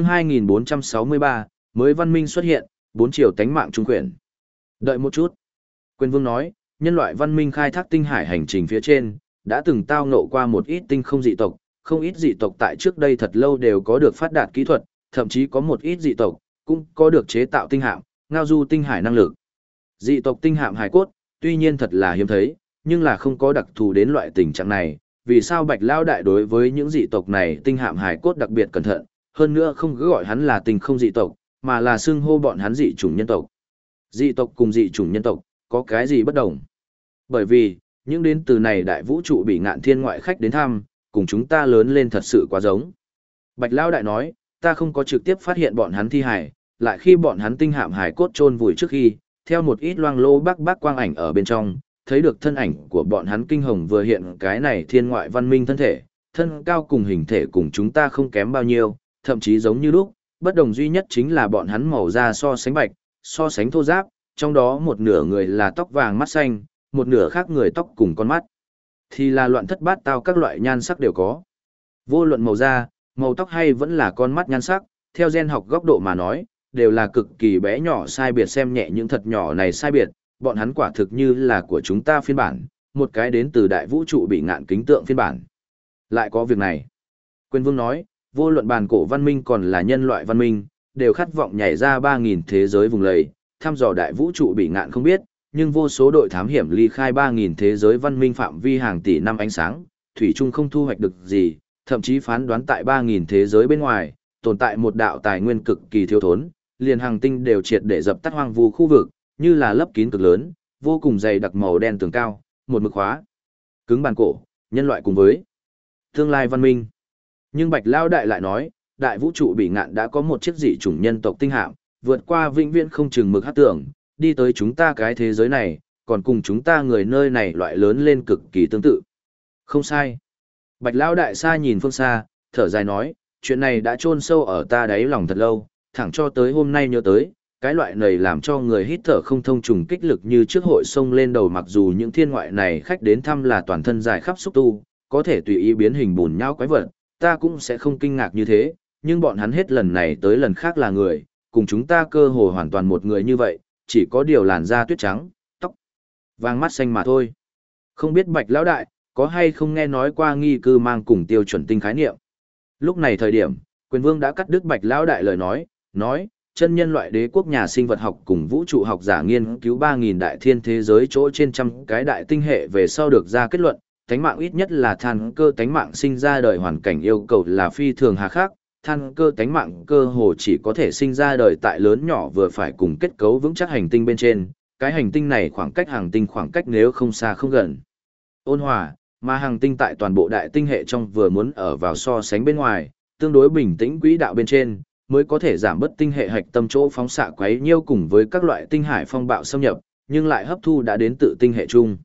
2463, mới văn minh xuất hiện, 4 chiều tánh mạng trung quyển. Đợi một chút. Quyền Vương nói, nhân loại văn minh khai thác tinh hải hành trình phía trên, đã từng tao ngộ qua một ít tinh không dị tộc, không ít dị tộc tại trước đây thật lâu đều có được phát đạt kỹ thuật, thậm chí có một ít dị tộc cũng có được chế tạo tinh hạm, ngao du tinh hải năng lực. Dị tộc tinh hạm hải cốt, tuy nhiên thật là hiếm thấy, nhưng là không có đặc thù đến loại tình trạng này, vì sao Bạch lão đại đối với những dị tộc này tinh hạm hải cốt đặc biệt cẩn thận, hơn nữa không cứ gọi hắn là tinh không dị tộc, mà là xưng hô bọn hắn dị chủng nhân tộc. Dị tộc cùng dị chủng nhân tộc, có cái gì bất đồng? Bởi vì, những đến từ này đại vũ trụ bị ngạn thiên ngoại khách đến thăm, cùng chúng ta lớn lên thật sự quá giống. Bạch lão đại nói, ta không có trực tiếp phát hiện bọn hắn thi hải, lại khi bọn hắn tinh hạm hải cốt chôn vùi trước khi, theo một ít loang lô bác quang ảnh ở bên trong, thấy được thân ảnh của bọn hắn kinh hồng vừa hiện cái này thiên ngoại văn minh thân thể, thân cao cùng hình thể cùng chúng ta không kém bao nhiêu, thậm chí giống như lúc, bất đồng duy nhất chính là bọn hắn màu da so sánh bạch, so sánh thô ráp, trong đó một nửa người là tóc vàng mắt xanh, một nửa khác người tóc cùng con mắt. Thì là loạn thất bát tao các loại nhan sắc đều có. Vô luận màu da, màu tóc hay vẫn là con mắt nhan sắc, theo gen học góc độ mà nói, đều là cực kỳ bé nhỏ sai biệt xem nhẹ những thật nhỏ này sai biệt, bọn hắn quả thực như là của chúng ta phiên bản, một cái đến từ đại vũ trụ bị ngạn kính tượng phiên bản. Lại có việc này. Quyền Vương nói, vô luận bàn cổ văn minh còn là nhân loại văn minh, đều khát vọng nhảy ra 3.000 thế giới vùng lầy, thăm dò đại vũ trụ bị ngạn không biết, nhưng vô số đội thám hiểm ly khai 3.000 thế giới văn minh phạm vi hàng tỷ năm ánh sáng, thủy chung không thu hoạch được gì, thậm chí phán đoán tại 3.000 thế giới bên ngoài, tồn tại một đạo tài nguyên cực kỳ thiếu thốn, liền hàng tinh đều triệt để dập tắt hoang vu khu vực, như là lấp kín cực lớn, vô cùng dày đặc màu đen tường cao, một mực khóa. Cứng bàn cổ, nhân loại cùng với tương lai văn minh. Nhưng Bạch Lao Đại lại nói, đại vũ trụ bị ngạn đã có một chiếc dị chủng nhân tộc tinh hạm, vượt qua vĩnh viễn không chừng mực hát tưởng, đi tới chúng ta cái thế giới này, còn cùng chúng ta người nơi này loại lớn lên cực kỳ tương tự. Không sai. Bạch Lão đại xa nhìn phương xa, thở dài nói, chuyện này đã chôn sâu ở ta đáy lòng thật lâu, thẳng cho tới hôm nay nhớ tới, cái loại này làm cho người hít thở không thông trùng kích lực như trước hội sông lên đầu, mặc dù những thiên ngoại này khách đến thăm là toàn thân dài khắp xúc tu, có thể tùy ý biến hình bùn nhão quái vật, ta cũng sẽ không kinh ngạc như thế, nhưng bọn hắn hết lần này tới lần khác là người, cùng chúng ta cơ hồ hoàn toàn một người như vậy, chỉ có điều làn da tuyết trắng, tóc vàng mắt xanh mà thôi. Không biết Bạch Lão đại có hay không nghe nói qua nghi cư mang cùng tiêu chuẩn tinh khái niệm. Lúc này thời điểm, Quyền Vương đã cắt đứt Bạch Lão đại lời nói, chân nhân loại đế quốc nhà sinh vật học cùng vũ trụ học giả nghiên cứu 3.000 đại thiên thế giới chỗ trên trăm cái đại tinh hệ về sau được ra kết luận, tánh mạng ít nhất là than cơ tánh mạng sinh ra đời hoàn cảnh yêu cầu là phi thường hà khắc, than cơ tánh mạng cơ hồ chỉ có thể sinh ra đời tại lớn nhỏ vừa phải cùng kết cấu vững chắc hành tinh bên trên, cái hành tinh này khoảng cách hành tinh khoảng cách nếu không xa không gần. Ôn hòa, mà hành tinh tại toàn bộ đại tinh hệ trong vừa muốn ở vào so sánh bên ngoài, tương đối bình tĩnh quỹ đạo bên trên, mới có thể giảm bớt tinh hệ hạch tâm chỗ phóng xạ quấy nhiêu cùng với các loại tinh hải phong bạo xâm nhập, nhưng lại hấp thu đã đến tự tinh hệ chung.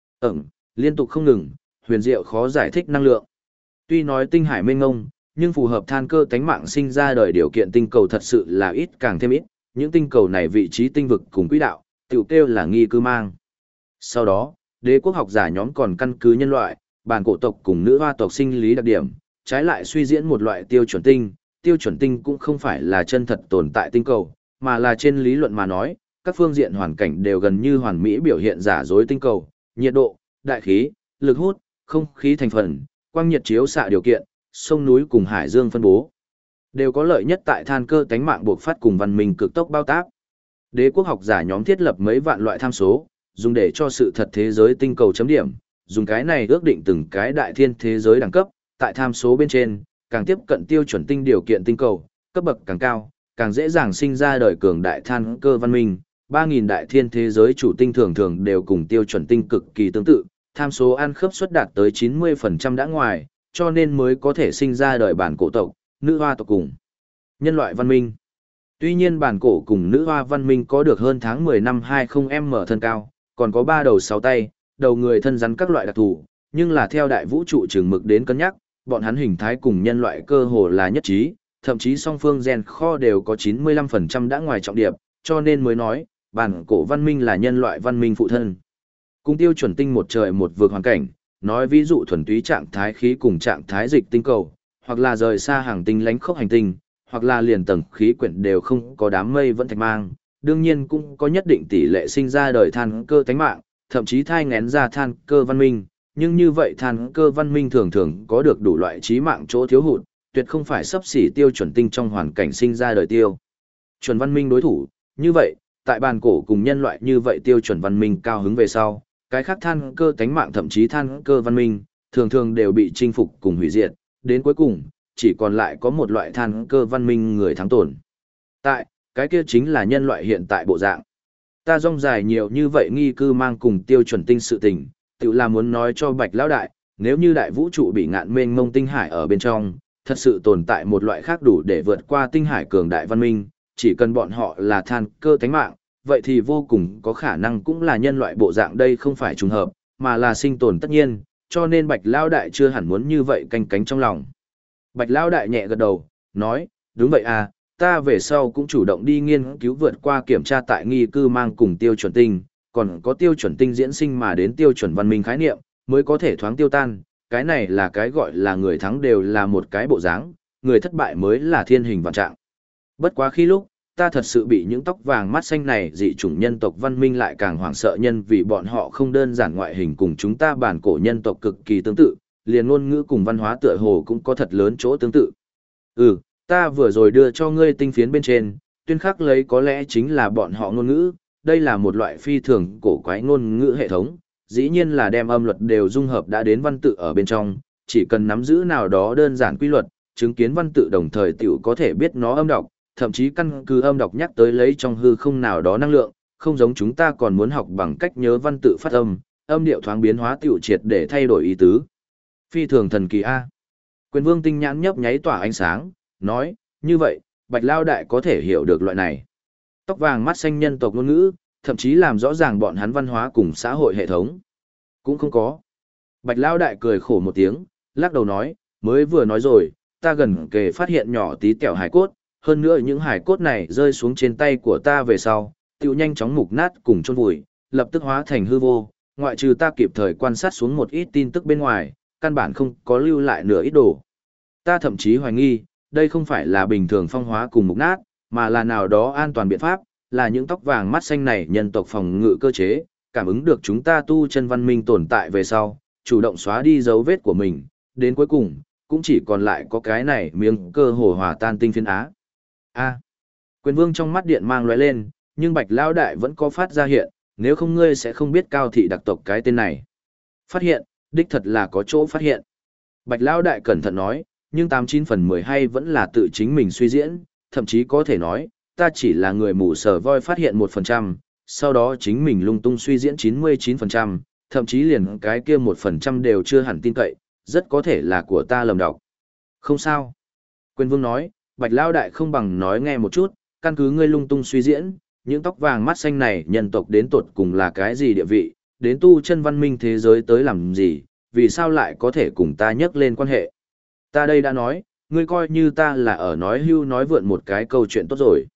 Liên tục không ngừng, huyền diệu khó giải thích năng lượng. Tuy nói tinh hải mênh mông, nhưng phù hợp than cơ tánh mạng sinh ra đời điều kiện tinh cầu thật sự là ít càng thêm ít, những tinh cầu này vị trí tinh vực cùng quỹ đạo, tiểu kêu là nghi cư mang. Sau đó, đế quốc học giả nhóm còn căn cứ nhân loại, bản cổ tộc cùng nữ hoa tộc sinh lý đặc điểm, trái lại suy diễn một loại tiêu chuẩn tinh cũng không phải là chân thật tồn tại tinh cầu, mà là trên lý luận mà nói, các phương diện hoàn cảnh đều gần như hoàn mỹ biểu hiện giả dối tinh cầu, nhiệt độ, đại khí, lực hút, không khí thành phần, quang nhiệt chiếu xạ điều kiện, sông núi cùng hải dương phân bố, đều có lợi nhất tại than cơ tánh mạng buộc phát cùng văn minh cực tốc bao tác. Đế quốc học giả nhóm thiết lập mấy vạn loại tham số, dùng để cho sự thật thế giới tinh cầu chấm điểm, dùng cái này ước định từng cái đại thiên thế giới đẳng cấp, tại tham số bên trên, càng tiếp cận tiêu chuẩn tinh điều kiện tinh cầu, cấp bậc càng cao, càng dễ dàng sinh ra đời cường đại than cơ văn minh. 3.000 đại thiên thế giới chủ tinh thường thường đều cùng tiêu chuẩn tinh cực kỳ tương tự, tham số ăn khớp suất đạt tới 90% đã ngoài, cho nên mới có thể sinh ra đời bản cổ tộc, nữ hoa tộc cùng nhân loại văn minh. Tuy nhiên bản cổ cùng nữ hoa văn minh có được hơn tháng 10 năm 20m thân cao, còn có 3 đầu 6 tay, đầu người thân rắn các loại đặc thù, nhưng là theo đại vũ trụ trường mực đến cân nhắc, bọn hắn hình thái cùng nhân loại cơ hồ là nhất trí, thậm chí song phương gen kho đều có 95% đã ngoài trọng điệp, cho nên mới nói, bản cổ văn minh là nhân loại văn minh phụ thân. Cùng tiêu chuẩn tinh một trời một vực hoàn cảnh, nói ví dụ thuần túy trạng thái khí cùng trạng thái dịch tinh cầu, hoặc là rời xa hàng tinh lánh khốc hành tinh, hoặc là liền tầng khí quyển đều không có đám mây vẫn thạch mang, đương nhiên cũng có nhất định tỷ lệ sinh ra đời than cơ tánh mạng, thậm chí thai ngén ra than cơ văn minh, nhưng như vậy than cơ văn minh thường thường có được đủ loại trí mạng chỗ thiếu hụt, tuyệt không phải xấp xỉ tiêu chuẩn tinh trong hoàn cảnh sinh ra đời tiêu chuẩn văn minh đối thủ. Như vậy, tại bàn cổ cùng nhân loại như vậy tiêu chuẩn văn minh cao hứng về sau, cái khác than cơ tánh mạng thậm chí than cơ văn minh, thường thường đều bị chinh phục cùng hủy diệt, đến cuối cùng, chỉ còn lại có một loại than cơ văn minh người thắng tổn. Tại, cái kia chính là nhân loại hiện tại bộ dạng. Ta rong dài nhiều như vậy nghi cư mang cùng tiêu chuẩn tinh sự tình, tự là muốn nói cho Bạch Lão Đại, nếu như đại vũ trụ bị ngạn mênh mông tinh hải ở bên trong, thật sự tồn tại một loại khác đủ để vượt qua tinh hải cường đại văn minh, chỉ cần bọn họ là than cơ tánh mạng, vậy thì vô cùng có khả năng cũng là nhân loại bộ dạng, đây không phải trùng hợp, mà là sinh tồn tất nhiên, cho nên Bạch Lão Đại chưa hẳn muốn như vậy canh cánh trong lòng. Bạch Lão Đại nhẹ gật đầu, nói, đúng vậy à, ta về sau cũng chủ động đi nghiên cứu vượt qua kiểm tra tại nghi cư mang cùng tiêu chuẩn tinh, còn có tiêu chuẩn tinh diễn sinh mà đến tiêu chuẩn văn minh khái niệm, mới có thể thoáng tiêu tan, cái này là cái gọi là người thắng đều là một cái bộ dáng, người thất bại mới là thiên hình vạn trạng. Bất quá khi lúc, ta thật sự bị những tóc vàng mắt xanh này dị chủng nhân tộc văn minh lại càng hoảng sợ, nhân vì bọn họ không đơn giản ngoại hình cùng chúng ta bản cổ nhân tộc cực kỳ tương tự, liền ngôn ngữ cùng văn hóa tựa hồ cũng có thật lớn chỗ tương tự. Ta vừa rồi đưa cho ngươi tinh phiến bên trên, tuyên khắc lấy có lẽ chính là bọn họ ngôn ngữ, đây là một loại phi thường cổ quái ngôn ngữ hệ thống, dĩ nhiên là đem âm luật đều dung hợp đã đến văn tự ở bên trong, chỉ cần nắm giữ nào đó đơn giản quy luật, chứng kiến văn tự đồng thời tiểu có thể biết nó âm đọc, thậm chí căn cứ âm đọc nhắc tới lấy trong hư không nào đó năng lượng, không giống chúng ta còn muốn học bằng cách nhớ văn tự phát âm, âm điệu thoáng biến hóa tiểu triệt để thay đổi ý tứ. Phi thường thần kỳ a. Quyền Vương tinh nhãn nhấp nháy tỏa ánh sáng, nói, như vậy, Bạch Lao Đại có thể hiểu được loại này. Tóc vàng mắt xanh nhân tộc ngôn ngữ, thậm chí làm rõ ràng bọn hắn văn hóa cùng xã hội hệ thống. Cũng không có. Bạch Lao Đại cười khổ một tiếng, lắc đầu nói, mới vừa nói rồi, ta gần kề phát hiện nhỏ tí tẹo hải cốt, hơn nữa những hải cốt này rơi xuống trên tay của ta về sau, tiêu nhanh chóng mục nát cùng chôn vùi, lập tức hóa thành hư vô, ngoại trừ ta kịp thời quan sát xuống một ít tin tức bên ngoài, căn bản không có lưu lại nửa ít đồ. Ta thậm chí hoài nghi, đây không phải là bình thường phong hóa cùng mục nát, mà là nào đó an toàn biện pháp, là những tóc vàng mắt xanh này nhân tộc phòng ngự cơ chế, cảm ứng được chúng ta tu chân văn minh tồn tại về sau, chủ động xóa đi dấu vết của mình, đến cuối cùng, cũng chỉ còn lại có cái này miếng cơ hồ hòa tan tinh phiến á. Quyền Vương trong mắt điện mang lóe lên, nhưng Bạch Lão Đại vẫn có phát ra hiện, nếu không ngươi sẽ không biết cao thị đặc tộc cái tên này. Phát hiện, đích thật là có chỗ phát hiện. Bạch Lão Đại cẩn thận nói, nhưng 89 phần 10 hay vẫn là tự chính mình suy diễn, thậm chí có thể nói, ta chỉ là người mù sờ voi phát hiện 1%, sau đó chính mình lung tung suy diễn 99%, thậm chí liền cái kia 1% đều chưa hẳn tin cậy, rất có thể là của ta lầm đọc. Không sao. Quyền Vương nói, Bạch Lão Đại không bằng nói nghe một chút, căn cứ ngươi lung tung suy diễn, những tóc vàng mắt xanh này nhân tộc đến tột cùng là cái gì địa vị, đến tu chân văn minh thế giới tới làm gì, vì sao lại có thể cùng ta nhắc lên quan hệ. Ta đây đã nói, ngươi coi như ta là ở nói hưu nói vượn một cái câu chuyện tốt rồi.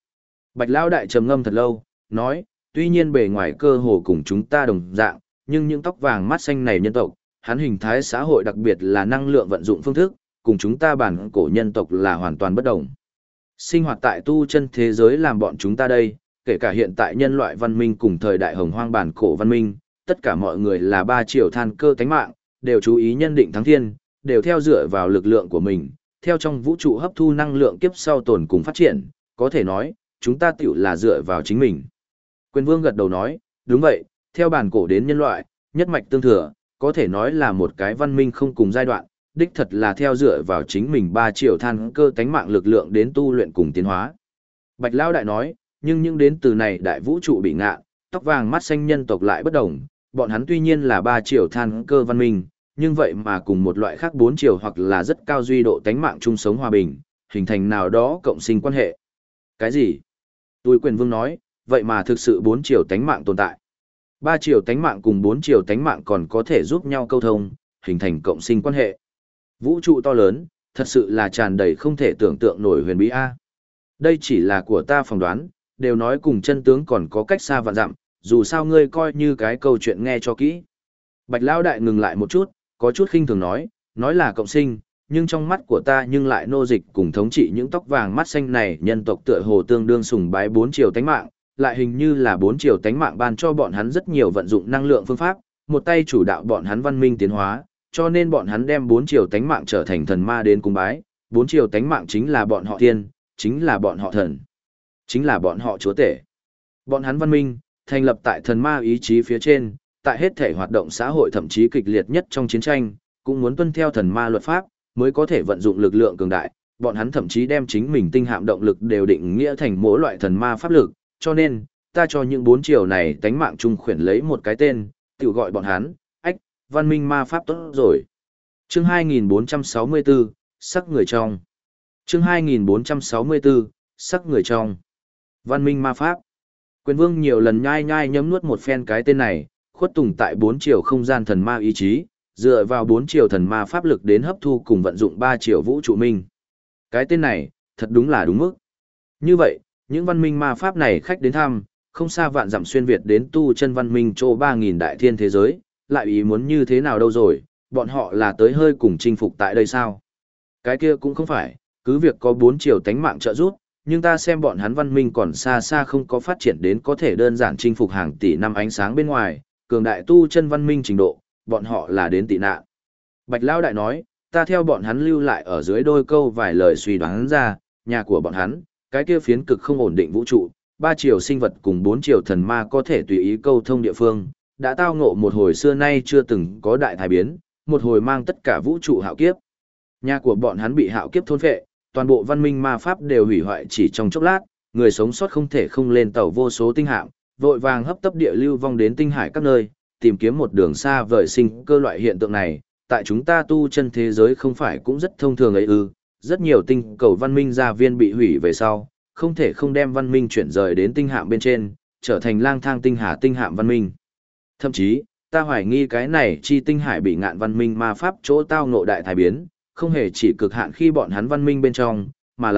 Bạch Lão Đại trầm ngâm thật lâu, nói, tuy nhiên bề ngoài cơ hồ cùng chúng ta đồng dạng, nhưng những tóc vàng mắt xanh này nhân tộc, hắn hình thái xã hội đặc biệt là năng lượng vận dụng phương thức, cùng chúng ta bản cổ nhân tộc là hoàn toàn bất đồng. Sinh hoạt tại tu chân thế giới làm bọn chúng ta đây, kể cả hiện tại nhân loại văn minh cùng thời đại hồng hoang bản cổ văn minh, tất cả mọi người là ba chiều than cơ tánh mạng, đều chú ý nhân định thắng thiên, đều theo dựa vào lực lượng của mình, theo trong vũ trụ hấp thu năng lượng kiếp sau tồn cùng phát triển, có thể nói, chúng ta tiểu là dựa vào chính mình. Quyền Vương gật đầu nói, đúng vậy, theo bản cổ đến nhân loại, nhất mạch tương thừa, có thể nói là một cái văn minh không cùng giai đoạn, đích thật là theo dựa vào chính mình ba chiều than cơ tánh mạng lực lượng đến tu luyện cùng tiến hóa. Bạch Lão Đại nói, nhưng những đến từ này đại vũ trụ bị ngạ, tóc vàng mắt xanh nhân tộc lại bất đồng, bọn hắn tuy nhiên là ba chiều than cơ văn minh, nhưng vậy mà cùng một loại khác bốn chiều hoặc là rất cao duy độ tánh mạng chung sống hòa bình, hình thành nào đó cộng sinh quan hệ. Cái gì? Tôi Quyền Vương nói, vậy mà thực sự bốn chiều tánh mạng tồn tại. Ba chiều tánh mạng cùng bốn chiều tánh mạng còn có thể giúp nhau câu thông, hình thành cộng sinh quan hệ. Vũ trụ to lớn, thật sự là tràn đầy không thể tưởng tượng nổi huyền bí a. Đây chỉ là của ta phỏng đoán, đều nói cùng chân tướng còn có cách xa vạn dặm, dù sao ngươi coi như cái câu chuyện nghe cho kỹ. Bạch Lão Đại ngừng lại một chút, có chút khinh thường nói là cộng sinh, nhưng trong mắt của ta nhưng lại nô dịch cùng thống trị những tóc vàng mắt xanh này nhân tộc tựa hồ tương đương sùng bái bốn chiều tánh mạng, lại hình như là bốn chiều tánh mạng ban cho bọn hắn rất nhiều vận dụng năng lượng phương pháp, một tay chủ đạo bọn hắn văn minh tiến hóa, cho nên bọn hắn đem bốn chiều tánh mạng trở thành thần ma đến cung bái, bốn chiều tánh mạng chính là bọn họ thiên, chính là bọn họ thần, chính là bọn họ chúa tể. Bọn hắn văn minh, thành lập tại thần ma ý chí phía trên, tại hết thể hoạt động xã hội thậm chí kịch liệt nhất trong chiến tranh, cũng muốn tuân theo thần ma luật pháp, mới có thể vận dụng lực lượng cường đại. Bọn hắn thậm chí đem chính mình tinh hạm động lực đều định nghĩa thành mỗi loại thần ma pháp lực, cho nên, ta cho những bốn chiều này tánh mạng chung khuyển lấy một cái tên, tự gọi bọn hắn, văn minh ma pháp tốt rồi. Chương 2464, sắc người trong. Chương 2464, sắc người trong. Văn minh ma pháp. Quyền Vương nhiều lần nhai nhai nhấm nuốt một phen cái tên này, khuất tùng tại bốn chiều không gian thần ma ý chí, dựa vào bốn chiều thần ma pháp lực đến hấp thu cùng vận dụng ba chiều vũ trụ minh. Cái tên này, thật đúng là đúng mức. Như vậy, những văn minh ma pháp này khách đến thăm, không xa vạn dặm xuyên Việt đến tu chân văn minh chỗ 3.000 đại thiên thế giới, lại ý muốn như thế nào đâu rồi, bọn họ là tới hơi cùng chinh phục tại đây sao? Cái kia cũng không phải, cứ việc có bốn chiều tánh mạng trợ giúp, nhưng ta xem bọn hắn văn minh còn xa xa không có phát triển đến có thể đơn giản chinh phục hàng tỷ năm ánh sáng bên ngoài, cường đại tu chân văn minh trình độ, bọn họ là đến tị nạn. Bạch Lão Đại nói, ta theo bọn hắn lưu lại ở dưới đôi câu vài lời suy đoán ra, nhà của bọn hắn, cái kia phiến cực không ổn định vũ trụ, ba chiều sinh vật cùng bốn chiều thần ma có thể tùy ý câu thông địa phương, đã tao ngộ một hồi xưa nay chưa từng có đại thái biến, một hồi mang tất cả vũ trụ hạo kiếp. Nhà của bọn hắn bị hạo kiếp thôn phệ, toàn bộ văn minh ma pháp đều hủy hoại chỉ trong chốc lát, người sống sót không thể không lên tàu vô số tinh hạm, vội vàng hấp tấp địa lưu vong đến tinh hải các nơi, tìm kiếm một đường xa vời sinh cơ loại hiện tượng này, tại chúng ta tu chân thế giới không phải cũng rất thông thường ấy ư, rất nhiều tinh cầu văn minh gia viên bị hủy về sau, không thể không đem văn minh chuyển rời đến tinh hạm bên trên, trở thành lang thang tinh hà tinh hạm văn minh. Thậm chí, ta hoài nghi cái này chi tinh hải bị ngạn văn minh ma pháp chỗ tao ngộ đại thái biến, không hề chỉ cực hạn khi bọn hắn văn minh bên trong,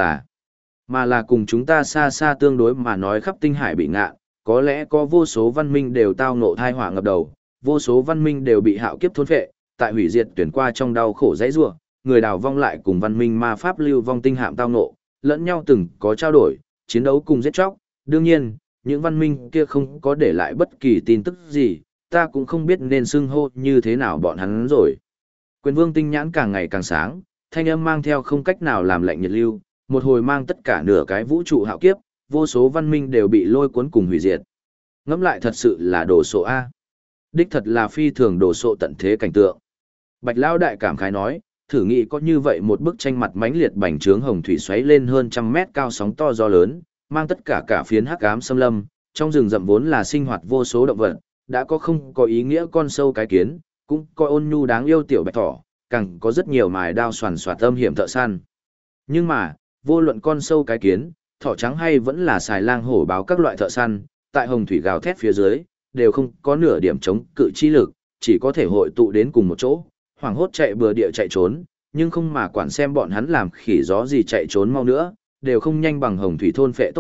mà là cùng chúng ta xa xa tương đối mà nói khắp tinh hải bị ngạn, có lẽ có vô số văn minh đều tao ngộ thai họa ngập đầu, vô số văn minh đều bị hạo kiếp thôn phệ, tại hủy diệt tuyển qua trong đau khổ dãy rủa, người đào vong lại cùng văn minh ma pháp lưu vong tinh hạm tao ngộ, lẫn nhau từng có trao đổi, chiến đấu cùng giết chóc, đương nhiên, những văn minh kia không có để lại bất kỳ tin tức gì, ta cũng không biết nên xưng hô như thế nào bọn hắn rồi. Quyền Vương tinh nhãn càng ngày càng sáng, thanh âm mang theo không cách nào làm lạnh nhiệt lưu, một hồi mang tất cả nửa cái vũ trụ hạo kiếp, vô số văn minh đều bị lôi cuốn cùng hủy diệt. Ngẫm lại thật sự là đồ sộ A. Đích thật là phi thường đồ sộ tận thế cảnh tượng. Bạch Lão Đại cảm khái nói, thử nghĩ có như vậy một bức tranh mặt mãnh liệt bành trướng hồng thủy xoáy lên hơn trăm mét cao sóng to gió lớn, mang tất cả phiến hắc ám xâm lâm, trong rừng rậm vốn là sinh hoạt vô số động vật, đã có không có ý nghĩa con sâu cái kiến, cũng có ôn nhu đáng yêu tiểu bạch thỏ, càng có rất nhiều mài đao xoàn xoạt âm hiểm thợ săn. Nhưng mà, vô luận con sâu cái kiến, thỏ trắng hay vẫn là xài lang hổ báo các loại thợ săn, tại hồng thủy gào thét phía dưới, đều không có nửa điểm chống cự chi lực, chỉ có thể hội tụ đến cùng một chỗ, hoảng hốt chạy bừa địa chạy trốn, nhưng không mà quản xem bọn hắn làm khỉ gió gì chạy trốn mau nữa, đều không nhanh bằng hồng thủy thôn phệ tốc độ,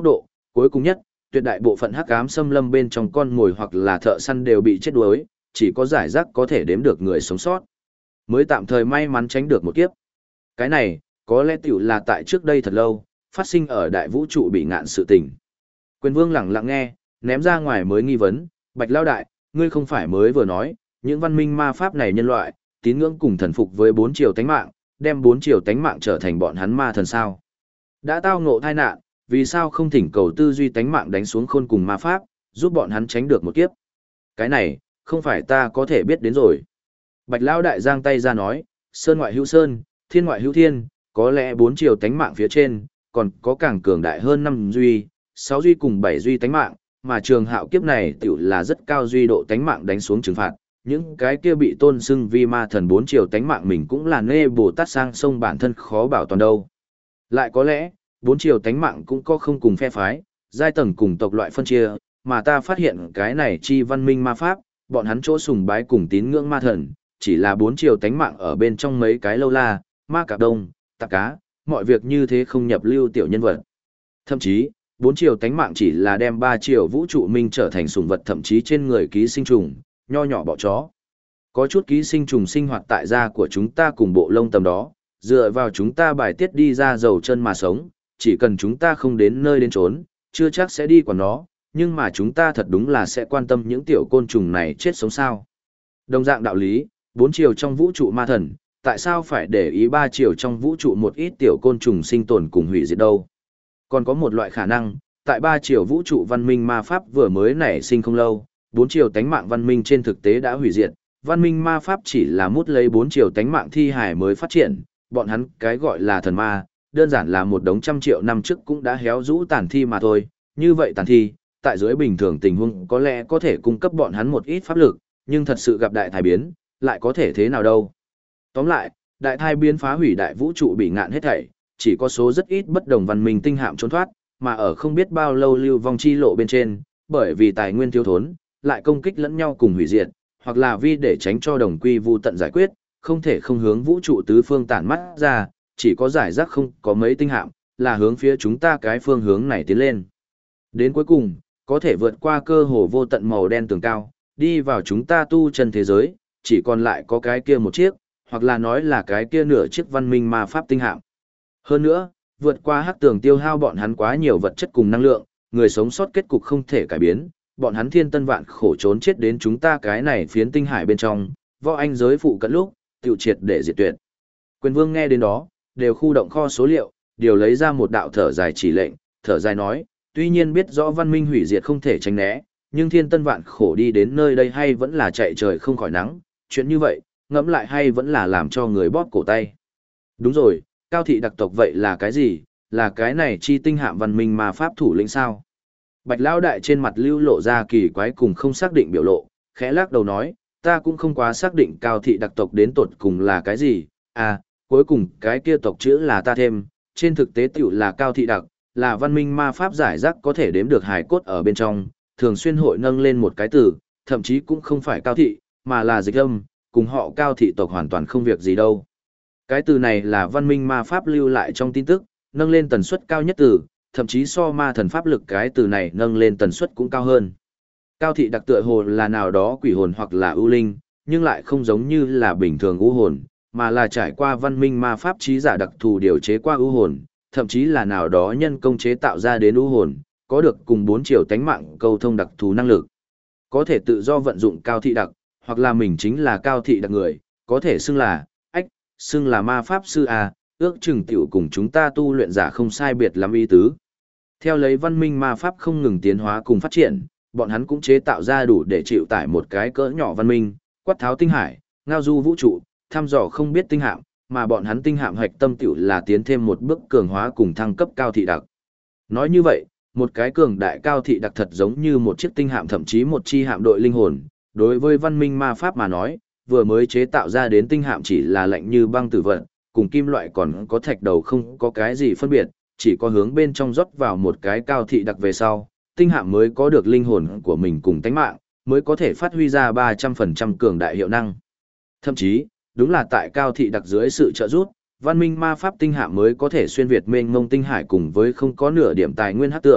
cuối cùng nhất, tuyệt đại bộ phận hắc ám xâm lâm bên trong con mồi hoặc là thợ săn đều bị chết đuối, chỉ có giải rác có thể đếm được người sống sót. Mới tạm thời may mắn tránh được một kiếp. Cái này, có lẽ tiểu là tại trước đây thật lâu, phát sinh ở đại vũ trụ bị ngạn sự tình. Quyền Vương lẳng lặng nghe, ném ra ngoài mới nghi vấn, Bạch Lao Đại, ngươi không phải mới vừa nói, những văn minh ma pháp này nhân loại, tín ngưỡng cùng thần phục với 4 triều tánh mạng, đem 4 triều tánh mạng trở thành bọn hắn ma thần sao. Đã tao ngộ tai nạn, vì sao không thỉnh cầu tư duy tánh mạng đánh xuống khôn cùng ma pháp, giúp bọn hắn tránh được một kiếp. Cái này, không phải ta có thể biết đến rồi. Bạch Lao Đại giang tay ra nói, sơn ngoại hữu sơn, thiên ngoại hữu thiên, có lẽ 4 triều tánh mạng phía trên, còn có càng cường đại hơn 5 duy, 6 duy cùng 7 duy tánh mạng, mà trường hạo kiếp này tiểu là rất cao duy độ tánh mạng đánh xuống trừng phạt. Những cái kia bị tôn xưng vi ma thần 4 triều tánh mạng mình cũng là nê Bồ Tát sang sông bản thân khó bảo toàn đâu. Lại có lẽ, 4 triều tánh mạng cũng có không cùng phe phái, giai tầng cùng tộc loại phân chia, mà ta phát hiện cái này chi văn minh ma pháp, bọn hắn chỗ sùng bái cùng tín ngưỡng ma thần, chỉ là 4 triều tánh mạng ở bên trong mấy cái lâu la, ma cạp đông, tạp cá, mọi việc như thế không nhập lưu tiểu nhân vật. Thậm chí, 4 triều tánh mạng chỉ là đem 3 triều vũ trụ minh trở thành sùng vật, thậm chí trên người ký sinh trùng, nho nhỏ bọ chó. Có chút ký sinh trùng sinh hoạt tại da của chúng ta cùng bộ lông tầm đó, dựa vào chúng ta bài tiết đi ra dầu chân mà sống, chỉ cần chúng ta không đến nơi đến trốn, chưa chắc sẽ đi quản nó, nhưng mà chúng ta thật đúng là sẽ quan tâm những tiểu côn trùng này chết sống sao. Đồng dạng đạo lý, 4 chiều trong vũ trụ ma thần, tại sao phải để ý 3 chiều trong vũ trụ một ít tiểu côn trùng sinh tồn cùng hủy diệt đâu? Còn có một loại khả năng, tại 3 chiều vũ trụ văn minh ma pháp vừa mới nảy sinh không lâu, 4 chiều tánh mạng văn minh trên thực tế đã hủy diệt, văn minh ma pháp chỉ là mút lấy 4 chiều tánh mạng thi hài mới phát triển, bọn hắn cái gọi là thần ma, đơn giản là một đống trăm triệu năm trước cũng đã héo rũ tàn thi mà thôi, như vậy tàn thi, tại dưới bình thường tình huống có lẽ có thể cung cấp bọn hắn một ít pháp lực, nhưng thật sự gặp đại thai biến, lại có thể thế nào đâu. Tóm lại, đại thai biến phá hủy đại vũ trụ bị ngạn hết thảy, chỉ có số rất ít bất đồng văn minh tinh hạm trốn thoát, mà ở không biết bao lâu lưu vong chi lộ bên trên, bởi vì tài nguyên thiếu thốn, lại công kích lẫn nhau cùng hủy diệt, hoặc là vì để tránh cho đồng quy vu tận giải quyết, không thể không hướng vũ trụ tứ phương tản mắt ra, chỉ có giải rác không có mấy tinh hạm, là hướng phía chúng ta cái phương hướng này tiến lên. Đến cuối cùng, có thể vượt qua cơ hồ vô tận màu đen tường cao, đi vào chúng ta tu chân thế giới, chỉ còn lại có cái kia một chiếc, hoặc là nói là cái kia nửa chiếc văn minh ma pháp tinh hạm. Hơn nữa, vượt qua hắc tường tiêu hao bọn hắn quá nhiều vật chất cùng năng lượng, người sống sót kết cục không thể cải biến, bọn hắn thiên tân vạn khổ trốn chết đến chúng ta cái này phiến tinh hải bên trong, võ anh giới phụ cận lúc, tiêu triệt để diệt tuyệt. Quyền vương nghe đến đó, đều khu động kho số liệu, điều lấy ra một đạo thở dài chỉ lệnh, thở dài nói, tuy nhiên biết rõ văn minh hủy diệt không thể tránh né, nhưng thiên tân vạn khổ đi đến nơi đây hay vẫn là chạy trời không khỏi nắng, chuyện như vậy, ngẫm lại hay vẫn là làm cho người bóp cổ tay. Đúng rồi, cao thị đặc tộc vậy là cái gì, là cái này chi tinh hạm văn minh mà pháp thủ lĩnh sao? Bạch Lão Đại trên mặt lưu lộ ra kỳ quái cùng không xác định biểu lộ, khẽ lắc đầu nói, ta cũng không quá xác định cao thị đặc tộc đến tột cùng là cái gì, à, cuối cùng cái kia tộc chữ là ta thêm, trên thực tế tiểu là cao thị đặc, là văn minh ma pháp giải rác có thể đếm được hài cốt ở bên trong, thường xuyên hội nâng lên một cái từ, thậm chí cũng không phải cao thị, mà là dịch âm, cùng họ cao thị tộc hoàn toàn không việc gì đâu. Cái từ này là văn minh ma pháp lưu lại trong tin tức, nâng lên tần suất cao nhất từ, thậm chí so ma thần pháp lực cái từ này nâng lên tần suất cũng cao hơn. Cao thị đặc tựa hồ là nào đó quỷ hồn hoặc là ưu linh, nhưng lại không giống như là bình thường ưu hồn, mà là trải qua văn minh ma pháp trí giả đặc thù điều chế qua ưu hồn, thậm chí là nào đó nhân công chế tạo ra đến ưu hồn, có được cùng 4 chiều tánh mạng câu thông đặc thù năng lực. Có thể tự do vận dụng cao thị đặc, hoặc là mình chính là cao thị đặc người, có thể xưng là, xưng là ma pháp sư A, ước chừng tiểu cùng chúng ta tu luyện giả không sai biệt lắm ý tứ. Theo lấy văn minh ma pháp không ngừng tiến hóa cùng phát triển, bọn hắn cũng chế tạo ra đủ để chịu tải một cái cỡ nhỏ văn minh, quát tháo tinh hải, ngao du vũ trụ, thăm dò không biết tinh hạm, mà bọn hắn tinh hạm hạch tâm tiểu là tiến thêm một bước cường hóa cùng thăng cấp cao thị đặc. Nói như vậy, một cái cường đại cao thị đặc thật giống như một chiếc tinh hạm, thậm chí một chi hạm đội linh hồn, đối với văn minh ma pháp mà nói, vừa mới chế tạo ra đến tinh hạm chỉ là lạnh như băng tử vận, cùng kim loại còn có thạch đầu không có cái gì phân biệt, chỉ có hướng bên trong rót vào một cái cao thị đặc về sau, tinh hạm mới có được linh hồn của mình cùng tánh mạng, mới có thể phát huy ra 300% cường đại hiệu năng. Thậm chí, đúng là tại cao thị đặc dưới sự trợ giúp, văn minh ma pháp tinh hạm mới có thể xuyên việt mênh mông tinh hải cùng với không có nửa điểm tài nguyên hắc tưởng,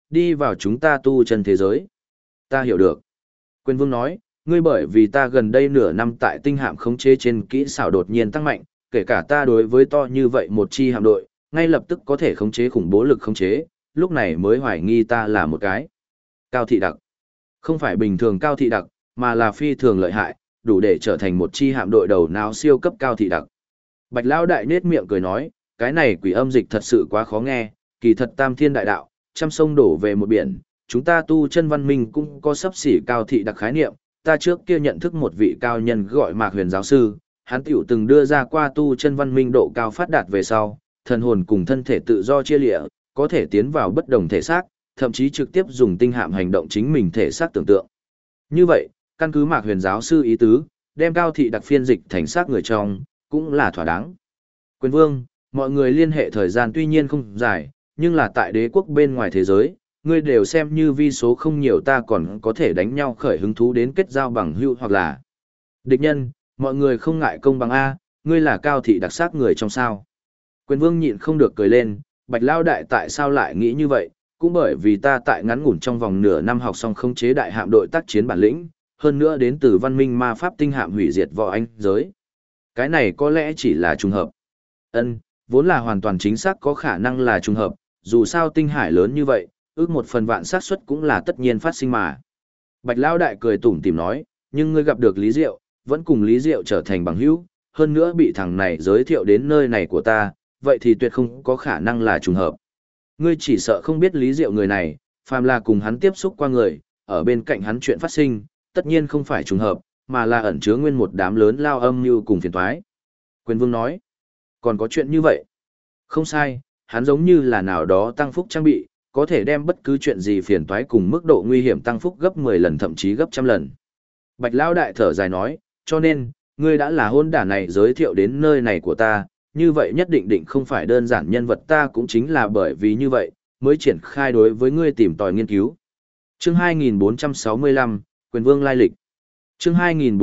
đi vào chúng ta tu chân thế giới. Ta hiểu được. Quyền Vương nói, ngươi bởi vì ta gần đây nửa năm tại tinh hạm khống chế trên kỹ xảo đột nhiên tăng mạnh, kể cả ta đối với to như vậy một chi hạm đội, ngay lập tức có thể khống chế khủng bố lực khống chế, lúc này mới hoài nghi ta là một cái cao thị đặc. Không phải bình thường cao thị đặc, mà là phi thường lợi hại, đủ để trở thành một chi hạm đội đầu não siêu cấp cao thị đặc. Bạch Lão Đại nết miệng cười nói, cái này quỷ âm dịch thật sự quá khó nghe, kỳ thật tam thiên đại đạo, trăm sông đổ về một biển, chúng ta tu chân văn minh cũng có sắp xỉ cao thị đặc khái niệm, ta trước kia nhận thức một vị cao nhân gọi Mạc Huyền giáo sư, hắn tiểu từng đưa ra qua tu chân văn minh độ cao phát đạt về sau, thần hồn cùng thân thể tự do chia lịa, có thể tiến vào bất đồng thể xác, thậm chí trực tiếp dùng tinh hạm hành động chính mình thể xác tưởng tượng. Như vậy, căn cứ Mạc Huyền giáo sư ý tứ, đem cao thị đặc phiên dịch thành xác người trong, cũng là thỏa đáng. Quyền Vương, mọi người liên hệ thời gian tuy nhiên không dài, nhưng là tại đế quốc bên ngoài thế giới, ngươi đều xem như vi số không nhiều, ta còn có thể đánh nhau khởi hứng thú đến kết giao bằng hữu hoặc là địch nhân, mọi người không ngại công bằng A, ngươi là cao thị đặc sắc người trong sao. Quyền Vương nhịn không được cười lên, Bạch Lao Đại tại sao lại nghĩ như vậy, cũng bởi vì ta tại ngắn ngủn trong vòng nửa năm học xong khống chế đại hạm đội tác chiến bản lĩnh, hơn nữa đến từ văn minh ma pháp tinh hạm hủy diệt võ anh giới. Cái này có lẽ chỉ là trùng hợp. Ân, vốn là hoàn toàn chính xác có khả năng là trùng hợp, dù sao tinh hải lớn như vậy, ước một phần vạn xác suất cũng là tất nhiên phát sinh mà. Bạch Lão Đại cười tủm tỉm nói, nhưng ngươi gặp được Lý Diệu, vẫn cùng Lý Diệu trở thành bằng hữu, hơn nữa bị thằng này giới thiệu đến nơi này của ta, vậy thì tuyệt không có khả năng là trùng hợp. Ngươi chỉ sợ không biết Lý Diệu người này, phàm là cùng hắn tiếp xúc qua người, ở bên cạnh hắn chuyện phát sinh, tất nhiên không phải trùng hợp, mà là ẩn chứa nguyên một đám lớn lao âm mưu cùng phiền toái. Quyền Vương nói, còn có chuyện như vậy? Không sai, hắn giống như là nào đó tăng phúc trang bị, có thể đem bất cứ chuyện gì phiền toái cùng mức độ nguy hiểm tăng phúc gấp 10 lần thậm chí gấp trăm lần. Bạch Lão Đại thở dài nói, cho nên, ngươi đã là hôn đản này giới thiệu đến nơi này của ta, như vậy nhất định định không phải đơn giản nhân vật, ta cũng chính là bởi vì như vậy, mới triển khai đối với ngươi tìm tòi nghiên cứu. Chương 2465, Quyền Vương lai lịch. Chương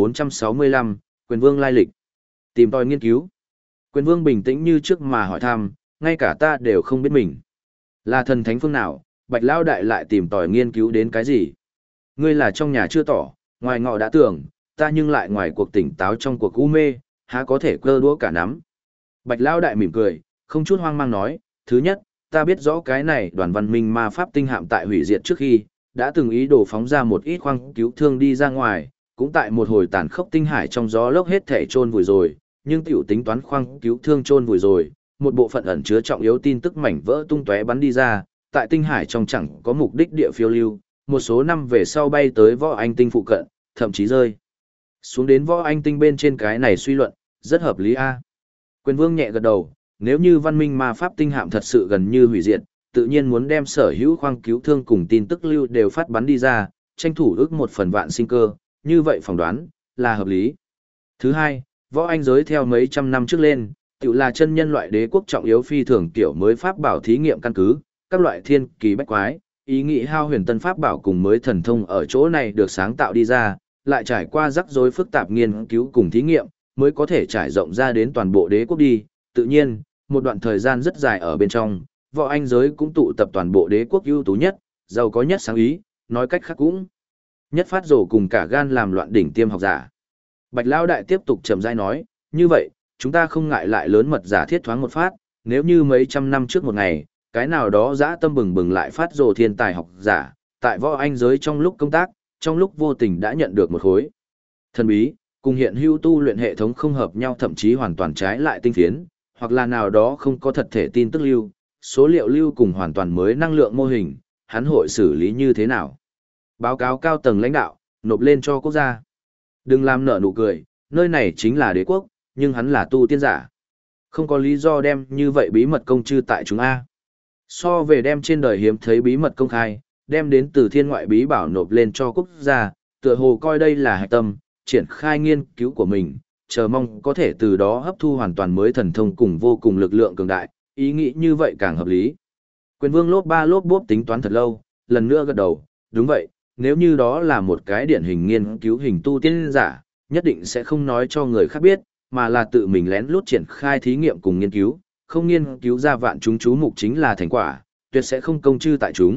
2465, Quyền Vương lai lịch. Tìm tòi nghiên cứu. Quyền Vương bình tĩnh như trước mà hỏi thăm, ngay cả ta đều không biết mình. Là thần thánh phương nào, Bạch Lão Đại lại tìm tòi nghiên cứu đến cái gì? Ngươi là trong nhà chưa tỏ, ngoài ngọ đã tưởng, ta nhưng lại ngoài cuộc tỉnh táo trong cuộc u mê, há có thể cơ đũa cả nắm. Bạch Lão Đại mỉm cười, không chút hoang mang nói, thứ nhất, ta biết rõ cái này đoàn văn minh ma pháp tinh hạm tại hủy diệt trước khi, đã từng ý đồ phóng ra một ít khoang cứu thương đi ra ngoài, cũng tại một hồi tàn khốc tinh hải trong gió lốc hết thể chôn vùi rồi, nhưng tiểu tính toán khoang cứu thương chôn vùi rồi, một bộ phận ẩn chứa trọng yếu tin tức mảnh vỡ tung tóe bắn đi ra, tại tinh hải trong chẳng có mục đích địa phiêu lưu, một số năm về sau bay tới võ anh tinh phụ cận, thậm chí rơi xuống đến võ anh tinh bên trên. Cái này suy luận rất hợp lý a. Quyền Vương nhẹ gật đầu, nếu như văn minh ma pháp tinh hạm thật sự gần như hủy diệt, tự nhiên muốn đem sở hữu khoang cứu thương cùng tin tức lưu đều phát bắn đi ra, tranh thủ ước một phần vạn sinh cơ, như vậy phỏng đoán là hợp lý. Thứ hai, võ anh giới theo mấy trăm năm trước lên, tự là chân nhân loại đế quốc trọng yếu phi thường kiểu mới pháp bảo thí nghiệm căn cứ, các loại thiên kỳ bách quái, ý nghĩ hao huyền tân pháp bảo cùng mới thần thông ở chỗ này được sáng tạo đi ra, lại trải qua rắc rối phức tạp nghiên cứu cùng thí nghiệm, mới có thể trải rộng ra đến toàn bộ đế quốc đi. Tự nhiên, một đoạn thời gian rất dài ở bên trong, võ anh giới cũng tụ tập toàn bộ đế quốc ưu tú nhất, giàu có nhất sáng ý, nói cách khác cũng nhất phát rồ cùng cả gan làm loạn đỉnh tiêm học giả. Bạch Lão Đại tiếp tục trầm rãi nói, như vậy, chúng ta không ngại lại lớn mật giả thiết thoáng một phát, nếu như mấy trăm năm trước một ngày, cái nào đó dã tâm bừng bừng lại phát rồ thiên tài học giả, tại võ anh giới trong lúc công tác, trong lúc vô tình đã nhận được một khối thần bí, cùng hiện hữu tu luyện hệ thống không hợp nhau, thậm chí hoàn toàn trái lại tinh phiến, hoặc là nào đó không có thật thể tin tức lưu, số liệu lưu cùng hoàn toàn mới năng lượng mô hình, hắn hội xử lý như thế nào? Báo cáo cao tầng lãnh đạo, nộp lên cho quốc gia. Đừng làm nở nụ cười, nơi này chính là đế quốc, nhưng hắn là tu tiên giả. Không có lý do đem như vậy bí mật công chư tại chúng A. So về đem trên đời hiếm thấy bí mật công khai, đem đến từ thiên ngoại bí bảo nộp lên cho quốc gia, tựa hồ coi đây là hạch tâm, triển khai nghiên cứu của mình, chờ mong có thể từ đó hấp thu hoàn toàn mới thần thông cùng vô cùng lực lượng cường đại, ý nghĩ như vậy càng hợp lý. Quyền Vương lốp ba lốp bốp tính toán thật lâu, lần nữa gật đầu, đúng vậy, nếu như đó là một cái điển hình nghiên cứu hình tu tiên giả, nhất định sẽ không nói cho người khác biết, mà là tự mình lén lút triển khai thí nghiệm cùng nghiên cứu, không nghiên cứu ra vạn chúng chú mục chính là thành quả, tuyệt sẽ không công chư tại chúng,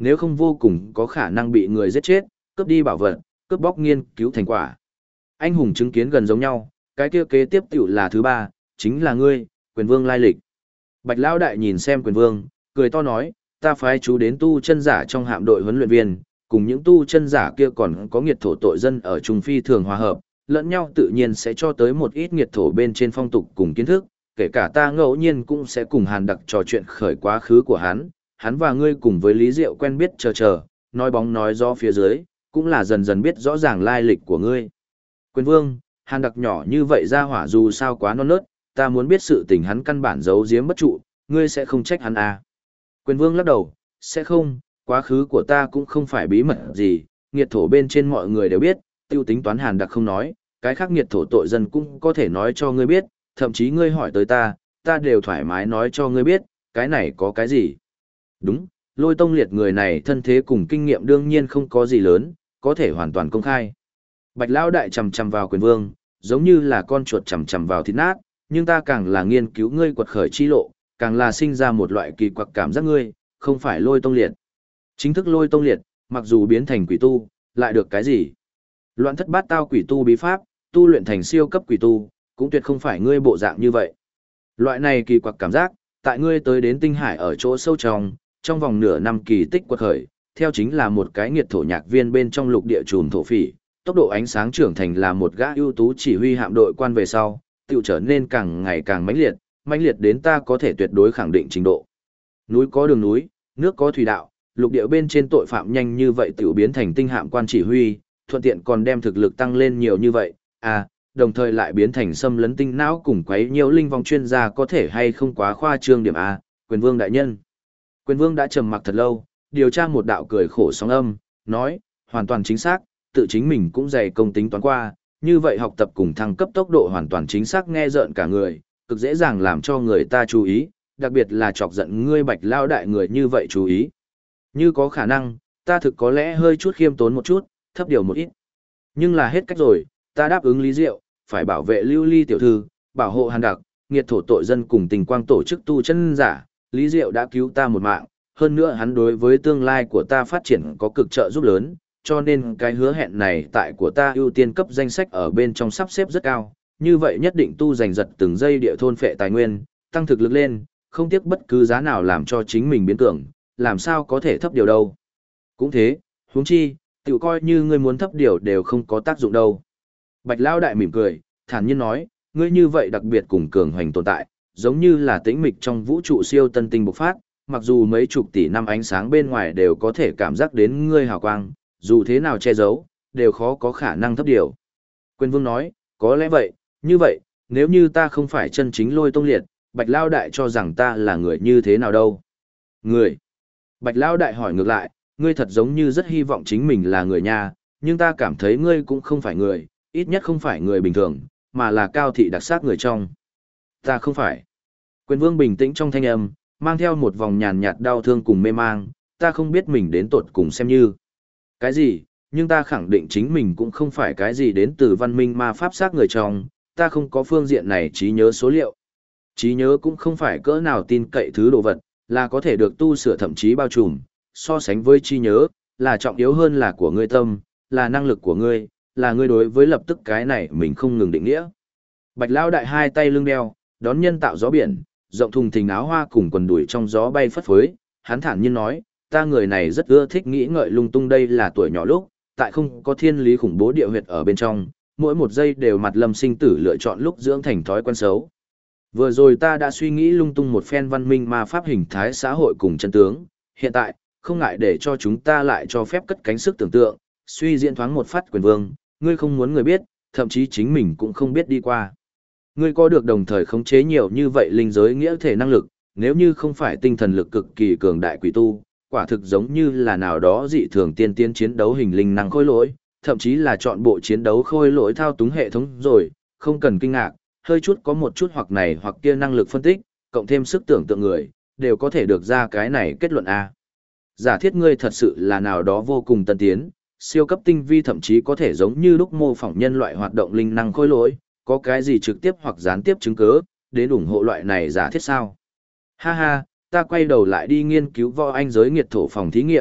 nếu không vô cùng có khả năng bị người giết chết, cướp đi bảo vật, cướp bóc nghiên cứu thành quả. Anh hùng chứng kiến gần giống nhau, cái kia kế tiếp tiểu là thứ ba, chính là ngươi, quyền vương lai lịch. Bạch Lão Đại nhìn xem quyền vương, cười to nói, ta phái chú đến tu chân giả trong hạm đội huấn luyện viên, cùng những tu chân giả kia còn có nghiệt thổ tội dân ở Trung Phi thường hòa hợp, lẫn nhau tự nhiên sẽ cho tới một ít nghiệt thổ bên trên phong tục cùng kiến thức, kể cả ta ngẫu nhiên cũng sẽ cùng Hàn Đặc trò chuyện khởi quá khứ của hắn và ngươi cùng với Lý Diệu quen biết chờ, nói bóng nói gió phía dưới, cũng là dần dần biết rõ ràng lai lịch của ngươi. Quyền vương, Hàn Đặc nhỏ như vậy ra hỏa dù sao quá non nớt, ta muốn biết sự tình hắn căn bản giấu giếm bất trụ, ngươi sẽ không trách hắn à. Quyền vương lắc đầu, sẽ không, quá khứ của ta cũng không phải bí mật gì, nghiệt thổ bên trên mọi người đều biết, tiêu tính toán Hàn Đặc không nói, cái khác nghiệt thổ tội dân cũng có thể nói cho ngươi biết, thậm chí ngươi hỏi tới ta đều thoải mái nói cho ngươi biết, cái này có cái gì. Đúng, Lôi Tông Liệt người này thân thế cùng kinh nghiệm đương nhiên không có gì lớn, có thể hoàn toàn công khai. Bạch Lão Đại chầm chầm vào quyền vương, giống như là con chuột chầm chầm vào thịt nát, nhưng ta càng là nghiên cứu ngươi quật khởi chi lộ, càng là sinh ra một loại kỳ quặc cảm giác ngươi, không phải Lôi Tông Liệt. Chính thức Lôi Tông Liệt, mặc dù biến thành quỷ tu, lại được cái gì? Loạn thất bát tao quỷ tu bí pháp, tu luyện thành siêu cấp quỷ tu, cũng tuyệt không phải ngươi bộ dạng như vậy. Loại này kỳ quặc cảm giác, tại ngươi tới đến tinh hải ở chỗ sâu trong vòng nửa năm kỳ tích quật khởi, theo chính là một cái nghiệt thổ nhạc viên bên trong lục địa trùm thổ phỉ, tốc độ ánh sáng trưởng thành là một gã ưu tú chỉ huy hạm đội quan về sau, tự trở nên càng ngày càng mãnh liệt đến ta có thể tuyệt đối khẳng định trình độ. Núi có đường núi, nước có thủy đạo, lục địa bên trên tội phạm nhanh như vậy tự biến thành tinh hạm quan chỉ huy, thuận tiện còn đem thực lực tăng lên nhiều như vậy, đồng thời lại biến thành xâm lấn tinh não cùng quấy nhiều linh vong chuyên gia có thể hay không quá khoa trương điểm A, quyền vương đại nhân. Quyền vương đã trầm mặc thật lâu, điều tra một đạo cười khổ sóng âm, nói, hoàn toàn chính xác, tự chính mình cũng dày công tính toán qua, như vậy học tập cùng thăng cấp tốc độ hoàn toàn chính xác nghe rợn cả người, cực dễ dàng làm cho người ta chú ý, đặc biệt là chọc giận ngươi Bạch Lao Đại người như vậy chú ý. Như có khả năng, ta thực có lẽ hơi chút khiêm tốn một chút, thấp điều một ít. Nhưng là hết cách rồi, ta đáp ứng Lý Diệu, phải bảo vệ Lưu Ly tiểu thư, bảo hộ Hàn Đặc, nghiệt thổ tội dân cùng tình quang tổ chức tu chân giả, Lý Diệu đã cứu ta một mạng, hơn nữa hắn đối với tương lai của ta phát triển có cực trợ giúp lớn, cho nên cái hứa hẹn này tại của ta ưu tiên cấp danh sách ở bên trong sắp xếp rất cao, như vậy nhất định tu giành giật từng giây địa thôn phệ tài nguyên, tăng thực lực lên, không tiếc bất cứ giá nào làm cho chính mình biến cường, làm sao có thể thấp điều đâu. Cũng thế, huống chi, tự coi như ngươi muốn thấp điều đều không có tác dụng đâu. Bạch Lão Đại mỉm cười, thản nhiên nói, ngươi như vậy đặc biệt cùng cường hoành tồn tại, giống như là tĩnh mịch trong vũ trụ siêu tân tinh bộc phát, mặc dù mấy chục tỷ năm ánh sáng bên ngoài đều có thể cảm giác đến ngươi hào quang, dù thế nào che giấu, đều khó có khả năng thấp điều. Quyền vương nói, có lẽ vậy, như vậy, nếu như ta không phải chân chính Lôi Tông Liệt, Bạch Lão Đại cho rằng ta là người như thế nào đâu? Người. Bạch Lão Đại hỏi ngược lại, ngươi thật giống như rất hy vọng chính mình là người nha, nhưng ta cảm thấy ngươi cũng không phải người, ít nhất không phải người bình thường, mà là cao thị đặc sắc người trong. Ta không phải. Quyền vương bình tĩnh trong thanh âm, mang theo một vòng nhàn nhạt đau thương cùng mê mang, ta không biết mình đến tột cùng xem như cái gì, nhưng ta khẳng định chính mình cũng không phải cái gì đến từ văn minh ma pháp xác người trong, ta không có phương diện này trí nhớ số liệu. Trí nhớ cũng không phải cỡ nào tin cậy thứ đồ vật, là có thể được tu sửa thậm chí bao trùm, so sánh với trí nhớ, là trọng yếu hơn là của ngươi tâm, là năng lực của ngươi, là ngươi đối với lập tức cái này mình không ngừng định nghĩa. Bạch Lão Đại hai tay lưng đeo, đón nhân tạo gió biển, rộng thùng thình áo hoa cùng quần đùi trong gió bay phất phới, hắn thản nhiên nói, ta người này rất ưa thích nghĩ ngợi lung tung đây là tuổi nhỏ lúc, tại không có thiên lý khủng bố địa huyệt ở bên trong, mỗi một giây đều mặt lâm sinh tử lựa chọn lúc dưỡng thành thói quen xấu. Vừa rồi ta đã suy nghĩ lung tung một phen văn minh ma pháp hình thái xã hội cùng chân tướng, hiện tại, không ngại để cho chúng ta lại cho phép cất cánh sức tưởng tượng, suy diễn thoáng một phát quyền vương, ngươi không muốn người biết, thậm chí chính mình cũng không biết đi qua. Ngươi có được đồng thời khống chế nhiều như vậy linh giới nghĩa thể năng lực, nếu như không phải tinh thần lực cực kỳ cường đại quỷ tu, quả thực giống như là nào đó dị thường tiên tiến chiến đấu hình linh năng khôi lỗi, thậm chí là chọn bộ chiến đấu khôi lỗi thao túng hệ thống rồi, không cần kinh ngạc, hơi chút có một chút hoặc này hoặc kia năng lực phân tích, cộng thêm sức tưởng tượng người, đều có thể được ra cái này kết luận A. Giả thiết ngươi thật sự là nào đó vô cùng tân tiến, siêu cấp tinh vi thậm chí có thể giống như lúc mô phỏng nhân loại hoạt động linh năng khôi lỗi, có cái gì trực tiếp hoặc gián tiếp chứng cứ, đến ủng hộ loại này giả thiết sao? Ha ha, ta quay đầu lại đi nghiên cứu võ anh giới nghiệt thổ phòng thí nghiệm,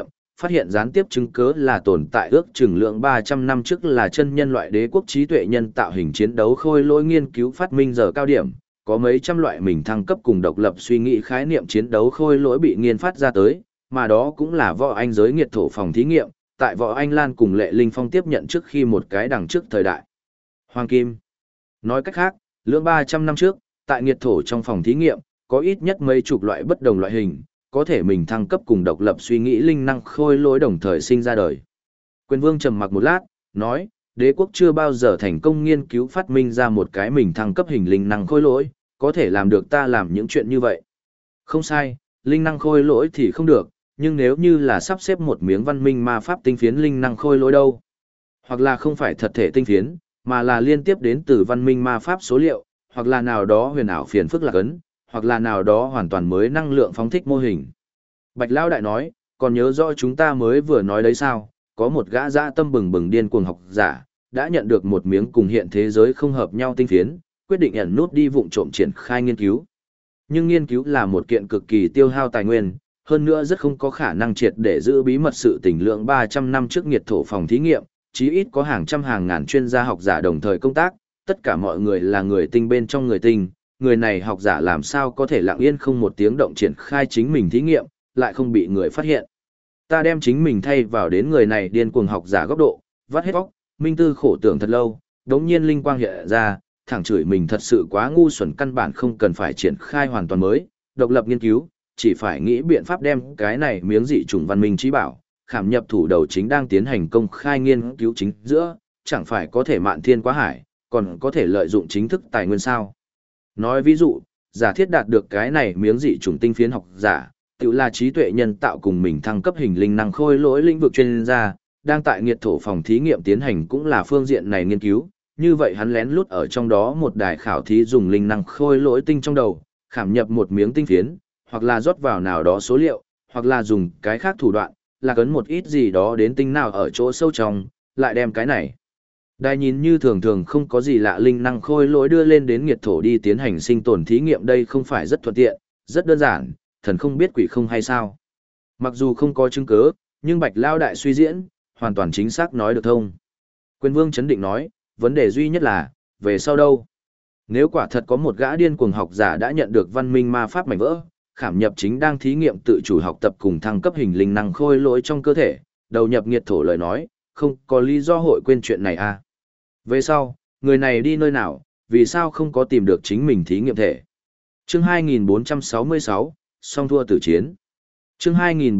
phát hiện gián tiếp chứng cứ là tồn tại ước chừng lượng 300 năm trước là chân nhân loại đế quốc trí tuệ nhân tạo hình chiến đấu khôi lỗi nghiên cứu phát minh giờ cao điểm, có mấy trăm loại mình thăng cấp cùng độc lập suy nghĩ khái niệm chiến đấu khôi lỗi bị nghiên phát ra tới, mà đó cũng là võ anh giới nghiệt thổ phòng thí nghiệm, tại võ anh Lan cùng Lệ Linh Phong tiếp nhận trước khi một cái đằng trước thời đại. Hoàng Kim. Nói cách khác, lượng 300 năm trước, tại nghiệt thổ trong phòng thí nghiệm, có ít nhất mấy chục loại bất đồng loại hình, có thể mình thăng cấp cùng độc lập suy nghĩ linh năng khôi lỗi đồng thời sinh ra đời. Quyền Vương trầm mặc một lát, nói, đế quốc chưa bao giờ thành công nghiên cứu phát minh ra một cái mình thăng cấp hình linh năng khôi lỗi, có thể làm được ta làm những chuyện như vậy. Không sai, linh năng khôi lỗi thì không được, nhưng nếu như là sắp xếp một miếng văn minh ma pháp tinh phiến linh năng khôi lỗi đâu, hoặc là không phải thật thể tinh phiến, mà là liên tiếp đến từ văn minh ma pháp số liệu, hoặc là nào đó huyền ảo phiền phức lạc ấn, hoặc là nào đó hoàn toàn mới năng lượng phóng thích mô hình. Bạch Lão Đại nói, còn nhớ rõ chúng ta mới vừa nói đấy sao, có một gã dã tâm bừng bừng điên cuồng học giả, đã nhận được một miếng cùng hiện thế giới không hợp nhau tinh phiến, quyết định ẩn nút đi vụng trộm triển khai nghiên cứu. Nhưng nghiên cứu là một kiện cực kỳ tiêu hao tài nguyên, hơn nữa rất không có khả năng triệt để giữ bí mật sự tình lượng 300 năm trước nghiệt thổ phòng thí nghiệm, chí ít có hàng trăm hàng ngàn chuyên gia học giả đồng thời công tác, tất cả mọi người là người tinh bên trong người tinh, người này học giả làm sao có thể lặng yên không một tiếng động triển khai chính mình thí nghiệm, lại không bị người phát hiện. Ta đem chính mình thay vào đến người này điên cuồng học giả góc độ, vắt hết óc, minh tư khổ tưởng thật lâu, đống nhiên linh quang hiện ra, thẳng chửi mình thật sự quá ngu xuẩn, căn bản không cần phải triển khai hoàn toàn mới, độc lập nghiên cứu, chỉ phải nghĩ biện pháp đem cái này miếng dị chủng văn minh trí bảo, khảm nhập thủ đầu chính đang tiến hành công khai nghiên cứu chính giữa, chẳng phải có thể mạn thiên quá hải, còn có thể lợi dụng chính thức tài nguyên sao. Nói ví dụ, giả thiết đạt được cái này miếng dị chủng tinh phiến học giả, tự là trí tuệ nhân tạo cùng mình thăng cấp hình linh năng khôi lỗi lĩnh vực chuyên gia, đang tại nghiệt thổ phòng thí nghiệm tiến hành cũng là phương diện này nghiên cứu, như vậy hắn lén lút ở trong đó một đài khảo thí dùng linh năng khôi lỗi tinh trong đầu, khảm nhập một miếng tinh phiến, hoặc là rót vào nào đó số liệu, hoặc là dùng cái khác thủ đoạn, là cấn một ít gì đó đến tinh nào ở chỗ sâu trong, lại đem cái này. Đài nhìn như thường thường không có gì lạ linh năng khôi lỗi đưa lên đến nghiệt thổ đi tiến hành sinh tồn thí nghiệm, đây không phải rất thuận tiện, rất đơn giản, thần không biết quỷ không hay sao. Mặc dù không có chứng cứ, nhưng Bạch Lao Đại suy diễn, hoàn toàn chính xác nói được thông. Quyền Vương chấn định nói, vấn đề duy nhất là, về sau đâu? Nếu quả thật có một gã điên cuồng học giả đã nhận được văn minh ma pháp mảnh vỡ, khảm nhập chính đang thí nghiệm tự chủ học tập cùng thăng cấp hình linh năng khôi lỗi trong cơ thể, đầu nhập nghiệt thổ lời nói, không có lý do hội quên chuyện này à. Về sau, người này đi nơi nào, vì sao không có tìm được chính mình thí nghiệm thể? Chương 2466, song thua tử chiến. Chương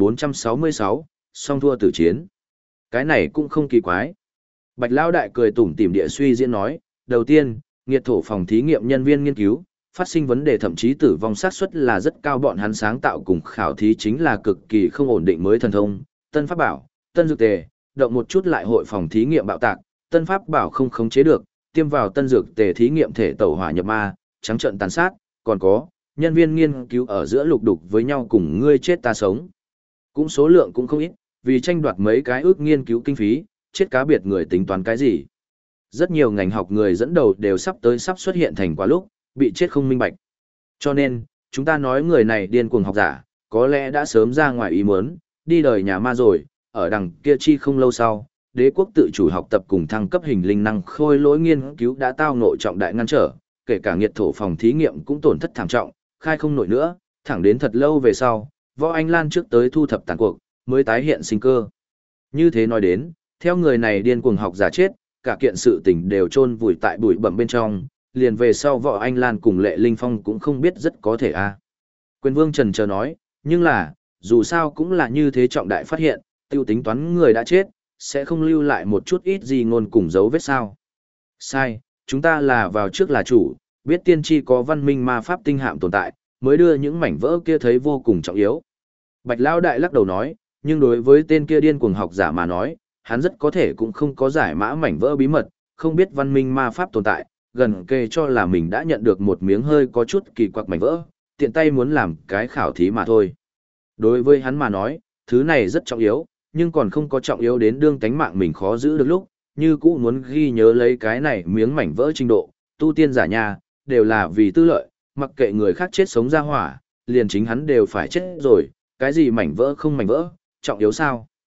2466, song thua tử chiến. Cái này cũng không kỳ quái. Bạch Lão Đại cười tủm tỉm địa suy diễn nói, đầu tiên, nghiệt thổ phòng thí nghiệm nhân viên nghiên cứu, phát sinh vấn đề thậm chí tử vong xác suất là rất cao, bọn hắn sáng tạo cùng khảo thí chính là cực kỳ không ổn định mới thần thông, tân pháp bảo, tân dược tề, động một chút lại hội phòng thí nghiệm bạo tạc, tân pháp bảo không khống chế được, tiêm vào tân dược tề thí nghiệm thể tẩu hỏa nhập ma, trắng trợn tàn sát, còn có nhân viên nghiên cứu ở giữa lục đục với nhau cùng ngươi chết ta sống. Cũng số lượng cũng không ít, vì tranh đoạt mấy cái ước nghiên cứu kinh phí, chết cá biệt người tính toán cái gì. Rất nhiều ngành học người dẫn đầu đều sắp xuất hiện thành quả lúc, bị chết không minh bạch. Cho nên, chúng ta nói người này điên cuồng học giả, có lẽ đã sớm ra ngoài ý muốn, đi đời nhà ma rồi, ở đằng kia chi không lâu sau, đế quốc tự chủ học tập cùng thăng cấp hình linh năng khôi lỗi nghiên cứu đã tao ngộ trọng đại ngăn trở, kể cả nghiệt thổ phòng thí nghiệm cũng tổn thất thảm trọng, khai không nổi nữa, thẳng đến thật lâu về sau, Võ Anh Lan trước tới thu thập tàn cuộc, mới tái hiện sinh cơ. Như thế nói đến, theo người này điên cuồng học giả chết, cả kiện sự tình đều chôn vùi tại bụi bặm bên trong, liền về sau Võ Anh Lan cùng Lệ Linh Phong cũng không biết rất có thể a. Quyền Vương trần chờ nói, nhưng là, dù sao cũng là như thế trọng đại phát hiện, tiêu tính toán người đã chết, sẽ không lưu lại một chút ít gì ngôn cùng dấu vết sao. Sai, chúng ta là vào trước là chủ, biết tiên tri có văn minh ma pháp tinh hạm tồn tại, mới đưa những mảnh vỡ kia thấy vô cùng trọng yếu. Bạch Lão Đại lắc đầu nói, nhưng đối với tên kia điên cuồng học giả mà nói, hắn rất có thể cũng không có giải mã mảnh vỡ bí mật, không biết văn minh ma pháp tồn tại, gần kề cho là mình đã nhận được một miếng hơi có chút kỳ quặc mảnh vỡ, tiện tay muốn làm cái khảo thí mà thôi. Đối với hắn mà nói, thứ này rất trọng yếu, nhưng còn không có trọng yếu đến đương tánh mạng mình khó giữ được lúc, như cũ muốn ghi nhớ lấy cái này miếng mảnh vỡ trình độ, tu tiên giả nhà, đều là vì tư lợi, mặc kệ người khác chết sống ra hỏa, liền chính hắn đều phải chết rồi, cái gì mảnh vỡ không mảnh vỡ, trọng yếu sao?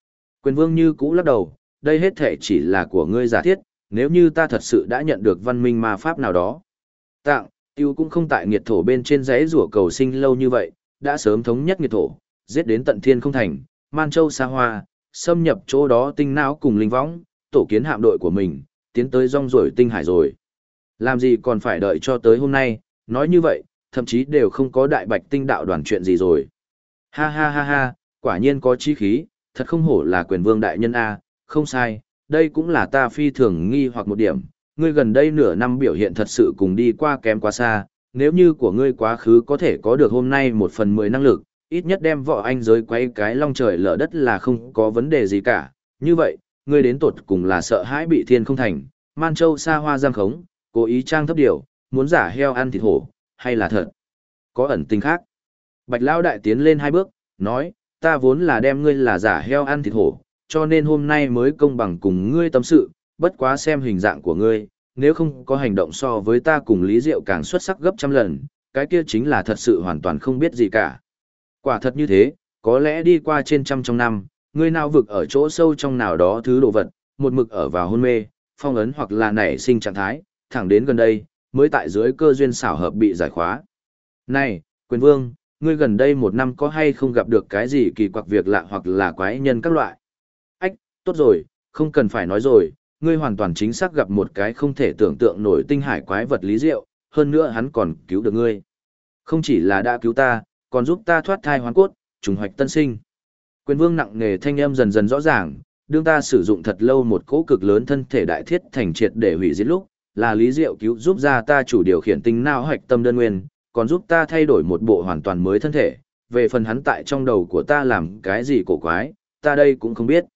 Quyền vương như cũ lắc đầu, đây hết thể chỉ là của ngươi giả thiết, nếu như ta thật sự đã nhận được văn minh ma pháp nào đó. Tạng, tiêu cũng không tại nghiệt thổ bên trên giấy rủa cầu sinh lâu như vậy, đã sớm thống nhất nghiệt thổ, giết đến tận thiên không thành, man châu xa hoa, xâm nhập chỗ đó tinh não cùng linh võng, tổ kiến hạm đội của mình, tiến tới rong ruổi tinh hải rồi. Làm gì còn phải đợi cho tới hôm nay, nói như vậy, thậm chí đều không có đại bạch tinh đạo đoàn chuyện gì rồi. Ha ha ha ha, quả nhiên có chí khí, thật không hổ là quyền vương đại nhân A, không sai, đây cũng là ta phi thường nghi hoặc một điểm, ngươi gần đây nửa năm biểu hiện thật sự cùng đi qua kém quá xa, nếu như của ngươi quá khứ có thể có được hôm nay 1/10 năng lực, ít nhất đem võ anh giới quay cái long trời lở đất là không có vấn đề gì cả, như vậy, ngươi đến tột cùng là sợ hãi bị thiên không thành, man châu xa hoa giang khống, cố ý trang thấp điều, muốn giả heo ăn thịt hổ, hay là thật? Có ẩn tình khác. Bạch Lão đại tiến lên 2 bước, nói, ta vốn là đem ngươi là giả heo ăn thịt hổ, cho nên hôm nay mới công bằng cùng ngươi tâm sự, bất quá xem hình dạng của ngươi, nếu không có hành động so với ta cùng Lý Diệu càng xuất sắc gấp trăm lần, cái kia chính là thật sự hoàn toàn không biết gì cả. Quả thật như thế, có lẽ đi qua trên trăm trong năm, ngươi nào vực ở chỗ sâu trong nào đó thứ đồ vật, một mực ở vào hôn mê, phong ấn hoặc là nảy sinh trạng thái, thẳng đến gần đây, mới tại dưới cơ duyên xảo hợp bị giải khóa. Này, quyền vương, ngươi gần đây 1 năm có hay không gặp được cái gì kỳ quặc việc lạ hoặc là quái nhân các loại? Ách, tốt rồi, không cần phải nói rồi, ngươi hoàn toàn chính xác gặp một cái không thể tưởng tượng nổi tinh hải quái vật Lý Diệu, hơn nữa hắn còn cứu được ngươi. Không chỉ là đã cứu ta, còn giúp ta thoát thai hoán cốt, trùng hoạch tân sinh. Quyền vương nặng nề thanh âm dần dần rõ ràng, đương ta sử dụng thật lâu một cỗ cực lớn thân thể đại thiết thành triệt để hủy diệt lúc, là Lý Diệu cứu giúp ra ta chủ điều khiển tinh não hoạch tâm đơn nguyên, còn giúp ta thay đổi một bộ hoàn toàn mới thân thể, về phần hắn tại trong đầu của ta làm cái gì cổ quái, ta đây cũng không biết.